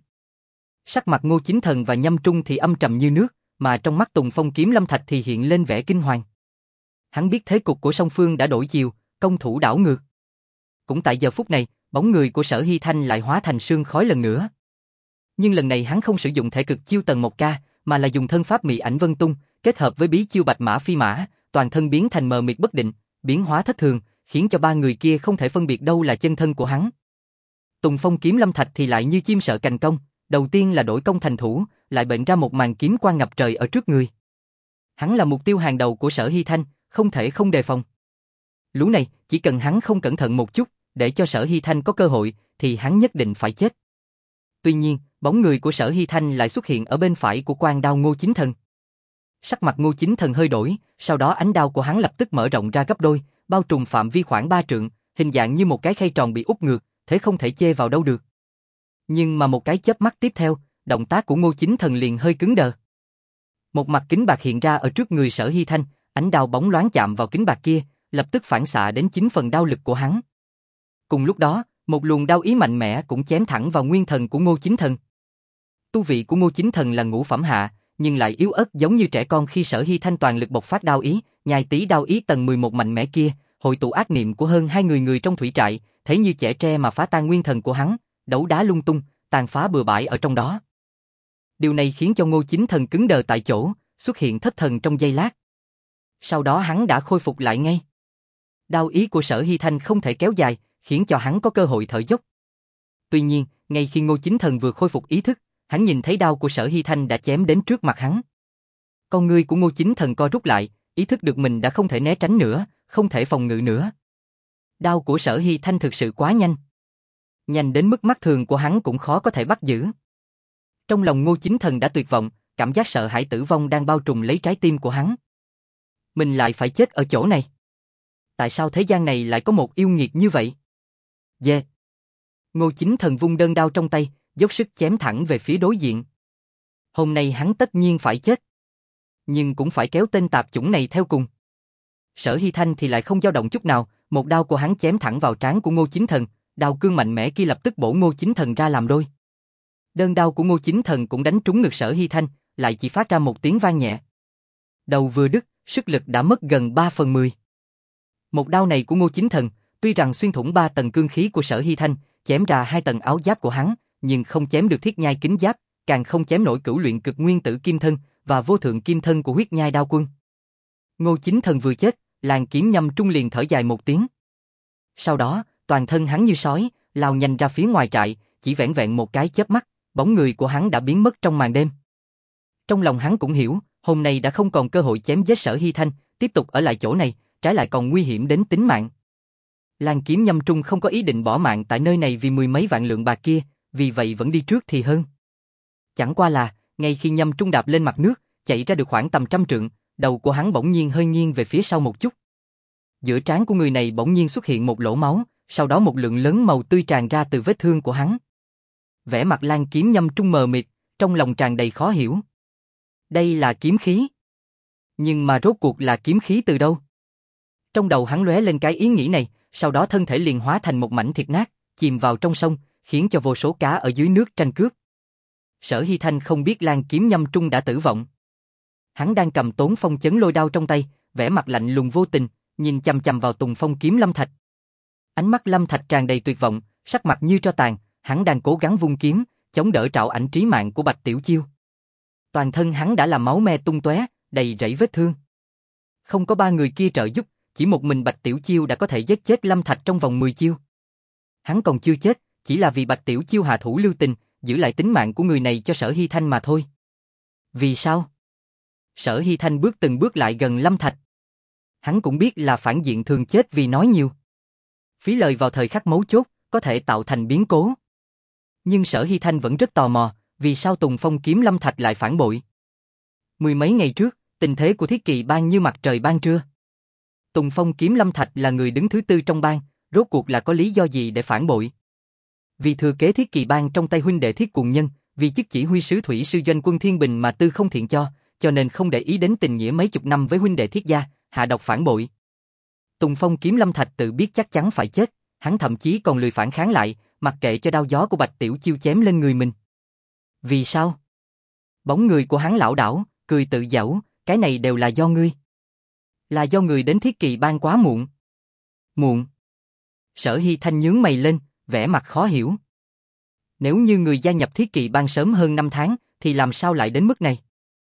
Sắc mặt Ngô Chính Thần và Nhâm Trung thì âm trầm như nước, mà trong mắt Tùng Phong Kiếm Lâm Thạch thì hiện lên vẻ kinh hoàng. Hắn biết thế cục của song phương đã đổi chiều, công thủ đảo ngược. Cũng tại giờ phút này, bóng người của Sở Hy Thanh lại hóa thành sương khói lần nữa. Nhưng lần này hắn không sử dụng thể cực chiêu tầng một ca, mà là dùng thân pháp Mị Ảnh Vân Tung, kết hợp với bí chiêu Bạch Mã Phi Mã, toàn thân biến thành mờ mịt bất định, biến hóa thất thường, khiến cho ba người kia không thể phân biệt đâu là chân thân của hắn. Tùng Phong Kiếm Lâm Thạch thì lại như chim sợ cành cong, đầu tiên là đổi công thành thủ, lại bệnh ra một màn kiếm quang ngập trời ở trước người. Hắn là mục tiêu hàng đầu của Sở Hy Thanh, không thể không đề phòng. Lũ này, chỉ cần hắn không cẩn thận một chút, để cho Sở Hy Thanh có cơ hội, thì hắn nhất định phải chết. Tuy nhiên, bóng người của Sở Hy Thanh lại xuất hiện ở bên phải của quang đao Ngô Chính Thần. Sắc mặt Ngô Chính Thần hơi đổi, sau đó ánh đao của hắn lập tức mở rộng ra gấp đôi, bao trùm phạm vi khoảng ba trượng, hình dạng như một cái khay tròn bị úp ngược, thế không thể chê vào đâu được. Nhưng mà một cái chớp mắt tiếp theo, động tác của Ngô Chính Thần liền hơi cứng đờ. Một mặt kính bạc hiện ra ở trước người Sở Hy Thanh, ánh đao bóng loáng chạm vào kính bạc kia, lập tức phản xạ đến chín phần đao lực của hắn. Cùng lúc đó, một luồng đao ý mạnh mẽ cũng chém thẳng vào nguyên thần của Ngô Chính Thần. Tu vị của Ngô Chính Thần là ngũ phẩm hạ, nhưng lại yếu ớt giống như trẻ con khi Sở Hy Thanh toàn lực bộc phát đao ý, nhai tí đao ý tầng mười một mạnh mẽ kia, hội tụ ác niệm của hơn hai người người trong thủy trại, thấy như chẻ tre mà phá tan nguyên thần của hắn, đấu đá lung tung, tàn phá bừa bãi ở trong đó. Điều này khiến cho Ngô Chính Thần cứng đờ tại chỗ, xuất hiện thất thần trong giây lát. Sau đó hắn đã khôi phục lại ngay. Đao ý của Sở Hy Thanh không thể kéo dài, khiến cho hắn có cơ hội thở dốc. Tuy nhiên, ngay khi Ngô Chính Thần vừa khôi phục ý thức, hắn nhìn thấy đao của Sở Hy Thanh đã chém đến trước mặt hắn. Con ngươi của Ngô Chính Thần co rút lại, ý thức được mình đã không thể né tránh nữa, không thể phòng ngự nữa. Đao của Sở Hy Thanh thực sự quá nhanh. Nhanh đến mức mắt thường của hắn cũng khó có thể bắt giữ. Trong lòng Ngô Chính Thần đã tuyệt vọng, cảm giác sợ hãi tử vong đang bao trùm lấy trái tim của hắn. Mình lại phải chết ở chỗ này. Tại sao thế gian này lại có một yêu nghiệt như vậy? Dê. Yeah. Ngô Chính Thần vung đơn đao trong tay, dốc sức chém thẳng về phía đối diện. Hôm nay hắn tất nhiên phải chết. Nhưng cũng phải kéo tên tạp chủng này theo cùng. Sở Hy Thanh thì lại không dao động chút nào, một đao của hắn chém thẳng vào trán của Ngô Chính Thần, đao cương mạnh mẽ kia lập tức bổ Ngô Chính Thần ra làm đôi. Đơn đao của Ngô Chính Thần cũng đánh trúng ngực Sở Hy Thanh, lại chỉ phát ra một tiếng vang nhẹ. Đầu vừa đứt, sức lực đã mất gần ba phần mười. Một đao này của Ngô Chính Thần, tuy rằng xuyên thủng ba tầng cương khí của Sở Hy Thanh, chém ra hai tầng áo giáp của hắn, nhưng không chém được thiết nhai kính giáp, càng không chém nổi cửu luyện cực nguyên tử kim thân và vô thượng kim thân của huyết nhai đao quân. Ngô Chính Thần vừa chết, làng kiếm Nhâm Trung liền thở dài một tiếng. Sau đó, toàn thân hắn như sói, lao nhanh ra phía ngoài trại, chỉ vẻn vẹn một cái chớp mắt, bóng người của hắn đã biến mất trong màn đêm. Trong lòng hắn cũng hiểu, hôm nay đã không còn cơ hội chém giết Sở Hy Thanh, tiếp tục ở lại chỗ này, trái lại còn nguy hiểm đến tính mạng. Làng kiếm Nhâm Trung không có ý định bỏ mạng tại nơi này vì mười mấy vạn lượng bạc kia, vì vậy vẫn đi trước thì hơn. Chẳng qua là, ngay khi Nhâm Trung đạp lên mặt nước, chạy ra được khoảng tầm trăm trượng, đầu của hắn bỗng nhiên hơi nghiêng về phía sau một chút. Giữa trán của người này bỗng nhiên xuất hiện một lỗ máu, sau đó một lượng lớn màu tươi tràn ra từ vết thương của hắn. Vẻ mặt Lang kiếm Nhâm Trung mờ mịt, trong lòng tràn đầy khó hiểu. Đây là kiếm khí. Nhưng mà rốt cuộc là kiếm khí từ đâu? Trong đầu hắn lóe lên cái ý nghĩ này, sau đó thân thể liền hóa thành một mảnh thịt nát, chìm vào trong sông, khiến cho vô số cá ở dưới nước tranh cướp. Sở Hy Thanh không biết Lang kiếm Nhâm Trung đã tử vong. Hắn đang cầm Tốn Phong chấn lôi đao trong tay, vẻ mặt lạnh lùng vô tình, nhìn chằm chằm vào Tùng Phong kiếm Lâm Thạch. Ánh mắt Lâm Thạch tràn đầy tuyệt vọng, sắc mặt như tro tàn, hắn đang cố gắng vung kiếm, chống đỡ trảo ảnh trí mạng của Bạch Tiểu Chiêu. Toàn thân hắn đã là máu me tung tóe, đầy rẫy vết thương. Không có ba người kia trợ giúp, chỉ một mình Bạch Tiểu Chiêu đã có thể giết chết Lâm Thạch trong vòng mười chiêu. Hắn còn chưa chết, chỉ là vì Bạch Tiểu Chiêu hạ thủ lưu tình, giữ lại tính mạng của người này cho Sở Hy Thanh mà thôi. Vì sao? Sở Hy Thanh bước từng bước lại gần Lâm Thạch. Hắn cũng biết là phản diện thường chết vì nói nhiều. Phí lời vào thời khắc mấu chốt, có thể tạo thành biến cố. Nhưng Sở Hy Thanh vẫn rất tò mò, vì sao Tùng Phong kiếm Lâm Thạch lại phản bội. Mười mấy ngày trước, tình thế của Thiết Kỵ Bang như mặt trời ban trưa. Tùng Phong kiếm Lâm Thạch là người đứng thứ tư trong bang, rốt cuộc là có lý do gì để phản bội? Vì thừa kế Thiết Kỵ Bang trong tay huynh đệ Thiết Cuồng Nhân, vì chức chỉ huy sứ thủy sư doanh quân Thiên Bình mà Tư Không Thiện cho, cho nên không để ý đến tình nghĩa mấy chục năm với huynh đệ Thiết gia, hạ độc phản bội. Tùng Phong kiếm Lâm Thạch tự biết chắc chắn phải chết, hắn thậm chí còn lười phản kháng lại, mặc kệ cho đao gió của Bạch Tiểu Chiêu chém lên người mình. Vì sao? Bóng người của hắn lảo đảo, cười tự giễu, cái này đều là do ngươi. Là do người đến Thiết Kỳ Bang quá muộn. Muộn. Sở Hy Thanh nhướng mày lên, vẻ mặt khó hiểu. Nếu như người gia nhập Thiết Kỳ Bang sớm hơn năm tháng, thì làm sao lại đến mức này?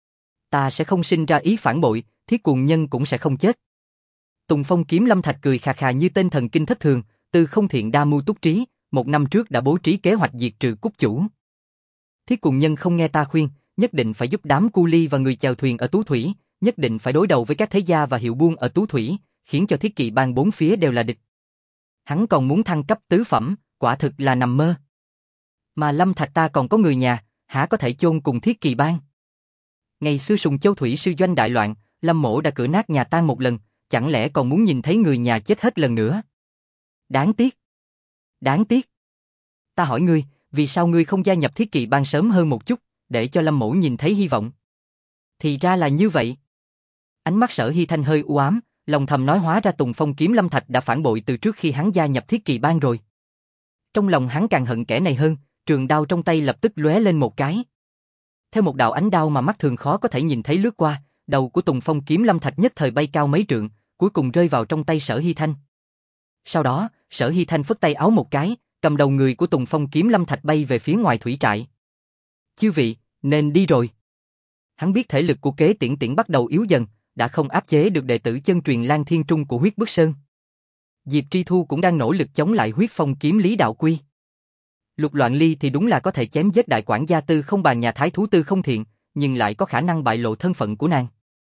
Ta sẽ không sinh ra ý phản bội, Thiết Cuồng Nhân cũng sẽ không chết. Tùng Phong kiếm Lâm Thạch cười khà khà như tên thần kinh thất thường, Tư Không Thiện đa mưu túc trí, một năm trước đã bố trí kế hoạch diệt trừ Cúc chủ. Thiết Cuồng Nhân không nghe ta khuyên, nhất định phải giúp đám cu ly và người chèo thuyền ở Tú Thủy, nhất định phải đối đầu với các thế gia và hiệu buôn ở Tú Thủy, khiến cho Thiết Kỵ Bang bốn phía đều là địch. Hắn còn muốn thăng cấp tứ phẩm, quả thực là nằm mơ. Mà Lâm Thạch ta còn có người nhà, há có thể chôn cùng Thiết Kỵ Bang? Ngày xưa Sùng Châu Thủy sư doanh đại loạn, Lâm Mỗ đã cửa nát nhà tan một lần, chẳng lẽ còn muốn nhìn thấy người nhà chết hết lần nữa? Đáng tiếc. Đáng tiếc. Ta hỏi ngươi, vì sao ngươi không gia nhập Thiết Kỵ Bang sớm hơn một chút, để cho Lâm Mỗ nhìn thấy hy vọng? Thì ra là như vậy. Ánh mắt Sở Hy Thanh hơi u ám, lòng thầm nói hóa ra Tùng Phong kiếm Lâm Thạch đã phản bội từ trước khi hắn gia nhập Thiết Kỵ Bang rồi. Trong lòng hắn càng hận kẻ này hơn, trường đao trong tay lập tức lóe lên một cái. Theo một đạo ánh đao mà mắt thường khó có thể nhìn thấy lướt qua, đầu của Tùng Phong kiếm Lâm Thạch nhất thời bay cao mấy trượng, cuối cùng rơi vào trong tay Sở Hy Thanh. Sau đó, Sở Hy Thanh phất tay áo một cái, cầm đầu người của Tùng Phong kiếm Lâm Thạch bay về phía ngoài thủy trại. Chư vị, nên đi rồi. Hắn biết thể lực của Kế Tiễn Tiễn bắt đầu yếu dần, đã không áp chế được đệ tử chân truyền Lan Thiên Trung của Huyết Bức Sơn. Diệp Tri Thu cũng đang nỗ lực chống lại huyết phong kiếm Lý Đạo Quy. Lục Loạn Ly thì đúng là có thể chém giết đại quản gia Tư Không bàn nhà thái thú Tư Không Thiện, nhưng lại có khả năng bại lộ thân phận của nàng.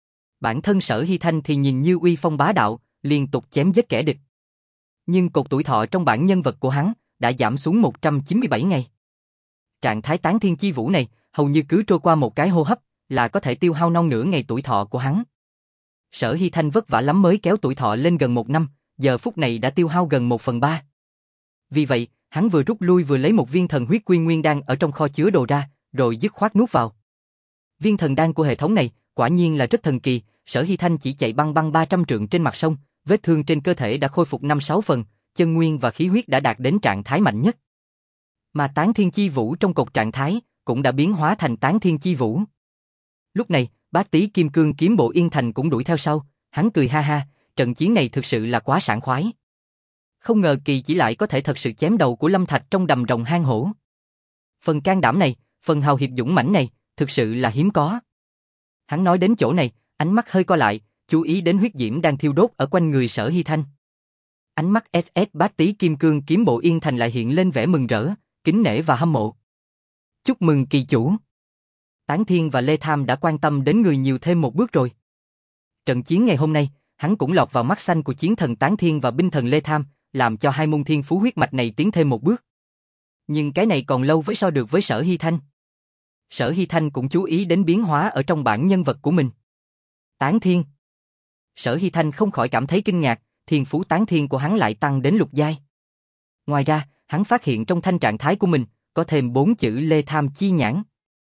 Bản thân Sở Hy Thanh thì nhìn như uy phong bá đạo, liên tục chém giết kẻ địch. Nhưng cột tuổi thọ trong bản nhân vật của hắn đã giảm xuống một trăm chín mươi bảy ngày. Trạng thái tán thiên chi vũ này, hầu như cứ trôi qua một cái hô hấp là có thể tiêu hao non nửa ngày tuổi thọ của hắn. Sở Hy Thanh vất vả lắm mới kéo tuổi thọ lên gần một năm, giờ phút này đã tiêu hao gần một phần ba. Vì vậy, hắn vừa rút lui vừa lấy một viên thần huyết quy nguyên đan ở trong kho chứa đồ ra, rồi dứt khoát nuốt vào. Viên thần đan của hệ thống này, quả nhiên là rất thần kỳ. Sở Hy Thanh chỉ chạy băng băng ba trăm trượng trên mặt sông, vết thương trên cơ thể đã khôi phục năm sáu phần, chân nguyên và khí huyết đã đạt đến trạng thái mạnh nhất. Mà tán thiên chi vũ trong cột trạng thái cũng đã biến hóa thành tán thiên chi vũ. Lúc này, Bát Tý Kim Cương kiếm bộ Yên Thành cũng đuổi theo sau, hắn cười ha ha, trận chiến này thực sự là quá sảng khoái. Không ngờ kỳ chỉ lại có thể thật sự chém đầu của Lâm Thạch trong đầm rồng hang hổ. Phần can đảm này, phần hào hiệp dũng mãnh này, thực sự là hiếm có. Hắn nói đến chỗ này, ánh mắt hơi co lại, chú ý đến huyết diễm đang thiêu đốt ở quanh người Sở Hy Thanh. Ánh mắt ét ét Bát Tý Kim Cương kiếm bộ Yên Thành lại hiện lên vẻ mừng rỡ, kính nể và hâm mộ. Chúc mừng kỳ chủ. Tán Thiên và Lê Tham đã quan tâm đến người nhiều thêm một bước rồi. Trận chiến ngày hôm nay, hắn cũng lọt vào mắt xanh của chiến thần Tán Thiên và binh thần Lê Tham, làm cho hai môn thiên phú huyết mạch này tiến thêm một bước. Nhưng cái này còn lâu mới so được với Sở Hy Thanh. Sở Hy Thanh cũng chú ý đến biến hóa ở trong bản nhân vật của mình. Tán Thiên. Sở Hy Thanh không khỏi cảm thấy kinh ngạc, thiên phú Tán Thiên của hắn lại tăng đến lục giai. Ngoài ra, hắn phát hiện trong thanh trạng thái của mình, có thêm bốn chữ Lê Tham Chi Nhãn.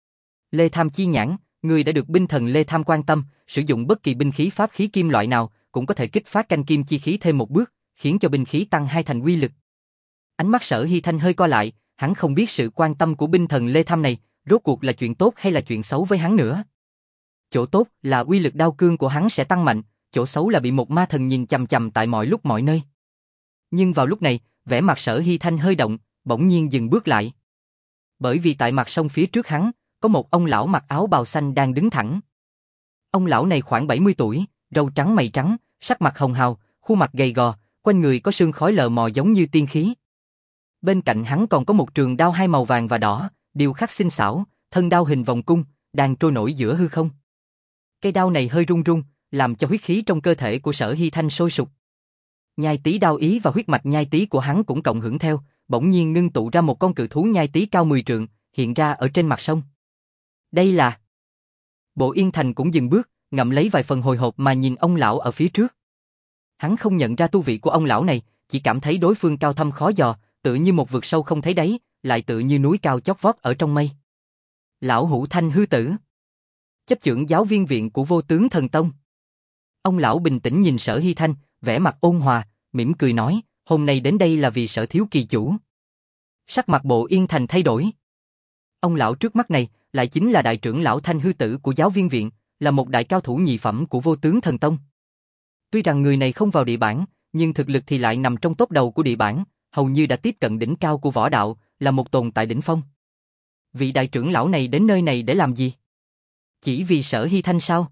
Lê Tham Chi Nhãn, người đã được binh thần Lê Tham quan tâm, sử dụng bất kỳ binh khí pháp khí kim loại nào, cũng có thể kích phát canh kim chi khí thêm một bước, khiến cho binh khí tăng hai thành uy lực. Ánh mắt Sở Hy Thanh hơi co lại, hắn không biết sự quan tâm của binh thần Lê Tham này, rốt cuộc là chuyện tốt hay là chuyện xấu với hắn nữa. Chỗ tốt là uy lực đao cương của hắn sẽ tăng mạnh, chỗ xấu là bị một ma thần nhìn chằm chằm tại mọi lúc mọi nơi. Nhưng vào lúc này, vẻ mặt Sở Hy Thanh hơi động, bỗng nhiên dừng bước lại. Bởi vì tại mặt sông phía trước hắn, có một ông lão mặc áo bào xanh đang đứng thẳng. Ông lão này khoảng bảy mươi tuổi, râu trắng mày trắng, sắc mặt hồng hào, khuôn mặt gầy gò, quanh người có sương khói lờ mò giống như tiên khí. Bên cạnh hắn còn có một trường đao hai màu vàng và đỏ, điêu khắc xinh xảo, thân đao hình vòng cung, đang trôi nổi giữa hư không. Cây đao này hơi rung rung, làm cho huyết khí trong cơ thể của Sở Hy Thanh sôi sục. Nhai Tý đao ý và huyết mạch nhai tý của hắn cũng cộng hưởng theo, bỗng nhiên ngưng tụ ra một con cự thú nhai tý cao mười trượng, hiện ra ở trên mặt sông. Đây là... Bộ Yên Thành cũng dừng bước, ngậm lấy vài phần hồi hộp mà nhìn ông lão ở phía trước. Hắn không nhận ra tu vị của ông lão này, chỉ cảm thấy đối phương cao thâm khó dò, tựa như một vực sâu không thấy đáy, lại tựa như núi cao chót vót ở trong mây. Lão Hủ Thanh hư tử. chấp chưởng giáo viên viện của Vô Tướng Thần Tông. Ông lão bình tĩnh nhìn Sở Hy Thanh, vẻ mặt ôn hòa, mỉm cười nói, hôm nay đến đây là vì Sở thiếu kỳ chủ. Sắc mặt Bộ Yên Thành thay đổi. Ông lão trước mắt này lại chính là đại trưởng lão Thanh Hư Tử của giáo viên viện, là một đại cao thủ nhị phẩm của Vô Tướng Thần Tông. Tuy rằng người này không vào địa bảng, nhưng thực lực thì lại nằm trong top đầu của địa bảng, hầu như đã tiếp cận đỉnh cao của võ đạo, là một tồn tại đỉnh phong. Vị đại trưởng lão này đến nơi này để làm gì? Chỉ vì Sở Hy Thanh sao?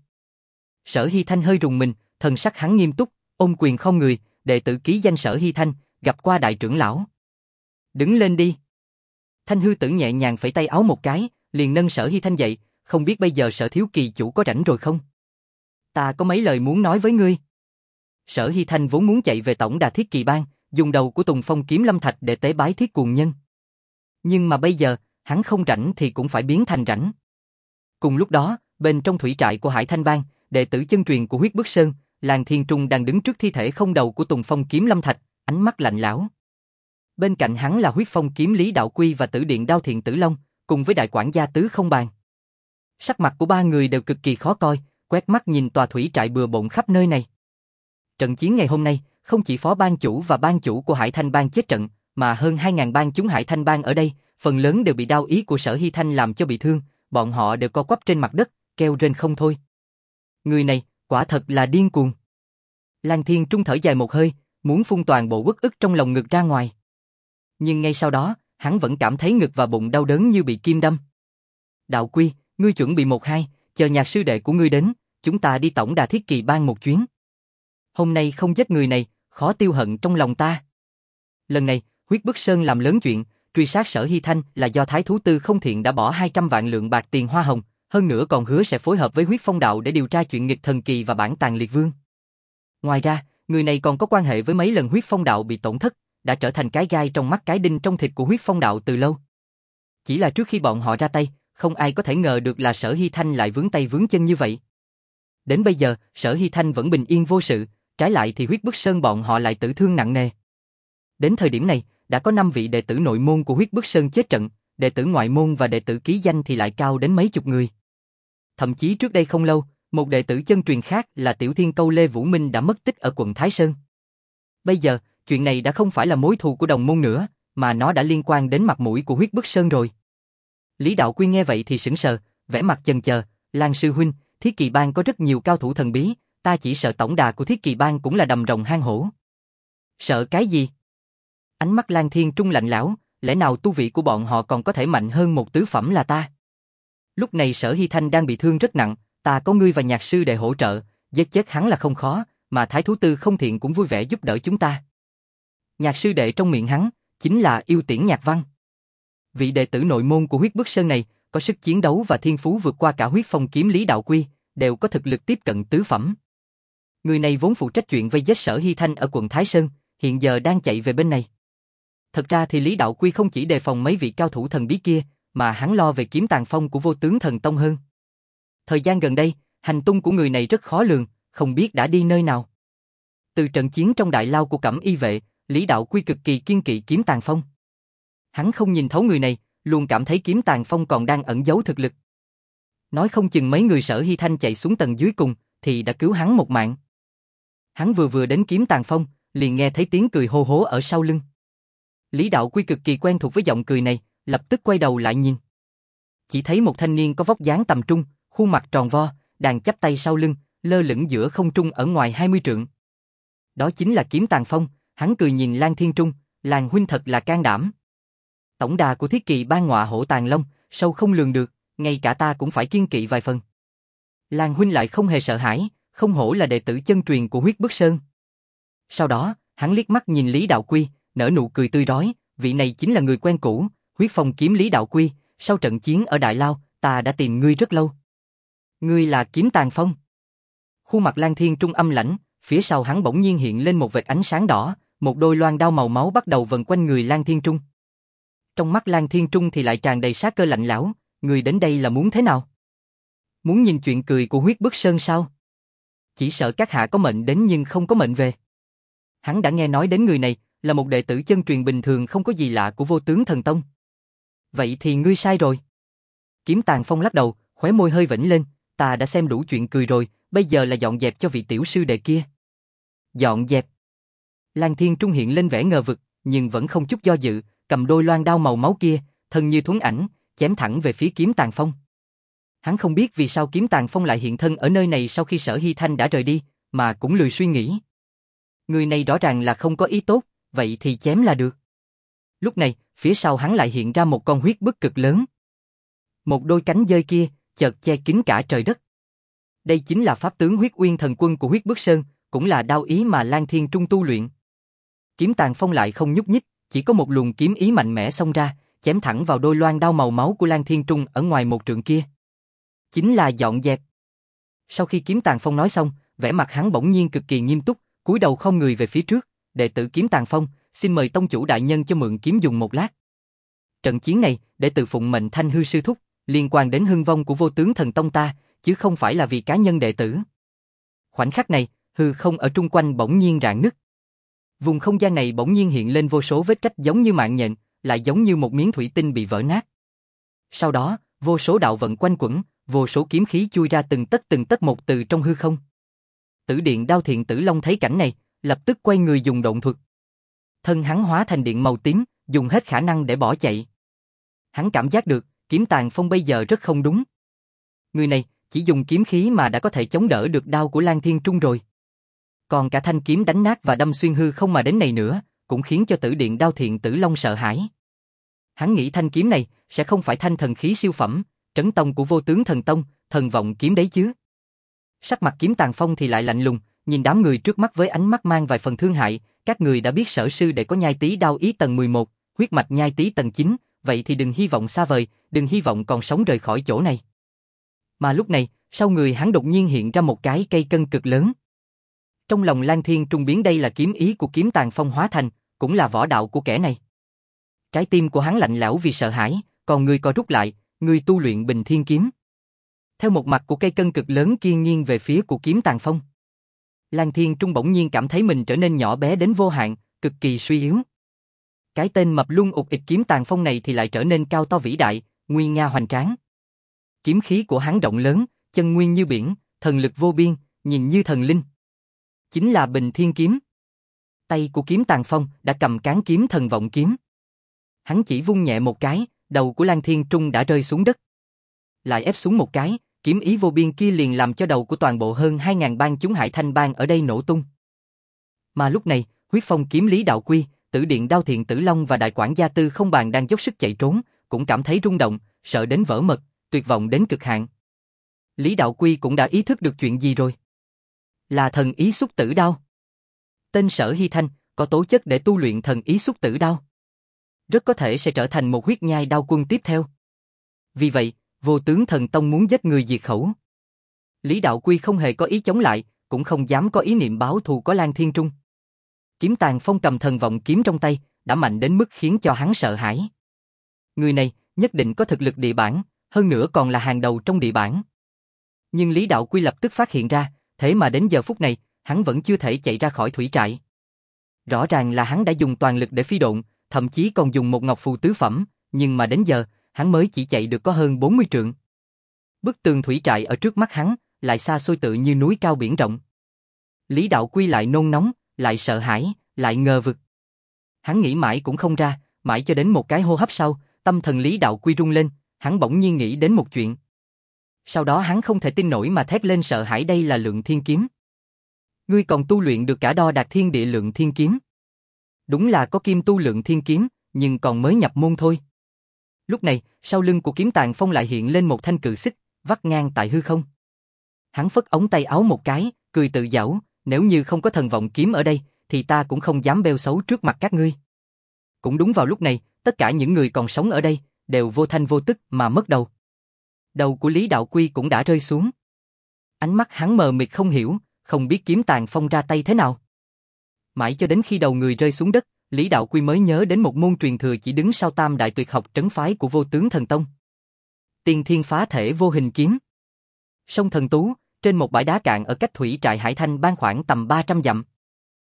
Sở Hy Thanh hơi rùng mình, thần sắc hắn nghiêm túc, ôm quyền không người, đệ tử ký danh Sở Hy Thanh, gặp qua đại trưởng lão. Đứng lên đi. Thanh Hư Tử nhẹ nhàng phẩy tay áo một cái, liền nâng Sở Hy Thanh dậy, không biết bây giờ Sở thiếu kỳ chủ có rảnh rồi không? Ta có mấy lời muốn nói với ngươi. Sở Hy Thanh vốn muốn chạy về tổng đà Thiết Kỳ Bang, dùng đầu của Tùng Phong kiếm lâm thạch để tế bái Thiết Cuồng Nhân. Nhưng mà bây giờ, hắn không rảnh thì cũng phải biến thành rảnh. Cùng lúc đó, bên trong thủy trại của Hải Thanh Bang, đệ tử chân truyền của Huyết Bức Sơn, Lang Thiên Trung đang đứng trước thi thể không đầu của Tùng Phong kiếm lâm thạch, ánh mắt lạnh lẽo. Bên cạnh hắn là Huyết Phong kiếm Lý Đạo Quy và Tử Điện Đao Thiện Tử Long, cùng với đại quản gia Tứ Không Bàn. Sắc mặt của ba người đều cực kỳ khó coi, quét mắt nhìn tòa thủy trại bừa bộn khắp nơi này. Trận chiến ngày hôm nay, không chỉ phó ban chủ và ban chủ của Hải Thanh Bang chết trận, mà hơn hai ngàn bang chúng Hải Thanh Bang ở đây, phần lớn đều bị đao ý của Sở Hy Thanh làm cho bị thương, bọn họ đều co quắp trên mặt đất, kêu rên không thôi. Người này, quả thật là điên cuồng. Lang Thiên Trung thở dài một hơi, muốn phun toàn bộ uất ức trong lòng ngực ra ngoài. Nhưng ngay sau đó, hắn vẫn cảm thấy ngực và bụng đau đớn như bị kim đâm. Đạo Quy, ngươi chuẩn bị một hai, chờ nhạc sư đệ của ngươi đến, chúng ta đi tổng đà Thiết Kỳ Bang một chuyến. Hôm nay không giết người này, khó tiêu hận trong lòng ta. Lần này, Huyết Bức Sơn làm lớn chuyện, truy sát Sở Hy Thanh là do Thái Thú Tư Không Thiện đã bỏ hai trăm vạn lượng bạc tiền hoa hồng, hơn nữa còn hứa sẽ phối hợp với Huyết Phong Đạo để điều tra chuyện nghịch thần kỳ và bản tàng liệt vương. Ngoài ra, người này còn có quan hệ với mấy lần Huyết Phong Đạo bị tổn thất, đã trở thành cái gai trong mắt cái đinh trong thịt của Huyết Phong Đạo từ lâu. Chỉ là trước khi bọn họ ra tay, không ai có thể ngờ được là Sở Hy Thanh lại vướng tay vướng chân như vậy. Đến bây giờ, Sở Hy Thanh vẫn bình yên vô sự, trái lại thì Huyết Bức Sơn bọn họ lại tử thương nặng nề. Đến thời điểm này, đã có năm vị đệ tử nội môn của Huyết Bức Sơn chết trận, đệ tử ngoại môn và đệ tử ký danh thì lại cao đến mấy chục người. Thậm chí trước đây không lâu, một đệ tử chân truyền khác là Tiểu Thiên Câu Lê Vũ Minh đã mất tích ở quận Thái Sơn. Bây giờ, chuyện này đã không phải là mối thù của đồng môn nữa, mà nó đã liên quan đến mặt mũi của Huyết Bức Sơn rồi. Lý Đạo Quy nghe vậy thì sững sờ, vẻ mặt chần chờ, Lang sư huynh, Thiết Kỳ Bang có rất nhiều cao thủ thần bí, ta chỉ sợ tổng đà của Thiết Kỳ Bang cũng là đầm rồng hang hổ. Sợ cái gì? Ánh mắt Lang Thiên Trung lạnh lẽo, lẽ nào tu vị của bọn họ còn có thể mạnh hơn một tứ phẩm là ta? Lúc này Sở Hy Thanh đang bị thương rất nặng, ta có ngươi và nhạc sư để hỗ trợ, giết chết hắn là không khó, mà Thái Thú Tư Không Thiện cũng vui vẻ giúp đỡ chúng ta. Nhạc sư đệ trong miệng hắn, chính là Yêu Tiễn Nhạc Văn. Vị đệ tử nội môn của Huyết Bức Sơn này, có sức chiến đấu và thiên phú vượt qua cả Huyết Phong kiếm Lý Đạo Quy, đều có thực lực tiếp cận tứ phẩm. Người này vốn phụ trách chuyện vây giết Sở Hy Thanh ở quận Thái Sơn, hiện giờ đang chạy về bên này. Thật ra thì Lý Đạo Quy không chỉ đề phòng mấy vị cao thủ thần bí kia, mà hắn lo về kiếm tàn phong của Vô Tướng Thần Tông hơn. Thời gian gần đây, hành tung của người này rất khó lường, không biết đã đi nơi nào. Từ trận chiến trong đại lao của Cẩm Y vệ, Lý Đạo Quy cực kỳ kiên kỵ kiếm tàn phong. Hắn không nhìn thấu người này, luôn cảm thấy kiếm tàn phong còn đang ẩn giấu thực lực. Nói không chừng mấy người Sở Hy Thanh chạy xuống tầng dưới cùng, thì đã cứu hắn một mạng. Hắn vừa vừa đến kiếm tàn phong, liền nghe thấy tiếng cười hô hố ở sau lưng. Lý Đạo Quy cực kỳ quen thuộc với giọng cười này, lập tức quay đầu lại nhìn. Chỉ thấy một thanh niên có vóc dáng tầm trung, khuôn mặt tròn vo, đang chắp tay sau lưng, lơ lửng giữa không trung ở ngoài hai mươi trượng. Đó chính là kiếm tàn phong, hắn cười nhìn Lang Thiên Trung, Lang huynh thật là can đảm. Tổng đà của Thiết Kỳ Bang ngọa hổ tàn long, sâu không lường được, ngay cả ta cũng phải kiêng kỵ vài phần. Lang huynh lại không hề sợ hãi, không hổ là đệ tử chân truyền của Huyết Bức Sơn. Sau đó, hắn liếc mắt nhìn Lý Đạo Quy, nở nụ cười tươi rói, vị này chính là người quen cũ, Huyết Phong kiếm Lý Đạo Quy, sau trận chiến ở Đại Lao, ta đã tìm ngươi rất lâu. Ngươi là Kiếm Tàn Phong. Khuôn mặt Lang Thiên Trung âm lãnh, phía sau hắn bỗng nhiên hiện lên một vệt ánh sáng đỏ, một đôi loan đao màu máu bắt đầu vần quanh người Lang Thiên Trung. Trong mắt Lang Thiên Trung thì lại tràn đầy sát cơ lạnh lẽo, người đến đây là muốn thế nào? Muốn nhìn chuyện cười của Huyết Bức Sơn sao? Chỉ sợ các hạ có mệnh đến nhưng không có mệnh về. Hắn đã nghe nói đến người này, là một đệ tử chân truyền bình thường không có gì lạ của Vô Tướng Thần Tông. Vậy thì ngươi sai rồi. Kiếm Tàn Phong lắc đầu, khóe môi hơi vểnh lên, ta đã xem đủ chuyện cười rồi, bây giờ là dọn dẹp cho vị tiểu sư đệ kia. Dọn dẹp. Lang Thiên Trung hiện lên vẻ ngờ vực, nhưng vẫn không chút do dự, cầm đôi loan đao màu máu kia, thân như thuấn ảnh, chém thẳng về phía Kiếm Tàn Phong. Hắn không biết vì sao Kiếm Tàn Phong lại hiện thân ở nơi này sau khi Sở Hy Thanh đã rời đi, mà cũng lười suy nghĩ. Người này rõ ràng là không có ý tốt, vậy thì chém là được. Lúc này, phía sau hắn lại hiện ra một con huyết bức cực lớn. Một đôi cánh dơi kia, chợt che kín cả trời đất. Đây chính là pháp tướng Huyết Uyên Thần Quân của Huyết Bức Sơn, cũng là đao ý mà Lang Thiên Trung tu luyện. Kiếm Tàn Phong lại không nhúc nhích, chỉ có một luồng kiếm ý mạnh mẽ xông ra, chém thẳng vào đôi loan đao màu máu của Lang Thiên Trung ở ngoài một trượng kia. Chính là dọn dẹp. Sau khi Kiếm Tàn Phong nói xong, vẻ mặt hắn bỗng nhiên cực kỳ nghiêm túc, cúi đầu khom người về phía trước, đệ tử Kiếm Tàn Phong, xin mời tông chủ đại nhân cho mượn kiếm dùng một lát. Trận chiến này, đệ tử phụng mệnh Thanh Hư sư thúc, liên quan đến hưng vong của Vô Tướng Thần Tông ta, chứ không phải là vì cá nhân đệ tử. Khoảnh khắc này, hư không ở trung quanh bỗng nhiên rạn nứt. Vùng không gian này bỗng nhiên hiện lên vô số vết rách giống như mạng nhện, lại giống như một miếng thủy tinh bị vỡ nát. Sau đó, vô số đạo vận quanh quẩn, vô số kiếm khí chui ra từng tấc từng tấc một từ trong hư không. Tử Điện Đao Thiện Tử Long thấy cảnh này, lập tức quay người dùng độn thuật. Thân hắn hóa thành điện màu tím, dùng hết khả năng để bỏ chạy. Hắn cảm giác được, Kiếm Tàn Phong bây giờ rất không đúng. Người này, chỉ dùng kiếm khí mà đã có thể chống đỡ được đao của Lang Thiên Trung rồi. Còn cả thanh kiếm đánh nát và đâm xuyên hư không mà đến này nữa, cũng khiến cho Tử Điện Đao Thiện Tử Long sợ hãi. Hắn nghĩ thanh kiếm này sẽ không phải thanh thần khí siêu phẩm, trấn tông của Vô Tướng Thần Tông, thần vọng kiếm đấy chứ. Sắc mặt Kiếm Tàn Phong thì lại lạnh lùng, nhìn đám người trước mắt với ánh mắt mang vài phần thương hại, các người đã biết Sở sư đệ có nhai tí đao ý tầng mười một, huyết mạch nhai tí tầng chín, vậy thì đừng hy vọng xa vời, đừng hy vọng còn sống rời khỏi chỗ này. Mà lúc này, sau người hắn đột nhiên hiện ra một cái cây cân cực lớn. Trong lòng Lang Thiên Trung biến đây là kiếm ý của Kiếm Tàn Phong hóa thành, cũng là võ đạo của kẻ này. Trái tim của hắn lạnh lẽo vì sợ hãi, còn người co rút lại, người tu luyện Bình Thiên Kiếm. Theo một mặt của cây cân cực lớn kia nghiêng về phía của Kiếm Tàn Phong. Lang Thiên Trung bỗng nhiên cảm thấy mình trở nên nhỏ bé đến vô hạn, cực kỳ suy yếu. Cái tên mập lung ụt ịch Kiếm Tàn Phong này thì lại trở nên cao to vĩ đại, nguy nga hoành tráng. Kiếm khí của hắn rộng lớn, chân nguyên như biển, thần lực vô biên, nhìn như thần linh. Chính là Bình Thiên Kiếm. Tay của Kiếm Tàn Phong đã cầm cán kiếm thần vọng kiếm. Hắn chỉ vung nhẹ một cái, đầu của Lang Thiên Trung đã rơi xuống đất. Lại ép xuống một cái, kiếm ý vô biên kia liền làm cho đầu của toàn bộ hơn hai ngàn bang chúng Hải Thanh bang ở đây nổ tung. Mà lúc này, Huyết Phong kiếm Lý Đạo Quy, Tử Điện Đao Thiện Tử Long và đại quản gia Tư Không Bàn đang dốc sức chạy trốn, cũng cảm thấy rung động, sợ đến vỡ mật, tuyệt vọng đến cực hạn. Lý Đạo Quy cũng đã ý thức được chuyện gì rồi. Là thần ý xúc tử đao. Tên Sở Hy Thanh, có tố chất để tu luyện thần ý xúc tử đao. Rất có thể sẽ trở thành một huyết nhai đao quân tiếp theo. Vì vậy, Vô Tướng Thần Tông muốn giết người diệt khẩu. Lý Đạo Quy không hề có ý chống lại, cũng không dám có ý niệm báo thù có Lang Thiên Trung. Kiếm Tàn Phong cầm thần vọng kiếm trong tay, đã mạnh đến mức khiến cho hắn sợ hãi. Người này nhất định có thực lực địa bản, hơn nữa còn là hàng đầu trong địa bản. Nhưng Lý Đạo Quy lập tức phát hiện ra, thế mà đến giờ phút này, hắn vẫn chưa thể chạy ra khỏi thủy trại. Rõ ràng là hắn đã dùng toàn lực để phi độn, thậm chí còn dùng một ngọc phù tứ phẩm, nhưng mà đến giờ, hắn mới chỉ chạy được có hơn bốn mươi trượng. Bức tường thủy trại ở trước mắt hắn, lại xa xôi tự như núi cao biển rộng. Lý Đạo Quy lại nôn nóng, lại sợ hãi, lại ngờ vực. Hắn nghĩ mãi cũng không ra, mãi cho đến một cái hô hấp sau, tâm thần Lý Đạo Quy rung lên, hắn bỗng nhiên nghĩ đến một chuyện. Sau đó hắn không thể tin nổi mà thét lên sợ hãi, đây là Lượng Thiên Kiếm. Ngươi còn tu luyện được cả đo đạc thiên địa Lượng Thiên Kiếm. Đúng là có kim tu Lượng Thiên Kiếm, nhưng còn mới nhập môn thôi. Lúc này, sau lưng của Kiếm Tàn Phong lại hiện lên một thanh cự xích, vắt ngang tại hư không. Hắn phất ống tay áo một cái, cười tự giảo, nếu như không có thần vọng kiếm ở đây, thì ta cũng không dám bêu xấu trước mặt các ngươi. Cũng đúng vào lúc này, tất cả những người còn sống ở đây, đều vô thanh vô tức mà mất đầu. Đầu của Lý Đạo Quy cũng đã rơi xuống. Ánh mắt hắn mờ mịt không hiểu, không biết Kiếm Tàn Phong ra tay thế nào. Mãi cho đến khi đầu người rơi xuống đất, Lý Đạo Quy mới nhớ đến một môn truyền thừa chỉ đứng sau tam đại tuyệt học trấn phái của Vô Tướng Thần Tông. Tiên Thiên Phá Thể Vô Hình Kiếm. Sông Thần Tú, trên một bãi đá cạn ở cách thủy trại Hải Thanh bang khoảng tầm ba trăm dặm.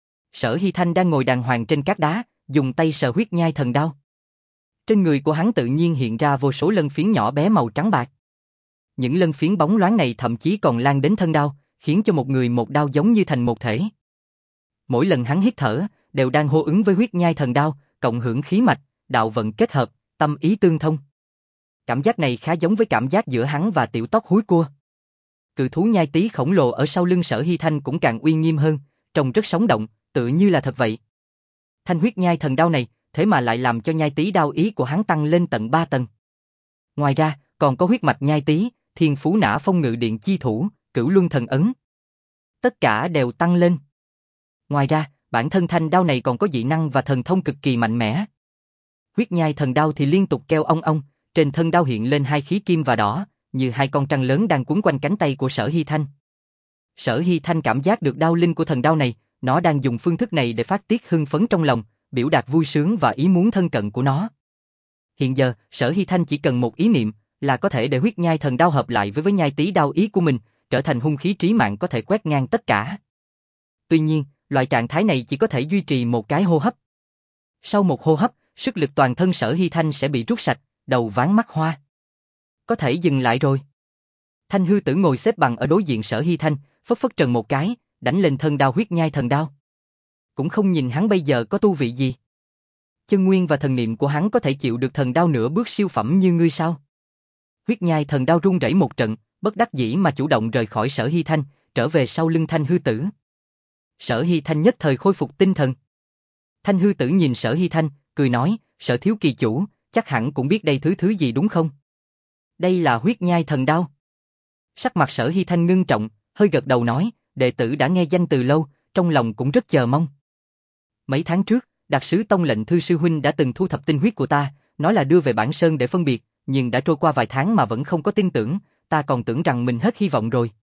Sở Hy Thanh đang ngồi đàng hoàng trên cát đá, dùng tay sờ huyết nhai thần đao. Trên người của hắn tự nhiên hiện ra vô số lân phiến nhỏ bé màu trắng bạc. Những lân phiến bóng loáng này thậm chí còn lan đến thân đao, khiến cho một người một đao giống như thành một thể. Mỗi lần hắn hít thở, đều đang hô ứng với huyết nhai thần đao, cộng hưởng khí mạch, đạo vận kết hợp, tâm ý tương thông. Cảm giác này khá giống với cảm giác giữa hắn và tiểu tóc húi cua. Cự thú nhai tý khổng lồ ở sau lưng Sở Hy Thanh cũng càng uy nghiêm hơn, trông rất sống động, tự như là thật vậy. Thanh huyết nhai thần đao này, thế mà lại làm cho nhai tý đao ý của hắn tăng lên tận ba tầng. Ngoài ra, còn có huyết mạch nhai tý, thiên phú nã phong ngự điện chi thủ, cửu luân thần ấn. Tất cả đều tăng lên. Ngoài ra, bản thân thanh đao này còn có dị năng và thần thông cực kỳ mạnh mẽ. Huyết nhai thần đao thì liên tục kêu ong ong, trên thân đao hiện lên hai khí kim và đỏ, như hai con trăng lớn đang quấn quanh cánh tay của Sở Hy Thanh. Sở Hy Thanh cảm giác được đao linh của thần đao này, nó đang dùng phương thức này để phát tiết hưng phấn trong lòng, biểu đạt vui sướng và ý muốn thân cận của nó. Hiện giờ, Sở Hy Thanh chỉ cần một ý niệm, là có thể để huyết nhai thần đao hợp lại với với nhai tý đao ý của mình, trở thành hung khí trí mạng có thể quét ngang tất cả. Tuy nhiên, loại trạng thái này chỉ có thể duy trì một cái hô hấp. Sau một hô hấp, sức lực toàn thân Sở Hy Thanh sẽ bị rút sạch, đầu váng mắt hoa. Có thể dừng lại rồi. Thanh hư tử ngồi xếp bằng ở đối diện Sở Hy Thanh, phất phất trần một cái, đánh lên thân đao huyết nhai thần đao. Cũng không nhìn hắn bây giờ có tu vị gì. Chân nguyên và thần niệm của hắn có thể chịu được thần đao nửa bước siêu phẩm như ngươi sao? Huyết nhai thần đao rung rẩy một trận, bất đắc dĩ mà chủ động rời khỏi Sở Hy Thanh, trở về sau lưng Thanh hư tử. Sở Hy Thanh nhất thời khôi phục tinh thần. Thanh hư tử nhìn Sở Hy Thanh, cười nói, Sở thiếu kỳ chủ, chắc hẳn cũng biết đây thứ thứ gì đúng không? Đây là huyết nhai thần đao. Sắc mặt Sở Hy Thanh ngưng trọng, hơi gật đầu nói, đệ tử đã nghe danh từ lâu, trong lòng cũng rất chờ mong. Mấy tháng trước, đặc sứ tông lệnh thư sư huynh đã từng thu thập tinh huyết của ta, nói là đưa về Bản Sơn để phân biệt, nhưng đã trôi qua vài tháng mà vẫn không có tin tưởng, ta còn tưởng rằng mình hết hy vọng rồi.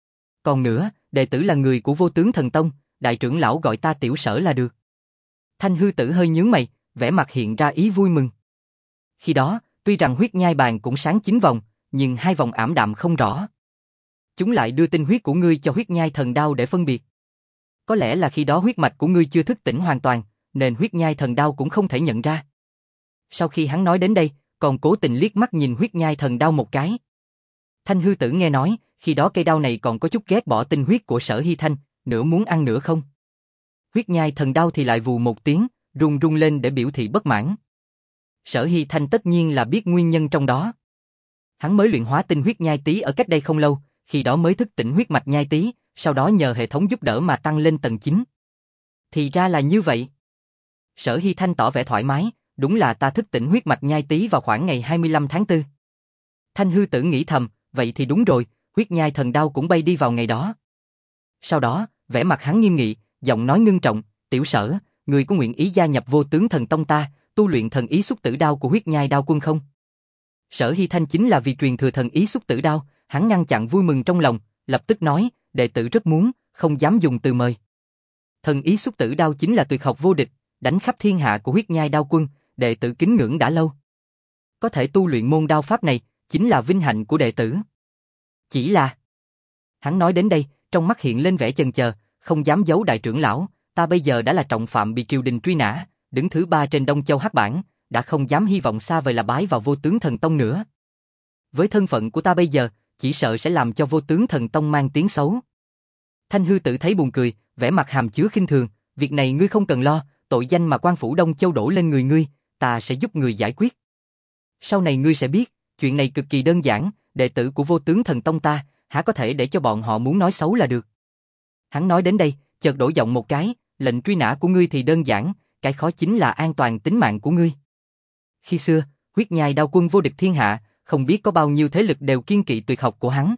Còn nữa, đệ tử là người của Vô Tướng Thần Tông, đại trưởng lão gọi ta tiểu Sở là được. Thanh hư tử hơi nhướng mày, vẻ mặt hiện ra ý vui mừng. Khi đó, tuy rằng huyết nhai bàn cũng sáng chín vòng, nhưng hai vòng ảm đạm không rõ. Chúng lại đưa tinh huyết của ngươi cho huyết nhai thần đao để phân biệt. Có lẽ là khi đó huyết mạch của ngươi chưa thức tỉnh hoàn toàn, nên huyết nhai thần đao cũng không thể nhận ra. Sau khi hắn nói đến đây, còn cố tình liếc mắt nhìn huyết nhai thần đao một cái. Thanh hư tử nghe nói, khi đó cây đao này còn có chút ghét bỏ tinh huyết của Sở Hy Thanh, nửa muốn ăn nửa không. Huyết nhai thần đao thì lại vù một tiếng, rung rung lên để biểu thị bất mãn. Sở Hy Thanh tất nhiên là biết nguyên nhân trong đó. Hắn mới luyện hóa tinh huyết nhai tý ở cách đây không lâu, khi đó mới thức tỉnh huyết mạch nhai tý, sau đó nhờ hệ thống giúp đỡ mà tăng lên tầng chín. Thì ra là như vậy. Sở Hy Thanh tỏ vẻ thoải mái, đúng là ta thức tỉnh huyết mạch nhai tý vào khoảng ngày hai mươi lăm tháng tư. Thanh hư tử nghĩ thầm, vậy thì đúng rồi, huyết nhai thần đao cũng bay đi vào ngày đó. Sau đó, vẻ mặt hắn nghiêm nghị, giọng nói ngưng trọng, tiểu Sở, người có nguyện ý gia nhập Vô Tướng Thần Tông ta, tu luyện thần ý xúc tử đao của huyết nhai đao quân không? Sở Hy Thanh chính là vì truyền thừa thần ý xúc tử đao, hắn ngăn chặn vui mừng trong lòng, lập tức nói, đệ tử rất muốn, không dám dùng từ mời. Thần ý xúc tử đao chính là tuyệt học vô địch, đánh khắp thiên hạ của huyết nhai đao quân, đệ tử kính ngưỡng đã lâu. Có thể tu luyện môn đao pháp này, chính là vinh hạnh của đệ tử. Chỉ là... Hắn nói đến đây, trong mắt hiện lên vẻ chần chờ, không dám giấu đại trưởng lão, ta bây giờ đã là trọng phạm bị triều đình truy nã, đứng thứ ba trên Đông Châu hắc bảng, đã không dám hy vọng xa vời là bái vào Vô Tướng Thần Tông nữa. Với thân phận của ta bây giờ, chỉ sợ sẽ làm cho Vô Tướng Thần Tông mang tiếng xấu. Thanh hư tử thấy buồn cười, vẻ mặt hàm chứa khinh thường, việc này ngươi không cần lo, tội danh mà quan phủ Đông Châu đổ lên người ngươi, ta sẽ giúp người giải quyết. Sau này ngươi sẽ biết, chuyện này cực kỳ đơn giản, đệ tử của Vô Tướng Thần Tông ta, há có thể để cho bọn họ muốn nói xấu là được. Hắn nói đến đây, chợt đổi giọng một cái, lệnh truy nã của ngươi thì đơn giản, cái khó chính là an toàn tính mạng của ngươi. Khi xưa, huyết nhai đao quân vô địch thiên hạ, không biết có bao nhiêu thế lực đều kiêng kỵ tuyệt học của hắn.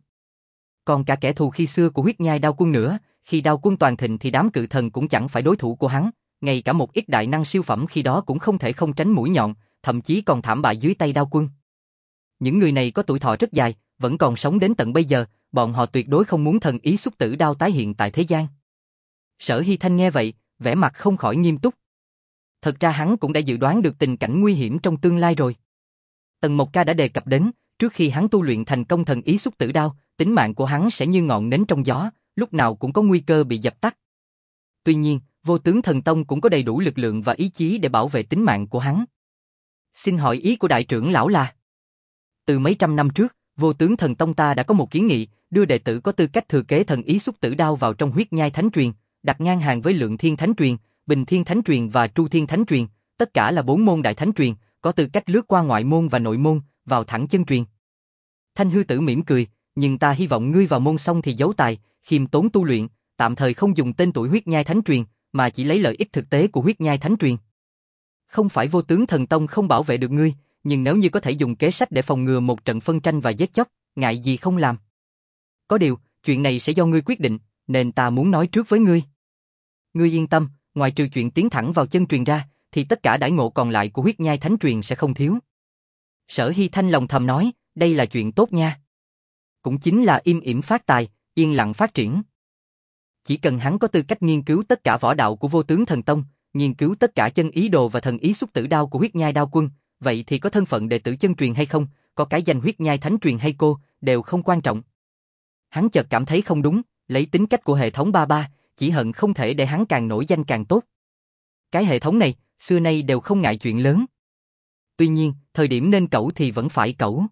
Còn cả kẻ thù khi xưa của huyết nhai đao quân nữa, khi đao quân toàn thịnh thì đám cự thần cũng chẳng phải đối thủ của hắn, ngay cả một ít đại năng siêu phẩm khi đó cũng không thể không tránh mũi nhọn, thậm chí còn thảm bại dưới tay đao quân. Những người này có tuổi thọ rất dài, vẫn còn sống đến tận bây giờ, bọn họ tuyệt đối không muốn thần ý xúc tử đao tái hiện tại thế gian. Sở Hy Thanh nghe vậy, vẻ mặt không khỏi nghiêm túc. Thật ra hắn cũng đã dự đoán được tình cảnh nguy hiểm trong tương lai rồi. Tần Mộc Ca đã đề cập đến, trước khi hắn tu luyện thành công thần ý xúc tử đao, tính mạng của hắn sẽ như ngọn nến trong gió, lúc nào cũng có nguy cơ bị dập tắt. Tuy nhiên, Vô Tướng Thần Tông cũng có đầy đủ lực lượng và ý chí để bảo vệ tính mạng của hắn. Xin hỏi ý của đại trưởng lão là? Từ mấy trăm năm trước, Vô tướng thần tông ta đã có một kiến nghị, đưa đệ tử có tư cách thừa kế thần ý xúc tử đao vào trong huyết nhai thánh truyền, đặt ngang hàng với lượng thiên thánh truyền, bình thiên thánh truyền và tru thiên thánh truyền, tất cả là bốn môn đại thánh truyền, có tư cách lướt qua ngoại môn và nội môn, vào thẳng chân truyền. Thanh hư tử mỉm cười, nhưng ta hy vọng ngươi vào môn xong thì giấu tài, khiêm tốn tu luyện, tạm thời không dùng tên tuổi huyết nhai thánh truyền, mà chỉ lấy lợi ích thực tế của huyết nhai thánh truyền. Không phải vô tướng thần tông không bảo vệ được ngươi, nhưng nếu như có thể dùng kế sách để phòng ngừa một trận phân tranh và giết chóc, ngại gì không làm. Có điều, chuyện này sẽ do ngươi quyết định, nên ta muốn nói trước với ngươi. Ngươi yên tâm, ngoài trừ chuyện tiến thẳng vào chân truyền ra, thì tất cả đãi ngộ còn lại của huyết nhai thánh truyền sẽ không thiếu. Sở Hy Thanh lòng thầm nói, đây là chuyện tốt nha. Cũng chính là im ỉm phát tài, yên lặng phát triển. Chỉ cần hắn có tư cách nghiên cứu tất cả võ đạo của vô tướng thần tông, nghiên cứu tất cả chân ý đồ và thần ý xúc tử đao của huyết nhai đao quân, vậy thì có thân phận đệ tử chân truyền hay không, có cái danh huyết nhai thánh truyền hay cô, đều không quan trọng. Hắn chợt cảm thấy không đúng, lấy tính cách của hệ thống ba ba, chỉ hận không thể để hắn càng nổi danh càng tốt. Cái hệ thống này, xưa nay đều không ngại chuyện lớn. Tuy nhiên, thời điểm nên cẩu thì vẫn phải cẩu.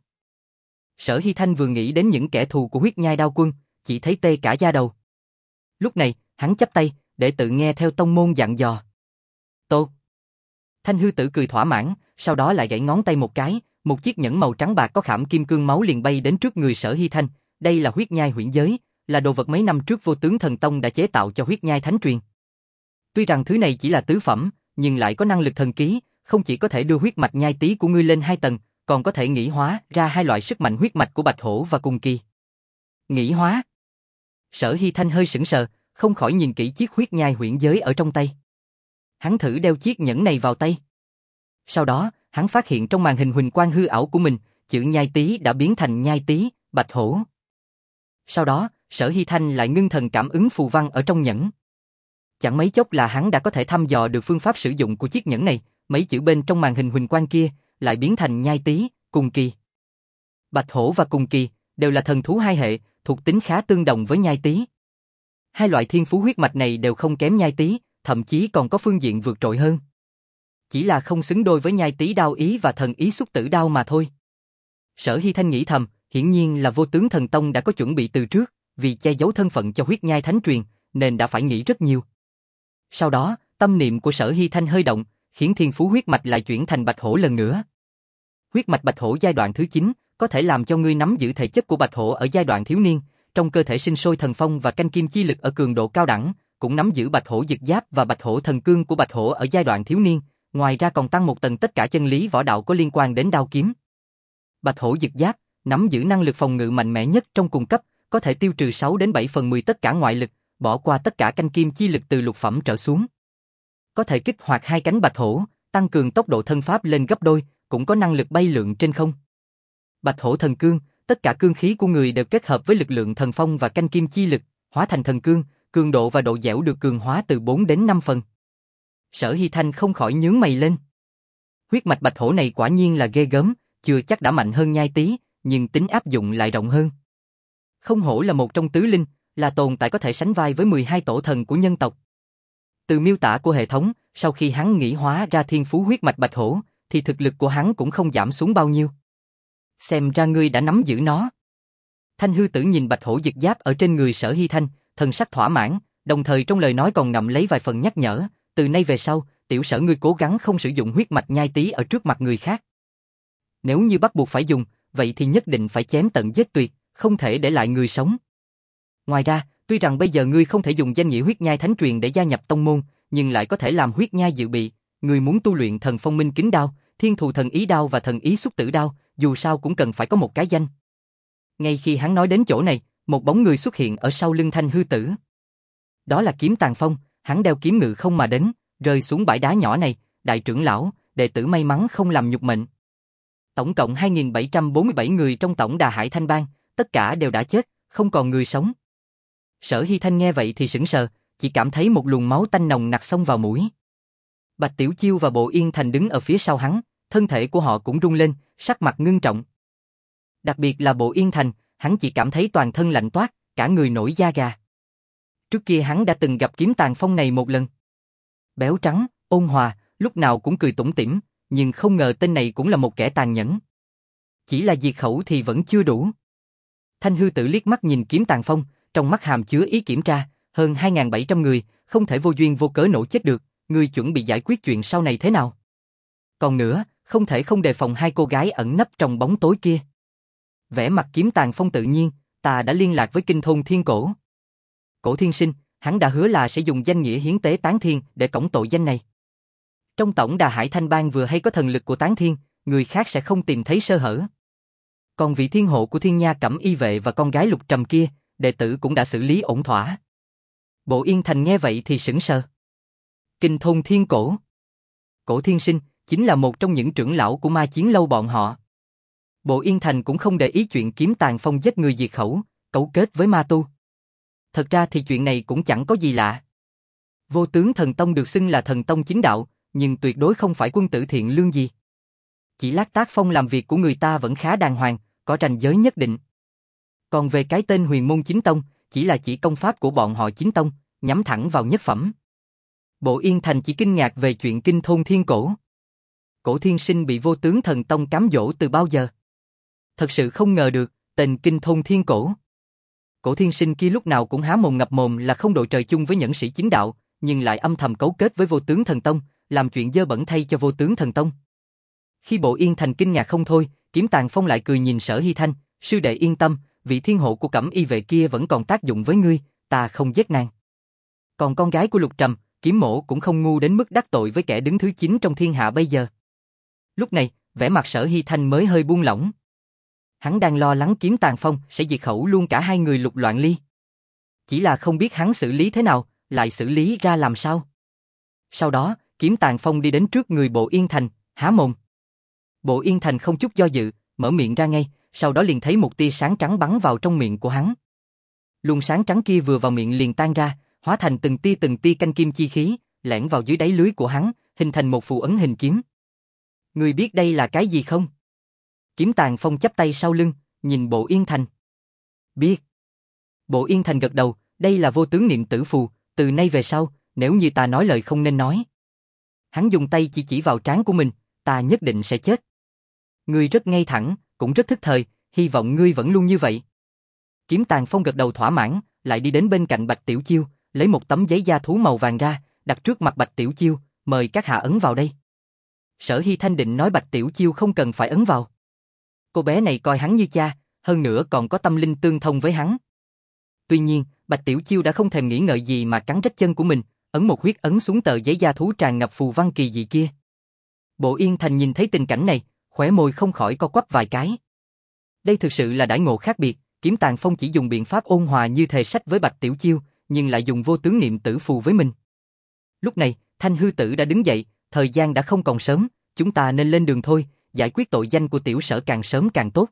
Sở Hy Thanh vừa nghĩ đến những kẻ thù của huyết nhai đao quân, chỉ thấy tê cả da đầu. Lúc này, hắn chắp tay, để tự nghe theo tông môn dặn dò. Tốt. Thanh hư tử cười thỏa mãn, sau đó lại gãy ngón tay một cái, một chiếc nhẫn màu trắng bạc có khảm kim cương máu liền bay đến trước người Sở Hy Thanh. Đây là huyết nhai huyễn giới, là đồ vật mấy năm trước vô tướng thần tông đã chế tạo cho huyết nhai thánh truyền. Tuy rằng thứ này chỉ là tứ phẩm, nhưng lại có năng lực thần ký, không chỉ có thể đưa huyết mạch nhai tí của ngươi lên hai tầng, còn có thể nghĩ hóa ra hai loại sức mạnh huyết mạch của Bạch Hổ và Cùng Kỳ. Nghĩ hóa? Sở Hy Thanh hơi sững sờ, không khỏi nhìn kỹ chiếc huyết nhai huyễn giới ở trong tay. Hắn thử đeo chiếc nhẫn này vào tay. Sau đó, hắn phát hiện trong màn hình huỳnh quang hư ảo của mình, chữ nhai tí đã biến thành nhai tí, Bạch Hổ. Sau đó, Sở Hy Thanh lại ngưng thần cảm ứng phù văn ở trong nhẫn. Chẳng mấy chốc là hắn đã có thể thăm dò được phương pháp sử dụng của chiếc nhẫn này, mấy chữ bên trong màn hình huỳnh quang kia lại biến thành nhai tí, Cùng Kỳ. Bạch Hổ và Cùng Kỳ đều là thần thú hai hệ, thuộc tính khá tương đồng với nhai tí. Hai loại thiên phú huyết mạch này đều không kém nhai tí, thậm chí còn có phương diện vượt trội hơn. Chỉ là không xứng đôi với nhai tí đao ý và thần ý xúc tử đao mà thôi. Sở Hy Thanh nghĩ thầm, hiển nhiên là vô tướng thần tông đã có chuẩn bị từ trước, vì che giấu thân phận cho huyết nhai thánh truyền, nên đã phải nghĩ rất nhiều. Sau đó, tâm niệm của Sở Hy Thanh hơi động, khiến thiên phú huyết mạch lại chuyển thành Bạch Hổ lần nữa. Huyết mạch Bạch Hổ giai đoạn thứ chín, có thể làm cho ngươi nắm giữ thể chất của Bạch Hổ ở giai đoạn thiếu niên, trong cơ thể sinh sôi thần phong và canh kim chi lực ở cường độ cao đẳng, cũng nắm giữ Bạch Hổ Dực Giáp và Bạch Hổ Thần Cương của Bạch Hổ ở giai đoạn thiếu niên, ngoài ra còn tăng một tầng tất cả chân lý võ đạo có liên quan đến đao kiếm. Bạch Hổ Dực Giáp nắm giữ năng lực phòng ngự mạnh mẽ nhất trong cùng cấp, có thể tiêu trừ sáu đến bảy phần mười tất cả ngoại lực, bỏ qua tất cả canh kim chi lực từ lục phẩm trở xuống. Có thể kích hoạt hai cánh Bạch Hổ, tăng cường tốc độ thân pháp lên gấp đôi, cũng có năng lực bay lượn trên không. Bạch Hổ Thần Cương, tất cả cương khí của người đều kết hợp với lực lượng thần phong và canh kim chi lực, hóa thành thần cương, cường độ và độ dẻo được cường hóa từ bốn đến năm phần. Sở Hy Thanh không khỏi nhướng mày lên. Huyết mạch Bạch Hổ này quả nhiên là ghê gớm, chưa chắc đã mạnh hơn nhai tí, nhưng tính áp dụng lại rộng hơn. Không hổ là một trong tứ linh, là tồn tại có thể sánh vai với mười hai tổ thần của nhân tộc. Từ miêu tả của hệ thống, sau khi hắn nghĩ hóa ra thiên phú huyết mạch Bạch Hổ, thì thực lực của hắn cũng không giảm xuống bao nhiêu. Xem ra ngươi đã nắm giữ nó. Thanh hư tử nhìn Bạch Hổ Dực Giáp ở trên người Sở Hy Thanh, thần sắc thỏa mãn, đồng thời trong lời nói còn ngậm lấy vài phần nhắc nhở, từ nay về sau, tiểu Sở ngươi cố gắng không sử dụng huyết mạch nhai tí ở trước mặt người khác. Nếu như bắt buộc phải dùng, vậy thì nhất định phải chém tận giết tuyệt, không thể để lại người sống. Ngoài ra, tuy rằng bây giờ ngươi không thể dùng danh nghĩa huyết nhai thánh truyền để gia nhập tông môn, nhưng lại có thể làm huyết nhai dự bị, ngươi muốn tu luyện thần phong minh kính đao, thiên thù thần ý đao và thần ý xúc tử đao, dù sao cũng cần phải có một cái danh. Ngay khi hắn nói đến chỗ này, một bóng người xuất hiện ở sau lưng Thanh hư tử. Đó là Kiếm Tàn Phong, hắn đeo kiếm ngự không mà đến, rơi xuống bãi đá nhỏ này, đại trưởng lão, đệ tử may mắn không làm nhục mệnh. Tổng cộng hai nghìn bảy trăm bốn mươi bảy người trong tổng Đà Hải Thanh Bang, tất cả đều đã chết, không còn người sống. Sở Hy Thanh nghe vậy thì sững sờ, chỉ cảm thấy một luồng máu tanh nồng nặc xông vào mũi. Bạch Tiểu Chiêu và Bộ Yên Thành đứng ở phía sau hắn, thân thể của họ cũng rung lên, sắc mặt ngưng trọng. Đặc biệt là Bộ Yên Thành, hắn chỉ cảm thấy toàn thân lạnh toát, cả người nổi da gà. Trước kia hắn đã từng gặp Kiếm Tàn Phong này một lần. Béo trắng, ôn hòa, lúc nào cũng cười tủm tỉm, nhưng không ngờ tên này cũng là một kẻ tàn nhẫn. Chỉ là diệt khẩu thì vẫn chưa đủ. Thanh hư tử liếc mắt nhìn Kiếm Tàn Phong, trong mắt hàm chứa ý kiểm tra, hơn hai nghìn bảy trăm người, không thể vô duyên vô cớ nổ chết được, ngươi chuẩn bị giải quyết chuyện sau này thế nào? Còn nữa, không thể không đề phòng hai cô gái ẩn nấp trong bóng tối kia. Vẻ mặt Kiếm Tàn Phong tự nhiên, ta đã liên lạc với Kinh Thôn Thiên Cổ. Cổ Thiên Sinh, hắn đã hứa là sẽ dùng danh nghĩa hiến tế Tán Thiên để cổng tội danh này. Trong tổng đà Hải Thanh Bang vừa hay có thần lực của Tán Thiên, người khác sẽ không tìm thấy sơ hở. Còn vị thiên hộ của Thiên Nha Cẩm Y vệ và con gái Lục Trầm kia, đệ tử cũng đã xử lý ổn thỏa. Bộ Yên Thành nghe vậy thì sững sờ. Kinh Thôn Thiên Cổ. Cổ Thiên Sinh chính là một trong những trưởng lão của Ma Chiến Lâu bọn họ. Bộ Yên Thành cũng không để ý chuyện Kiếm Tàn Phong giết người diệt khẩu, cấu kết với ma tu. Thật ra thì chuyện này cũng chẳng có gì lạ. Vô Tướng Thần Tông được xưng là thần tông chính đạo, nhưng tuyệt đối không phải quân tử thiện lương gì. Chỉ lát tác phong làm việc của người ta vẫn khá đàng hoàng, có ranh giới nhất định. Còn về cái tên Huyền Môn Chính Tông, chỉ là chỉ công pháp của bọn họ Chính Tông, nhắm thẳng vào nhất phẩm. Bộ Yên Thành chỉ kinh ngạc về chuyện Kinh Thôn Thiên Cổ. Cổ Thiên Sinh bị Vô Tướng Thần Tông cám dỗ từ bao giờ? Thật sự không ngờ được, tên Kinh Thôn Thiên Cổ. Cổ Thiên Sinh kia lúc nào cũng há mồm ngập mồm là không đội trời chung với nhẫn sĩ chính đạo, nhưng lại âm thầm cấu kết với Vô Tướng Thần Tông, làm chuyện dơ bẩn thay cho Vô Tướng Thần Tông. Khi Bộ Yên Thành kinh ngạc không thôi, Kiếm Tàn Phong lại cười nhìn Sở Hy Thanh, sư đệ yên tâm, vị thiên hộ của Cẩm Y vệ kia vẫn còn tác dụng với ngươi, ta không giết nàng. Còn con gái của Lục Trầm, Kiếm Mỗ cũng không ngu đến mức đắc tội với kẻ đứng thứ chín trong thiên hạ bây giờ. Lúc này, vẻ mặt Sở Hy Thanh mới hơi buông lỏng. Hắn đang lo lắng Kiếm Tàn Phong sẽ diệt khẩu luôn cả hai người Lục Loạn Ly. Chỉ là không biết hắn xử lý thế nào, lại xử lý ra làm sao. Sau đó, Kiếm Tàn Phong đi đến trước người Bộ Yên Thành, há mồm. Bộ Yên Thành không chút do dự, mở miệng ra ngay, sau đó liền thấy một tia sáng trắng bắn vào trong miệng của hắn. Luồng sáng trắng kia vừa vào miệng liền tan ra, hóa thành từng tia từng tia canh kim chi khí, lẻn vào dưới đáy lưới của hắn, hình thành một phù ấn hình kiếm. Ngươi biết đây là cái gì không? Kiếm Tàn Phong chắp tay sau lưng, nhìn Bộ Yên Thành. Biết. Bộ Yên Thành gật đầu, đây là vô tướng niệm tử phù, từ nay về sau, nếu như ta nói lời không nên nói. Hắn dùng tay chỉ chỉ vào trán của mình, ta nhất định sẽ chết. Ngươi rất ngay thẳng, cũng rất thức thời, hy vọng ngươi vẫn luôn như vậy. Kiếm Tàn Phong gật đầu thỏa mãn, lại đi đến bên cạnh Bạch Tiểu Chiêu, lấy một tấm giấy da thú màu vàng ra, đặt trước mặt Bạch Tiểu Chiêu, mời các hạ ấn vào đây. Sở Hy Thanh định nói Bạch Tiểu Chiêu không cần phải ấn vào. Cô bé này coi hắn như cha, hơn nữa còn có tâm linh tương thông với hắn. Tuy nhiên, Bạch Tiểu Chiêu đã không thèm nghĩ ngợi gì mà cắn rách chân của mình, ấn một huyết ấn xuống tờ giấy da thú tràn ngập phù văn kỳ dị kia. Bộ Yên Thành nhìn thấy tình cảnh này, khóe môi không khỏi co quắp vài cái. Đây thực sự là đãi ngộ khác biệt, Kiếm Tàn Phong chỉ dùng biện pháp ôn hòa như thề sách với Bạch Tiểu Chiêu, nhưng lại dùng vô tướng niệm tử phù với mình. Lúc này, Thanh Hư Tử đã đứng dậy, thời gian đã không còn sớm, chúng ta nên lên đường thôi, giải quyết tội danh của tiểu Sở càng sớm càng tốt.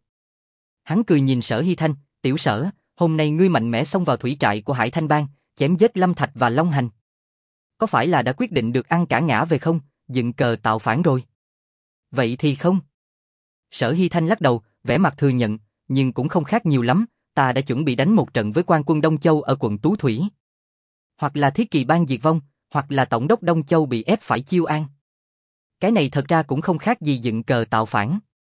Hắn cười nhìn Sở Hy Thanh, tiểu Sở, hôm nay ngươi mạnh mẽ xông vào thủy trại của Hải Thanh Bang, chém giết Lâm Thạch và Long Hành. Có phải là đã quyết định được ăn cả ngã về không, dựng cờ tạo phản rồi? Vậy thì không. Sở Hy Thanh lắc đầu, vẻ mặt thừa nhận, nhưng cũng không khác nhiều lắm, ta đã chuẩn bị đánh một trận với quan quân Đông Châu ở quận Tú Thủy. Hoặc là Thiết Kỳ Bang diệt vong, hoặc là Tổng đốc Đông Châu bị ép phải chiêu an. Cái này thật ra cũng không khác gì dựng cờ tạo phản.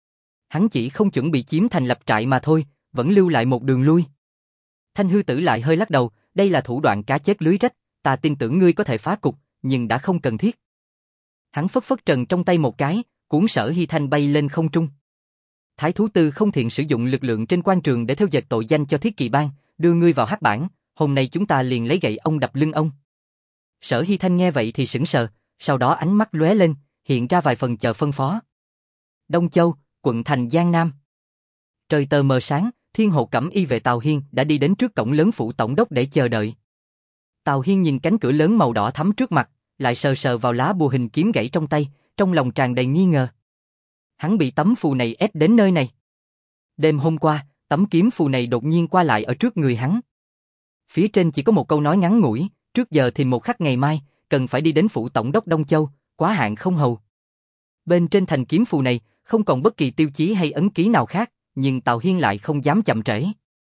Hắn chỉ không chuẩn bị chiếm thành lập trại mà thôi, vẫn lưu lại một đường lui. Thanh Hư Tử lại hơi lắc đầu, đây là thủ đoạn cá chết lưới rách, ta tin tưởng ngươi có thể phá cục, nhưng đã không cần thiết. Hắn phất phất trần trong tay một cái, cuốn Sở Hy Thanh bay lên không trung. Thái thú tư không thiện sử dụng lực lượng trên quan trường để theo dệt tội danh cho Thiết Kỳ Bang, đưa ngươi vào hắc bảng, hôm nay chúng ta liền lấy gậy ông đập lưng ông. Sở Hy Thanh nghe vậy thì sững sờ, sau đó ánh mắt lóe lên, hiện ra vài phần chờ phân phó. Đông Châu, quận thành Giang Nam. Trời tờ mờ sáng, Thiên hộ Cẩm Y vệ Tào Hiên đã đi đến trước cổng lớn phủ tổng đốc để chờ đợi. Tào Hiên nhìn cánh cửa lớn màu đỏ thắm trước mặt, lại sờ sờ vào lá bùa hình kiếm gãy trong tay, trong lòng tràn đầy nghi ngờ. Hắn bị tấm phù này ép đến nơi này. Đêm hôm qua, tấm kiếm phù này đột nhiên qua lại ở trước người hắn. Phía trên chỉ có một câu nói ngắn ngủi, trước giờ thì một khắc ngày mai, cần phải đi đến phủ tổng đốc Đông Châu, quá hạn không hầu. Bên trên thành kiếm phù này, không còn bất kỳ tiêu chí hay ấn ký nào khác, nhưng Tào Hiên lại không dám chậm trễ.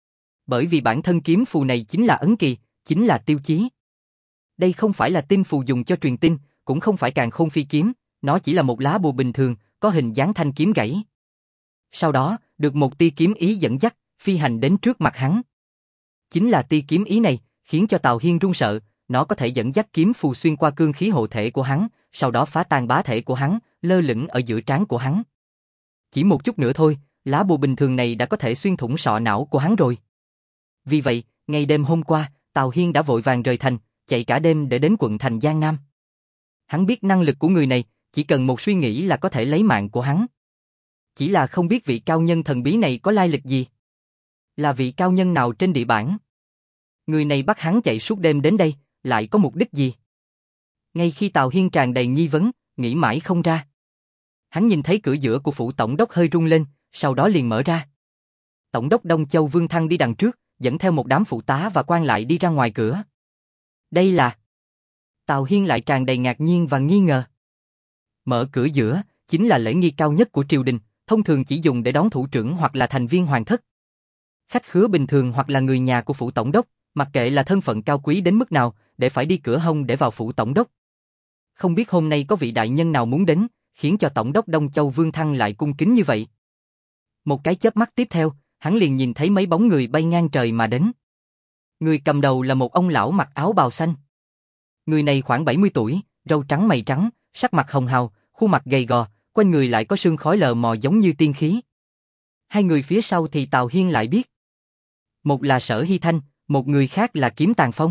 Bởi vì bản thân kiếm phù này chính là ấn kỳ, chính là tiêu chí. Đây không phải là tin phù dùng cho truyền tin, cũng không phải càn khôn phi kiếm, nó chỉ là một lá bùa bình thường, có hình dáng thanh kiếm gãy. Sau đó, được một tia kiếm ý dẫn dắt, phi hành đến trước mặt hắn. Chính là tia kiếm ý này, khiến cho Tào Hiên run sợ, nó có thể dẫn dắt kiếm phù xuyên qua cương khí hộ thể của hắn, sau đó phá tan bá thể của hắn, lơ lửng ở giữa trán của hắn. Chỉ một chút nữa thôi, lá bùa bình thường này đã có thể xuyên thủng sọ não của hắn rồi. Vì vậy, ngày đêm hôm qua, Tào Hiên đã vội vàng rời thành, chạy cả đêm để đến quận thành Giang Nam. Hắn biết năng lực của người này, chỉ cần một suy nghĩ là có thể lấy mạng của hắn. Chỉ là không biết vị cao nhân thần bí này có lai lịch gì. Là vị cao nhân nào trên địa bản? Người này bắt hắn chạy suốt đêm đến đây, lại có mục đích gì? Ngay khi Tào Hiên tràn đầy nghi vấn, nghĩ mãi không ra. Hắn nhìn thấy cửa giữa của phủ tổng đốc hơi rung lên, sau đó liền mở ra. Tổng đốc Đông Châu Vương Thăng đi đằng trước, dẫn theo một đám phụ tá và quan lại đi ra ngoài cửa. Đây là... Tào Hiên lại tràn đầy ngạc nhiên và nghi ngờ. Mở cửa giữa, chính là lễ nghi cao nhất của triều đình, thông thường chỉ dùng để đón thủ trưởng hoặc là thành viên hoàng thất. Khách khứa bình thường hoặc là người nhà của phủ tổng đốc, mặc kệ là thân phận cao quý đến mức nào, để phải đi cửa hông để vào phủ tổng đốc. Không biết hôm nay có vị đại nhân nào muốn đến, khiến cho tổng đốc Đông Châu Vương Thăng lại cung kính như vậy. Một cái chớp mắt tiếp theo, hắn liền nhìn thấy mấy bóng người bay ngang trời mà đến. Người cầm đầu là một ông lão mặc áo bào xanh. Người này khoảng bảy mươi tuổi, râu trắng mày trắng, sắc mặt hồng hào, khuôn mặt gầy gò, quanh người lại có sương khói lờ mò giống như tiên khí. Hai người phía sau thì Tào Hiên lại biết. Một là Sở Hy Thanh, một người khác là Kiếm Tàn Phong.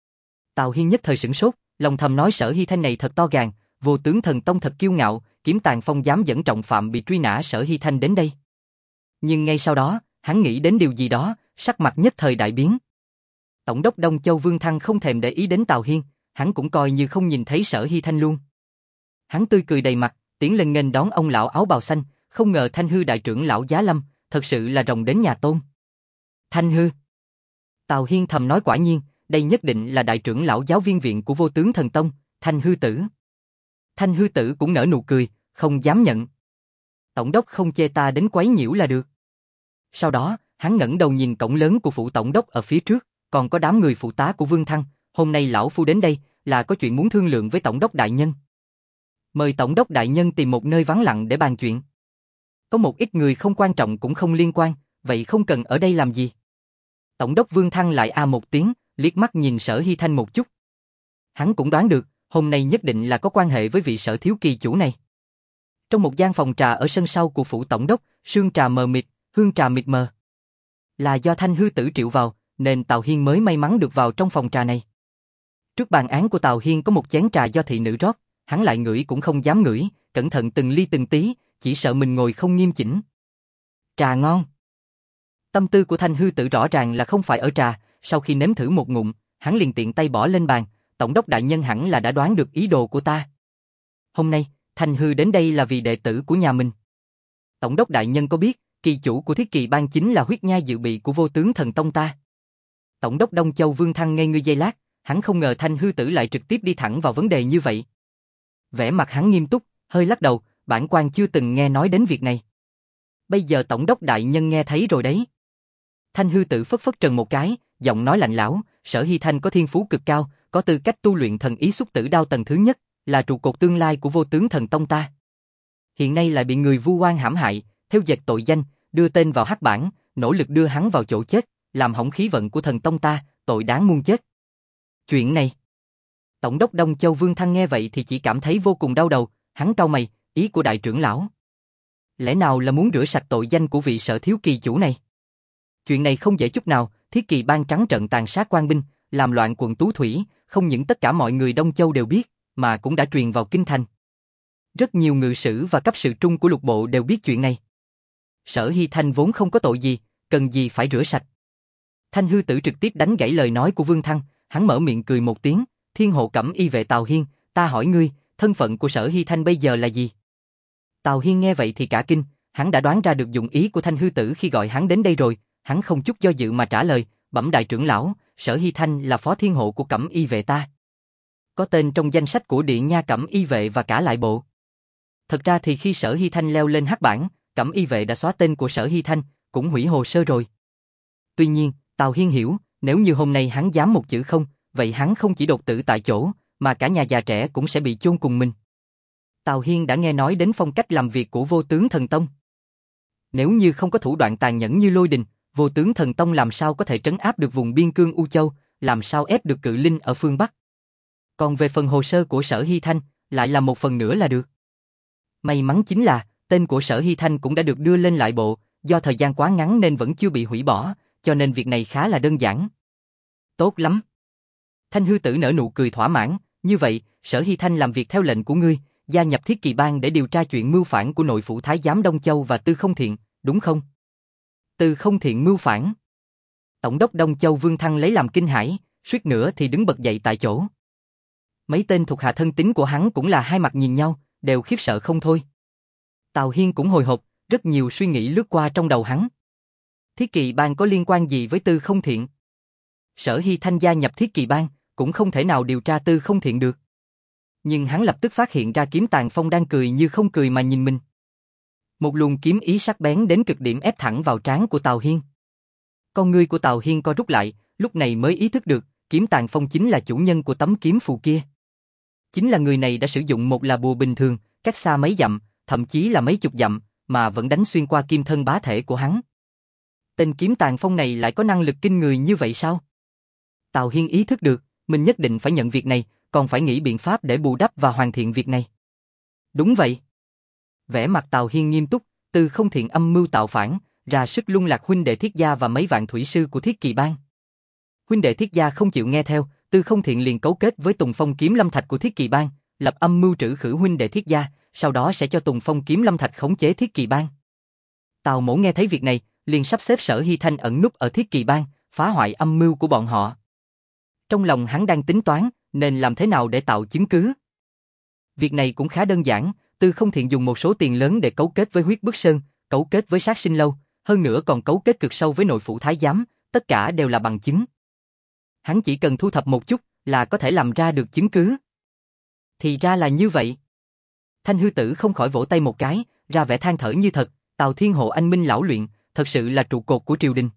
Tào Hiên nhất thời sửng sốt, lòng thầm nói Sở Hy Thanh này thật to gan, Vô Tướng Thần Tông thật kiêu ngạo, Kiếm Tàn Phong dám dẫn trọng phạm bị truy nã Sở Hy Thanh đến đây. Nhưng ngay sau đó, hắn nghĩ đến điều gì đó, sắc mặt nhất thời đại biến. Tổng đốc Đông Châu Vương Thăng không thèm để ý đến Tào Hiên, hắn cũng coi như không nhìn thấy Sở Hy Thanh luôn. Hắn tươi cười đầy mặt, tiến lên nghênh đón ông lão áo bào xanh, không ngờ Thanh Hư đại trưởng lão Giá Lâm, thật sự là rồng đến nhà tôn. Thanh Hư. Tào Hiên thầm nói quả nhiên, đây nhất định là đại trưởng lão giáo viên viện của Vô Tướng Thần Tông, Thanh Hư tử. Thanh Hư tử cũng nở nụ cười, không dám nhận. Tổng đốc không chê ta đến quấy nhiễu là được. Sau đó, hắn ngẩng đầu nhìn cổng lớn của phủ tổng đốc ở phía trước, còn có đám người phụ tá của Vương Thăng, hôm nay lão phu đến đây là có chuyện muốn thương lượng với tổng đốc đại nhân. Mời tổng đốc đại nhân tìm một nơi vắng lặng để bàn chuyện. Có một ít người không quan trọng cũng không liên quan, vậy không cần ở đây làm gì. Tổng đốc Vương Thăng lại a một tiếng, liếc mắt nhìn Sở Hy Thanh một chút. Hắn cũng đoán được, hôm nay nhất định là có quan hệ với vị Sở thiếu kỳ chủ này. Trong một gian phòng trà ở sân sau của phủ tổng đốc, sương trà mờ mịt, hương trà mịt mờ. Là do Thanh Hư tử triệu vào, nên Tào Hiên mới may mắn được vào trong phòng trà này. Trước bàn án của Tào Hiên có một chén trà do thị nữ rót, hắn lại ngửi cũng không dám ngửi, cẩn thận từng ly từng tí, chỉ sợ mình ngồi không nghiêm chỉnh. Trà ngon. Tâm tư của Thanh Hư tử rõ ràng là không phải ở trà, sau khi nếm thử một ngụm, hắn liền tiện tay bỏ lên bàn, tổng đốc đại nhân hẳn là đã đoán được ý đồ của ta. Hôm nay, Thanh Hư đến đây là vì đệ tử của nhà mình. Tổng đốc đại nhân có biết, kỳ chủ của Thiết Kỳ Bang chính là huyết nhai dự bị của Vô Tướng Thần Tông ta. Tổng đốc Đông Châu Vương Thăng ngây người giây lát, hắn không ngờ Thanh Hư tử lại trực tiếp đi thẳng vào vấn đề như vậy. Vẻ mặt hắn nghiêm túc, hơi lắc đầu, bản quan chưa từng nghe nói đến việc này. Bây giờ tổng đốc đại nhân nghe thấy rồi đấy. Thanh Hư tử phất phất trần một cái, giọng nói lạnh lẽo, Sở Hy Thanh có thiên phú cực cao, có tư cách tu luyện thần ý xúc tử đao tầng thứ nhất, là trụ cột tương lai của Vô Tướng Thần Tông ta. Hiện nay lại bị người vu oan hãm hại, theo dệt tội danh, đưa tên vào hắc bảng, nỗ lực đưa hắn vào chỗ chết, làm hỏng khí vận của thần tông ta, tội đáng muôn chết. Chuyện này, tổng đốc Đông Châu Vương Thăng nghe vậy thì chỉ cảm thấy vô cùng đau đầu, hắn cau mày, ý của đại trưởng lão. Lẽ nào là muốn rửa sạch tội danh của vị Sở thiếu kỳ chủ này? Chuyện này không dễ chút nào, Thiết Kỳ Bang trắng trợn tàn sát quan binh, làm loạn quận Tú Thủy, không những tất cả mọi người Đông Châu đều biết, mà cũng đã truyền vào kinh thành. Rất nhiều ngự sử và cấp sự trung của lục bộ đều biết chuyện này. Sở Hy Thanh vốn không có tội gì, cần gì phải rửa sạch. Thanh Hư tử trực tiếp đánh gãy lời nói của Vương Thăng, hắn mở miệng cười một tiếng, Thiên hộ cẩm y vệ Tào Hiên, ta hỏi ngươi, thân phận của Sở Hy Thanh bây giờ là gì? Tào Hiên nghe vậy thì cả kinh, hắn đã đoán ra được dụng ý của Thanh Hư tử khi gọi hắn đến đây rồi, hắn không chút do dự mà trả lời, bẩm đại trưởng lão, Sở Hy Thanh là phó thiên hộ của cẩm y vệ ta. Có tên trong danh sách của Địa Nha cẩm y vệ và cả lại bộ. Thật ra thì khi Sở Hy Thanh leo lên hắc bảng, cẩm y vệ đã xóa tên của Sở Hy Thanh, cũng hủy hồ sơ rồi. Tuy nhiên, Tào Hiên hiểu, nếu như hôm nay hắn dám một chữ không, vậy hắn không chỉ đột tử tại chỗ, mà cả nhà già trẻ cũng sẽ bị chôn cùng mình. Tào Hiên đã nghe nói đến phong cách làm việc của Vô Tướng Thần Tông. Nếu như không có thủ đoạn tàn nhẫn như Lôi Đình, Vô Tướng Thần Tông làm sao có thể trấn áp được vùng biên cương U Châu, làm sao ép được cự linh ở phương Bắc. Còn về phần hồ sơ của Sở Hy Thanh, lại là một phần nữa là được. May mắn chính là, tên của Sở Hy Thanh cũng đã được đưa lên lại bộ, do thời gian quá ngắn nên vẫn chưa bị hủy bỏ, cho nên việc này khá là đơn giản. Tốt lắm. Thanh hư tử nở nụ cười thỏa mãn, như vậy, Sở Hy Thanh làm việc theo lệnh của ngươi, gia nhập Thiết Kỳ Bang để điều tra chuyện mưu phản của nội phủ Thái giám Đông Châu và Tư Không Thiện, đúng không? Tư Không Thiện mưu phản. Tổng đốc Đông Châu Vương Thăng lấy làm kinh hãi, suýt nữa thì đứng bật dậy tại chỗ. Mấy tên thuộc hạ thân tín của hắn cũng là hai mặt nhìn nhau, đều khiếp sợ không thôi. Tào Hiên cũng hồi hộp, rất nhiều suy nghĩ lướt qua trong đầu hắn. Thiết Kỳ Bang có liên quan gì với Tư Không Thiện? Sở Hy Thanh gia nhập Thiết Kỳ Bang, cũng không thể nào điều tra Tư Không Thiện được. Nhưng hắn lập tức phát hiện ra Kiếm Tàn Phong đang cười như không cười mà nhìn mình. Một luồng kiếm ý sắc bén đến cực điểm ép thẳng vào trán của Tào Hiên. Con ngươi của Tào Hiên co rút lại, lúc này mới ý thức được, Kiếm Tàn Phong chính là chủ nhân của tấm kiếm phù kia. Chính là người này đã sử dụng một là bùa bình thường, cách xa mấy dặm, thậm chí là mấy chục dặm, mà vẫn đánh xuyên qua kim thân bá thể của hắn. Tên Kiếm Tàn Phong này lại có năng lực kinh người như vậy sao? Tào Hiên ý thức được, mình nhất định phải nhận việc này, còn phải nghĩ biện pháp để bù đắp và hoàn thiện việc này. Đúng vậy. Vẻ mặt Tào Hiên nghiêm túc, Tư Không Thiện âm mưu tạo phản, ra sức lung lạc huynh đệ Thiết gia và mấy vạn thủy sư của Thiết Kỳ Bang. Huynh đệ Thiết gia không chịu nghe theo, Tư Không Thiện liền cấu kết với Tùng Phong Kiếm Lâm Thạch của Thiết Kỳ Bang, lập âm mưu trừ khử huynh đệ Thiết gia, sau đó sẽ cho Tùng Phong Kiếm Lâm Thạch khống chế Thiết Kỳ Bang. Tào Mỗ nghe thấy việc này, liền sắp xếp Sở Hy Thanh ẩn núp ở Thiết Kỳ Bang, phá hoại âm mưu của bọn họ. Trong lòng hắn đang tính toán, nên làm thế nào để tạo chứng cứ. Việc này cũng khá đơn giản, Tư Không Thiện dùng một số tiền lớn để cấu kết với Huyết Bức Sơn, cấu kết với Sát Sinh Lâu, hơn nữa còn cấu kết cực sâu với nội phủ Thái giám, tất cả đều là bằng chứng. Hắn chỉ cần thu thập một chút là có thể làm ra được chứng cứ. Thì ra là như vậy. Thanh hư tử không khỏi vỗ tay một cái, ra vẻ than thở như thật, Tào Thiên Hộ anh minh lão luyện, thật sự là trụ cột của triều đình.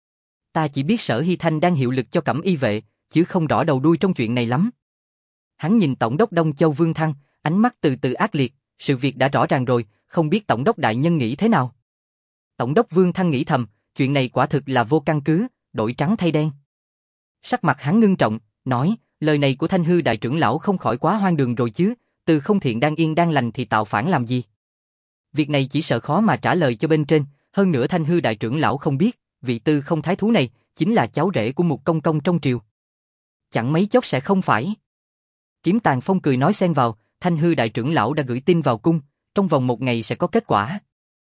Ta chỉ biết Sở Hy Thanh đang hiệu lực cho Cẩm Y vệ, chứ không rõ đầu đuôi trong chuyện này lắm. Hắn nhìn Tổng đốc Đông Châu Vương Thăng, ánh mắt từ từ ác liệt, sự việc đã rõ ràng rồi, không biết Tổng đốc đại nhân nghĩ thế nào. Tổng đốc Vương Thăng nghĩ thầm, chuyện này quả thực là vô căn cứ, đổi trắng thay đen. Sắc mặt hắn ngưng trọng, nói, lời này của Thanh hư đại trưởng lão không khỏi quá hoang đường rồi chứ, Tư Không Thiện đang yên đang lành thì tạo phản làm gì? Việc này chỉ sợ khó mà trả lời cho bên trên, hơn nữa Thanh hư đại trưởng lão không biết, vị Tư Không thái thú này chính là cháu rể của một công công trong triều. Chẳng mấy chốc sẽ không phải. Kiếm Tàn Phong cười nói xen vào, Thanh hư đại trưởng lão đã gửi tin vào cung, trong vòng một ngày sẽ có kết quả.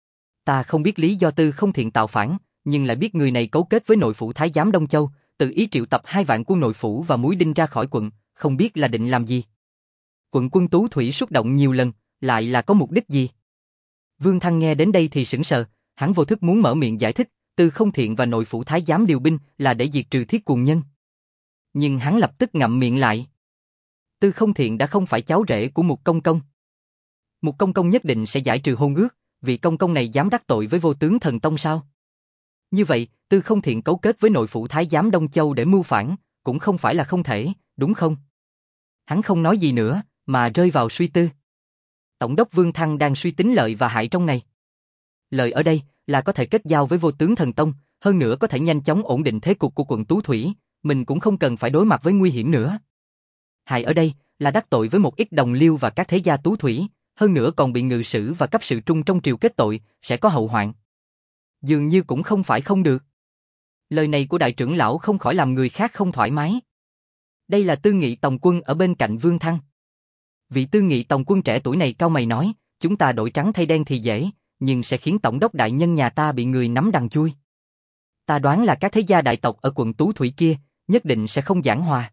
Ta không biết lý do Tư Không Thiện tạo phản, nhưng lại biết người này cấu kết với nội phủ Thái giám Đông Châu, tự ý triệu tập hai vạn quân nội phủ và muối đinh ra khỏi quận, không biết là định làm gì. Quận quân Tú Thủy xuất động nhiều lần, lại là có mục đích gì? Vương Thăng nghe đến đây thì sững sờ, hắn vô thức muốn mở miệng giải thích, Tư Không Thiện và nội phủ Thái giám điều binh là để diệt trừ Thiết Cuồng Nhân. Nhưng hắn lập tức ngậm miệng lại. Tư Không Thiện đã không phải cháu rể của một công công. Một công công nhất định sẽ giải trừ hôn ước, vị công công này dám đắc tội với Vô Tướng Thần Tông sao? Như vậy, Tư Không Thiện cấu kết với nội phủ Thái giám Đông Châu để mưu phản, cũng không phải là không thể, đúng không? Hắn không nói gì nữa, mà rơi vào suy tư. Tổng đốc Vương Thăng đang suy tính lợi và hại trong này. Lợi ở đây là có thể kết giao với Vô Tướng Thần Tông, hơn nữa có thể nhanh chóng ổn định thế cục của quận Tú Thủy, mình cũng không cần phải đối mặt với nguy hiểm nữa. Hại ở đây là đắc tội với một ít đồng liêu và các thế gia Tú Thủy, hơn nữa còn bị ngự sử và cấp sự trung trong triều kết tội, sẽ có hậu hoạn. Dường như cũng không phải không được. Lời này của đại trưởng lão không khỏi làm người khác không thoải mái. Đây là Tư Nghị Tòng Quân ở bên cạnh Vương Thăng. Vị Tư Nghị Tòng Quân trẻ tuổi này cau mày nói, chúng ta đổi trắng thay đen thì dễ, nhưng sẽ khiến tổng đốc đại nhân nhà ta bị người nắm đằng chui. Ta đoán là các thế gia đại tộc ở quận Tú Thủy kia, nhất định sẽ không giảng hòa.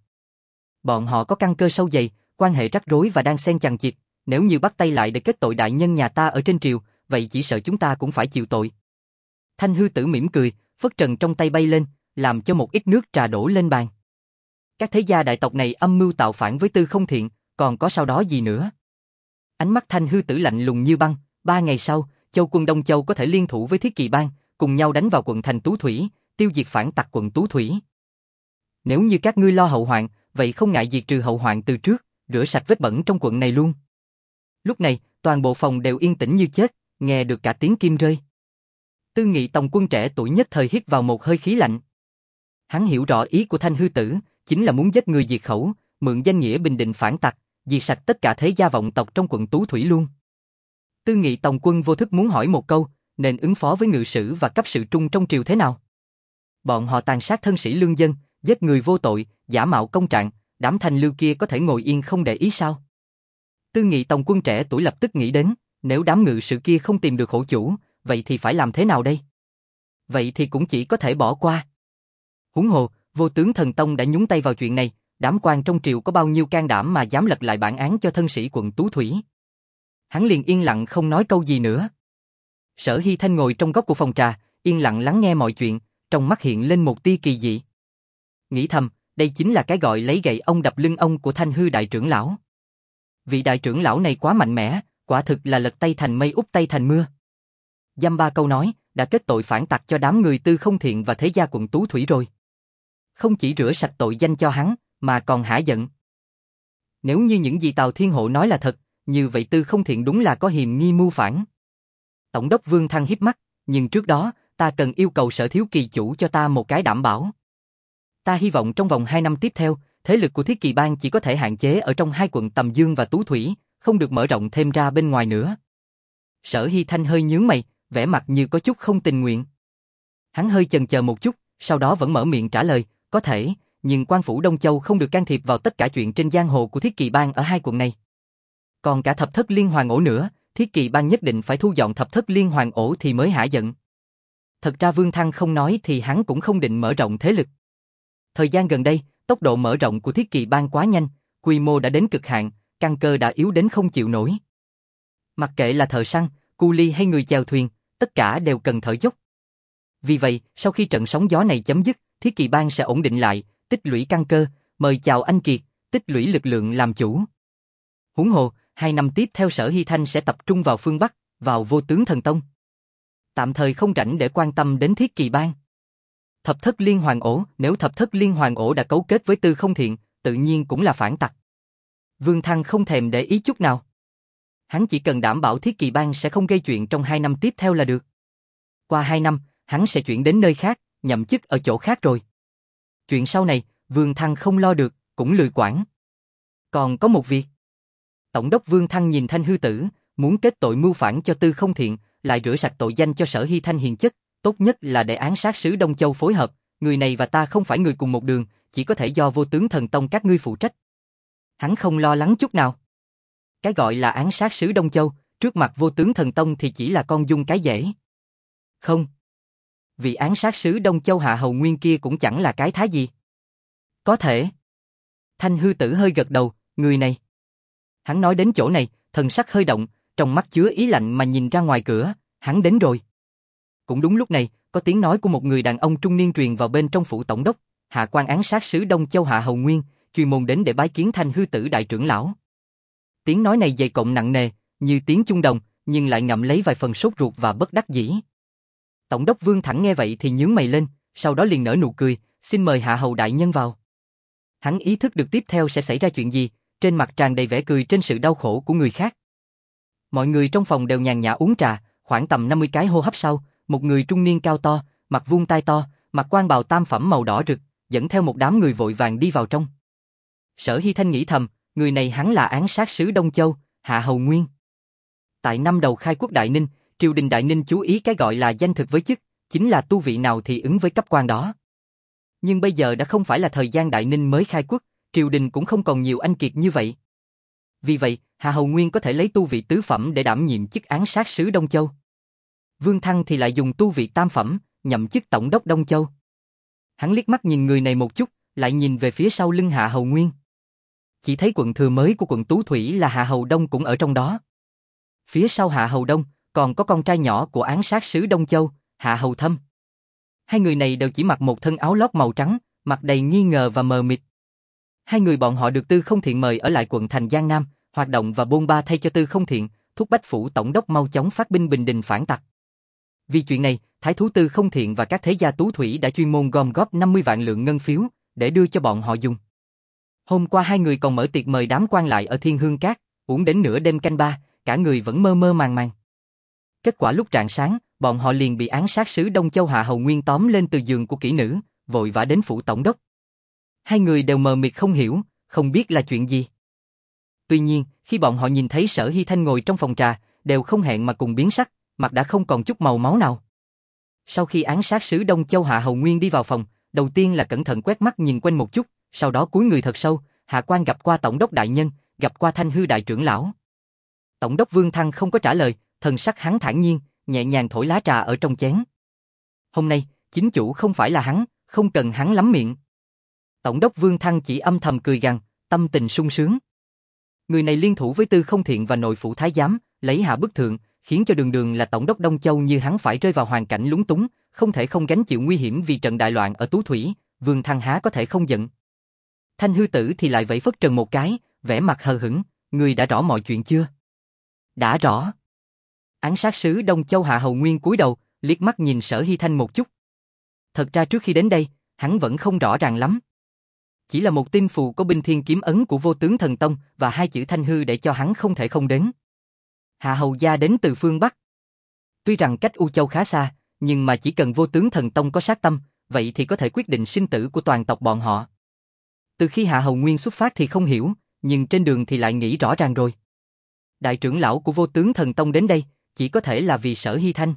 Bọn họ có căn cơ sâu dày, quan hệ rắc rối và đang xen chằng chịt, nếu như bắt tay lại để kết tội đại nhân nhà ta ở trên triều, vậy chỉ sợ chúng ta cũng phải chịu tội. Thanh hư tử mỉm cười, phất trần trong tay bay lên, làm cho một ít nước trà đổ lên bàn. Các thế gia đại tộc này âm mưu tạo phản với Tư Không Thiện, còn có sau đó gì nữa? Ánh mắt Thanh hư tử lạnh lùng như băng, ba ngày sau, Châu quân Đông Châu có thể liên thủ với Thiết Kỳ Bang, cùng nhau đánh vào quận thành Tú Thủy, tiêu diệt phản tặc quận Tú Thủy. Nếu như các ngươi lo hậu hoạn, vậy không ngại diệt trừ hậu hoạn từ trước, rửa sạch vết bẩn trong quận này luôn. Lúc này, toàn bộ phòng đều yên tĩnh như chết, nghe được cả tiếng kim rơi. Tư Nghị Tòng quân trẻ tuổi nhất thời hít vào một hơi khí lạnh. Hắn hiểu rõ ý của Thanh Hư Tử, chính là muốn giết người diệt khẩu, mượn danh nghĩa bình định phản tặc, diệt sạch tất cả thế gia vọng tộc trong quận Tú Thủy luôn. Tư Nghị Tòng quân vô thức muốn hỏi một câu, nên ứng phó với ngự sử và cấp sự trung trong triều thế nào? Bọn họ tàn sát thân sĩ lương dân, giết người vô tội, giả mạo công trạng, đám thanh lưu kia có thể ngồi yên không để ý sao? Tư Nghị Tòng quân trẻ tuổi lập tức nghĩ đến, nếu đám ngự sử kia không tìm được hổ chủ, vậy thì phải làm thế nào đây? Vậy thì cũng chỉ có thể bỏ qua. Huống hồ, Vô Tướng Thần Tông đã nhúng tay vào chuyện này, đám quan trong triều có bao nhiêu can đảm mà dám lật lại bản án cho thân sĩ quận Tú Thủy. Hắn liền yên lặng không nói câu gì nữa. Sở Hy Thanh ngồi trong góc của phòng trà, yên lặng lắng nghe mọi chuyện, trong mắt hiện lên một tia kỳ dị. Nghĩ thầm, đây chính là cái gọi lấy gậy ông đập lưng ông của Thanh Hư đại trưởng lão. Vị đại trưởng lão này quá mạnh mẽ, quả thực là lật tay thành mây úp tay thành mưa. Dăm ba câu nói, đã kết tội phản tặc cho đám người Tư Không Thiện và thế gia quận Tú Thủy rồi. Không chỉ rửa sạch tội danh cho hắn, mà còn hả giận. Nếu như những gì Tào Thiên Hộ nói là thật, như vậy Tư Không Thiện đúng là có hiềm nghi mưu phản. Tổng đốc Vương Thăng híp mắt, nhưng trước đó, ta cần yêu cầu Sở thiếu kỳ chủ cho ta một cái đảm bảo. Ta hy vọng trong vòng hai năm tiếp theo, thế lực của Thiết Kỳ Bang chỉ có thể hạn chế ở trong hai quận Tầm Dương và Tú Thủy, không được mở rộng thêm ra bên ngoài nữa. Sở Hy Thanh hơi nhướng mày, vẻ mặt như có chút không tình nguyện. Hắn hơi chần chờ một chút, sau đó vẫn mở miệng trả lời, có thể, nhưng quan phủ Đông Châu không được can thiệp vào tất cả chuyện trên giang hồ của Thiết Kỳ Bang ở hai quận này. Còn cả thập thất liên hoàn ổ nữa, Thiết Kỳ Bang nhất định phải thu dọn thập thất liên hoàn ổ thì mới hả giận. Thật ra Vương Thăng không nói thì hắn cũng không định mở rộng thế lực. Thời gian gần đây, tốc độ mở rộng của Thiết Kỳ Bang quá nhanh, quy mô đã đến cực hạn, căn cơ đã yếu đến không chịu nổi. Mặc kệ là thợ săn, cu li hay người chèo thuyền, tất cả đều cần thở dốc. Vì vậy, sau khi trận sóng gió này chấm dứt, Thiết Kỳ Bang sẽ ổn định lại, tích lũy căn cơ, mời chào anh Kiệt, tích lũy lực lượng làm chủ. Huống hồ, hai năm tiếp theo Sở Hy Thanh sẽ tập trung vào phương Bắc, vào Vô Tướng Thần Tông. Tạm thời không rảnh để quan tâm đến Thiết Kỳ Bang. Thập thất liên hoàn ổ, nếu thập thất liên hoàn ổ đã cấu kết với Tư Không Thiện, tự nhiên cũng là phản tặc. Vương Thăng không thèm để ý chút nào. Hắn chỉ cần đảm bảo Thiết Kỳ Bang sẽ không gây chuyện trong hai năm tiếp theo là được. Qua hai năm, hắn sẽ chuyển đến nơi khác, nhậm chức ở chỗ khác rồi. Chuyện sau này, Vương Thăng không lo được, cũng lười quản. Còn có một việc. Tổng đốc Vương Thăng nhìn Thanh Hư Tử, muốn kết tội mưu phản cho Tư Không Thiện, lại rửa sạch tội danh cho Sở Hy Thanh hiền chất, tốt nhất là để án sát sứ Đông Châu phối hợp, người này và ta không phải người cùng một đường, chỉ có thể do Vô Tướng Thần Tông các ngươi phụ trách. Hắn không lo lắng chút nào. Cái gọi là án sát sứ Đông Châu, trước mặt Vô Tướng Thần Tông thì chỉ là con dung cái dễ. Không. Vì án sát sứ Đông Châu Hạ Hầu Nguyên kia cũng chẳng là cái thá gì. Có thể. Thanh Hư Tử hơi gật đầu, người này. Hắn nói đến chỗ này, thần sắc hơi động, trong mắt chứa ý lạnh mà nhìn ra ngoài cửa, hắn đến rồi. Cũng đúng lúc này, có tiếng nói của một người đàn ông trung niên truyền vào bên trong phủ tổng đốc, hạ quan án sát sứ Đông Châu Hạ Hầu Nguyên, chuyên môn đến để bái kiến Thanh Hư Tử đại trưởng lão. Tiếng nói này dày cộng nặng nề, như tiếng chuông đồng, nhưng lại ngậm lấy vài phần sốt ruột và bất đắc dĩ. Tổng đốc Vương Thẳng nghe vậy thì nhướng mày lên, sau đó liền nở nụ cười, xin mời Hạ Hầu đại nhân vào. Hắn ý thức được tiếp theo sẽ xảy ra chuyện gì, trên mặt tràn đầy vẻ cười trên sự đau khổ của người khác. Mọi người trong phòng đều nhàn nhã uống trà, khoảng tầm năm mươi cái hô hấp sau, một người trung niên cao to, mặt vuông tai to, mặc quan bào tam phẩm màu đỏ rực, dẫn theo một đám người vội vàng đi vào trong. Sở Hy Thanh nghĩ thầm, người này hắn là án sát sứ Đông Châu, Hạ Hầu Nguyên. Tại năm đầu khai quốc Đại Ninh, triều đình Đại Ninh chú ý cái gọi là danh thực với chức, chính là tu vị nào thì ứng với cấp quan đó. Nhưng bây giờ đã không phải là thời gian Đại Ninh mới khai quốc, triều đình cũng không còn nhiều anh kiệt như vậy. Vì vậy, Hạ Hầu Nguyên có thể lấy tu vị tứ phẩm để đảm nhiệm chức án sát sứ Đông Châu. Vương Thăng thì lại dùng tu vị tam phẩm, nhậm chức tổng đốc Đông Châu. Hắn liếc mắt nhìn người này một chút, lại nhìn về phía sau lưng Hạ Hầu Nguyên. Chỉ thấy quận thừa mới của quận Tú Thủy là Hạ Hầu Đông cũng ở trong đó. Phía sau Hạ Hầu Đông, còn có con trai nhỏ của án sát sứ Đông Châu, Hạ Hầu Thâm. Hai người này đều chỉ mặc một thân áo lót màu trắng, mặt đầy nghi ngờ và mờ mịt. Hai người bọn họ được Tư Không Thiện mời ở lại quận thành Giang Nam, hoạt động và bôn ba thay cho Tư Không Thiện, thúc bách phủ tổng đốc mau chóng phát binh bình định phản tặc. Vì chuyện này, Thái thú Tư Không Thiện và các thế gia Tú Thủy đã chuyên môn gom góp năm mươi vạn lượng ngân phiếu để đưa cho bọn họ dùng. Hôm qua hai người còn mở tiệc mời đám quan lại ở Thiên Hương Cát, uống đến nửa đêm canh ba, cả người vẫn mơ mơ màng màng. Kết quả lúc rạng sáng, bọn họ liền bị án sát sứ Đông Châu Hạ Hầu Nguyên tóm lên từ giường của kỹ nữ, vội vã đến phủ tổng đốc. Hai người đều mờ mịt không hiểu, không biết là chuyện gì. Tuy nhiên, khi bọn họ nhìn thấy Sở Hy Thanh ngồi trong phòng trà, đều không hẹn mà cùng biến sắc, mặt đã không còn chút màu máu nào. Sau khi án sát sứ Đông Châu Hạ Hầu Nguyên đi vào phòng, đầu tiên là cẩn thận quét mắt nhìn quanh một chút, sau đó cúi người thật sâu, hạ quan gặp qua tổng đốc đại nhân, gặp qua Thanh hư đại trưởng lão. Tổng đốc Vương Thăng không có trả lời, thần sắc hắn thản nhiên, nhẹ nhàng thổi lá trà ở trong chén. Hôm nay, chính chủ không phải là hắn, không cần hắn lắm miệng. Tổng đốc Vương Thăng chỉ âm thầm cười gằn, tâm tình sung sướng. Người này liên thủ với Tư Không Thiện và nội phủ thái giám, lấy hạ bức thượng, khiến cho đường đường là tổng đốc Đông Châu như hắn phải rơi vào hoàn cảnh lúng túng, không thể không gánh chịu nguy hiểm vì trận đại loạn ở Tú Thủy, Vương Thăng há có thể không giận. Thanh hư tử thì lại vẫy phất trần một cái, vẻ mặt hờ hững, người đã rõ mọi chuyện chưa? Đã rõ. Án sát sứ Đông Châu Hạ Hầu Nguyên cúi đầu, liếc mắt nhìn Sở Hy Thanh một chút. Thật ra trước khi đến đây, hắn vẫn không rõ ràng lắm. Chỉ là một tin phù có binh thiên kiếm ấn của Vô Tướng Thần Tông và hai chữ Thanh hư để cho hắn không thể không đến. Hạ Hầu gia đến từ phương Bắc. Tuy rằng cách U Châu khá xa, nhưng mà chỉ cần Vô Tướng Thần Tông có sát tâm, vậy thì có thể quyết định sinh tử của toàn tộc bọn họ. Từ khi Hạ Hầu Nguyên xuất phát thì không hiểu, nhưng trên đường thì lại nghĩ rõ ràng rồi. Đại trưởng lão của Vô Tướng Thần Tông đến đây, chỉ có thể là vì Sở Hy Thanh.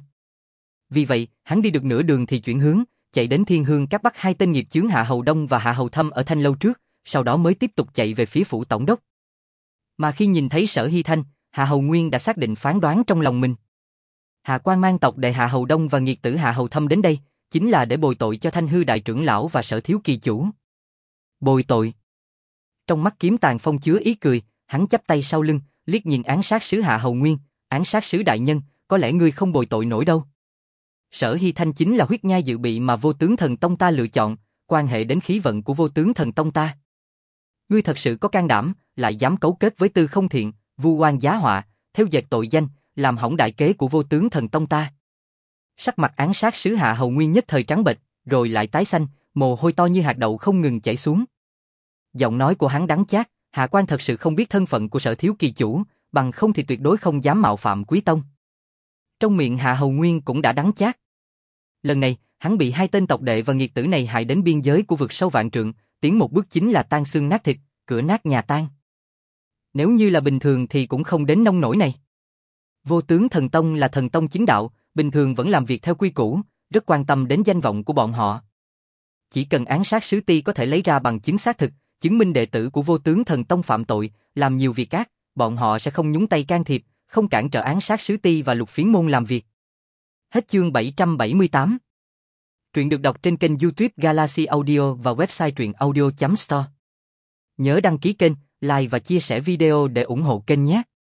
Vì vậy, hắn đi được nửa đường thì chuyển hướng, chạy đến Thiên Hương Các bắt hai tên nghiệp chướng Hạ Hầu Đông và Hạ Hầu Thâm ở Thanh Lâu trước, sau đó mới tiếp tục chạy về phía phủ tổng đốc. Mà khi nhìn thấy Sở Hy Thanh, Hạ Hầu Nguyên đã xác định phán đoán trong lòng mình. Hạ quan mang tộc đệ Hạ Hầu Đông và nghiệt tử Hạ Hầu Thâm đến đây, chính là để bồi tội cho Thanh hư đại trưởng lão và Sở thiếu kỳ chủ. Bồi tội. Trong mắt Kiếm Tàn Phong chứa ý cười, hắn chắp tay sau lưng, liếc nhìn án sát sứ Hạ Hầu Nguyên, án sát sứ đại nhân, có lẽ ngươi không bồi tội nổi đâu. Sở Hy Thanh chính là huyết nhai dự bị mà Vô Tướng Thần Tông ta lựa chọn, quan hệ đến khí vận của Vô Tướng Thần Tông ta. Ngươi thật sự có can đảm, lại dám cấu kết với Tư Không Thiện, vu oan giá họa, theo dệt tội danh, làm hỏng đại kế của Vô Tướng Thần Tông ta. Sắc mặt án sát sứ Hạ Hầu Nguyên nhất thời trắng bệch, rồi lại tái xanh, mồ hôi to như hạt đậu không ngừng chảy xuống. Giọng nói của hắn đắng chát, Hạ quan thật sự không biết thân phận của Sở thiếu kỳ chủ, bằng không thì tuyệt đối không dám mạo phạm quý tông. Trong miệng Hạ Hầu Nguyên cũng đã đắng chát. Lần này, hắn bị hai tên tộc đệ và nghiệt tử này hại đến biên giới của vực sâu vạn trượng, tiến một bước chính là tan xương nát thịt, cửa nát nhà tan. Nếu như là bình thường thì cũng không đến nông nỗi này. Vô Tướng Thần Tông là thần tông chính đạo, bình thường vẫn làm việc theo quy củ, rất quan tâm đến danh vọng của bọn họ. Chỉ cần án sát sứ ti có thể lấy ra bằng chứng xác thực, chứng minh đệ tử của Vô Tướng Thần Tông phạm tội, làm nhiều việc ác, bọn họ sẽ không nhúng tay can thiệp, không cản trở án sát sứ ti và Lục Phiến môn làm việc. Hết chương bảy trăm bảy mươi tám. Truyện được đọc trên kênh YouTube Galaxy Audio và website truyện audio chấm store. Nhớ đăng ký kênh, like và chia sẻ video để ủng hộ kênh nhé.